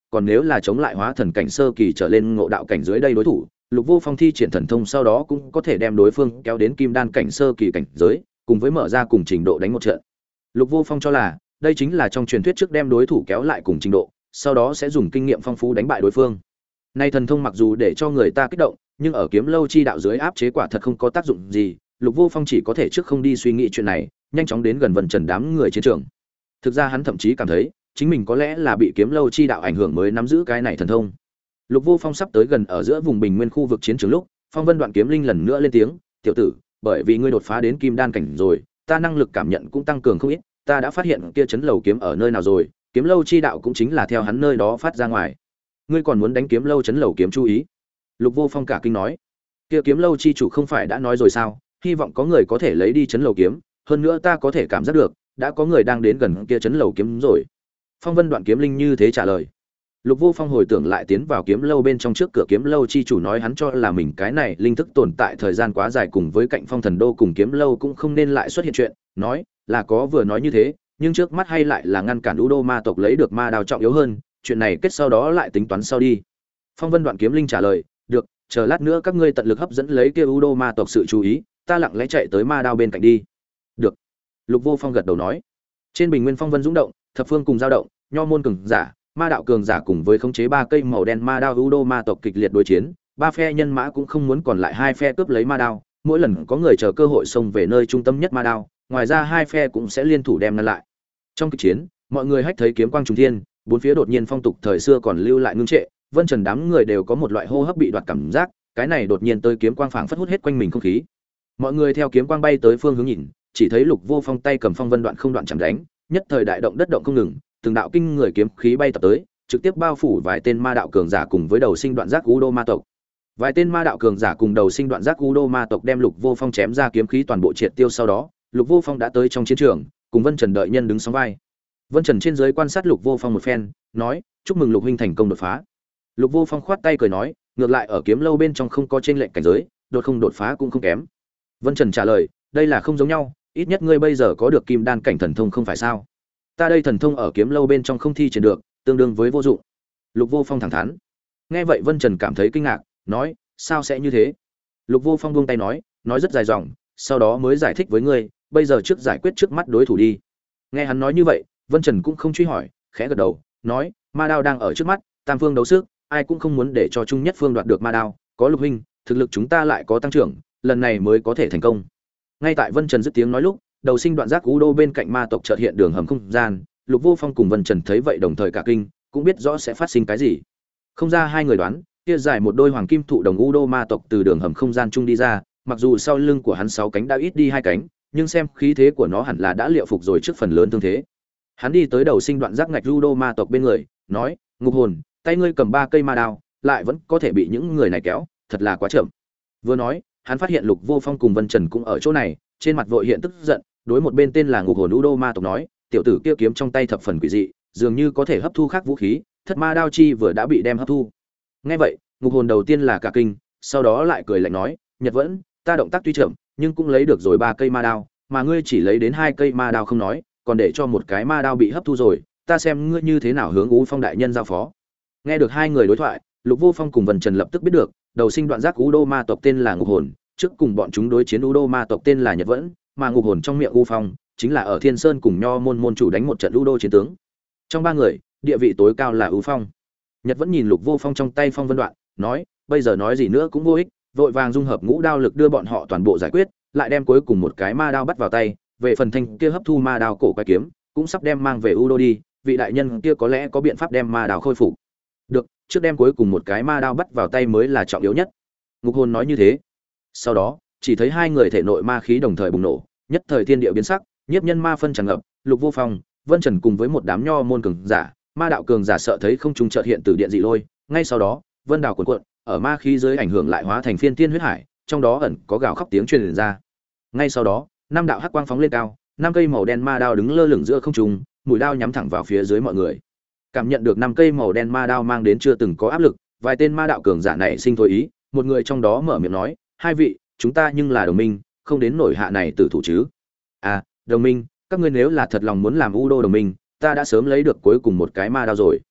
còn nếu là chống lại hóa thần cảnh sơ kỳ trở lên ngộ đạo cảnh dưới đây đối thủ, Lục Vô Phong thi triển thần thông sau đó cũng có thể đem đối phương kéo đến kim đan cảnh sơ kỳ cảnh giới, cùng với mở ra cùng trình độ đánh một trận. Lục Vô Phong cho là, đây chính là trong truyền thuyết trước đem đối thủ kéo lại cùng trình độ, sau đó sẽ dùng kinh nghiệm phong phú đánh bại đối phương. Nay thần thông mặc dù để cho người ta kích động, nhưng ở kiếm lâu chi đạo dưới áp chế quả thật không có tác dụng gì, Lục Vô Phong chỉ có thể trước không đi suy nghĩ chuyện này, nhanh chóng đến gần Vân Trần đám người chiến trường. Thực ra hắn thậm chí cảm thấy, chính mình có lẽ là bị kiếm lâu chi đạo ảnh hưởng mới nắm giữ cái này thần thông. Lục Vô Phong sắp tới gần ở giữa vùng bình nguyên khu vực chiến trường lúc, Phong Vân Đoạn Kiếm Linh lần nữa lên tiếng, "Tiểu tử, bởi vì ngươi đột phá đến kim đan cảnh rồi, ta năng lực cảm nhận cũng tăng cường không ít, ta đã phát hiện kia chấn lầu kiếm ở nơi nào rồi, kiếm lâu chi đạo cũng chính là theo hắn nơi đó phát ra ngoài. Ngươi còn muốn đánh kiếm lâu chấn lầu kiếm chú ý?" Lục Vô Phong cả kinh nói, "Kia kiếm lâu chi chủ không phải đã nói rồi sao, hy vọng có người có thể lấy đi chấn lầu kiếm, hơn nữa ta có thể cảm giác được, đã có người đang đến gần kia chấn lầu kiếm rồi." Phong Vân Đoạn Kiếm Linh như thế trả lời. Lục Vô Phong hồi tưởng lại tiến vào kiếm lâu bên trong trước cửa kiếm lâu chi chủ nói hắn cho là mình cái này linh thức tồn tại thời gian quá dài cùng với cạnh Phong Thần Đô cùng kiếm lâu cũng không nên lại xuất hiện chuyện, nói là có vừa nói như thế, nhưng trước mắt hay lại là ngăn cản U Đô ma tộc lấy được ma đao trọng yếu hơn, chuyện này kết sau đó lại tính toán sau đi. Phong Vân Đoạn Kiếm Linh trả lời, "Được, chờ lát nữa các ngươi tận lực hấp dẫn lấy kia U Đô ma tộc sự chú ý, ta lặng lẽ chạy tới ma đao bên cạnh đi." "Được." Lục Vô Phong gật đầu nói. Trên bình nguyên phong vân dũng động, thập phương cùng dao động, nho môn cường giả, ma đạo cường giả cùng với khống chế ba cây màu đen ma đao U Đô ma tộc kịch liệt đối chiến, ba phe nhân mã cũng không muốn còn lại hai phe cướp lấy ma đao, mỗi lần có người chờ cơ hội xông về nơi trung tâm nhất ma đao, ngoài ra hai phe cũng sẽ liên thủ đem ngăn lại. Trong kịch chiến, mọi người hách thấy kiếm quang trùng thiên, bốn phía đột nhiên phong tục thời xưa còn lưu lại ngưng trệ, Vân Trần đám người đều có một loại hô hấp bị đoạt cảm giác, cái này đột nhiên tới kiếm quang phảng phất hút hết quanh mình không khí. Mọi người theo kiếm quang bay tới phương hướng nhìn, chỉ thấy Lục Vô Phong tay cầm Phong Vân Đoạn không đoạn chẳng đánh, nhất thời đại động đất động không ngừng, từng đạo kinh người kiếm khí bay tập tới, trực tiếp bao phủ vài tên ma đạo cường giả cùng với đầu sinh đoạn giác U Đô ma tộc. Vài tên ma đạo cường giả cùng đầu sinh đoạn giác U Đô ma tộc đem Lục Vô Phong chém ra kiếm khí toàn bộ triệt tiêu sau đó, Lục Vô Phong đã tới trong chiến trường, cùng Vân Trần đợi nhân đứng sóng vai. Vân Trần trên dưới quan sát Lục Vô Phong một phen, nói: "Chúc mừng Lục huynh thành công đột phá." Lục Vô Phong khoát tay cười nói: "Ngược lại ở kiếm lâu bên trong không có chênh lệch cảnh giới, đột không đột phá cũng không kém." Vân Trần trả lời: "Đây là không giống nhau, ít nhất ngươi bây giờ có được kim đan cảnh thần thông không phải sao? Ta đây thần thông ở kiếm lâu bên trong không thi triển được, tương đương với vô dụng." Lục Vô Phong thẳng thắn. Nghe vậy Vân Trần cảm thấy kinh ngạc, nói: "Sao sẽ như thế?" Lục Vô Phong buông tay nói rất dài dòng, sau đó mới giải thích với ngươi, bây giờ trước giải quyết trước mắt đối thủ đi. Nghe hắn nói như vậy, Vân Trần cũng không truy hỏi, khẽ gật đầu, nói: "Ma đao đang ở trước mắt, tam phương đấu sức, ai cũng không muốn để cho trung nhất phương đoạt được ma đao, có Lục huynh, thực lực chúng ta lại có tăng trưởng, lần này mới có thể thành công." Ngay tại Vân Trần dứt tiếng nói lúc, đầu sinh đoạn giác U Đô bên cạnh ma tộc chợt hiện đường hầm không gian, Lục Vô Phong cùng Vân Trần thấy vậy đồng thời cả kinh, cũng biết rõ sẽ phát sinh cái gì. Không ra hai người đoán, kia dài một đôi hoàng kim thụ đồng U Đô ma tộc từ đường hầm không gian trung đi ra, mặc dù sau lưng của hắn sáu cánh đã ít đi hai cánh, nhưng xem khí thế của nó hẳn là đã liệu phục rồi trước phần lớn thương thế. Hắn đi tới đầu sinh đoạn giác ngạch U Đô ma tộc bên người, nói: "Ngục hồn, tay ngươi cầm ba cây ma đao, lại vẫn có thể bị những người này kéo, thật là quá chậm." Vừa nói, hắn phát hiện Lục Vô Phong cùng Vân Trần cũng ở chỗ này, trên mặt vội hiện tức giận, đối một bên tên là Ngục hồn U Đô ma tộc nói: "Tiểu tử kia kiếm trong tay thập phần quỷ dị, dường như có thể hấp thu khác vũ khí, thất ma đao chi vừa đã bị đem hấp thu." Nghe vậy, Ngục hồn đầu tiên là cả kinh, sau đó lại cười lạnh nói: "Nhật Vẫn, ta động tác tuy chậm, nhưng cũng lấy được rồi ba cây ma đao, mà ngươi chỉ lấy đến hai cây ma đao không nói, còn để cho một cái ma đao bị hấp thu rồi, ta xem ngươi như thế nào hướng U Phong đại nhân giao phó." Nghe được hai người đối thoại, Lục Vô Phong cùng Vân Trần lập tức biết được, đầu sinh đoạn giác U Đô ma tộc tên là Ngục hồn, trước cùng bọn chúng đối chiến U Đô ma tộc tên là Nhật Vẫn, mà Ngục hồn trong miệng U Phong chính là ở Thiên Sơn cùng Nho môn môn chủ đánh một trận U Đô chiến tướng. Trong ba người, địa vị tối cao là U Phong. Nhật Vẫn nhìn Lục Vô Phong trong tay Phong Vân Đoạn, nói: "Bây giờ nói gì nữa cũng vô ích, vội vàng dung hợp ngũ đao lực đưa bọn họ toàn bộ giải quyết, lại đem cuối cùng một cái ma đao bắt vào tay, về phần thanh kia hấp thu ma đao cổ quái kiếm, cũng sắp đem mang về U Đô đi, vị đại nhân kia có lẽ có biện pháp đem ma đao khôi phục." "Được, trước đem cuối cùng một cái ma đao bắt vào tay mới là trọng yếu nhất." Ngục hồn nói như thế. Sau đó, chỉ thấy hai người thể nội ma khí đồng thời bùng nổ, nhất thời thiên địa biến sắc, nhiếp nhân ma phân tràn ngập, Lục Vô Phong, Vân Trần cùng với một đám nho môn cường giả, ma đạo cường giả sợ thấy không trung chợt hiện từ điện dị lôi, ngay sau đó, vân đào cuộn cuộn, ở ma khí dưới ảnh hưởng lại hóa thành phiên tiên huyết hải, trong đó ẩn có gào khóc tiếng truyền ra. Ngay sau đó, năm đạo hắc quang phóng lên cao, năm cây màu đen ma đao đứng lơ lửng giữa không trung, mũi đao nhắm thẳng vào phía dưới mọi người. Cảm nhận được năm cây màu đen ma đao mang đến chưa từng có áp lực, vài tên ma đạo cường giả này sinh thôi ý, một người trong đó mở miệng nói: "Hai vị, chúng ta nhưng là đồng minh, không đến nổi hạ này tử thủ chứ?" "À, đồng minh, các ngươi nếu là thật lòng muốn làm U Đô đồng minh, ta đã sớm lấy được cuối cùng một cái ma đao rồi."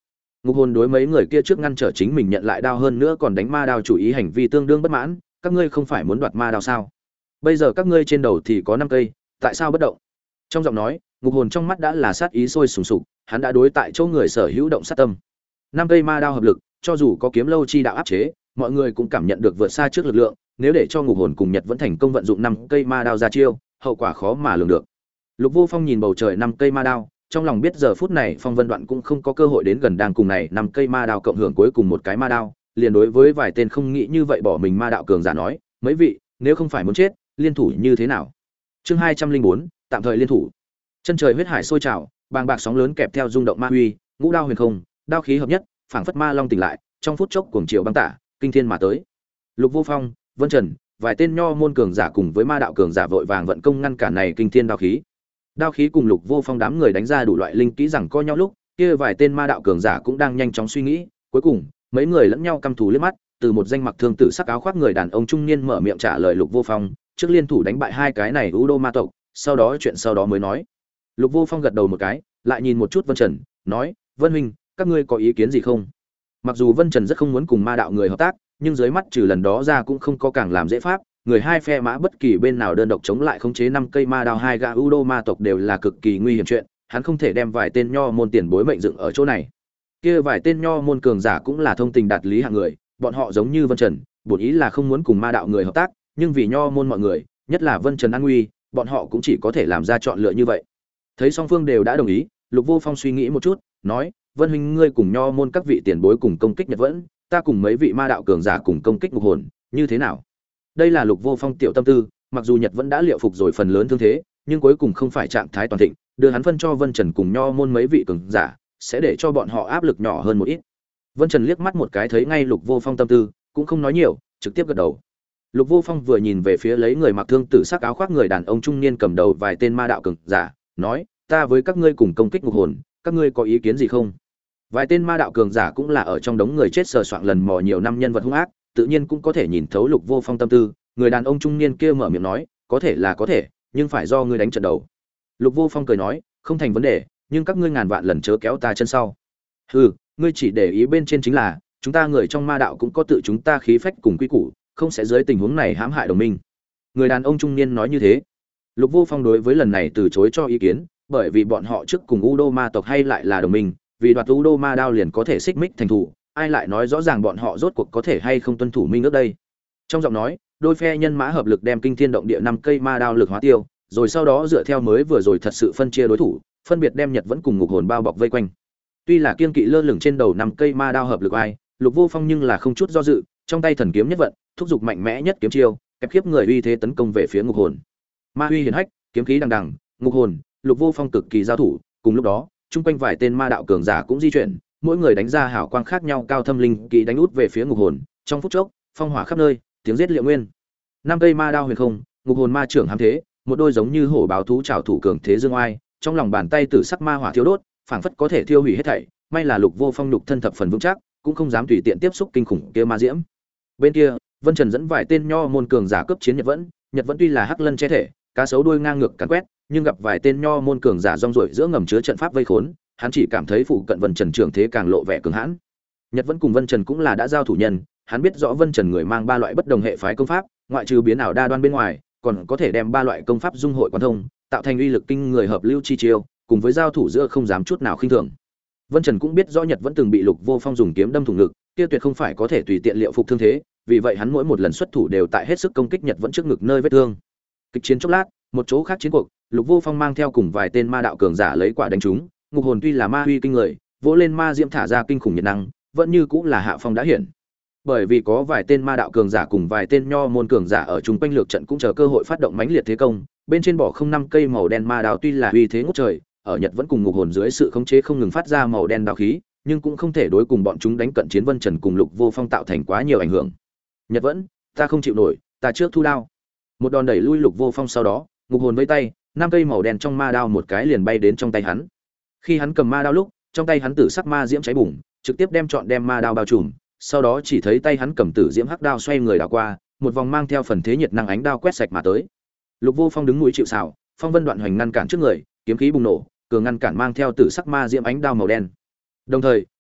Ngục hồn đối mấy người kia trước ngăn trở chính mình nhận lại đao hơn nữa còn đánh ma đao chủ ý hành vi tương đương bất mãn, các ngươi không phải muốn đoạt ma đao sao? Bây giờ các ngươi trên đầu thì có 5 cây, tại sao bất động? Trong giọng nói, ngục hồn trong mắt đã là sát ý sôi sùng sục, hắn đã đối tại chỗ người sở hữu động sát tâm. 5 cây ma đao hợp lực, cho dù có kiếm lâu chi đạo áp chế, mọi người cũng cảm nhận được vượt xa trước lực lượng, nếu để cho ngục hồn cùng Nhật vẫn thành công vận dụng 5 cây ma đao ra chiêu, hậu quả khó mà lường được. Lục Vô Phong nhìn bầu trời 5 cây ma đao, trong lòng biết giờ phút này Phong Vân Đoạn cũng không có cơ hội đến gần đang cùng này 5 cây ma đao cộng hưởng cuối cùng một cái ma đao, liền đối với vài tên không nghĩ như vậy bỏ mình ma đạo cường giả nói, mấy vị, nếu không phải muốn chết, liên thủ như thế nào? Chương 204, tạm thời liên thủ. Chân trời huyết hải sôi trào, bàng bạc sóng lớn kẹp theo rung động ma uy, ngũ đao huyền không, đao khí hợp nhất, phảng phất ma long tỉnh lại, trong phút chốc cuồng triều băng tả, kinh thiên mà tới. Lục Vô Phong, Vân Trần, vài tên nho môn cường giả cùng với ma đạo cường giả vội vàng vận công ngăn cản này kinh thiên đao khí. Đao khí cùng Lục Vô Phong đám người đánh ra đủ loại linh kỹ rằng co nhau lúc, kia vài tên ma đạo cường giả cũng đang nhanh chóng suy nghĩ, cuối cùng, mấy người lẫn nhau căm thù liếc mắt, từ một danh mặc thương tử sắc áo khoác người đàn ông trung niên mở miệng trả lời Lục Vô Phong, trước liên thủ đánh bại hai cái này U Đô ma tộc, sau đó chuyện sau đó mới nói. Lục Vô Phong gật đầu một cái, lại nhìn một chút Vân Trần, nói: "Vân huynh, các ngươi có ý kiến gì không?" Mặc dù Vân Trần rất không muốn cùng ma đạo người hợp tác, nhưng dưới mắt trừ lần đó ra cũng không có càng làm dễ pháp, người hai phe mã bất kỳ bên nào đơn độc chống lại khống chế 5 cây ma đao hai gã U Đô ma tộc đều là cực kỳ nguy hiểm chuyện, hắn không thể đem vài tên nho môn tiền bối mệnh dựng ở chỗ này. Kia vài tên nho môn cường giả cũng là thông tình đạt lý hạng người, bọn họ giống như Vân Trần, bổn ý là không muốn cùng ma đạo người hợp tác, nhưng vì nho môn mọi người, nhất là Vân Trần an nguy, bọn họ cũng chỉ có thể làm ra chọn lựa như vậy. Thấy song phương đều đã đồng ý, Lục Vô Phong suy nghĩ một chút, nói: "Vân huynh ngươi cùng nho môn các vị tiền bối cùng công kích Nhật Vẫn, ta cùng mấy vị ma đạo cường giả cùng công kích ngục hồn, như thế nào?" Đây là Lục Vô Phong tiểu tâm tư, mặc dù Nhật Vẫn đã liệu phục rồi phần lớn thương thế, nhưng cuối cùng không phải trạng thái toàn thịnh, đưa hắn phân cho Vân Trần cùng nho môn mấy vị cường giả, sẽ để cho bọn họ áp lực nhỏ hơn một ít. Vân Trần liếc mắt một cái thấy ngay Lục Vô Phong tâm tư, cũng không nói nhiều, trực tiếp gật đầu. Lục Vô Phong vừa nhìn về phía lấy người mặc thương tử sắc áo khoác người đàn ông trung niên cầm đầu vài tên ma đạo cường giả, nói: "Ta với các ngươi cùng công kích ngục hồn, các ngươi có ý kiến gì không?" Vài tên ma đạo cường giả cũng là ở trong đống người chết sờ soạng lần mò nhiều năm nhân vật hung ác, tự nhiên cũng có thể nhìn thấu Lục Vô Phong tâm tư, người đàn ông trung niên kia mở miệng nói: "Có thể là có thể, nhưng phải do ngươi đánh trận đầu." Lục Vô Phong cười nói: "Không thành vấn đề, nhưng các ngươi ngàn vạn lần chớ kéo ta chân sau." "Hừ, ngươi chỉ để ý bên trên chính là, chúng ta người trong ma đạo cũng có tự chúng ta khí phách cùng quy củ, không sẽ dưới tình huống này hãm hại đồng minh." Người đàn ông trung niên nói như thế. Lục Vô Phong đối với lần này từ chối cho ý kiến, bởi vì bọn họ trước cùng U Đô ma tộc hay lại là đồng minh, vì đoạt U Đô ma đao liền có thể xích mích thành thủ, ai lại nói rõ ràng bọn họ rốt cuộc có thể hay không tuân thủ minh ước đây. Trong giọng nói, đôi phe nhân mã hợp lực đem kinh thiên động địa 5 cây ma đao lực hóa tiêu, rồi sau đó dựa theo mới vừa rồi thật sự phân chia đối thủ, phân biệt đem Nhật Vẫn cùng ngục hồn bao bọc vây quanh. Tuy là kiên kỵ lơ lửng trên đầu 5 cây ma đao hợp lực ai, Lục Vô Phong nhưng là không chút do dự, trong tay thần kiếm nhất vận, thúc giục mạnh mẽ nhất kiếm chiêu, kẹp khiếp người uy thế tấn công về phía ngục hồn. Ma uy hiển hách, kiếm khí đằng đằng, ngục hồn, Lục Vô Phong cực kỳ giao thủ, cùng lúc đó, chung quanh vài tên ma đạo cường giả cũng di chuyển, mỗi người đánh ra hào quang khác nhau cao thâm linh kỳ đánh út về phía ngục hồn, trong phút chốc, phong hỏa khắp nơi, tiếng giết liệu nguyên. 5 cây ma đao huyền không, ngục hồn ma trưởng hám thế, một đôi giống như hổ báo thú trảo thủ cường thế dương oai, trong lòng bàn tay tử sắc ma hỏa thiêu đốt, phảng phất có thể thiêu hủy hết thảy, may là Lục Vô Phong nhục thân thập phần vững chắc, cũng không dám tùy tiện tiếp xúc kinh khủng kia ma diễm. Bên kia, Vân Trần dẫn vài tên nho môn cường giả cấp chiến Nhật Vẫn tuy là hắc lân che thể, cá sấu đuôi ngang ngược cắn quét, nhưng gặp vài tên nho môn cường giả rong ruổi giữa ngầm chứa trận pháp vây khốn, hắn chỉ cảm thấy phụ cận Vân Trần trưởng thế càng lộ vẻ cường hãn. Nhật Vẫn cùng Vân Trần cũng là đã giao thủ nhân, hắn biết rõ Vân Trần người mang 3 loại bất đồng hệ phái công pháp, ngoại trừ biến ảo đa đoan bên ngoài, còn có thể đem 3 loại công pháp dung hội quan thông, tạo thành uy lực kinh người hợp lưu chi chiêu, cùng với giao thủ giữa không dám chút nào khinh thường. Vân Trần cũng biết rõ Nhật Vẫn từng bị Lục Vô Phong dùng kiếm đâm thủng ngực, kia tuyệt không phải có thể tùy tiện liệu phục thương thế, vì vậy hắn mỗi một lần xuất thủ đều tại hết sức công kích Nhật Vẫn trước ngực nơi vết thương. Kịch chiến chốc lát, một chỗ khác chiến cuộc, Lục Vô Phong mang theo cùng vài tên ma đạo cường giả lấy quả đánh trúng, ngục hồn tuy là ma uy kinh người, vỗ lên ma diễm thả ra kinh khủng nhiệt năng, vẫn như cũng là hạ phong đã hiện. Bởi vì có vài tên ma đạo cường giả cùng vài tên nho môn cường giả ở chung quanh lược trận cũng chờ cơ hội phát động mãnh liệt thế công, bên trên bỏ không 5 cây màu đen ma đao tuy là uy thế ngút trời, ở Nhật Vẫn cùng ngục hồn dưới sự khống chế không ngừng phát ra màu đen đao khí, nhưng cũng không thể đối cùng bọn chúng đánh cận chiến Vân Trần cùng Lục Vô Phong tạo thành quá nhiều ảnh hưởng. Nhật Vẫn, ta không chịu nổi, ta trước thu đao. Một đòn đẩy lui Lục Vô Phong, sau đó, ngục hồn với tay, 5 cây màu đen trong ma đao một cái liền bay đến trong tay hắn. Khi hắn cầm ma đao lúc, trong tay hắn tử sắc ma diễm cháy bùng, trực tiếp đem ma đao bao trùm, sau đó chỉ thấy tay hắn cầm tử diễm hắc đao xoay người đảo qua, một vòng mang theo phần thế nhiệt năng ánh đao quét sạch mà tới. Lục Vô Phong đứng núi chịu sào, phong vân đoạn hoành ngăn cản trước người, kiếm khí bùng nổ, cường ngăn cản mang theo tử sắc ma diễm ánh đao màu đen. Đồng thời,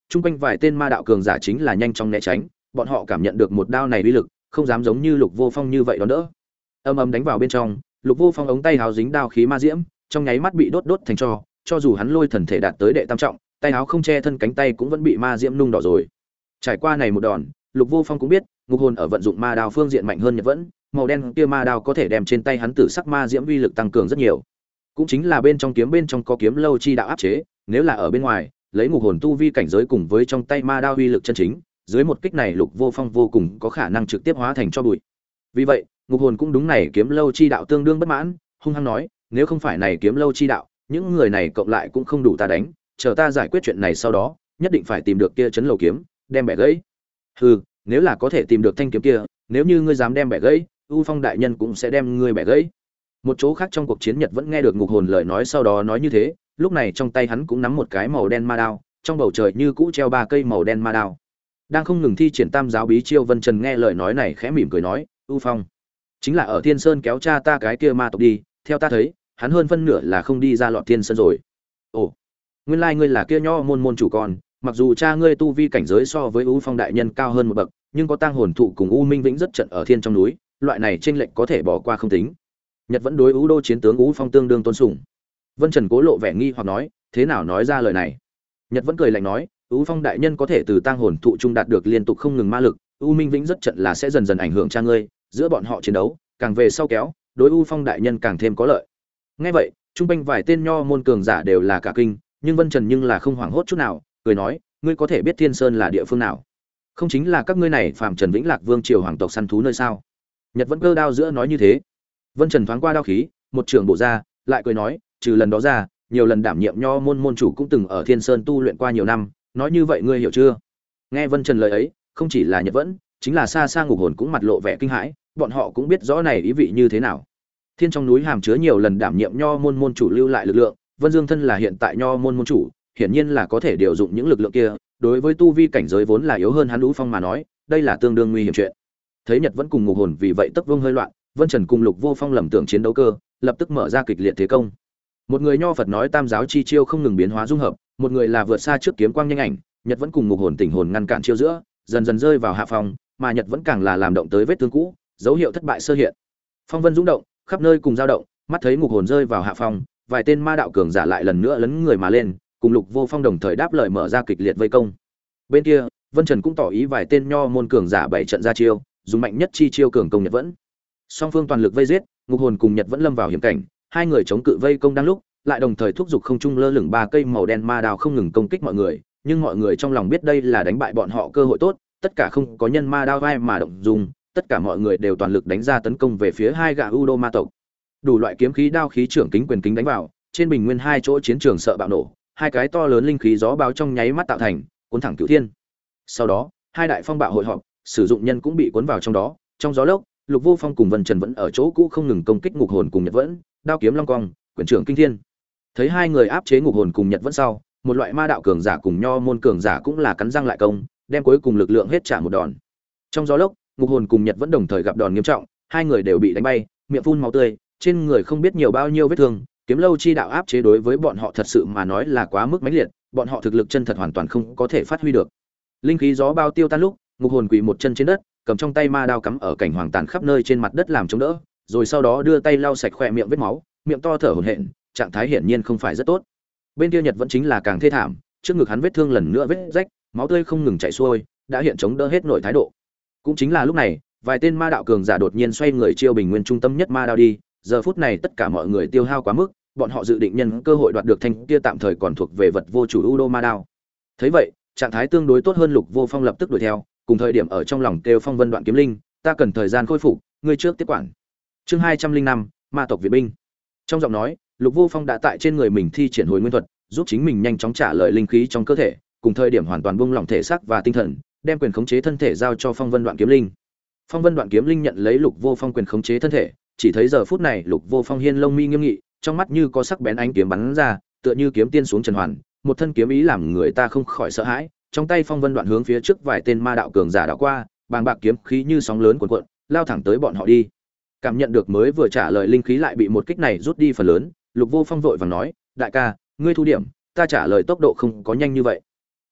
Trung quanh vài tên ma đạo cường giả chính là nhanh chóng né tránh, bọn họ cảm nhận được một đao này uy lực, không dám giống như Lục Vô Phong như vậy đón đỡ. Âm ầm đánh vào bên trong, Lục Vô Phong ống tay áo dính đao khí ma diễm, trong nháy mắt bị đốt thành tro, cho dù hắn lôi thần thể đạt tới đệ tam trọng, tay áo không che thân cánh tay cũng vẫn bị ma diễm nung đỏ rồi. Trải qua này một đòn, Lục Vô Phong cũng biết, ngục hồn ở vận dụng ma đao phương diện mạnh hơn Nhật Vẫn, màu đen kia ma đao có thể đem trên tay hắn tử sắc ma diễm uy lực tăng cường rất nhiều. Cũng chính là bên trong có kiếm lâu chi đạo áp chế, nếu là ở bên ngoài, lấy ngục hồn tu vi cảnh giới cùng với trong tay ma đao uy lực chân chính, dưới một kích này Lục Vô Phong vô cùng có khả năng trực tiếp hóa thành cho bụi. Vì vậy, ngục hồn cũng đúng này kiếm lâu chi đạo tương đương bất mãn, hung hăng nói, nếu không phải này kiếm lâu chi đạo, những người này cộng lại cũng không đủ ta đánh, chờ ta giải quyết chuyện này sau đó, nhất định phải tìm được kia trấn lầu kiếm, đem bẻ gãy. Hừ, nếu là có thể tìm được thanh kiếm kia, nếu như ngươi dám đem bẻ gãy, U Phong đại nhân cũng sẽ đem ngươi bẻ gãy. Một chỗ khác trong cuộc chiến Nhật vẫn nghe được ngục hồn lời nói sau đó nói như thế, lúc này trong tay hắn cũng nắm một cái màu đen ma đao, trong bầu trời như cũ treo 3 cây màu đen ma đao. Đang không ngừng thi triển tam giáo bí chiêu Vân Trần nghe lời nói này khẽ mỉm cười nói, U Phong chính là ở Thiên Sơn kéo cha ta cái kia ma tộc đi, theo ta thấy, hắn hơn phân nửa là không đi ra lọt Thiên Sơn rồi. Ồ, nguyên lai ngươi là kia nho môn môn chủ con, mặc dù cha ngươi tu vi cảnh giới so với U Phong đại nhân cao hơn một bậc, nhưng có tang hồn thụ cùng U Minh Vĩnh rất trận ở thiên trong núi, loại này chênh lệch có thể bỏ qua không tính. Nhật vẫn đối U Đô chiến tướng U Phong tương đương tôn sùng. Vân Trần cố lộ vẻ nghi hoặc nói, thế nào nói ra lời này? Nhật vẫn cười lạnh nói, U Phong đại nhân có thể từ tang hồn thụ trung đạt được liên tục không ngừng ma lực, U Minh Vĩnh rất trận là sẽ dần dần ảnh hưởng cha ngươi, giữa bọn họ chiến đấu, càng về sau kéo, đối U Phong đại nhân càng thêm có lợi. Nghe vậy, trung quanh vài tên nho môn cường giả đều là cả kinh, nhưng Vân Trần nhưng là không hoảng hốt chút nào, cười nói, ngươi có thể biết Thiên Sơn là địa phương nào? Không chính là các ngươi này phàm trần Vĩnh Lạc Vương triều hoàng tộc săn thú nơi sao? Nhật vẫn cơ đao giữa nói như thế. Vân Trần thoáng qua đao khí, một trường bộ ra, lại cười nói, trừ lần đó ra, nhiều lần đảm nhiệm nho môn môn chủ cũng từng ở Thiên Sơn tu luyện qua nhiều năm, nói như vậy ngươi hiểu chưa? Nghe Vân Trần lời ấy, không chỉ là Nhật vẫn, chính là xa xa ngục hồn cũng mặt lộ vẻ kinh hãi, bọn họ cũng biết rõ này ý vị như thế nào. Thiên trong núi hàm chứa nhiều lần đảm nhiệm nho môn môn chủ lưu lại lực lượng, Vân Dương thân là hiện tại nho môn môn chủ, hiển nhiên là có thể điều dụng những lực lượng kia, đối với tu vi cảnh giới vốn là yếu hơn hắn Lũ Phong mà nói, đây là tương đương nguy hiểm chuyện. Thấy Nhật vẫn cùng ngục hồn vì vậy tốc vương hơi loạn, Vân Trần cùng Lục Vô Phong lầm tưởng chiến đấu cơ, lập tức mở ra kịch liệt thế công. Một người nho Phật nói tam giáo chi chiêu không ngừng biến hóa dung hợp, một người là vượt xa trước kiếm quang nhanh ảnh, Nhật vẫn cùng ngục hồn tỉnh hồn ngăn cản chiêu giữa, dần dần rơi vào hạ phòng, mà Nhật vẫn càng là làm động tới vết thương cũ, dấu hiệu thất bại sơ hiện. Phong vân rung động, khắp nơi cùng dao động, mắt thấy ngục hồn rơi vào hạ phòng, vài tên ma đạo cường giả lại lần nữa lấn người mà lên, cùng Lục Vô Phong đồng thời đáp lời mở ra kịch liệt vây công. Bên kia, Vân Trần cũng tỏ ý vài tên nho môn cường giả bảy trận ra chiêu, dùng mạnh nhất chi chiêu cường công Nhật vẫn. Song phương toàn lực vây giết, ngục hồn cùng Nhật vẫn lâm vào hiểm cảnh, hai người chống cự vây công đang lúc, lại đồng thời thúc giục không trung lơ lửng 3 cây màu đen ma đao không ngừng công kích mọi người, nhưng mọi người trong lòng biết đây là đánh bại bọn họ cơ hội tốt, tất cả không có nhân ma đao vai mà động dùng, tất cả mọi người đều toàn lực đánh ra tấn công về phía hai gã Udo ma tộc. Đủ loại kiếm khí đao khí trưởng kính quyền kính đánh vào, trên bình nguyên hai chỗ chiến trường sợ bạo nổ, hai cái to lớn linh khí gió báo trong nháy mắt tạo thành, cuốn thẳng cửu thiên. Sau đó, hai đại phong bạo hội họp, sử dụng nhân cũng bị cuốn vào trong đó, trong gió lốc, Lục Vô Phong cùng Vân Trần vẫn ở chỗ cũ không ngừng công kích ngục hồn cùng Nhật vẫn, đao kiếm long cong, quyền trưởng kinh thiên. Thấy hai người áp chế ngục hồn cùng Nhật vẫn sau, một loại ma đạo cường giả cùng nho môn cường giả cũng là cắn răng lại công, đem cuối cùng lực lượng hết trả một đòn. Trong gió lốc, ngục hồn cùng Nhật vẫn đồng thời gặp đòn nghiêm trọng, hai người đều bị đánh bay, miệng phun máu tươi, trên người không biết nhiều bao nhiêu vết thương, kiếm lâu chi đạo áp chế đối với bọn họ thật sự mà nói là quá mức mãnh liệt, bọn họ thực lực chân thật hoàn toàn không có thể phát huy được. Linh khí gió bao tiêu tan lúc, ngục hồn quỳ một chân trên đất, cầm trong tay ma đao cắm ở cảnh hoàng tàn khắp nơi trên mặt đất làm chống đỡ, rồi sau đó đưa tay lau sạch khóe miệng vết máu, miệng to thở hổn hển, trạng thái hiển nhiên không phải rất tốt. Bên kia Nhật vẫn chính là càng thê thảm, trước ngực hắn vết thương lần nữa vết rách, máu tươi không ngừng chảy xuôi, đã hiện chống đỡ hết nổi thái độ. Cũng chính là lúc này, vài tên ma đạo cường giả đột nhiên xoay người chiêu bình nguyên trung tâm nhất ma đao đi, giờ phút này tất cả mọi người tiêu hao quá mức, bọn họ dự định nhân cơ hội đoạt được thanh kia tạm thời còn thuộc về vật vô chủ Udo ma đao. Thấy vậy, trạng thái tương đối tốt hơn Lục Vô Phong lập tức đuổi theo, cùng thời điểm ở trong lòng kêu Phong Vân Đoạn Kiếm Linh, ta cần thời gian khôi phục, ngươi trước tiếp quản. Chương 205, ma tộc viện binh. Trong giọng nói, Lục Vô Phong đã tại trên người mình thi triển hồi nguyên thuật, giúp chính mình nhanh chóng trả lời linh khí trong cơ thể, cùng thời điểm hoàn toàn buông lỏng thể xác và tinh thần, đem quyền khống chế thân thể giao cho Phong Vân Đoạn Kiếm Linh. Phong Vân Đoạn Kiếm Linh nhận lấy Lục Vô Phong quyền khống chế thân thể, chỉ thấy giờ phút này Lục Vô Phong hiên lông mi nghiêm nghị, trong mắt như có sắc bén ánh kiếm bắn ra, tựa như kiếm tiên xuống trần hoàn, một thân kiếm ý làm người ta không khỏi sợ hãi. Trong tay Phong Vân Đoạn hướng phía trước vài tên ma đạo cường giả đảo qua, bàng bạc kiếm khí như sóng lớn cuộn cuộn, lao thẳng tới bọn họ đi. Cảm nhận được mới vừa trả lời linh khí lại bị một kích này rút đi phần lớn, Lục Vô Phong vội vàng nói, đại ca, ngươi thu điểm, ta trả lời tốc độ không có nhanh như vậy. Được,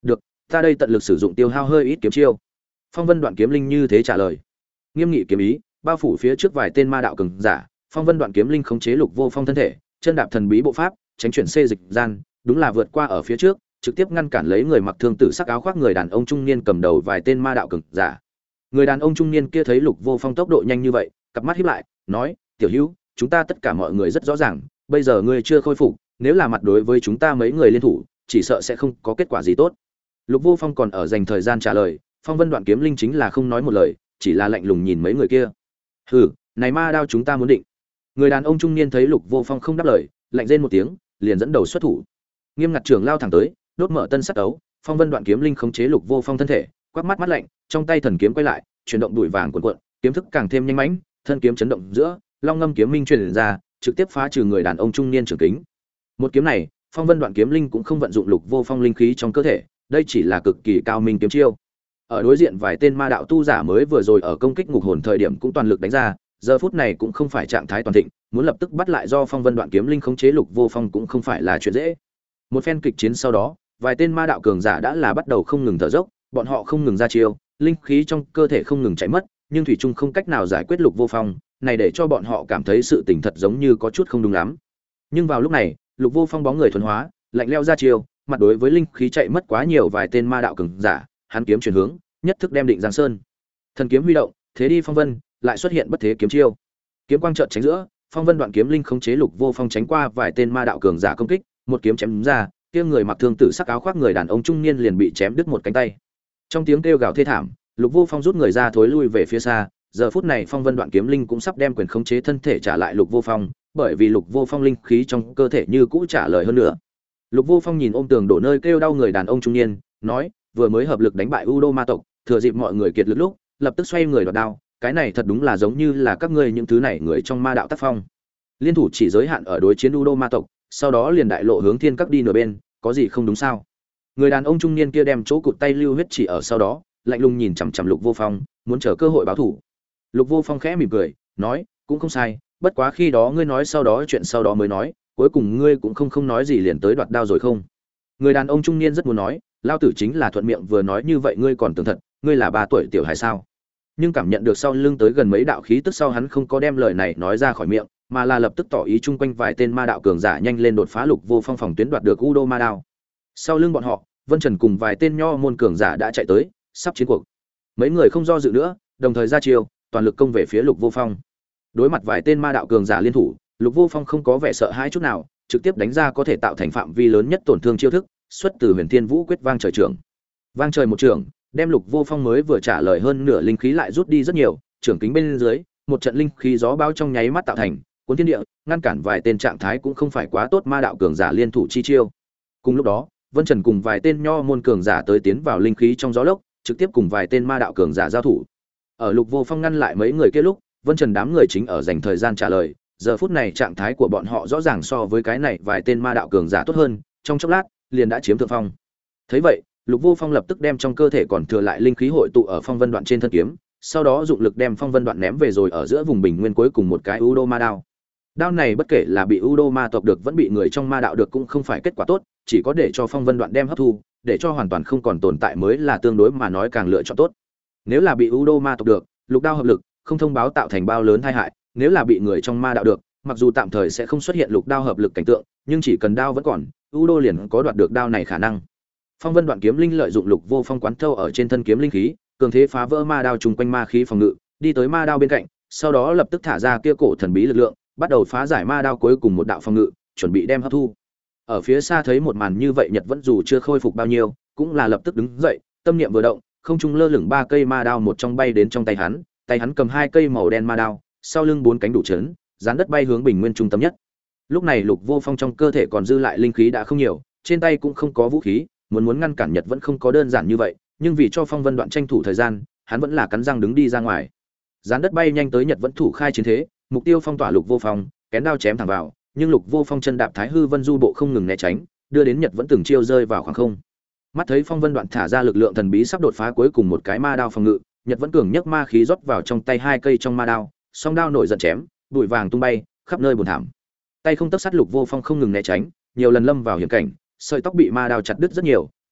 Ta đây tận lực sử dụng tiêu hao hơi ít kiếm chiêu. Phong Vân Đoạn Kiếm Linh như thế trả lời. Nghiêm nghị kiếm ý bao phủ phía trước vài tên ma đạo cường giả. Phong Vân Đoạn Kiếm Linh khống chế Lục Vô Phong thân thể, chân đạp thần bí bộ pháp, tránh chuyển xê dịch gian, đúng là vượt qua ở phía trước, trực tiếp ngăn cản lấy người mặc thương tử sắc áo khoác người đàn ông trung niên cầm đầu vài tên ma đạo cường giả. Người đàn ông trung niên kia thấy Lục Vô Phong tốc độ nhanh như vậy, cặp mắt híp lại, nói: "Tiểu Hữu, chúng ta tất cả mọi người rất rõ ràng, bây giờ ngươi chưa khôi phục, nếu là mặt đối với chúng ta mấy người liên thủ, chỉ sợ sẽ không có kết quả gì tốt." Lục Vô Phong còn ở dành thời gian trả lời, Phong Vân Đoạn Kiếm Linh chính là không nói một lời, chỉ là lạnh lùng nhìn mấy người kia. "Hừ, này ma đao chúng ta muốn định." Người đàn ông trung niên thấy Lục Vô Phong không đáp lời, lạnh rên một tiếng, liền dẫn đầu xuất thủ. Nghiêm ngặt trưởng lao thẳng tới, đốt mở tân sắt đấu, Phong Vân Đoạn Kiếm Linh khống chế Lục Vô Phong thân thể, quát mắt mắt lạnh, trong tay thần kiếm quay lại, chuyển động đuổi vàng cuộn cuộn, kiếm thức càng thêm nhanh mãnh, thân kiếm chấn động giữa, long ngâm kiếm minh truyền ra, trực tiếp phá trừ người đàn ông trung niên trường kính. Một kiếm này, Phong Vân Đoạn Kiếm Linh cũng không vận dụng Lục Vô Phong linh khí trong cơ thể, đây chỉ là cực kỳ cao minh kiếm chiêu. Ở đối diện vài tên ma đạo tu giả mới vừa rồi ở công kích ngục hồn thời điểm cũng toàn lực đánh ra, giờ phút này cũng không phải trạng thái toàn thịnh, muốn lập tức bắt lại do Phong Vân Đoạn Kiếm Linh khống chế Lục Vô Phong cũng không phải là chuyện dễ. Một phen kịch chiến sau đó, vài tên ma đạo cường giả đã là bắt đầu không ngừng thở dốc, bọn họ không ngừng ra chiêu, linh khí trong cơ thể không ngừng chảy mất, nhưng thủy chung không cách nào giải quyết Lục Vô Phong, này để cho bọn họ cảm thấy sự tình thật giống như có chút không đúng lắm. Nhưng vào lúc này, Lục Vô Phong bóng người thuần hóa, lạnh lẽo ra chiêu, mặt đối với linh khí chạy mất quá nhiều vài tên ma đạo cường giả, hắn kiếm chuyển hướng, nhất thức đem định Giang Sơn. Thần kiếm huy động, thế đi phong vân, lại xuất hiện bất thế kiếm chiêu. Kiếm quang chợt tránh giữa, Phong Vân Đoạn Kiếm Linh khống chế Lục Vô Phong tránh qua vài tên ma đạo cường giả công kích, một kiếm chém ra, kia người mặc thương tử sắc áo khoác người đàn ông trung niên liền bị chém đứt một cánh tay. Trong tiếng kêu gào thê thảm, Lục Vô Phong rút người ra thối lui về phía xa, giờ phút này Phong Vân Đoạn Kiếm Linh cũng sắp đem quyền khống chế thân thể trả lại Lục Vô Phong, bởi vì Lục Vô Phong linh khí trong cơ thể như cũ trả lời hơn nữa. Lục Vô Phong nhìn ôm tường đổ nơi kêu đau người đàn ông trung niên, nói: "Vừa mới hợp lực đánh bại U Đô ma tộc, thừa dịp mọi người kiệt lực lúc, lập tức xoay người đoạt đao, cái này thật đúng là giống như là các ngươi những thứ này người trong ma đạo tác phong. Liên thủ chỉ giới hạn ở đối chiến U Đô ma tộc, sau đó liền đại lộ hướng thiên các đi nửa bên, có gì không đúng sao?" Người đàn ông trung niên kia đem chỗ cụt tay lưu huyết chỉ ở sau đó, lạnh lùng nhìn chằm chằm Lục Vô Phong, muốn chờ cơ hội báo thù. Lục Vô Phong khẽ mỉm cười, nói: "Cũng không sai, bất quá khi đó ngươi nói sau đó chuyện sau đó mới nói, cuối cùng ngươi cũng không nói gì liền tới đoạt đao rồi không?" Người đàn ông trung niên rất muốn nói, lao tử chính là thuận miệng vừa nói như vậy, ngươi còn tưởng thật, ngươi là 3 tuổi tiểu hài sao? Nhưng cảm nhận được sau lưng tới gần mấy đạo khí tức sau, hắn không có đem lời này nói ra khỏi miệng, mà là lập tức tỏ ý chung quanh vài tên ma đạo cường giả nhanh lên đột phá Lục Vô Phong phòng tuyến đoạt được U Đô ma đao. Sau lưng bọn họ, Vân Trần cùng vài tên nho môn cường giả đã chạy tới, sắp chiến cuộc. Mấy người không do dự nữa, đồng thời ra chiêu, toàn lực công về phía Lục Vô Phong. Đối mặt vài tên ma đạo cường giả liên thủ, Lục Vô Phong không có vẻ sợ hãi chút nào, trực tiếp đánh ra có thể tạo thành phạm vi lớn nhất tổn thương chiêu thức, xuất từ Huyền Thiên Vũ Quyết vang trời trưởng. Vang trời một trưởng, đem Lục Vô Phong mới vừa trả lời hơn nửa linh khí lại rút đi rất nhiều, trưởng kính bên dưới, một trận linh khí gió bão trong nháy mắt tạo thành, cuốn thiên địa, ngăn cản vài tên trạng thái cũng không phải quá tốt ma đạo cường giả liên thủ chi chiêu. Cùng lúc đó, Vân Trần cùng vài tên nho môn cường giả tới tiến vào linh khí trong gió lốc, trực tiếp cùng vài tên ma đạo cường giả giao thủ. Ở Lục Vô Phong ngăn lại mấy người kia lúc, Vân Trần đám người chính ở dành thời gian trả lời, giờ phút này trạng thái của bọn họ rõ ràng so với cái này vài tên ma đạo cường giả tốt hơn, trong chốc lát liền đã chiếm thượng phong. Thấy vậy, Lục Vô Phong lập tức đem trong cơ thể còn thừa lại linh khí hội tụ ở Phong Vân Đoạn trên thân kiếm, sau đó dụng lực đem Phong Vân Đoạn ném về rồi ở giữa vùng bình nguyên cuối cùng một cái U Đô ma đao. Đao này bất kể là bị U Đô ma tộc được vẫn bị người trong ma đạo được cũng không phải kết quả tốt, chỉ có để cho Phong Vân Đoạn đem hấp thu, để cho hoàn toàn không còn tồn tại mới là tương đối mà nói càng lựa chọn tốt. Nếu là bị U Đô ma tộc được, lục đao hợp lực, không thông báo tạo thành bao lớn tai hại, nếu là bị người trong ma đạo được, mặc dù tạm thời sẽ không xuất hiện lục đao hợp lực cảnh tượng, nhưng chỉ cần đao vẫn còn, U Đô liền có đoạt được đao này khả năng. Phong Vân Đoạn kiếm linh lợi dụng Lục Vô Phong quán thâu ở trên thân kiếm linh khí, cường thế phá vỡ ma đao trùng quanh ma khí phòng ngự, đi tới ma đao bên cạnh, sau đó lập tức thả ra kia cổ thần bí lực lượng, bắt đầu phá giải ma đao cuối cùng một đạo phòng ngự, chuẩn bị đem hấp thu. Ở phía xa thấy một màn như vậy, Nhật vẫn dù chưa khôi phục bao nhiêu, cũng là lập tức đứng dậy, tâm niệm vừa động, không trung lơ lửng 3 cây ma đao một trong bay đến trong tay hắn cầm 2 cây màu đen ma đao, sau lưng 4 cánh đủ chấn, dán đất bay hướng bình nguyên trung tâm nhất. Lúc này Lục Vô Phong trong cơ thể còn dư lại linh khí đã không nhiều, trên tay cũng không có vũ khí, muốn ngăn cản Nhật vẫn không có đơn giản như vậy, nhưng vì cho Phong Vân Đoạn tranh thủ thời gian, hắn vẫn là cắn răng đứng đi ra ngoài. Dán đất bay nhanh tới Nhật vẫn thủ khai chiến thế, mục tiêu phong tỏa Lục Vô Phong, kén đao chém thẳng vào, nhưng Lục Vô Phong chân đạp Thái Hư Vân Du bộ không ngừng né tránh, đưa đến Nhật vẫn từng chiêu rơi vào khoảng không. Mắt thấy Phong Vân Đoạn thả ra lực lượng thần bí sắp đột phá cuối cùng một cái ma đao phòng ngự, Nhật vẫn cường nhấc ma khí rót vào trong tay 2 cây trong ma đao, song đao nổi giận chém, bụi vàng tung bay, khắp nơi buồn thảm. Tay không tấc sắt Lục Vô Phong không ngừng né tránh, nhiều lần lâm vào hiểm cảnh, sợi tóc bị ma đao chặt đứt rất nhiều,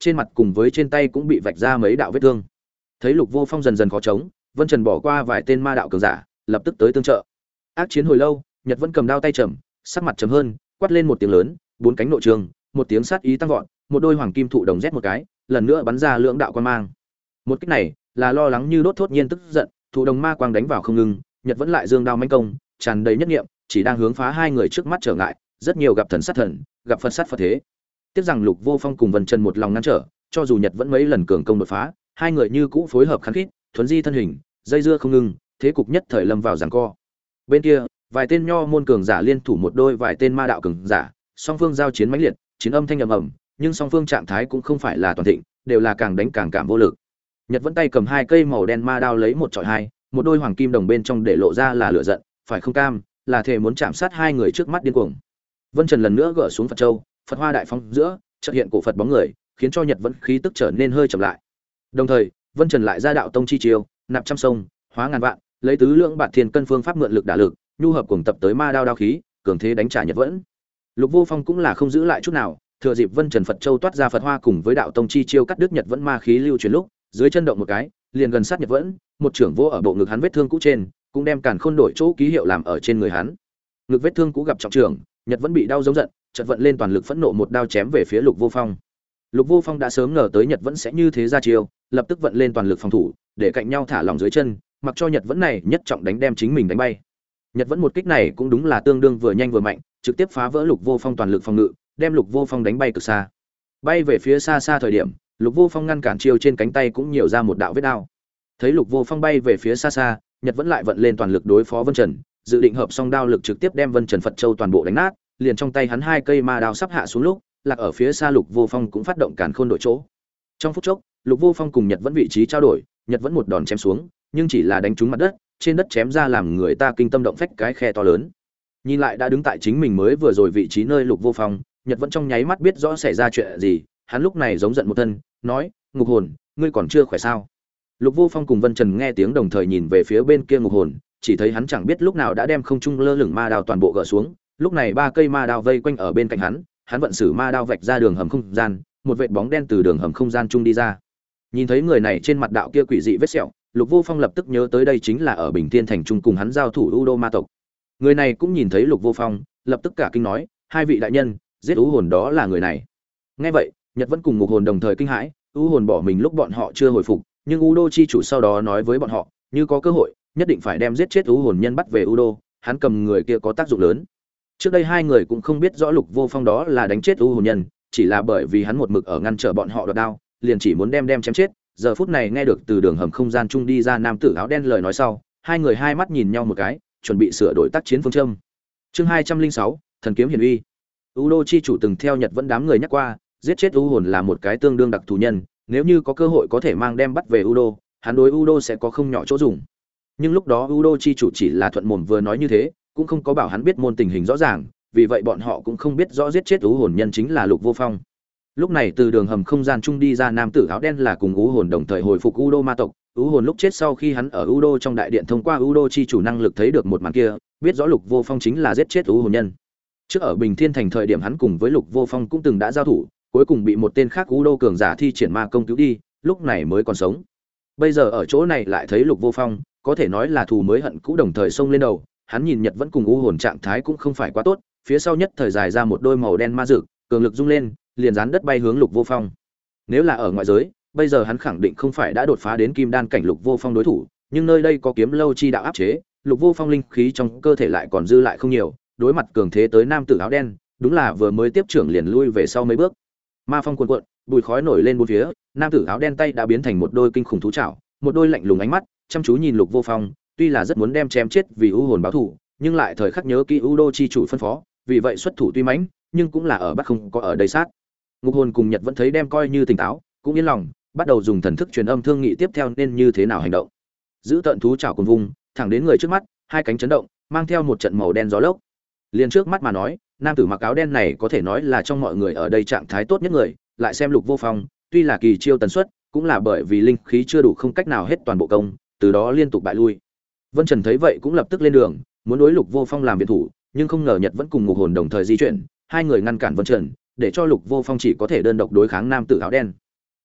trên mặt cùng với trên tay cũng bị vạch ra mấy đạo vết thương. Thấy Lục Vô Phong dần dần khó chống, Vân Trần bỏ qua vài tên ma đạo cường giả, lập tức tới tương trợ. Ác chiến hồi lâu, Nhật vẫn cầm đao tay trầm, sắc mặt trầm hơn, quát lên một tiếng lớn, bốn cánh nội trường, một tiếng sát ý tăng vọt, một đôi hoàng kim thụ đồng rét một cái, lần nữa bắn ra lưỡng đạo quang mang. Một kích này, là lo lắng như đốt thốt nhiên tức giận, thụ đồng ma quang đánh vào không ngừng, Nhật vẫn lại dương đao mãnh công, tràn đầy nhất nghiệm, chỉ đang hướng phá hai người trước mắt trở ngại, rất nhiều gặp thần sát thần, gặp Phật sát Phật thế. Tiếc rằng Lục Vô Phong cùng Vân Trần một lòng ngăn trở, cho dù Nhật vẫn mấy lần cường công đột phá, hai người như cũ phối hợp khăng khít, thuấn di thân hình, dây dưa không ngừng, thế cục nhất thời lâm vào giằng co. Bên kia, vài tên nho môn cường giả liên thủ một đôi vài tên ma đạo cường giả, song phương giao chiến mãnh liệt, chiến âm thanh ầm ầm, nhưng song phương trạng thái cũng không phải là toàn thịnh, đều là càng đánh càng cảm vô lực. Nhật vẫn tay cầm hai cây màu đen ma đao lấy một chọi hai, một đôi hoàng kim đồng bên trong để lộ ra là lửa giận, phải không cam, là thể muốn chạm sát hai người trước mắt điên cuồng. Vân Trần lần nữa gỡ xuống Phật Châu, Phật Hoa đại phong giữa, chợt hiện cổ Phật bóng người, khiến cho Nhật vẫn khí tức trở nên hơi chậm lại. Đồng thời, Vân Trần lại ra đạo tông chi chiêu, nạp trăm sông, hóa ngàn vạn, lấy tứ lượng bạt thiên cân phương pháp mượn lực đả lực, nhu hợp cùng tập tới ma đao đao khí, cường thế đánh trả Nhật vẫn. Lục Vô Phong cũng là không giữ lại chút nào, thừa dịp Vân Trần Phật Châu toát ra Phật Hoa cùng với đạo tông chi chiêu cắt đứt Nhật vẫn ma khí lưu truyền lúc, dưới chân động một cái, liền gần sát Nhật vẫn, một trưởng vô ở bộ ngực hắn vết thương cũ trên, cũng đem càn khôn đổi chỗ ký hiệu làm ở trên người hắn. Ngực vết thương cũ gặp trọng trưởng, Nhật vẫn bị đau giống giận, chợt vận lên toàn lực phẫn nộ một đao chém về phía Lục Vô Phong. Lục Vô Phong đã sớm ngờ tới Nhật vẫn sẽ như thế ra chiêu, lập tức vận lên toàn lực phòng thủ, để cạnh nhau thả lỏng dưới chân, mặc cho Nhật vẫn này nhất trọng đánh đem chính mình đánh bay. Nhật vẫn một kích này cũng đúng là tương đương vừa nhanh vừa mạnh, trực tiếp phá vỡ Lục Vô Phong toàn lực phòng ngự, đem Lục Vô Phong đánh bay cực xa. Bay về phía xa xa thời điểm, Lục Vô Phong ngăn cản chiêu trên cánh tay cũng nhiều ra một đạo vết đao. Thấy Lục Vô Phong bay về phía xa xa, Nhật vẫn lại vận lên toàn lực đối phó Vân Trần, dự định hợp song đao lực trực tiếp đem Vân Trần Phật Châu toàn bộ đánh nát, liền trong tay hắn hai cây ma đao sắp hạ xuống lúc, lạc ở phía xa Lục Vô Phong cũng phát động càn khôn đổi chỗ. Trong phút chốc, Lục Vô Phong cùng Nhật vẫn vị trí trao đổi, Nhật vẫn một đòn chém xuống, nhưng chỉ là đánh trúng mặt đất, trên đất chém ra làm người ta kinh tâm động phách cái khe to lớn. Nhìn lại đã đứng tại chính mình mới vừa rồi vị trí nơi Lục Vô Phong, Nhật vẫn trong nháy mắt biết rõ xảy ra chuyện gì, hắn lúc này giống giận một thân, nói: "Ngục hồn, ngươi còn chưa khỏe sao?" Lục Vô Phong cùng Vân Trần nghe tiếng đồng thời nhìn về phía bên kia Ngục hồn, chỉ thấy hắn chẳng biết lúc nào đã đem không trung lơ lửng ma đao toàn bộ gỡ xuống, lúc này ba cây ma đao vây quanh ở bên cạnh hắn vận sử ma đao vạch ra đường hầm không gian, một vệt bóng đen từ đường hầm không gian trung đi ra. Nhìn thấy người này trên mặt đạo kia quỷ dị vết sẹo, Lục Vô Phong lập tức nhớ tới đây chính là ở Bình Thiên thành trung cùng hắn giao thủ U Đô ma tộc. Người này cũng nhìn thấy Lục Vô Phong, lập tức cả kinh nói: "Hai vị đại nhân, giết U hồn đó là người này." Nghe vậy, Nhật vẫn cùng Ngục hồn đồng thời kinh hãi, U hồn bỏ mình lúc bọn họ chưa hồi phục, nhưng U Đô chi chủ sau đó nói với bọn họ, như có cơ hội, nhất định phải đem giết chết U hồn nhân bắt về U Đô, hắn cầm người kia có tác dụng lớn. Trước đây hai người cũng không biết rõ Lục Vô Phong đó là đánh chết U hồn nhân, chỉ là bởi vì hắn một mực ở ngăn trở bọn họ đoạt đao, liền chỉ muốn đem chém chết. Giờ phút này nghe được từ đường hầm không gian trung đi ra nam tử áo đen lời nói sau, hai người hai mắt nhìn nhau một cái, chuẩn bị sửa đổi tác chiến phương châm. Chương 206, thần kiếm hiển uy. U Đô chi chủ từng theo Nhật vẫn đám người nhắc qua, giết chết U hồn là một cái tương đương đặc thù nhân, nếu như có cơ hội có thể mang đem bắt về U Đô, hắn đối U Đô sẽ có không nhỏ chỗ dùng. Nhưng lúc đó U Đô chi chủ chỉ là thuận mồm vừa nói như thế, cũng không có bảo hắn biết môn tình hình rõ ràng, vì vậy bọn họ cũng không biết rõ giết chết U hồn nhân chính là Lục Vô Phong. Lúc này từ đường hầm không gian trung đi ra nam tử áo đen là cùng U hồn đồng thời hồi phục U Đô ma tộc. U hồn lúc chết sau khi hắn ở U Đô trong đại điện thông qua U Đô chi chủ năng lực thấy được một màn kia, biết rõ Lục Vô Phong chính là giết chết U hồn nhân. Trước ở Bình Thiên thành thời điểm hắn cùng với Lục Vô Phong cũng từng đã giao thủ, cuối cùng bị một tên khác U Đô cường giả thi triển ma công cứu đi, lúc này mới còn sống. Bây giờ ở chỗ này lại thấy Lục Vô Phong, có thể nói là thù mới hận cũ đồng thời xông lên đầu. Hắn nhìn Nhật vẫn cùng U hồn trạng thái cũng không phải quá tốt, phía sau nhất thời dài ra một đôi màu đen ma dực, cường lực rung lên, liền dán đất bay hướng Lục Vô Phong. Nếu là ở ngoại giới, bây giờ hắn khẳng định không phải đã đột phá đến kim đan cảnh Lục Vô Phong đối thủ, nhưng nơi đây có kiếm lâu chi đạo áp chế, Lục Vô Phong linh khí trong cơ thể lại còn dư lại không nhiều, đối mặt cường thế tới nam tử áo đen, đúng là vừa mới tiếp trưởng liền lui về sau mấy bước. Ma phong cuồn cuộn, bụi khói nổi lên bốn phía, nam tử áo đen tay đã biến thành một đôi kinh khủng thú trảo, một đôi lạnh lùng ánh mắt, chăm chú nhìn Lục Vô Phong, tuy là rất muốn đem chém chết vì U hồn báo thù, nhưng lại thời khắc nhớ kỹ U Đô chi chủ phân phó, vì vậy xuất thủ tuy mãnh, nhưng cũng là ở bắt không có ở đây sát. Ngục hồn cùng Nhật vẫn thấy đem coi như tỉnh táo, cũng yên lòng, bắt đầu dùng thần thức truyền âm thương nghị tiếp theo nên như thế nào hành động. Giữ tận thú chảo cùng vùng, thẳng đến người trước mắt, hai cánh chấn động, mang theo một trận màu đen gió lốc. Liền trước mắt mà nói, nam tử mặc áo đen này có thể nói là trong mọi người ở đây trạng thái tốt nhất người, lại xem Lục Vô Phong, tuy là kỳ chiêu tần suất, cũng là bởi vì linh khí chưa đủ không cách nào hết toàn bộ công, từ đó liên tục bại lui. Vân Trần thấy vậy cũng lập tức lên đường, muốn đối Lục Vô Phong làm viện thủ, nhưng không ngờ Nhật vẫn cùng Ngục hồn đồng thời di chuyển, hai người ngăn cản Vân Trần, để cho Lục Vô Phong chỉ có thể đơn độc đối kháng nam tử áo đen.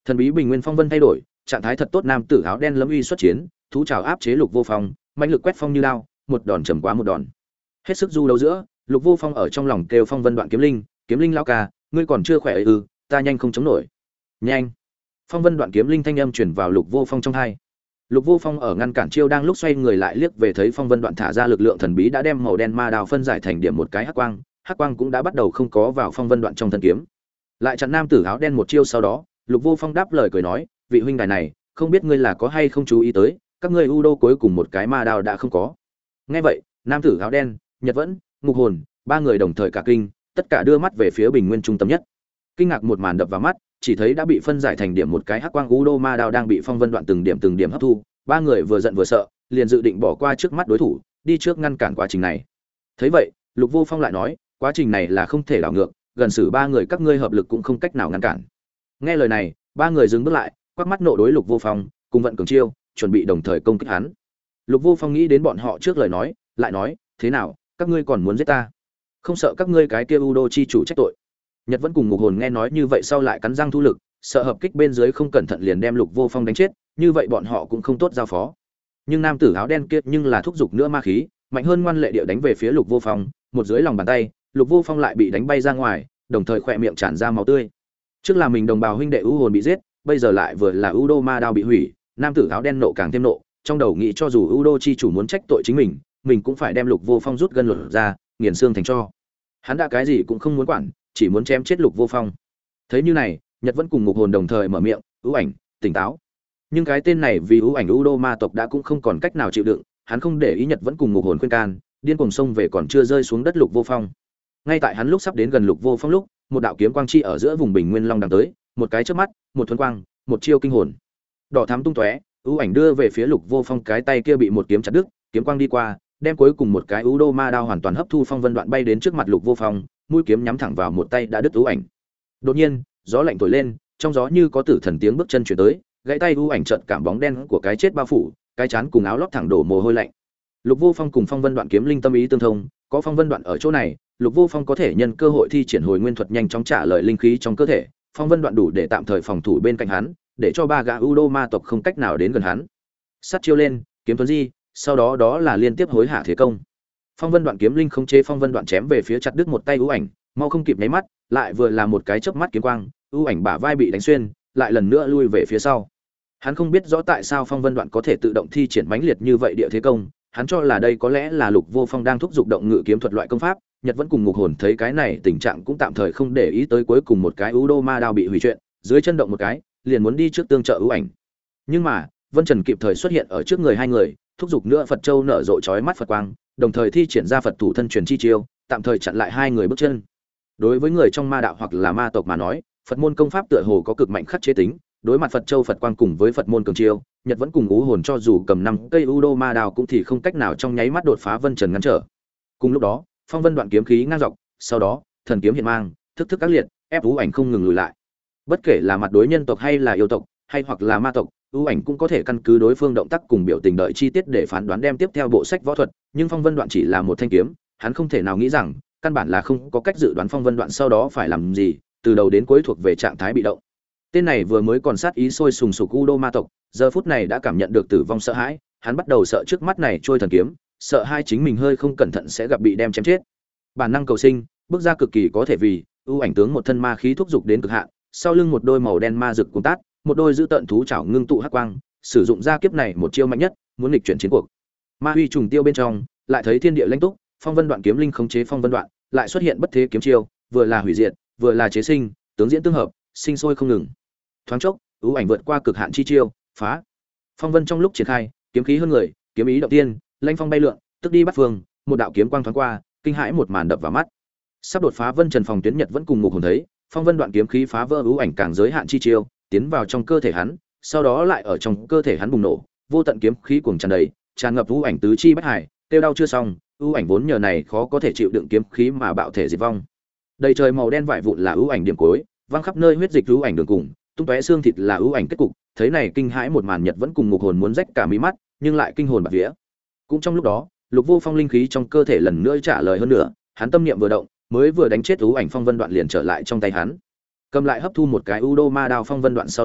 Thần bí bình nguyên phong vân thay đổi, trạng thái thật tốt nam tử áo đen lâm uy xuất chiến, thú trào áp chế Lục Vô Phong, mạnh lực quét phong như đao, một đòn trầm quá một đòn. Hết sức du đấu giữa, Lục Vô Phong ở trong lòng kêu Phong Vân Đoạn kiếm linh lão ca, ngươi còn chưa khỏe ư? Ta nhanh không chống nổi. Nhanh. Phong Vân Đoạn kiếm linh thanh âm truyền vào Lục Vô Phong trong tai. Lục Vô Phong ở ngăn cản chiêu đang lúc xoay người lại liếc về thấy Phong Vân Đoạn thả ra lực lượng thần bí đã đem màu đen ma đao phân giải thành điểm một cái hắc quang cũng đã bắt đầu không có vào Phong Vân Đoạn trong thân kiếm. Lại chặn nam tử áo đen một chiêu sau đó, Lục Vô Phong đáp lời cười nói, vị huynh đài này, không biết ngươi là có hay không chú ý tới, các ngươi u đô cuối cùng một cái ma đao đã không có. Nghe vậy, nam tử áo đen, Nhật Vẫn, Ngục Hồn, ba người đồng thời cả kinh, tất cả đưa mắt về phía bình nguyên trung tâm nhất. Kinh ngạc một màn đập vào mắt, chỉ thấy đã bị phân giải thành điểm một cái hắc quang u đô ma đao đang bị Phong Vân Đoạn từng điểm hấp thu, ba người vừa giận vừa sợ, liền dự định bỏ qua trước mắt đối thủ, đi trước ngăn cản quá trình này. Thấy vậy, Lục Vô Phong lại nói, quá trình này là không thể đảo ngược, gần xử ba người các ngươi hợp lực cũng không cách nào ngăn cản. Nghe lời này, ba người dừng bước lại, quắc mắt nộ đối Lục Vô Phong, cùng vận cường chiêu, chuẩn bị đồng thời công kích hắn. Lục Vô Phong nghĩ đến bọn họ trước lời nói, lại nói, thế nào, các ngươi còn muốn giết ta? Không sợ các ngươi cái kia Udo chi chủ trách tội. Nhật Vẫn cùng Ngục Hồn nghe nói như vậy sau lại cắn răng thu lực, sợ hợp kích bên dưới không cẩn thận liền đem Lục Vô Phong đánh chết, như vậy bọn họ cũng không tốt giao phó. Nhưng nam tử áo đen kia nhưng là thúc giục nữa ma khí, mạnh hơn ngoan lệ điệu đánh về phía Lục Vô Phong, một dưới lòng bàn tay, Lục Vô Phong lại bị đánh bay ra ngoài, đồng thời khỏe miệng tràn ra máu tươi. Trước là mình đồng bào huynh đệ U hồn bị giết, bây giờ lại vừa là Udo ma đao bị hủy, nam tử áo đen nộ càng thêm nộ, trong đầu nghĩ cho dù Udo chi chủ muốn trách tội chính mình cũng phải đem Lục Vô Phong rút gân lột ra, nghiền xương thành tro. Hắn đã cái gì cũng không muốn quản, chỉ muốn chém chết Lục Vô Phong. Thấy như này, Nhật Vẫn cùng Ngục Hồn đồng thời mở miệng, "Ưu Ảnh, tỉnh táo." Nhưng cái tên này vì Ưu Ảnh Udo ma tộc đã cũng không còn cách nào chịu đựng, hắn không để ý Nhật Vẫn cùng Ngục Hồn khuyên can, điên cuồng xông về còn chưa rơi xuống đất Lục Vô Phong. Ngay tại hắn lúc sắp đến gần Lục Vô Phong lúc, một đạo kiếm quang chi ở giữa vùng bình nguyên long đằng tới, một cái chớp mắt, một thuần quang, một chiêu kinh hồn. Đỏ thắm tung tóe, Ưu Ảnh đưa về phía Lục Vô Phong cái tay kia bị một kiếm chặt đứt, kiếm quang đi qua, đem cuối cùng một cái Udo ma đao hoàn toàn hấp thu. Phong Vân Đoạn bay đến trước mặt Lục Vô Phong, mũi kiếm nhắm thẳng vào một tay đã đứt Ưu Ảnh. Đột nhiên, gió lạnh thổi lên, trong gió như có tử thần tiếng bước chân truyền tới, gãy tay Ưu Ảnh chợt cảm bóng đen của cái chết bao phủ, cái chán cùng áo lót thẳng đổ mồ hôi lạnh. Lục Vô Phong cùng Phong Vân Đoạn kiếm linh tâm ý tương thông, có Phong Vân Đoạn ở chỗ này, Lục Vô Phong có thể nhân cơ hội thi triển hồi nguyên thuật nhanh chóng trả lời linh khí trong cơ thể, Phong Vân Đoạn đủ để tạm thời phòng thủ bên cạnh hắn, để cho ba gã Udo ma tộc không cách nào đến gần hắn. Sát chiêu lên, kiếm tuấn di, sau đó đó là liên tiếp hối hạ thế công. Phong Vân Đoạn kiếm linh khống chế Phong Vân Đoạn chém về phía chặt đứt một tay Ưu Ảnh, mau không kịp nháy mắt, lại vừa là một cái chớp mắt kiếm quang, Ưu Ảnh bả vai bị đánh xuyên, lại lần nữa lui về phía sau. Hắn không biết rõ tại sao Phong Vân Đoạn có thể tự động thi triển mãnh liệt như vậy địa thế công, hắn cho là đây có lẽ là Lục Vô Phong đang thúc giục động ngự kiếm thuật loại công pháp. Nhật Vẫn cùng Ngục Hồn thấy cái này tình trạng cũng tạm thời không để ý tới cuối cùng một cái Udo ma đao bị hủy chuyện, dưới chân động một cái, liền muốn đi trước tương trợ Ưu Ảnh. Nhưng mà, Vân Trần kịp thời xuất hiện ở trước người hai người, thúc giục nữa Phật Châu nở rộ chói mắt Phật quang, đồng thời thi triển ra Phật thủ thân truyền chi chiêu, tạm thời chặn lại hai người bước chân. Đối với người trong ma đạo hoặc là ma tộc mà nói, Phật môn công pháp tựa hồ có cực mạnh khắc chế tính, đối mặt Phật Châu Phật quang cùng với Phật môn cường chiêu, Nhật Vẫn cùng Ú Hồn cho dù cầm 5 cây Udo ma đao cũng thì không cách nào trong nháy mắt đột phá Vân Trần ngăn trở. Cùng lúc đó, Phong Vân Đoạn kiếm khí ngang dọc, sau đó, thần kiếm hiện mang, thức thức các liệt, ép Ú Ảnh không ngừng lùi lại. Bất kể là mặt đối nhân tộc hay là yêu tộc, hay hoặc là ma tộc, Ú Ảnh cũng có thể căn cứ đối phương động tác cùng biểu tình đợi chi tiết để phán đoán đem tiếp theo bộ sách võ thuật, nhưng Phong Vân Đoạn chỉ là một thanh kiếm, hắn không thể nào nghĩ rằng, căn bản là không có cách dự đoán Phong Vân Đoạn sau đó phải làm gì, từ đầu đến cuối thuộc về trạng thái bị động. Tên này vừa mới còn sát ý sôi sùng sục Udo ma tộc, giờ phút này đã cảm nhận được tử vong sợ hãi, hắn bắt đầu sợ trước mắt này trôi thần kiếm, sợ hai chính mình hơi không cẩn thận sẽ gặp bị đem chém chết. Bản năng cầu sinh, bước ra cực kỳ có thể vì, Ưu Ảnh tướng một thân ma khí thúc dục đến cực hạn, sau lưng một đôi màu đen ma rực cuồng tát, một đôi giữ tận thú chảo ngưng tụ hắc quang, sử dụng ra kiếp này một chiêu mạnh nhất, muốn nghịch chuyển chiến cuộc. Ma huy trùng tiêu bên trong, lại thấy thiên địa lãnh túc, Phong Vân Đoạn kiếm linh khống chế Phong Vân Đoạn, lại xuất hiện bất thế kiếm chiêu, vừa là hủy diệt, vừa là chế sinh, tướng diễn tương hợp, sinh sôi không ngừng. Thoáng chốc, Ưu Ảnh vượt qua cực hạn chi chiêu, phá. Phong Vân trong lúc triển khai, kiếm khí hơn người, kiếm ý động tiên, lãnh phong bay lượn, tức đi bắt phương, một đạo kiếm quang thoáng qua, kinh hãi một màn đập vào mắt. Sắp đột phá Vân Trần phòng tuyến Nhật Vẫn cùng Ngục Hồn thấy, Phong Vân Đoạn kiếm khí phá vỡ Ưu Ảnh càng giới hạn chi chiêu, tiến vào trong cơ thể hắn, sau đó lại ở trong cơ thể hắn bùng nổ, vô tận kiếm khí cuồng tràn đầy, tràn ngập Ưu Ảnh tứ chi bách hải, tiêu đau chưa xong, Ưu Ảnh vốn nhờ này khó có thể chịu đựng kiếm khí mà bạo thể diệt vong. Đầy trời màu đen vải vụn là Ưu Ảnh điểm cuối, văng khắp nơi huyết dịch Ưu Ảnh đường cùng, tung tóe xương thịt là Ưu Ảnh kết cục. Thấy này kinh hãi một màn Nhật Vẫn cùng Ngục Hồn muốn rách cả mí mắt, nhưng lại kinh hồn bạt vía. Cũng trong lúc đó, Lục Vô Phong linh khí trong cơ thể lần nữa trả lời hơn nữa, hắn tâm niệm vừa động, mới vừa đánh chết Ưu Ảnh Phong Vân Đoạn liền trở lại trong tay hắn. Cầm lại hấp thu một cái Udo ma đao Phong Vân Đoạn sau đó,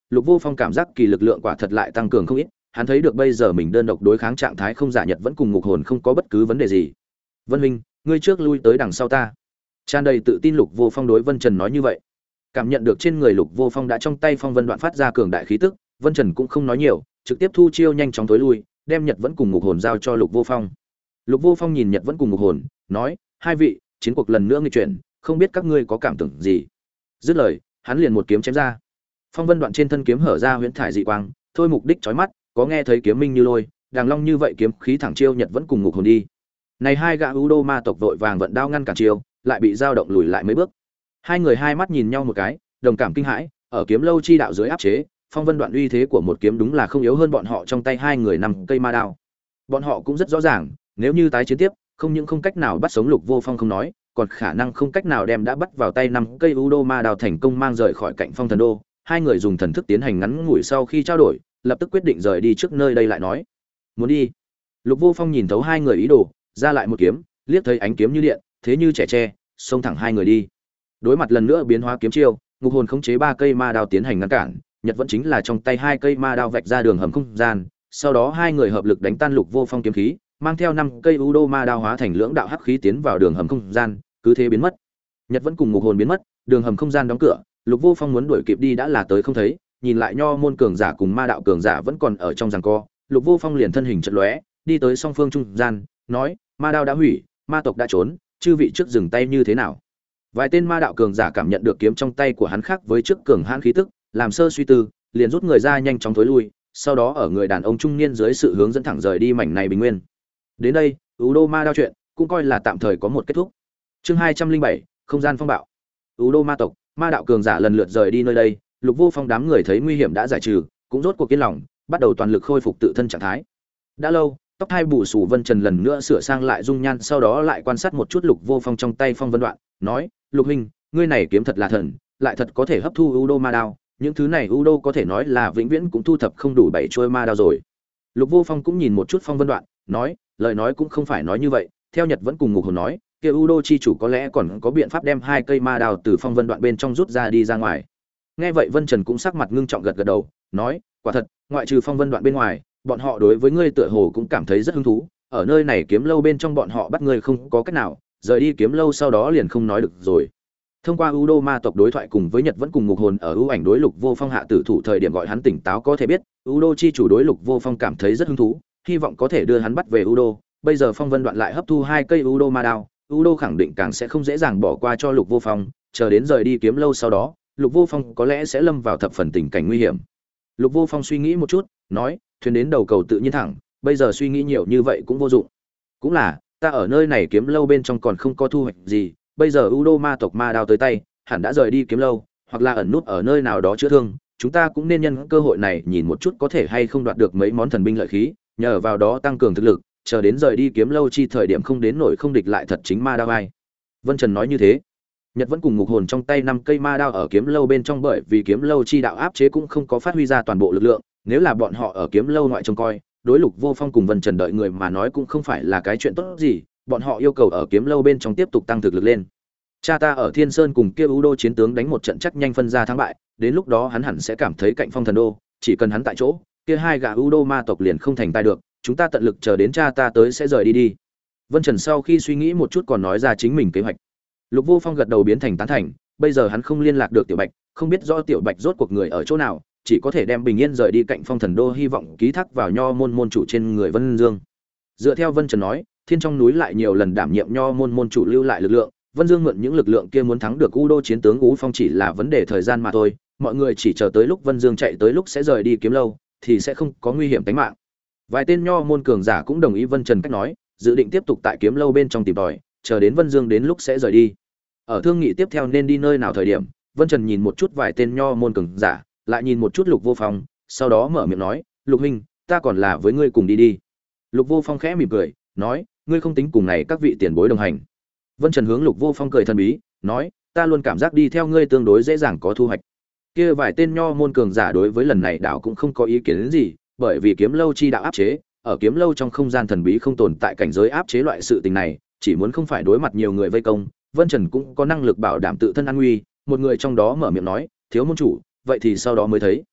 Lục Vô Phong cảm giác kỳ lực lượng quả thật lại tăng cường không ít, hắn thấy được bây giờ mình đơn độc đối kháng trạng thái không giả nhật vẫn cùng ngục hồn không có bất cứ vấn đề gì. Vân huynh, ngươi trước lui tới đằng sau ta. Tràn đầy tự tin Lục Vô Phong đối Vân Trần nói như vậy. Cảm nhận được trên người Lục Vô Phong đã trong tay phong vân đoạn phát ra cường đại khí tức, Vân Trần cũng không nói nhiều, trực tiếp thu chiêu nhanh chóng tối lui, đem Nhật vẫn cùng ngục hồn giao cho Lục Vô Phong. Lục Vô Phong nhìn Nhật vẫn cùng ngục hồn, nói: "Hai vị, chiến cuộc lần nữa nghịch chuyển, không biết các ngươi có cảm tưởng gì?" Dứt lời, hắn liền một kiếm chém ra. Phong vân đoạn trên thân kiếm hở ra huyễn thải dị quang, thôi mục đích chói mắt, có nghe thấy kiếm minh như lôi, đàng long như vậy kiếm khí thẳng chiêu Nhật vẫn cùng ngục hồn đi. Này hai gã U Đô ma tộc vội vàng vận đao ngăn cản chiêu, lại bị dao động lùi lại mấy bước. Hai người hai mắt nhìn nhau một cái, đồng cảm kinh hãi, ở kiếm lâu chi đạo dưới áp chế, phong vân đoạn uy thế của một kiếm đúng là không yếu hơn bọn họ trong tay hai người năm cây ma đao. Bọn họ cũng rất rõ ràng, nếu như tái chiến tiếp, không những không cách nào bắt sống Lục Vô Phong không nói, còn khả năng không cách nào đem đã bắt vào tay năm cây U Đô ma đao thành công mang rời khỏi cạnh Phong Thần Đô. Hai người dùng thần thức tiến hành ngắn ngủi sau khi trao đổi, lập tức quyết định rời đi trước nơi đây lại nói. Muốn đi. Lục Vô Phong nhìn thấu hai người ý đồ, ra lại một kiếm, liếc thấy ánh kiếm như điện, thế như trẻ tre, xông thẳng hai người đi. Đối mặt lần nữa biến hóa kiếm chiêu, ngục hồn khống chế ba cây ma đao tiến hành ngăn cản, Nhật vẫn chính là trong tay hai cây ma đao vạch ra đường hầm không gian, sau đó hai người hợp lực đánh tan Lục Vô Phong kiếm khí, mang theo năm cây U Đô ma đao hóa thành lưỡng đạo hắc khí tiến vào đường hầm không gian, cứ thế biến mất. Nhật vẫn cùng ngục hồn biến mất, đường hầm không gian đóng cửa, Lục Vô Phong muốn đuổi kịp đi đã là tới không thấy, nhìn lại nho môn cường giả cùng ma đạo cường giả vẫn còn ở trong giằng co, Lục Vô Phong liền thân hình chợt lóe, đi tới song phương trung gian, nói: "Ma đao đã hủy, ma tộc đã trốn, chư vị trước dừng tay như thế nào?" Vài tên ma đạo cường giả cảm nhận được kiếm trong tay của hắn khác với trước cường hãn khí tức, làm sơ suy tư, liền rút người ra nhanh chóng thối lui, sau đó ở người đàn ông trung niên dưới sự hướng dẫn thẳng rời đi mảnh này bình nguyên. Đến đây, U Đô ma đao chuyện cũng coi là tạm thời có một kết thúc. Chương 207, không gian phong bạo. U Đô ma tộc, ma đạo cường giả lần lượt rời đi nơi đây, Lục Vô Phong đám người thấy nguy hiểm đã giải trừ, cũng rốt cuộc yên lòng, bắt đầu toàn lực khôi phục tự thân trạng thái. Đã lâu, tóc hai bù xù Vân Trần lần nữa sửa sang lại dung nhan, sau đó lại quan sát một chút Lục Vô Phong trong tay phong vân đoạn, nói: "Lục huynh, ngươi này kiếm thật là thần, lại thật có thể hấp thu U Đô ma đao, những thứ này U Đô có thể nói là vĩnh viễn cũng thu thập không đủ 7 chuôi ma đao rồi." Lục Vô Phong cũng nhìn một chút phong vân đoạn, nói: "Lời nói cũng không phải nói như vậy, theo Nhật vẫn cùng ngục hồn nói, kia U Đô chi chủ có lẽ còn có biện pháp đem hai cây ma đao từ phong vân đoạn bên trong rút ra đi ra ngoài." Nghe vậy Vân Trần cũng sắc mặt ngưng trọng gật gật đầu, nói: "Quả thật, ngoại trừ phong vân đoạn bên ngoài, bọn họ đối với ngươi tựa hồ cũng cảm thấy rất hứng thú, ở nơi này kiếm lâu bên trong bọn họ bắt ngươi không có cách nào, rời đi kiếm lâu sau đó liền không nói được rồi." Thông qua U Đô ma tộc đối thoại cùng với Nhật vẫn cùng ngục hồn ở ưu ảnh đối Lục Vô Phong hạ tử thủ thời điểm gọi hắn tỉnh táo có thể biết, U Đô chi chủ đối Lục Vô Phong cảm thấy rất hứng thú, hy vọng có thể đưa hắn bắt về U Đô. Bây giờ phong vân đoạn lại hấp thu hai cây U Đô ma đao, U Đô khẳng định càng sẽ không dễ dàng bỏ qua cho Lục Vô Phong, chờ đến rời đi kiếm lâu sau đó, Lục Vô Phong có lẽ sẽ lâm vào thập phần tình cảnh nguy hiểm. Lục Vô Phong suy nghĩ một chút, nói: "Thuyền đến đầu cầu tự nhiên thẳng, bây giờ suy nghĩ nhiều như vậy cũng vô dụng. Cũng là, ta ở nơi này kiếm lâu bên trong còn không có thu hoạch gì, bây giờ U Đô ma tộc ma đao tới tay, hẳn đã rời đi kiếm lâu, hoặc là ẩn nút ở nơi nào đó chữa thương, chúng ta cũng nên nhân cơ hội này nhìn một chút có thể hay không đoạt được mấy món thần binh lợi khí, nhờ vào đó tăng cường thực lực, chờ đến rời đi kiếm lâu chi thời điểm không đến nổi không địch lại thật chính ma đao ai." Vân Trần nói như thế. Nhật vẫn cùng ngục hồn trong tay 5 cây ma đao ở kiếm lâu bên trong, bởi vì kiếm lâu chi đạo áp chế cũng không có phát huy ra toàn bộ lực lượng, nếu là bọn họ ở kiếm lâu ngoại trông coi, đối Lục Vô Phong cùng Vân Trần đợi người mà nói cũng không phải là cái chuyện tốt gì, bọn họ yêu cầu ở kiếm lâu bên trong tiếp tục tăng thực lực lên. Cha ta ở Thiên Sơn cùng kia U Đô chiến tướng đánh một trận chắc nhanh phân ra thắng bại, đến lúc đó hắn hẳn sẽ cảm thấy cạnh Phong Thần Đô, chỉ cần hắn tại chỗ, kia hai gã U Đô ma tộc liền không thành tai được, chúng ta tận lực chờ đến cha ta tới sẽ rời đi đi. Vân Trần sau khi suy nghĩ một chút còn nói ra chính mình kế hoạch. Lục Vô Phong gật đầu biến thành tán thành, bây giờ hắn không liên lạc được Tiểu Bạch, không biết rõ Tiểu Bạch rốt cuộc người ở chỗ nào, chỉ có thể đem bình yên rời đi cạnh Phong Thần Đô, hy vọng ký thác vào Nho môn môn chủ trên người Vân Dương. Dựa theo Vân Trần nói, Thiên trong núi lại nhiều lần đảm nhiệm Nho môn môn chủ lưu lại lực lượng, Vân Dương mượn những lực lượng kia muốn thắng được U Đô chiến tướng Ú Phong chỉ là vấn đề thời gian mà thôi, mọi người chỉ chờ tới lúc Vân Dương chạy tới lúc sẽ rời đi kiếm lâu, thì sẽ không có nguy hiểm tính mạng. Vài tên Nho môn cường giả cũng đồng ý Vân Trần cách nói, dự định tiếp tục tại kiếm lâu bên trong tìm tòi, chờ đến Vân Dương đến lúc sẽ rời đi. Ở thương nghị tiếp theo nên đi nơi nào thời điểm, Vân Trần nhìn một chút vài tên Nho môn cường giả, lại nhìn một chút Lục Vô Phong, sau đó mở miệng nói: "Lục huynh, ta còn là với ngươi cùng đi đi." Lục Vô Phong khẽ mỉm cười, nói: "Ngươi không tính cùng này các vị tiền bối đồng hành." Vân Trần hướng Lục Vô Phong cười thần bí, nói: "Ta luôn cảm giác đi theo ngươi tương đối dễ dàng có thu hoạch." Kia vài tên Nho môn cường giả đối với lần này đạo cũng không có ý kiến gì, bởi vì kiếm lâu chi đạo áp chế, ở kiếm lâu trong không gian thần bí không tồn tại cảnh giới áp chế loại sự tình này, chỉ muốn không phải đối mặt nhiều người vây công, Vân Trần cũng có năng lực bảo đảm tự thân an nguy. Một người trong đó mở miệng nói: "Thiếu môn chủ, vậy thì sau đó mới thấy."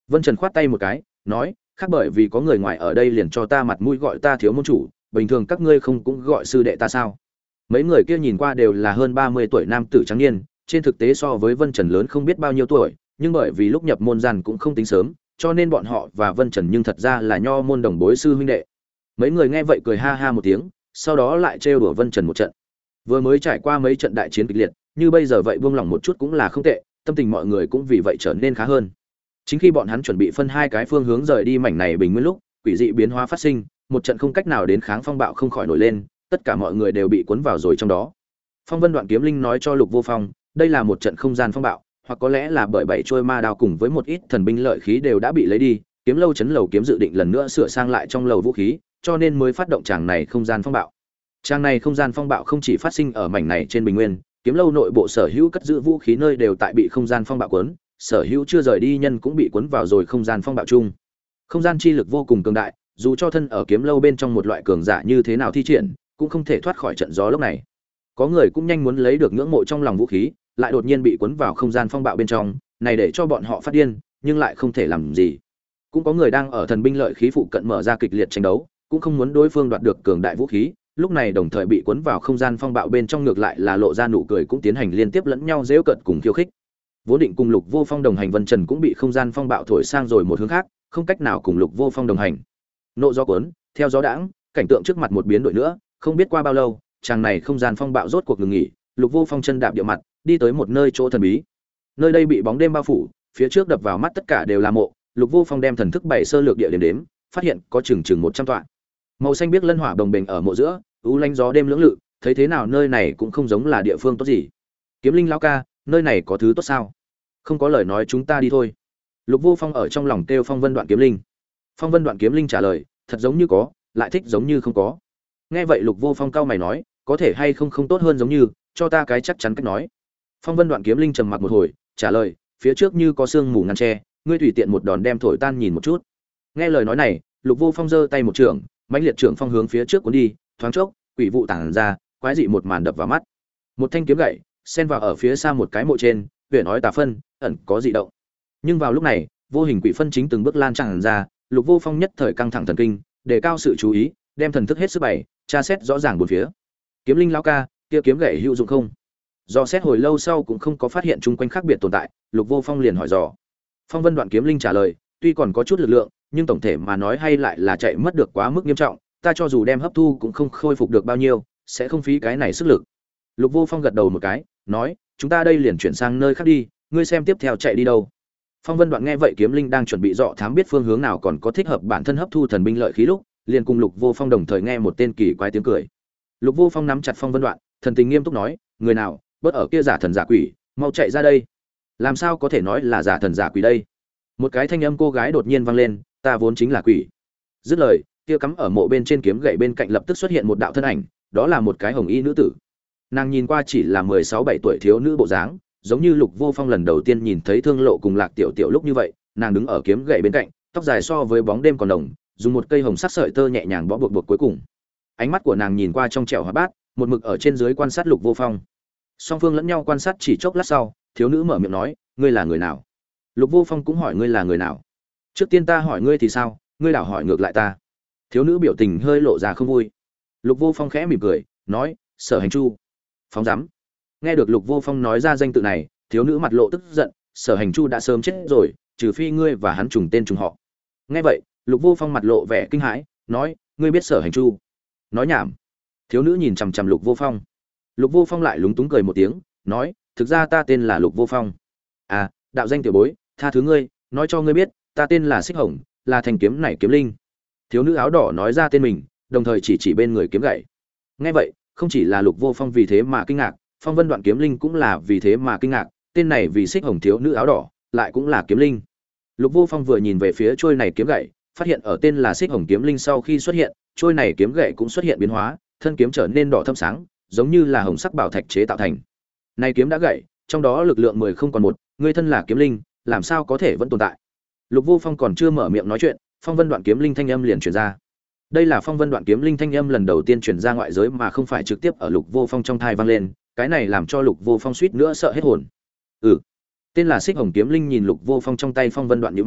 Vân Trần khoát tay một cái, nói, khác bởi vì có người ngoài ở đây liền cho ta mặt mũi gọi ta thiếu môn chủ, bình thường các ngươi không cũng gọi sư đệ ta sao? Mấy người kia nhìn qua đều là hơn 30 tuổi nam tử trắng niên, trên thực tế so với Vân Trần lớn không biết bao nhiêu tuổi, nhưng bởi vì lúc nhập môn gian cũng không tính sớm, cho nên bọn họ và Vân Trần nhưng thật ra là nho môn đồng bối sư huynh đệ. Mấy người nghe vậy cười ha ha một tiếng, sau đó lại trêu đùa Vân Trần một trận. Vừa mới trải qua mấy trận đại chiến kịch liệt, như bây giờ vậy buông lỏng một chút cũng là không tệ, tâm tình mọi người cũng vì vậy trở nên khá hơn. Chính khi bọn hắn chuẩn bị phân hai cái phương hướng rời đi mảnh này bình nguyên lúc, quỷ dị biến hóa phát sinh, một trận không cách nào đến kháng phong bạo không khỏi nổi lên, tất cả mọi người đều bị cuốn vào rồi trong đó. Phong Vân Đoạn Kiếm Linh nói cho Lục Vô Phong, đây là một trận không gian phong bạo, hoặc có lẽ là bởi bảy trôi ma đao cùng với một ít thần binh lợi khí đều đã bị lấy đi, Kiếm Lâu chấn lầu kiếm dự định lần nữa sửa sang lại trong lầu vũ khí, cho nên mới phát động tràng này không gian phong bạo. Tràng này không gian phong bạo không chỉ phát sinh ở mảnh này trên bình nguyên, Kiếm Lâu nội bộ sở hữu cất giữ vũ khí nơi đều tại bị không gian phong bạo cuốn, sở hữu chưa rời đi nhân cũng bị cuốn vào rồi không gian phong bạo chung. Không gian chi lực vô cùng cường đại, dù cho thân ở Kiếm Lâu bên trong một loại cường giả như thế nào thi triển, cũng không thể thoát khỏi trận gió lốc này. Có người cũng nhanh muốn lấy được ngưỡng mộ trong lòng vũ khí, lại đột nhiên bị cuốn vào không gian phong bạo bên trong, này để cho bọn họ phát điên, nhưng lại không thể làm gì. Cũng có người đang ở thần binh lợi khí phụ cận mở ra kịch liệt tranh đấu, cũng không muốn đối phương đoạt được cường đại vũ khí, lúc này đồng thời bị cuốn vào không gian phong bạo bên trong, ngược lại là lộ ra nụ cười cũng tiến hành liên tiếp lẫn nhau giễu cợt cùng khiêu khích. Vốn định cùng Lục Vô Phong đồng hành Vân Trần cũng bị không gian phong bạo thổi sang rồi một hướng khác, không cách nào cùng Lục Vô Phong đồng hành. Nộ gió cuốn, theo gió đãng, cảnh tượng trước mặt một biến đổi nữa, không biết qua bao lâu, chàng này không gian phong bạo rốt cuộc ngừng nghỉ, Lục Vô Phong chân đạp địa mặt, đi tới một nơi chỗ thần bí. Nơi đây bị bóng đêm bao phủ, phía trước đập vào mắt tất cả đều là mộ, Lục Vô Phong đem thần thức bảy sơ lược địa điểm đếm, phát hiện có chừng 100 tọa. Màu xanh biếc lân hỏa đồng bình ở mộ giữa, u lanh gió đêm lưỡng lự, thấy thế nào nơi này cũng không giống là địa phương tốt gì. Kiếm Linh lão ca, nơi này có thứ tốt sao? Không có lời nói chúng ta đi thôi. Lục Vô Phong ở trong lòng kêu Phong Vân Đoạn Kiếm Linh. Phong Vân Đoạn Kiếm Linh trả lời, thật giống như có, lại thích giống như không có. Nghe vậy Lục Vô Phong cau mày nói, có thể hay không không tốt hơn giống như, cho ta cái chắc chắn cách nói. Phong Vân Đoạn Kiếm Linh trầm mặc một hồi, trả lời, phía trước như có sương mù ngăn che, ngươi tùy tiện một đòn đem thổi tan nhìn một chút. Nghe lời nói này, Lục Vô Phong giơ tay một trường, mãnh liệt trưởng phong hướng phía trước cuốn đi, thoáng chốc, quỷ vụ tản ra, quái dị một màn đập vào mắt. Một thanh kiếm gậy, xen vào ở phía xa một cái mộ trên, huyền nói tà phân, ẩn có dị động. Nhưng vào lúc này, vô hình quỷ phân chính từng bước lan tràn ra, Lục Vô Phong nhất thời căng thẳng thần kinh, đề cao sự chú ý, đem thần thức hết sức bày, tra xét rõ ràng bốn phía. Kiếm Linh lão ca, kia kiếm gậy hữu dụng không? Do xét hồi lâu sau cũng không có phát hiện chung quanh khác biệt tồn tại, Lục Vô Phong liền hỏi dò. Phong Vân Đoạn Kiếm Linh trả lời, tuy còn có chút lực lượng, nhưng tổng thể mà nói hay lại là chạy mất được quá mức nghiêm trọng, ta cho dù đem hấp thu cũng không khôi phục được bao nhiêu, sẽ không phí cái này sức lực. Lục Vô Phong gật đầu một cái, nói, chúng ta đây liền chuyển sang nơi khác đi, ngươi xem tiếp theo chạy đi đâu. Phong Vân Đoạn nghe vậy Kiếm Linh đang chuẩn bị dọ thám biết phương hướng nào còn có thích hợp bản thân hấp thu thần binh lợi khí lúc, liền cùng Lục Vô Phong đồng thời nghe một tên kỳ quái tiếng cười. Lục Vô Phong nắm chặt Phong Vân Đoạn, thần tình nghiêm túc nói, người nào, bớt ở kia giả thần giả quỷ, mau chạy ra đây. Làm sao có thể nói là giả thần giả quỷ đây? Một cái thanh âm cô gái đột nhiên vang lên, ta vốn chính là quỷ. Dứt lời, kia cắm ở mộ bên trên kiếm gậy bên cạnh lập tức xuất hiện một đạo thân ảnh, đó là một cái hồng y nữ tử. Nàng nhìn qua chỉ là 16-17 tuổi thiếu nữ bộ dáng, giống như Lục Vô Phong lần đầu tiên nhìn thấy Thương Lộ cùng Lạc Tiểu Tiểu lúc như vậy, nàng đứng ở kiếm gậy bên cạnh, tóc dài so với bóng đêm còn đồng, dùng một cây hồng sắc sợi tơ nhẹ nhàng bó buộc buộc cuối cùng. Ánh mắt của nàng nhìn qua trong trẻo hoạt bát, một mực ở trên dưới quan sát Lục Vô Phong. Song phương lẫn nhau quan sát chỉ chốc lát sau, thiếu nữ mở miệng nói, ngươi là người nào? Lục Vô Phong cũng hỏi ngươi là người nào? Trước tiên ta hỏi ngươi thì sao, ngươi đảo hỏi ngược lại ta. Thiếu nữ biểu tình hơi lộ ra không vui. Lục Vô Phong khẽ mỉm cười, nói, Sở Hành Chu. Phóng dám. Nghe được Lục Vô Phong nói ra danh tự này, thiếu nữ mặt lộ tức giận, Sở Hành Chu đã sớm chết rồi, trừ phi ngươi và hắn trùng tên trùng họ. Nghe vậy, Lục Vô Phong mặt lộ vẻ kinh hãi, nói, ngươi biết Sở Hành Chu? Nói nhảm. Thiếu nữ nhìn chằm chằm Lục Vô Phong. Lục Vô Phong lại lúng túng cười một tiếng, nói, thực ra ta tên là Lục Vô Phong. À, đạo danh tiểu bối, tha thứ ngươi, nói cho ngươi biết, ta tên là Xích Hồng, là thanh kiếm này kiếm linh. Thiếu nữ áo đỏ nói ra tên mình, đồng thời chỉ bên người kiếm gậy. Nghe vậy, không chỉ là Lục Vô Phong vì thế mà kinh ngạc, Phong Vân Đoạn Kiếm Linh cũng là vì thế mà kinh ngạc, tên này vì Xích Hồng thiếu nữ áo đỏ, lại cũng là kiếm linh. Lục Vô Phong vừa nhìn về phía trôi này kiếm gậy, phát hiện ở tên là Xích Hồng kiếm linh sau khi xuất hiện, trôi này kiếm gậy cũng xuất hiện biến hóa, thân kiếm trở nên đỏ thẫm sáng, giống như là hồng sắc bảo thạch chế tạo thành. Này kiếm đã gậy, trong đó lực lượng 10 không còn một, ngươi thân là kiếm linh, làm sao có thể vẫn tồn tại? Lục Vô Phong còn chưa mở miệng nói chuyện, Phong Vân Đoạn Kiếm Linh thanh âm liền truyền ra. Đây là Phong Vân Đoạn Kiếm Linh thanh âm lần đầu tiên truyền ra ngoại giới mà không phải trực tiếp ở Lục Vô Phong trong tai vang lên, cái này làm cho Lục Vô Phong suýt nữa sợ hết hồn. Tên là Xích Hồng Kiếm Linh nhìn Lục Vô Phong trong tay Phong Vân Đoạn nhíu mày,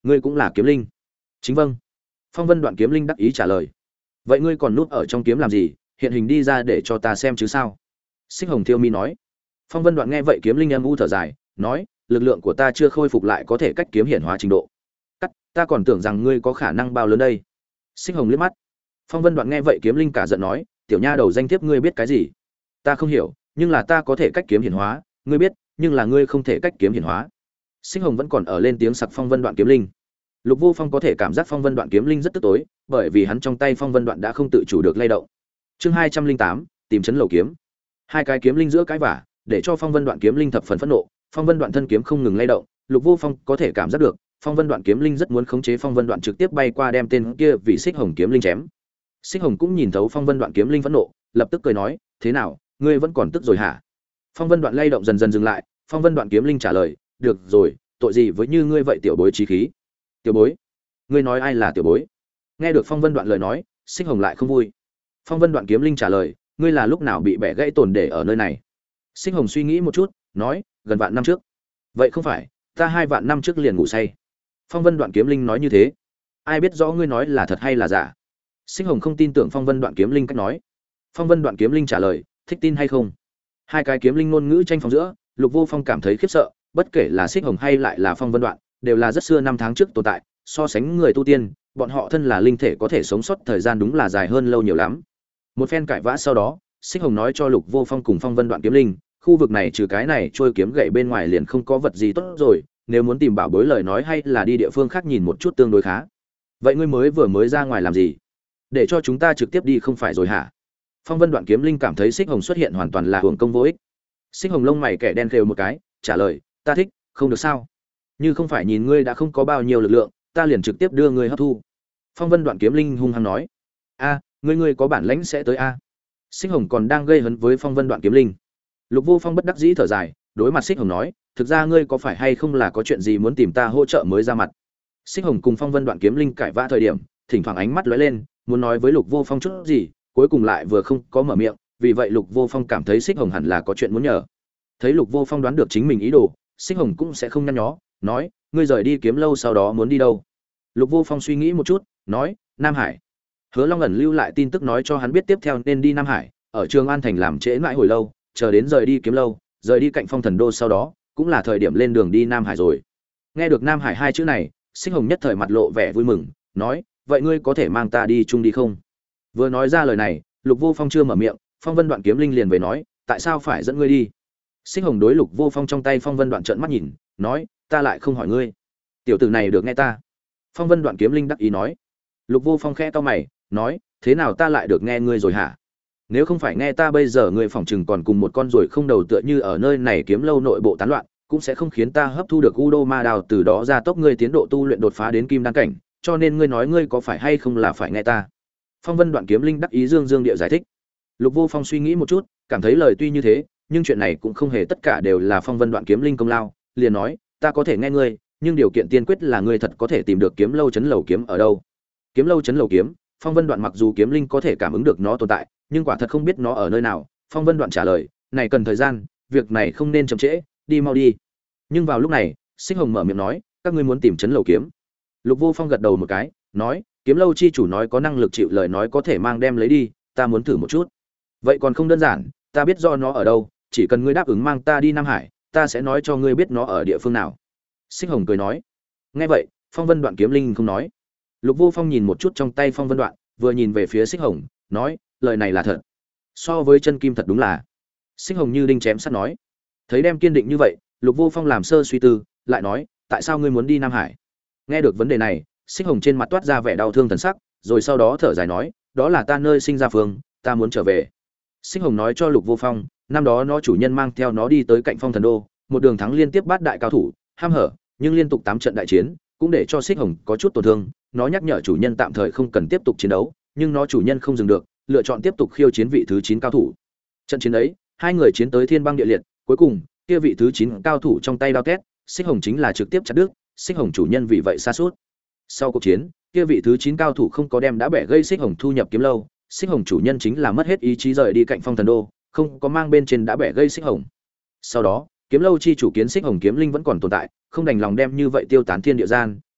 Ngươi cũng là kiếm linh? Chính vâng. Phong Vân Đoạn kiếm linh đắc ý trả lời. Vậy ngươi còn núp ở trong kiếm làm gì, hiện hình đi ra để cho ta xem chứ sao? Xích Hồng Thiêu Mi nói. Phong Vân Đoạn nghe vậy kiếm linh âm u thở dài, nói, lực lượng của ta chưa khôi phục lại có thể cách kiếm hiển hóa trình độ. Cắt, ta còn tưởng rằng ngươi có khả năng bao lớn đây. Xích Hồng liếc mắt. Phong Vân Đoạn nghe vậy kiếm linh cả giận nói, tiểu nha đầu danh thiếp ngươi biết cái gì? Ta không hiểu, nhưng là ta có thể cách kiếm hiển hóa, ngươi biết, nhưng là ngươi không thể cách kiếm hiển hóa. Xích Hồng vẫn còn ở lên tiếng sặc Phong Vân Đoạn kiếm linh. Lục Vô Phong có thể cảm giác Phong Vân Đoạn kiếm linh rất tức tối, bởi vì hắn trong tay Phong Vân Đoạn đã không tự chủ được lay động. Chương 208, tìm chấn lầu kiếm. Hai cái kiếm linh giữa cái vả, để cho Phong Vân Đoạn kiếm linh thập phần phẫn nộ, Phong Vân Đoạn thân kiếm không ngừng lay động, Lục Vô Phong có thể cảm giác được, Phong Vân Đoạn kiếm linh rất muốn khống chế Phong Vân Đoạn trực tiếp bay qua đem tên kia vì Xích Hồng kiếm linh chém. Xích Hồng cũng nhìn thấu Phong Vân Đoạn kiếm linh phẫn nộ, lập tức cười nói, "Thế nào, ngươi vẫn còn tức rồi hả?" Phong Vân Đoạn lay động dần dần dừng lại, Phong Vân Đoạn kiếm linh trả lời, "Được rồi, tội gì với như ngươi vậy tiểu bối chí khí?" "Tiểu bối? Ngươi nói ai là tiểu bối?" Nghe được Phong Vân Đoạn lời nói, Xích Hồng lại không vui. Phong Vân Đoạn kiếm linh trả lời, "Ngươi là lúc nào bị bẻ gãy tổn để ở nơi này?" Xích Hồng suy nghĩ một chút, nói, "Gần vạn năm trước." "Vậy không phải, ta 2 vạn năm trước liền ngủ say." Phong Vân Đoạn kiếm linh nói như thế. "Ai biết rõ ngươi nói là thật hay là giả?" Xích Hồng không tin tưởng Phong Vân Đoạn kiếm linh cách nói. Phong Vân Đoạn kiếm linh trả lời, "Thích tin hay không?" Hai cái kiếm linh ngôn ngữ tranh phong giữa, Lục Vô Phong cảm thấy khiếp sợ, bất kể là Xích Hồng hay lại là Phong Vân Đoạn, đều là rất xưa năm tháng trước tồn tại, so sánh người tu tiên, bọn họ thân là linh thể có thể sống sót thời gian đúng là dài hơn lâu nhiều lắm. Một phen cãi vã sau đó, Xích Hồng nói cho Lục Vô Phong cùng Phong Vân Đoạn kiếm linh, khu vực này trừ cái này trôi kiếm gậy bên ngoài liền không có vật gì tốt rồi, nếu muốn tìm bảo bối lời nói hay là đi địa phương khác nhìn một chút tương đối khá. Vậy ngươi mới ra ngoài làm gì? Để cho chúng ta trực tiếp đi không phải rồi hả? Phong Vân Đoạn kiếm linh cảm thấy Xích Hồng xuất hiện hoàn toàn là hưởng công vô ích. Xích Hồng lông mày kẻ đen khều một cái, trả lời, "Ta thích, không được sao? Như không phải nhìn ngươi đã không có bao nhiêu lực lượng, ta liền trực tiếp đưa ngươi hấp thu." Phong Vân Đoạn kiếm linh hung hăng nói, "A, ngươi có bản lãnh sẽ tới a." Xích Hồng còn đang gây hấn với Phong Vân Đoạn kiếm linh. Lục Vô Phong bất đắc dĩ thở dài, đối mặt Xích Hồng nói, "Thực ra ngươi có phải hay không là có chuyện gì muốn tìm ta hỗ trợ mới ra mặt?" Xích Hồng cùng Phong Vân Đoạn kiếm linh cãi vã thời điểm, thỉnh thoảng ánh mắt lóe lên, muốn nói với Lục Vô Phong chút gì, cuối cùng lại vừa không có mở miệng, vì vậy Lục Vô Phong cảm thấy Xích Hồng hẳn là có chuyện muốn nhờ. Thấy Lục Vô Phong đoán được chính mình ý đồ, Xích Hồng cũng sẽ không nhăn nhó, nói, "Ngươi rời đi kiếm lâu sau đó muốn đi đâu?" Lục Vô Phong suy nghĩ một chút, nói, "Nam Hải." Hứa Long ẩn lưu lại tin tức nói cho hắn biết tiếp theo nên đi Nam Hải, ở Trường An thành làm trễ mãi hồi lâu, chờ đến rời đi kiếm lâu, rời đi cạnh Phong Thần Đô sau đó, cũng là thời điểm lên đường đi Nam Hải rồi. Nghe được Nam Hải hai chữ này, Xích Hồng nhất thời mặt lộ vẻ vui mừng, nói, "Vậy ngươi có thể mang ta đi chung đi không?" Vừa nói ra lời này, Lục Vô Phong chưa mở miệng, Phong Vân Đoạn kiếm linh liền về nói, "Tại sao phải dẫn ngươi đi?" Xích Hồng đối Lục Vô Phong trong tay Phong Vân Đoạn trợn mắt nhìn, nói, "Ta lại không hỏi ngươi." "Tiểu tử này được nghe ta." Phong Vân Đoạn kiếm linh đắc ý nói. Lục Vô Phong khẽ cau mày, nói, "Thế nào ta lại được nghe ngươi rồi hả? Nếu không phải nghe ta bây giờ ngươi phỏng chừng còn cùng một con ruồi không đầu tựa như ở nơi này kiếm lâu nội bộ tán loạn, cũng sẽ không khiến ta hấp thu được U Đô Ma Đào từ đó ra tốc ngươi tiến độ tu luyện đột phá đến kim đan cảnh, cho nên ngươi nói ngươi có phải hay không là phải nghe ta." Phong Vân Đoạn kiếm linh đắc ý dương dương địa giải thích. Lục Vô Phong suy nghĩ một chút, cảm thấy lời tuy như thế, nhưng chuyện này cũng không hề tất cả đều là Phong Vân Đoạn kiếm linh công lao, liền nói, "Ta có thể nghe ngươi, nhưng điều kiện tiên quyết là ngươi thật có thể tìm được kiếm lâu chấn lầu kiếm ở đâu." Kiếm lâu chấn lầu kiếm, Phong Vân Đoạn mặc dù kiếm linh có thể cảm ứng được nó tồn tại, nhưng quả thật không biết nó ở nơi nào. Phong Vân Đoạn trả lời, "Này cần thời gian, việc này không nên chậm trễ, đi mau đi." Nhưng vào lúc này, Xích Hồng mở miệng nói, "Các ngươi muốn tìm chấn lầu kiếm?" Lục Vô Phong gật đầu một cái, nói, "Kiếm lâu chi chủ nói có năng lực chịu lời nói có thể mang đem lấy đi, ta muốn thử một chút." "Vậy còn không đơn giản, ta biết do nó ở đâu, chỉ cần ngươi đáp ứng mang ta đi Nam Hải, ta sẽ nói cho ngươi biết nó ở địa phương nào." Xích Hồng cười nói. Nghe vậy, Phong Vân Đoạn kiếm linh không nói. Lục Vô Phong nhìn một chút trong tay Phong Vân Đoạn, vừa nhìn về phía Xích Hồng, nói, "Lời này là thật. So với chân kim thật đúng là." Xích Hồng như đinh chém sắt nói. Thấy đem kiên định như vậy, Lục Vô Phong làm sơ suy tư, lại nói, "Tại sao ngươi muốn đi Nam Hải?" Nghe được vấn đề này, Xích Hồng trên mặt toát ra vẻ đau thương thần sắc, rồi sau đó thở dài nói, "Đó là ta nơi sinh ra phương, ta muốn trở về." Xích Hồng nói cho Lục Vô Phong, năm đó nó chủ nhân mang theo nó đi tới cạnh Phong Thần Đô, một đường thắng liên tiếp bát đại cao thủ, ham hở, nhưng liên tục 8 trận đại chiến, cũng để cho Xích Hồng có chút tổn thương, nó nhắc nhở chủ nhân tạm thời không cần tiếp tục chiến đấu, nhưng nó chủ nhân không dừng được, lựa chọn tiếp tục khiêu chiến vị thứ 9 cao thủ. Trận chiến ấy, hai người chiến tới thiên băng địa liệt, cuối cùng, kia vị thứ 9 cao thủ trong tay đao tét, Xích Hồng chính là trực tiếp chặt đứt, Xích Hồng chủ nhân vì vậy sa sút. Sau cuộc chiến, kia vị thứ 9 cao thủ không có đem đã bẻ gây Xích Hồng thu nhập kiếm lâu, Xích Hồng chủ nhân chính là mất hết ý chí rời đi cạnh Phong Thần Đô, không có mang bên trên đã bẻ gây Xích Hồng. Sau đó, kiếm lâu chi chủ kiến Xích Hồng kiếm linh vẫn còn tồn tại, không đành lòng đem như vậy tiêu tán thiên địa gian,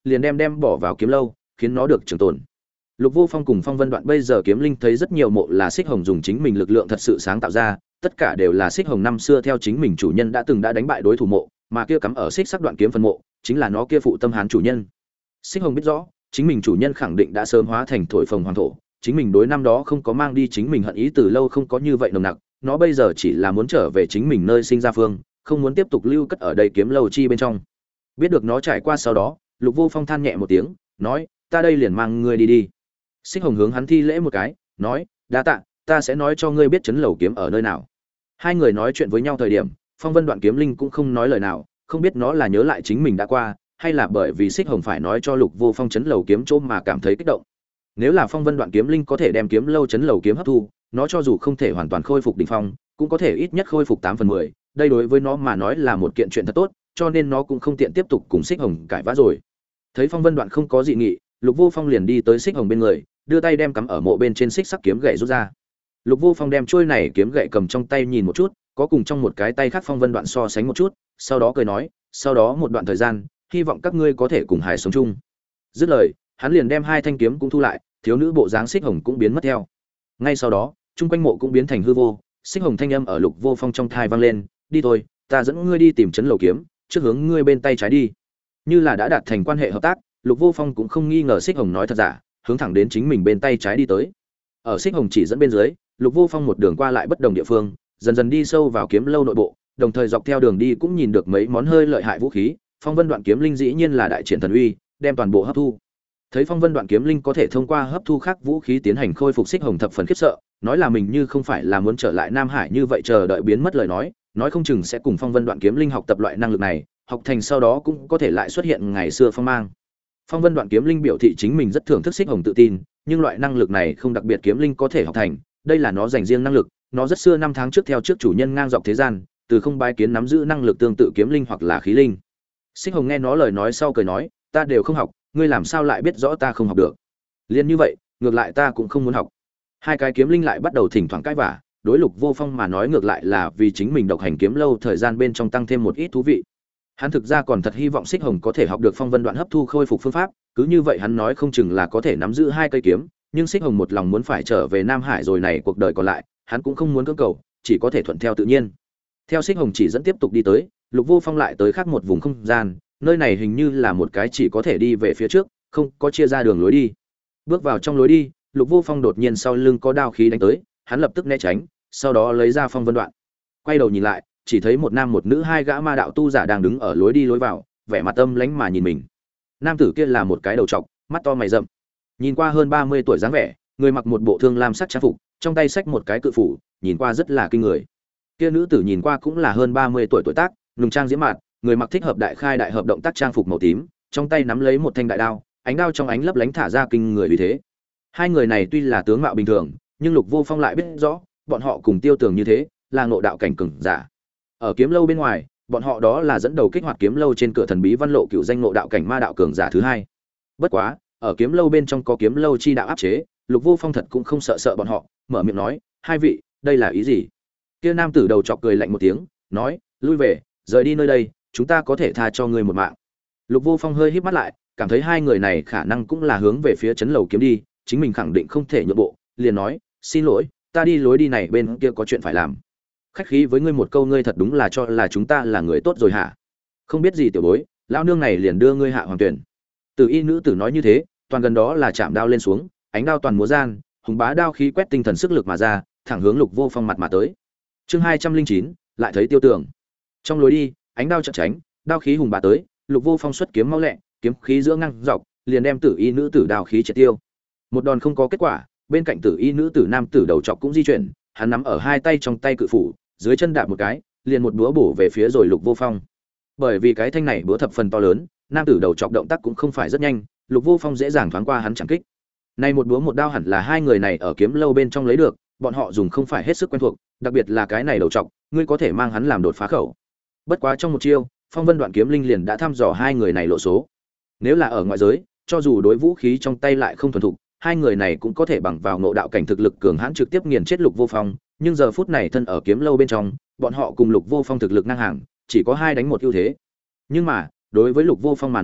liền đem bỏ vào kiếm lâu, khiến nó được trường tồn. Lục Vô Phong cùng Phong Vân Đoạn bây giờ kiếm linh thấy rất nhiều mộ là Xích Hồng dùng chính mình lực lượng thật sự sáng tạo ra, tất cả đều là Xích Hồng năm xưa theo chính mình chủ nhân đã đánh bại đối thủ mộ, mà kia cắm ở xích sắc đoạn kiếm phân mộ, chính là nó kia phụ tâm hán chủ nhân. Xích Hồng biết rõ, chính mình chủ nhân khẳng định đã sớm hóa thành thổi phồng hoàng thổ, chính mình đối năm đó không có mang đi chính mình hận ý từ lâu không có như vậy nồng nặc, nó bây giờ chỉ là muốn trở về chính mình nơi sinh ra phương, không muốn tiếp tục lưu cất ở đây kiếm lâu chi bên trong. Biết được nó trải qua sau đó, Lục Vô Phong than nhẹ một tiếng, nói: "Ta đây liền mang ngươi đi đi." Xích Hồng hướng hắn thi lễ một cái, nói: "Đa tạ, ta sẽ nói cho ngươi biết trấn lầu kiếm ở nơi nào." Hai người nói chuyện với nhau thời điểm, Phong Vân Đoạn kiếm linh cũng không nói lời nào, không biết nó là nhớ lại chính mình đã qua, hay là bởi vì Xích Hồng phải nói cho Lục Vô Phong trấn lầu kiếm chỗ mà cảm thấy kích động. Nếu là Phong Vân Đoạn kiếm linh có thể đem kiếm lâu trấn lầu kiếm hấp thu, nó cho dù không thể hoàn toàn khôi phục đỉnh phong, cũng có thể ít nhất khôi phục 8/10, đây đối với nó mà nói là một kiện chuyện thật tốt, cho nên nó cũng không tiện tiếp tục cùng Xích Hồng cãi vã rồi. Thấy Phong Vân Đoạn không có dị nghị, Lục Vô Phong liền đi tới Xích Hồng bên người, đưa tay đem cắm ở mộ bên trên xích sắc kiếm gậy rút ra. Lục Vô Phong đem chuôi này kiếm gậy cầm trong tay nhìn một chút, có cùng trong một cái tay khác Phong Vân Đoạn so sánh một chút, sau đó cười nói: "Sau đó một đoạn thời gian, hy vọng các ngươi có thể cùng hài sống chung." Dứt lời, hắn liền đem hai thanh kiếm cũng thu lại, thiếu nữ bộ dáng Xích Hồng cũng biến mất theo. Ngay sau đó, trung quanh mộ cũng biến thành hư vô, Xích Hồng thanh âm ở Lục Vô Phong trong tai vang lên: "Đi thôi, ta dẫn ngươi đi tìm trấn lầu kiếm, trước hướng ngươi bên tay trái đi." Như là đã đạt thành quan hệ hợp tác, Lục Vô Phong cũng không nghi ngờ Xích Hồng nói thật giả, hướng thẳng đến chính mình bên tay trái đi tới. Ở Xích Hồng chỉ dẫn bên dưới, Lục Vô Phong một đường qua lại bất đồng địa phương, dần dần đi sâu vào kiếm lâu nội bộ, đồng thời dọc theo đường đi cũng nhìn được mấy món hơi lợi hại vũ khí, Phong Vân Đoạn kiếm linh dĩ nhiên là đại triển thần uy, đem toàn bộ hấp thu. Thấy Phong Vân Đoạn kiếm linh có thể thông qua hấp thu khác vũ khí tiến hành khôi phục Xích Hồng thập phần khiếp sợ, nói là mình như không phải là muốn trở lại Nam Hải như vậy chờ đợi biến mất lời nói không chừng sẽ cùng Phong Vân Đoạn kiếm linh học tập loại năng lực này, học thành sau đó cũng có thể lại xuất hiện ngày xưa phong mang. Phong Vân Đoạn kiếm linh biểu thị chính mình rất thưởng thức Xích Hồng tự tin, nhưng loại năng lực này không đặc biệt kiếm linh có thể học thành, đây là nó dành riêng năng lực, nó rất xưa năm tháng trước theo trước chủ nhân ngang dọc thế gian, từ không bái kiến nắm giữ năng lực tương tự kiếm linh hoặc là khí linh. Xích Hồng nghe nó lời nói sau cười nói: "Ta đều không học, ngươi làm sao lại biết rõ ta không học được?" Liên như vậy, ngược lại ta cũng không muốn học. Hai cái kiếm linh lại bắt đầu thỉnh thoảng cãi vã, đối Lục Vô Phong mà nói ngược lại là vì chính mình độc hành kiếm lâu thời gian bên trong tăng thêm một ít thú vị. Hắn thực ra còn thật hy vọng Xích Hồng có thể học được Phong Vân Đoạn hấp thu khôi phục phương pháp, cứ như vậy hắn nói không chừng là có thể nắm giữ hai cây kiếm, nhưng Xích Hồng một lòng muốn phải trở về Nam Hải rồi này cuộc đời còn lại, hắn cũng không muốn cưỡng cầu, chỉ có thể thuận theo tự nhiên. Theo Xích Hồng chỉ dẫn tiếp tục đi tới, Lục Vô Phong lại tới khác một vùng không gian, nơi này hình như là một cái chỉ có thể đi về phía trước, không có chia ra đường lối đi. Bước vào trong lối đi, Lục Vô Phong đột nhiên sau lưng có đao khí đánh tới, hắn lập tức né tránh, sau đó lấy ra Phong Vân Đoạn. Quay đầu nhìn lại, chỉ thấy một nam một nữ hai gã ma đạo tu giả đang đứng ở lối đi lối vào, vẻ mặt âm lãnh mà nhìn mình. Nam tử kia là một cái đầu trọc, mắt to mày rậm, nhìn qua hơn 30 tuổi dáng vẻ, người mặc một bộ thương lam sắc trang phục, trong tay xách một cái cự phủ, nhìn qua rất là kinh người. Kia nữ tử nhìn qua cũng là hơn 30 tuổi tuổi tác, nùng trang diễm mạn, người mặc thích hợp đại khai đại hợp động tác trang phục màu tím, trong tay nắm lấy một thanh đại đao, ánh đao trong ánh lấp lánh thả ra kinh người uy thế. Hai người này tuy là tướng mạo bình thường, nhưng Lục Vô Phong lại biết rõ, bọn họ cùng Tiêu Tường như thế, là ngộ đạo cảnh cường giả. Ở kiếm lâu bên ngoài, bọn họ đó là dẫn đầu kích hoạt kiếm lâu trên cửa thần bí văn lộ cựu danh ngộ đạo cảnh ma đạo cường giả thứ hai. Bất quá, ở kiếm lâu bên trong có kiếm lâu chi đạo áp chế, Lục Vô Phong thật cũng không sợ bọn họ, mở miệng nói: "Hai vị, đây là ý gì?" Kia nam tử đầu chọc cười lạnh một tiếng, nói: "Lui về, rời đi nơi đây, chúng ta có thể tha cho ngươi một mạng." Lục Vô Phong hơi híp mắt lại, cảm thấy hai người này khả năng cũng là hướng về phía trấn lầu kiếm đi, chính mình khẳng định không thể nhượng bộ, liền nói: "Xin lỗi, ta đi lối đi này bên kia có chuyện phải làm." Khách khí với ngươi một câu, ngươi thật đúng là cho là chúng ta là người tốt rồi hả? Không biết gì tiểu bối, lão nương này liền đưa ngươi hạ hoàng tuyển. Từ y nữ tử nói như thế, toàn gần đó là chạm đao lên xuống, ánh đao toàn múa gian, hùng bá đao khí quét tinh thần sức lực mà ra, thẳng hướng Lục Vô Phong mặt mà tới. Chương 209, lại thấy Tiêu Tường. Trong lối đi, ánh đao chợt tránh, đao khí hùng bá tới, Lục Vô Phong xuất kiếm mau lẹ, kiếm khí giữa ngang dọc, liền đem tử y nữ tử đao khí triệt tiêu. Một đòn không có kết quả, bên cạnh tử y nữ tử nam tử đầu chọc cũng di chuyển, hắn nắm ở hai tay trong tay cự phủ, dưới chân đạp một cái, liền một búa bổ về phía rồi Lục Vô Phong. Bởi vì cái thanh này búa thập phần to lớn, nam tử đầu chọc động tác cũng không phải rất nhanh, Lục Vô Phong dễ dàng thoáng qua hắn chẳng kích. Này một búa một đao hẳn là hai người này ở kiếm lâu bên trong lấy được, bọn họ dùng không phải hết sức quen thuộc, đặc biệt là cái này đầu chọc, ngươi có thể mang hắn làm đột phá khẩu. Bất quá trong một chiêu, Phong Vân Đoạn kiếm linh liền đã thăm dò hai người này lộ số. Nếu là ở ngoại giới, cho dù đối vũ khí trong tay lại không thuần thục, hai người này cũng có thể bằng vào ngộ đạo cảnh thực lực cường hãn trực tiếp nghiền chết Lục Vô Phong, nhưng giờ phút này thân ở kiếm lâu bên trong, bọn họ cùng Lục Vô Phong thực lực ngang hàng, chỉ có 2 đánh 1 ưu thế. Nhưng mà, đối với Lục Vô Phong mà nói,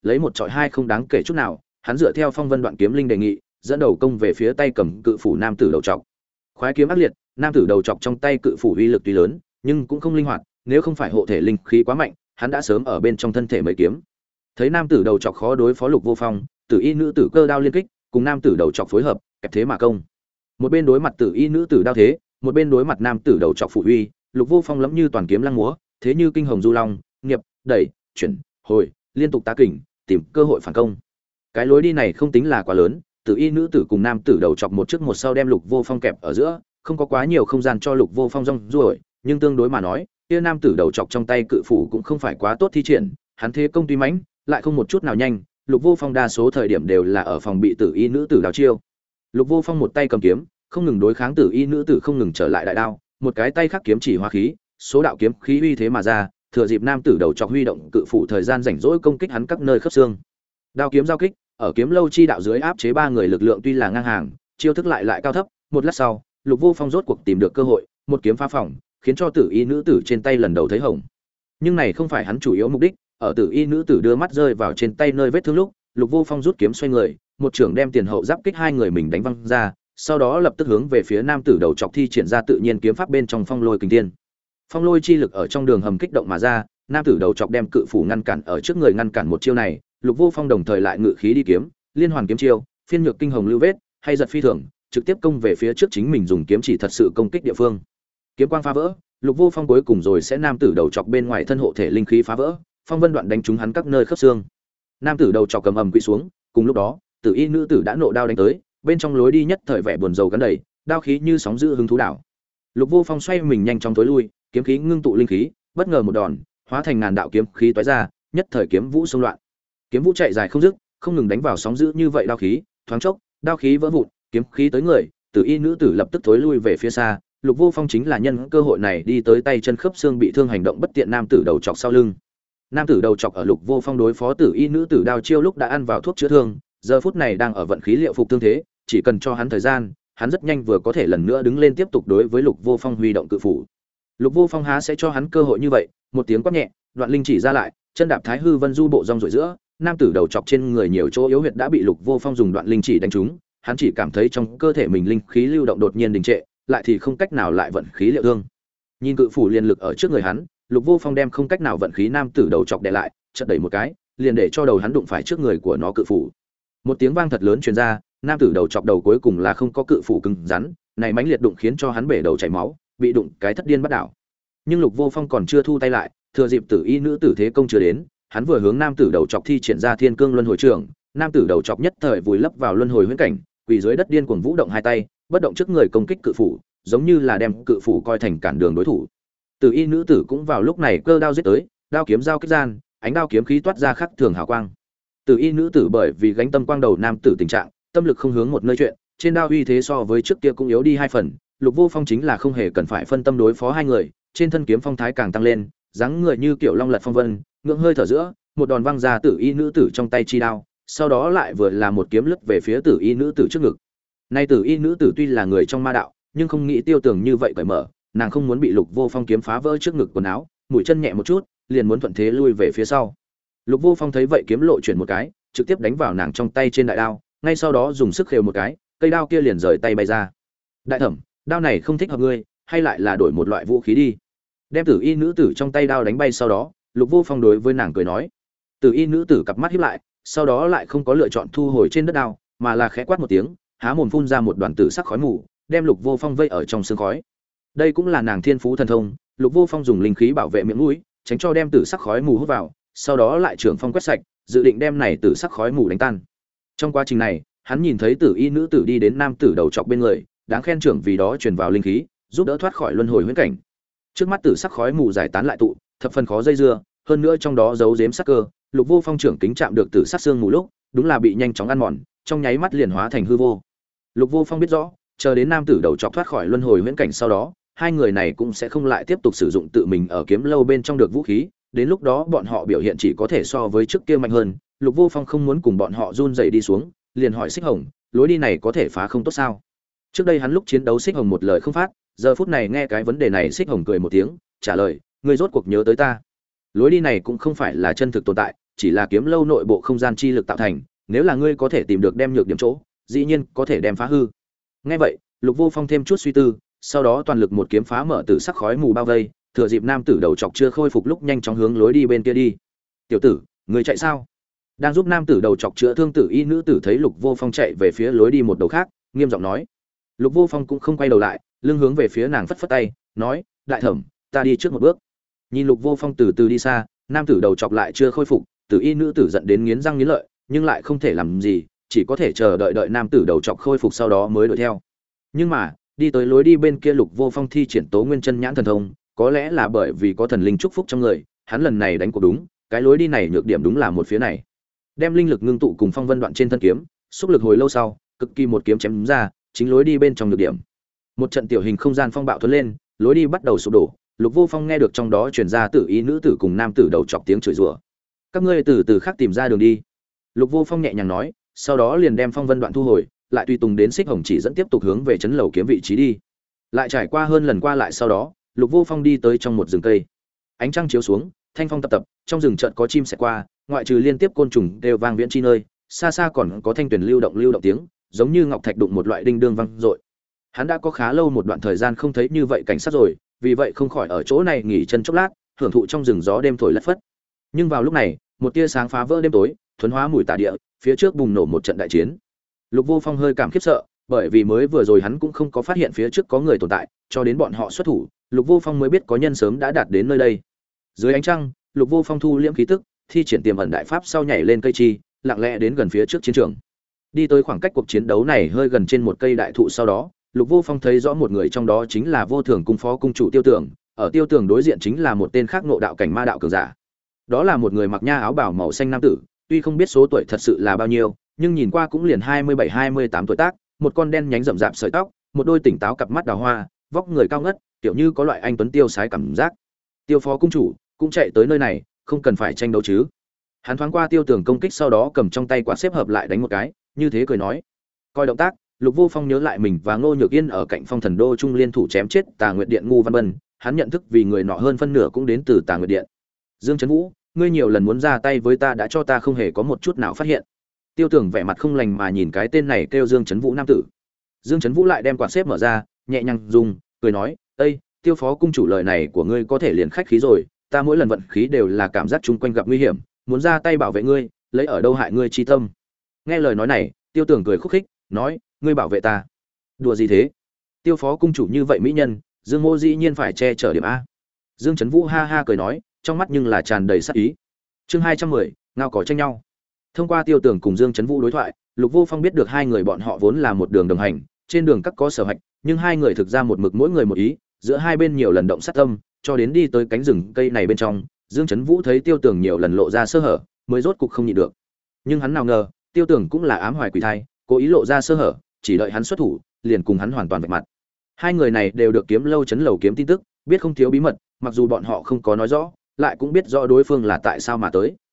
lấy một trọi hai không đáng kể chút nào, hắn dựa theo phong vân đoạn kiếm linh đề nghị, dẫn đầu công về phía tay cầm cự phủ nam tử đầu trọc. Khoái kiếm ác liệt, nam tử đầu trọc trong tay cự phủ uy lực tuy lớn, nhưng cũng không linh hoạt, nếu không phải hộ thể linh khí quá mạnh, hắn đã sớm ở bên trong thân thể mấy kiếm. Thấy nam tử đầu trọc khó đối phó Lục Vô Phong, tử y nữ tử cơ đao liên kích, cùng nam tử đầu trọc phối hợp, kẹp thế mà công. Một bên đối mặt tử y nữ tử đao thế, một bên đối mặt nam tử đầu trọc phủ uy, Lục Vô Phong lẫm như toàn kiếm lăng múa, thế như kinh hồng du long, nghiệp, đẩy, chuyển, hồi, liên tục tá kình, tìm cơ hội phản công. Cái lối đi này không tính là quá lớn, tử y nữ tử cùng nam tử đầu chọc một trước một sau đem Lục Vô Phong kẹp ở giữa, không có quá nhiều không gian cho Lục Vô Phong rong ruổi, nhưng tương đối mà nói, kia nam tử đầu chọc trong tay cự phủ cũng không phải quá tốt thi triển, hắn thế công tuy mãnh, lại không một chút nào nhanh, Lục Vô Phong đa số thời điểm đều là ở phòng bị tử y nữ tử đào chiêu. Lục Vô Phong một tay cầm kiếm, không ngừng đối kháng tử y nữ tử không ngừng trở lại đại đao, một cái tay khác kiếm chỉ hóa khí, số đạo kiếm khí uy thế mà ra, thừa dịp nam tử đầu chọc huy động cự phủ thời gian rảnh rỗi công kích hắn các nơi khớp xương. Đao kiếm giao kích, ở kiếm lâu chi đạo dưới áp chế ba người lực lượng tuy là ngang hàng, chiêu thức lại cao thấp, một lát sau, Lục Vô Phong rốt cuộc tìm được cơ hội, một kiếm phá phòng, khiến cho tử y nữ tử trên tay lần đầu thấy hồng. Nhưng này không phải hắn chủ yếu mục đích, ở tử y nữ tử đưa mắt rơi vào trên tay nơi vết thương lúc, Lục Vô Phong rút kiếm xoay người, một trưởng đem tiền hậu giáp kích hai người mình đánh văng ra, sau đó lập tức hướng về phía nam tử đầu chọc thi triển ra tự nhiên kiếm pháp bên trong phong lôi kình thiên. Phong lôi chi lực ở trong đường hầm kích động mà ra, nam tử đầu chọc đem cự phủ ngăn cản ở trước người ngăn cản một chiêu này, Lục Vô Phong đồng thời lại ngự khí đi kiếm, liên hoàn kiếm chiêu, phiên nhược kinh hồng lưu vết, hay giật phi thường, trực tiếp công về phía trước chính mình dùng kiếm chỉ thật sự công kích địa phương. Kiếm quang phá vỡ, Lục Vô Phong cuối cùng rồi sẽ nam tử đầu chọc bên ngoài thân hộ thể linh khí phá vỡ, phong vân đoạn đánh trúng hắn các nơi khớp xương. Nam tử đầu chọc cầm ầm quỳ xuống, cùng lúc đó, tử y nữ tử đã nộ đao đánh tới, bên trong lối đi nhất thời vẻ buồn rầu gắn đầy, đao khí như sóng dữ hứng thú đảo. Lục Vô Phong xoay mình nhanh chóng tối lui, kiếm khí ngưng tụ linh khí, bất ngờ một đòn, hóa thành ngàn đạo kiếm khí tóe ra, nhất thời kiếm vũ xông loạn. Kiếm vũ chạy dài không dứt, không ngừng đánh vào sóng dữ như vậy đao khí, thoáng chốc, đao khí vỡ vụn, kiếm khí tới người, tử y nữ tử lập tức thối lui về phía xa. Lục Vô Phong chính là nhân cơ hội này đi tới tay chân khớp xương bị thương hành động bất tiện nam tử đầu chọc sau lưng. Nam tử đầu chọc ở Lục Vô Phong đối phó tử y nữ tử đao chiêu lúc đã ăn vào thuốc chữa thương, giờ phút này đang ở vận khí liệu phục tương thế, chỉ cần cho hắn thời gian, hắn rất nhanh vừa có thể lần nữa đứng lên tiếp tục đối với Lục Vô Phong huy động cự phủ. Lục Vô Phong há sẽ cho hắn cơ hội như vậy, một tiếng quát nhẹ, đoạn linh chỉ ra lại, chân đạp Thái Hư Vân Du bộ rong rổi giữa, nam tử đầu chọc trên người nhiều chỗ yếu huyệt đã bị Lục Vô Phong dùng đoạn linh chỉ đánh trúng, hắn chỉ cảm thấy trong cơ thể mình linh khí lưu động đột nhiên đình trệ, lại thì không cách nào lại vận khí liệu thương. Nhìn cự phủ liên lực ở trước người hắn, Lục Vô Phong đem không cách nào vận khí nam tử đầu chọc đè lại, chợt đẩy một cái, liền để cho đầu hắn đụng phải trước người của nó cự phủ. Một tiếng vang thật lớn truyền ra, nam tử đầu chọc đầu cuối cùng là không có cự phủ cứng rắn, này mãnh liệt đụng khiến cho hắn bể đầu chảy máu, bị đụng cái thất điên bắt đảo. Nhưng Lục Vô Phong còn chưa thu tay lại, thừa dịp tử y nữ tử thế công chưa đến, hắn vừa hướng nam tử đầu chọc thi triển ra Thiên Cương Luân Hồi Trưởng, nam tử đầu chọc nhất thời vùi lấp vào luân hồi huyễn cảnh, quỳ dưới đất điên cuồng vũ động hai tay, bất động trước người công kích cự phủ, giống như là đem cự phủ coi thành cản đường đối thủ. Tử y nữ tử cũng vào lúc này cơ đao giết tới, đao kiếm giao kích gian, ánh đao kiếm khí toát ra khắc thường hào quang. Tử y nữ tử bởi vì gánh tâm quang đầu nam tử tình trạng, tâm lực không hướng một nơi chuyện, trên đao uy thế so với trước kia cũng yếu đi hai phần. Lục Vô Phong chính là không hề cần phải phân tâm đối phó hai người, trên thân kiếm phong thái càng tăng lên, dáng người như kiểu long lật phong vân, ngưỡng hơi thở giữa, một đòn văng ra tử y nữ tử trong tay chi đao, sau đó lại vừa là một kiếm lướt về phía tử y nữ tử trước ngực. Nay tử y nữ tử tuy là người trong ma đạo, nhưng không nghĩ tiêu tường như vậy cởi mở, nàng không muốn bị Lục Vô Phong kiếm phá vỡ trước ngực quần áo, mũi chân nhẹ một chút, liền muốn thuận thế lui về phía sau. Lục Vô Phong thấy vậy kiếm lộ chuyển một cái, trực tiếp đánh vào nàng trong tay trên đại đao, ngay sau đó dùng sức khều một cái, cây đao kia liền rời tay bay ra. Đại thẩm, đao này không thích hợp ngươi, hay lại là đổi một loại vũ khí đi. Đem tử y nữ tử trong tay đao đánh bay sau đó, Lục Vô Phong đối với nàng cười nói. Tử y nữ tử cặp mắt híp lại, sau đó lại không có lựa chọn thu hồi trên đất đao, mà là khẽ quát một tiếng, há mồm phun ra một đoàn tử sắc khói mù, đem Lục Vô Phong vây ở trong sương khói. Đây cũng là nàng thiên phú thần thông, Lục Vô Phong dùng linh khí bảo vệ miệng mũi, tránh cho đem tử sắc khói mù hút vào, sau đó lại trường phong quét sạch, dự định đem này tử sắc khói mù đánh tan. Trong quá trình này, hắn nhìn thấy tử y nữ tử đi đến nam tử đầu chọc bên người, đáng khen trưởng vì đó truyền vào linh khí, giúp đỡ thoát khỏi luân hồi huyễn cảnh. Trước mắt tử sắc khói mù giải tán lại tụ, thập phần khó dây dưa, hơn nữa trong đó giấu giếm sắc cơ, Lục Vô Phong trưởng kính chạm được tử sắc xương mù lúc, đúng là bị nhanh chóng ăn mòn, trong nháy mắt liền hóa thành hư vô. Lục Vô Phong biết rõ, chờ đến nam tử đầu chọc thoát khỏi luân hồi huyễn cảnh sau đó, hai người này cũng sẽ không lại tiếp tục sử dụng tự mình ở kiếm lâu bên trong được vũ khí, đến lúc đó bọn họ biểu hiện chỉ có thể so với trước kia mạnh hơn. Lục Vô Phong không muốn cùng bọn họ run rẩy đi xuống, liền hỏi Xích Hồng, lối đi này có thể phá không tốt sao? Trước đây hắn lúc chiến đấu Xích Hồng một lời không phát, giờ phút này nghe cái vấn đề này Xích Hồng cười một tiếng, trả lời, ngươi rốt cuộc nhớ tới ta. Lối đi này cũng không phải là chân thực tồn tại, chỉ là kiếm lâu nội bộ không gian chi lực tạo thành, nếu là ngươi có thể tìm được đem nhược điểm chỗ, dĩ nhiên có thể đem phá hư. Nghe vậy, Lục Vô Phong thêm chút suy tư, sau đó toàn lực một kiếm phá mở tử sắc khói mù bao vây, thừa dịp nam tử đầu chọc chưa khôi phục lúc nhanh chóng hướng lối đi bên kia đi. "Tiểu tử, ngươi chạy sao?" Đang giúp nam tử đầu chọc chữa thương tử y nữ tử thấy Lục Vô Phong chạy về phía lối đi một đầu khác, nghiêm giọng nói. Lục Vô Phong cũng không quay đầu lại, lưng hướng về phía nàng phất phất tay, nói: "Đại thẩm, ta đi trước một bước." Nhìn Lục Vô Phong từ từ đi xa, nam tử đầu chọc lại chưa khôi phục, tử y nữ tử giận đến nghiến răng nghiến lợi, nhưng lại không thể làm gì, chỉ có thể chờ đợi nam tử đầu chọc khôi phục sau đó mới đuổi theo. Nhưng mà, đi tới lối đi bên kia Lục Vô Phong thi triển Tố Nguyên Chân Nhãn thần thông, có lẽ là bởi vì có thần linh chúc phúc trong người, hắn lần này đánh cuộc đúng, cái lối đi này nhược điểm đúng là một phía này. Đem linh lực ngưng tụ cùng phong vân đoạn trên thân kiếm, xúc lực hồi lâu sau, cực kỳ một kiếm chém ra, chính lối đi bên trong nhược điểm. Một trận tiểu hình không gian phong bạo thoát lên, lối đi bắt đầu sụp đổ. Lục Vô Phong nghe được trong đó truyền ra tử ý nữ tử cùng nam tử đầu chọc tiếng chửi rủa. "Các ngươi từ từ khác tìm ra đường đi." Lục Vô Phong nhẹ nhàng nói, sau đó liền đem phong vân đoạn thu hồi, lại tùy tùng đến xích hồng chỉ dẫn tiếp tục hướng về trấn lầu kiếm vị trí đi. Lại trải qua hơn lần qua lại sau đó, Lục Vô Phong đi tới trong một rừng cây. Ánh trăng chiếu xuống, thanh phong tập tập, trong rừng chợt có chim sẻ qua, ngoại trừ liên tiếp côn trùng đều vang viễn chi nơi, xa xa còn có thanh tuyển lưu động tiếng, giống như ngọc thạch đụng một loại đinh đương vang dội. Hắn đã có khá lâu một đoạn thời gian không thấy như vậy cảnh sát rồi, vì vậy không khỏi ở chỗ này nghỉ chân chốc lát, hưởng thụ trong rừng gió đêm thổi lất phất. Nhưng vào lúc này, một tia sáng phá vỡ đêm tối, thuần hóa mùi tà địa, phía trước bùng nổ một trận đại chiến. Lục Vô Phong hơi cảm khiếp sợ, bởi vì mới vừa rồi hắn cũng không có phát hiện phía trước có người tồn tại, cho đến bọn họ xuất thủ, Lục Vô Phong mới biết có nhân sớm đã đạt đến nơi đây. Dưới ánh trăng, Lục Vô Phong thu liễm khí tức, thi triển tiềm ẩn đại pháp sau nhảy lên cây chi, lặng lẽ đến gần phía trước chiến trường. Đi tới khoảng cách cuộc chiến đấu này hơi gần trên một cây đại thụ sau đó, Lục Vô Phong thấy rõ một người trong đó chính là Vô Thường cung phó cung chủ Tiêu Tưởng, ở Tiêu Tưởng đối diện chính là một tên khác ngộ đạo cảnh ma đạo cường giả. Đó là một người mặc nha áo bào màu xanh nam tử, tuy không biết số tuổi thật sự là bao nhiêu, nhưng nhìn qua cũng liền 27-28 tuổi tác, một con đen nhánh rậm rạp sợi tóc, một đôi tỉnh táo cặp mắt đào hoa, vóc người cao ngất, kiểu như có loại anh tuấn tiêu sái cảm giác. Tiêu phó cung chủ cũng chạy tới nơi này, không cần phải tranh đấu chứ? Hắn thoáng qua Tiêu Tưởng công kích sau đó cầm trong tay quạt xếp hợp lại đánh một cái, như thế cười nói. Coi động tác, Lục Vô Phong nhớ lại mình và Ngô Nhược Yên ở cạnh Phong Thần Đô trung liên thủ chém chết Tà Nguyệt Điện ngu Văn Bân, hắn nhận thức vì người nọ hơn phân nửa cũng đến từ Tà Nguyệt Điện. Dương Chấn Vũ, ngươi nhiều lần muốn ra tay với ta đã cho ta không hề có một chút nào phát hiện. Tiêu Tưởng vẻ mặt không lành mà nhìn cái tên này kêu Dương Chấn Vũ nam tử. Dương Chấn Vũ lại đem quạt xếp mở ra, nhẹ nhàng dùng, cười nói, "Ê, Tiêu phó cung chủ lời này của ngươi có thể liền khách khí rồi, ta mỗi lần vận khí đều là cảm giác chung quanh gặp nguy hiểm, muốn ra tay bảo vệ ngươi, lấy ở đâu hại ngươi chi tâm." Nghe lời nói này, Tiêu Tưởng cười khúc khích, nói, "Ngươi bảo vệ ta? Đùa gì thế? Tiêu phó cung chủ như vậy mỹ nhân, Dương Mô dĩ nhiên phải che chở điểm a." Dương Chấn Vũ ha ha cười nói, trong mắt nhưng là tràn đầy sát ý. Chương 210, ngao cỏ tranh nhau. Thông qua Tiêu Tưởng cùng Dương Chấn Vũ đối thoại, Lục Vô Phong biết được hai người bọn họ vốn là một đường đồng hành, trên đường các có sở hạch, nhưng hai người thực ra một mực mỗi người một ý, giữa hai bên nhiều lần động sát tâm, cho đến đi tới cánh rừng cây này bên trong, Dương Chấn Vũ thấy Tiêu Tưởng nhiều lần lộ ra sơ hở, mới rốt cục không nhịn được. Nhưng hắn nào ngờ, Tiêu Tưởng cũng là ám hoài quỷ thai, cố ý lộ ra sơ hở, chỉ đợi hắn xuất thủ, liền cùng hắn hoàn toàn vạch mặt. Hai người này đều được kiếm lâu trấn lầu kiếm tin tức, biết không thiếu bí mật, mặc dù bọn họ không có nói rõ, lại cũng biết rõ đối phương là tại sao mà tới.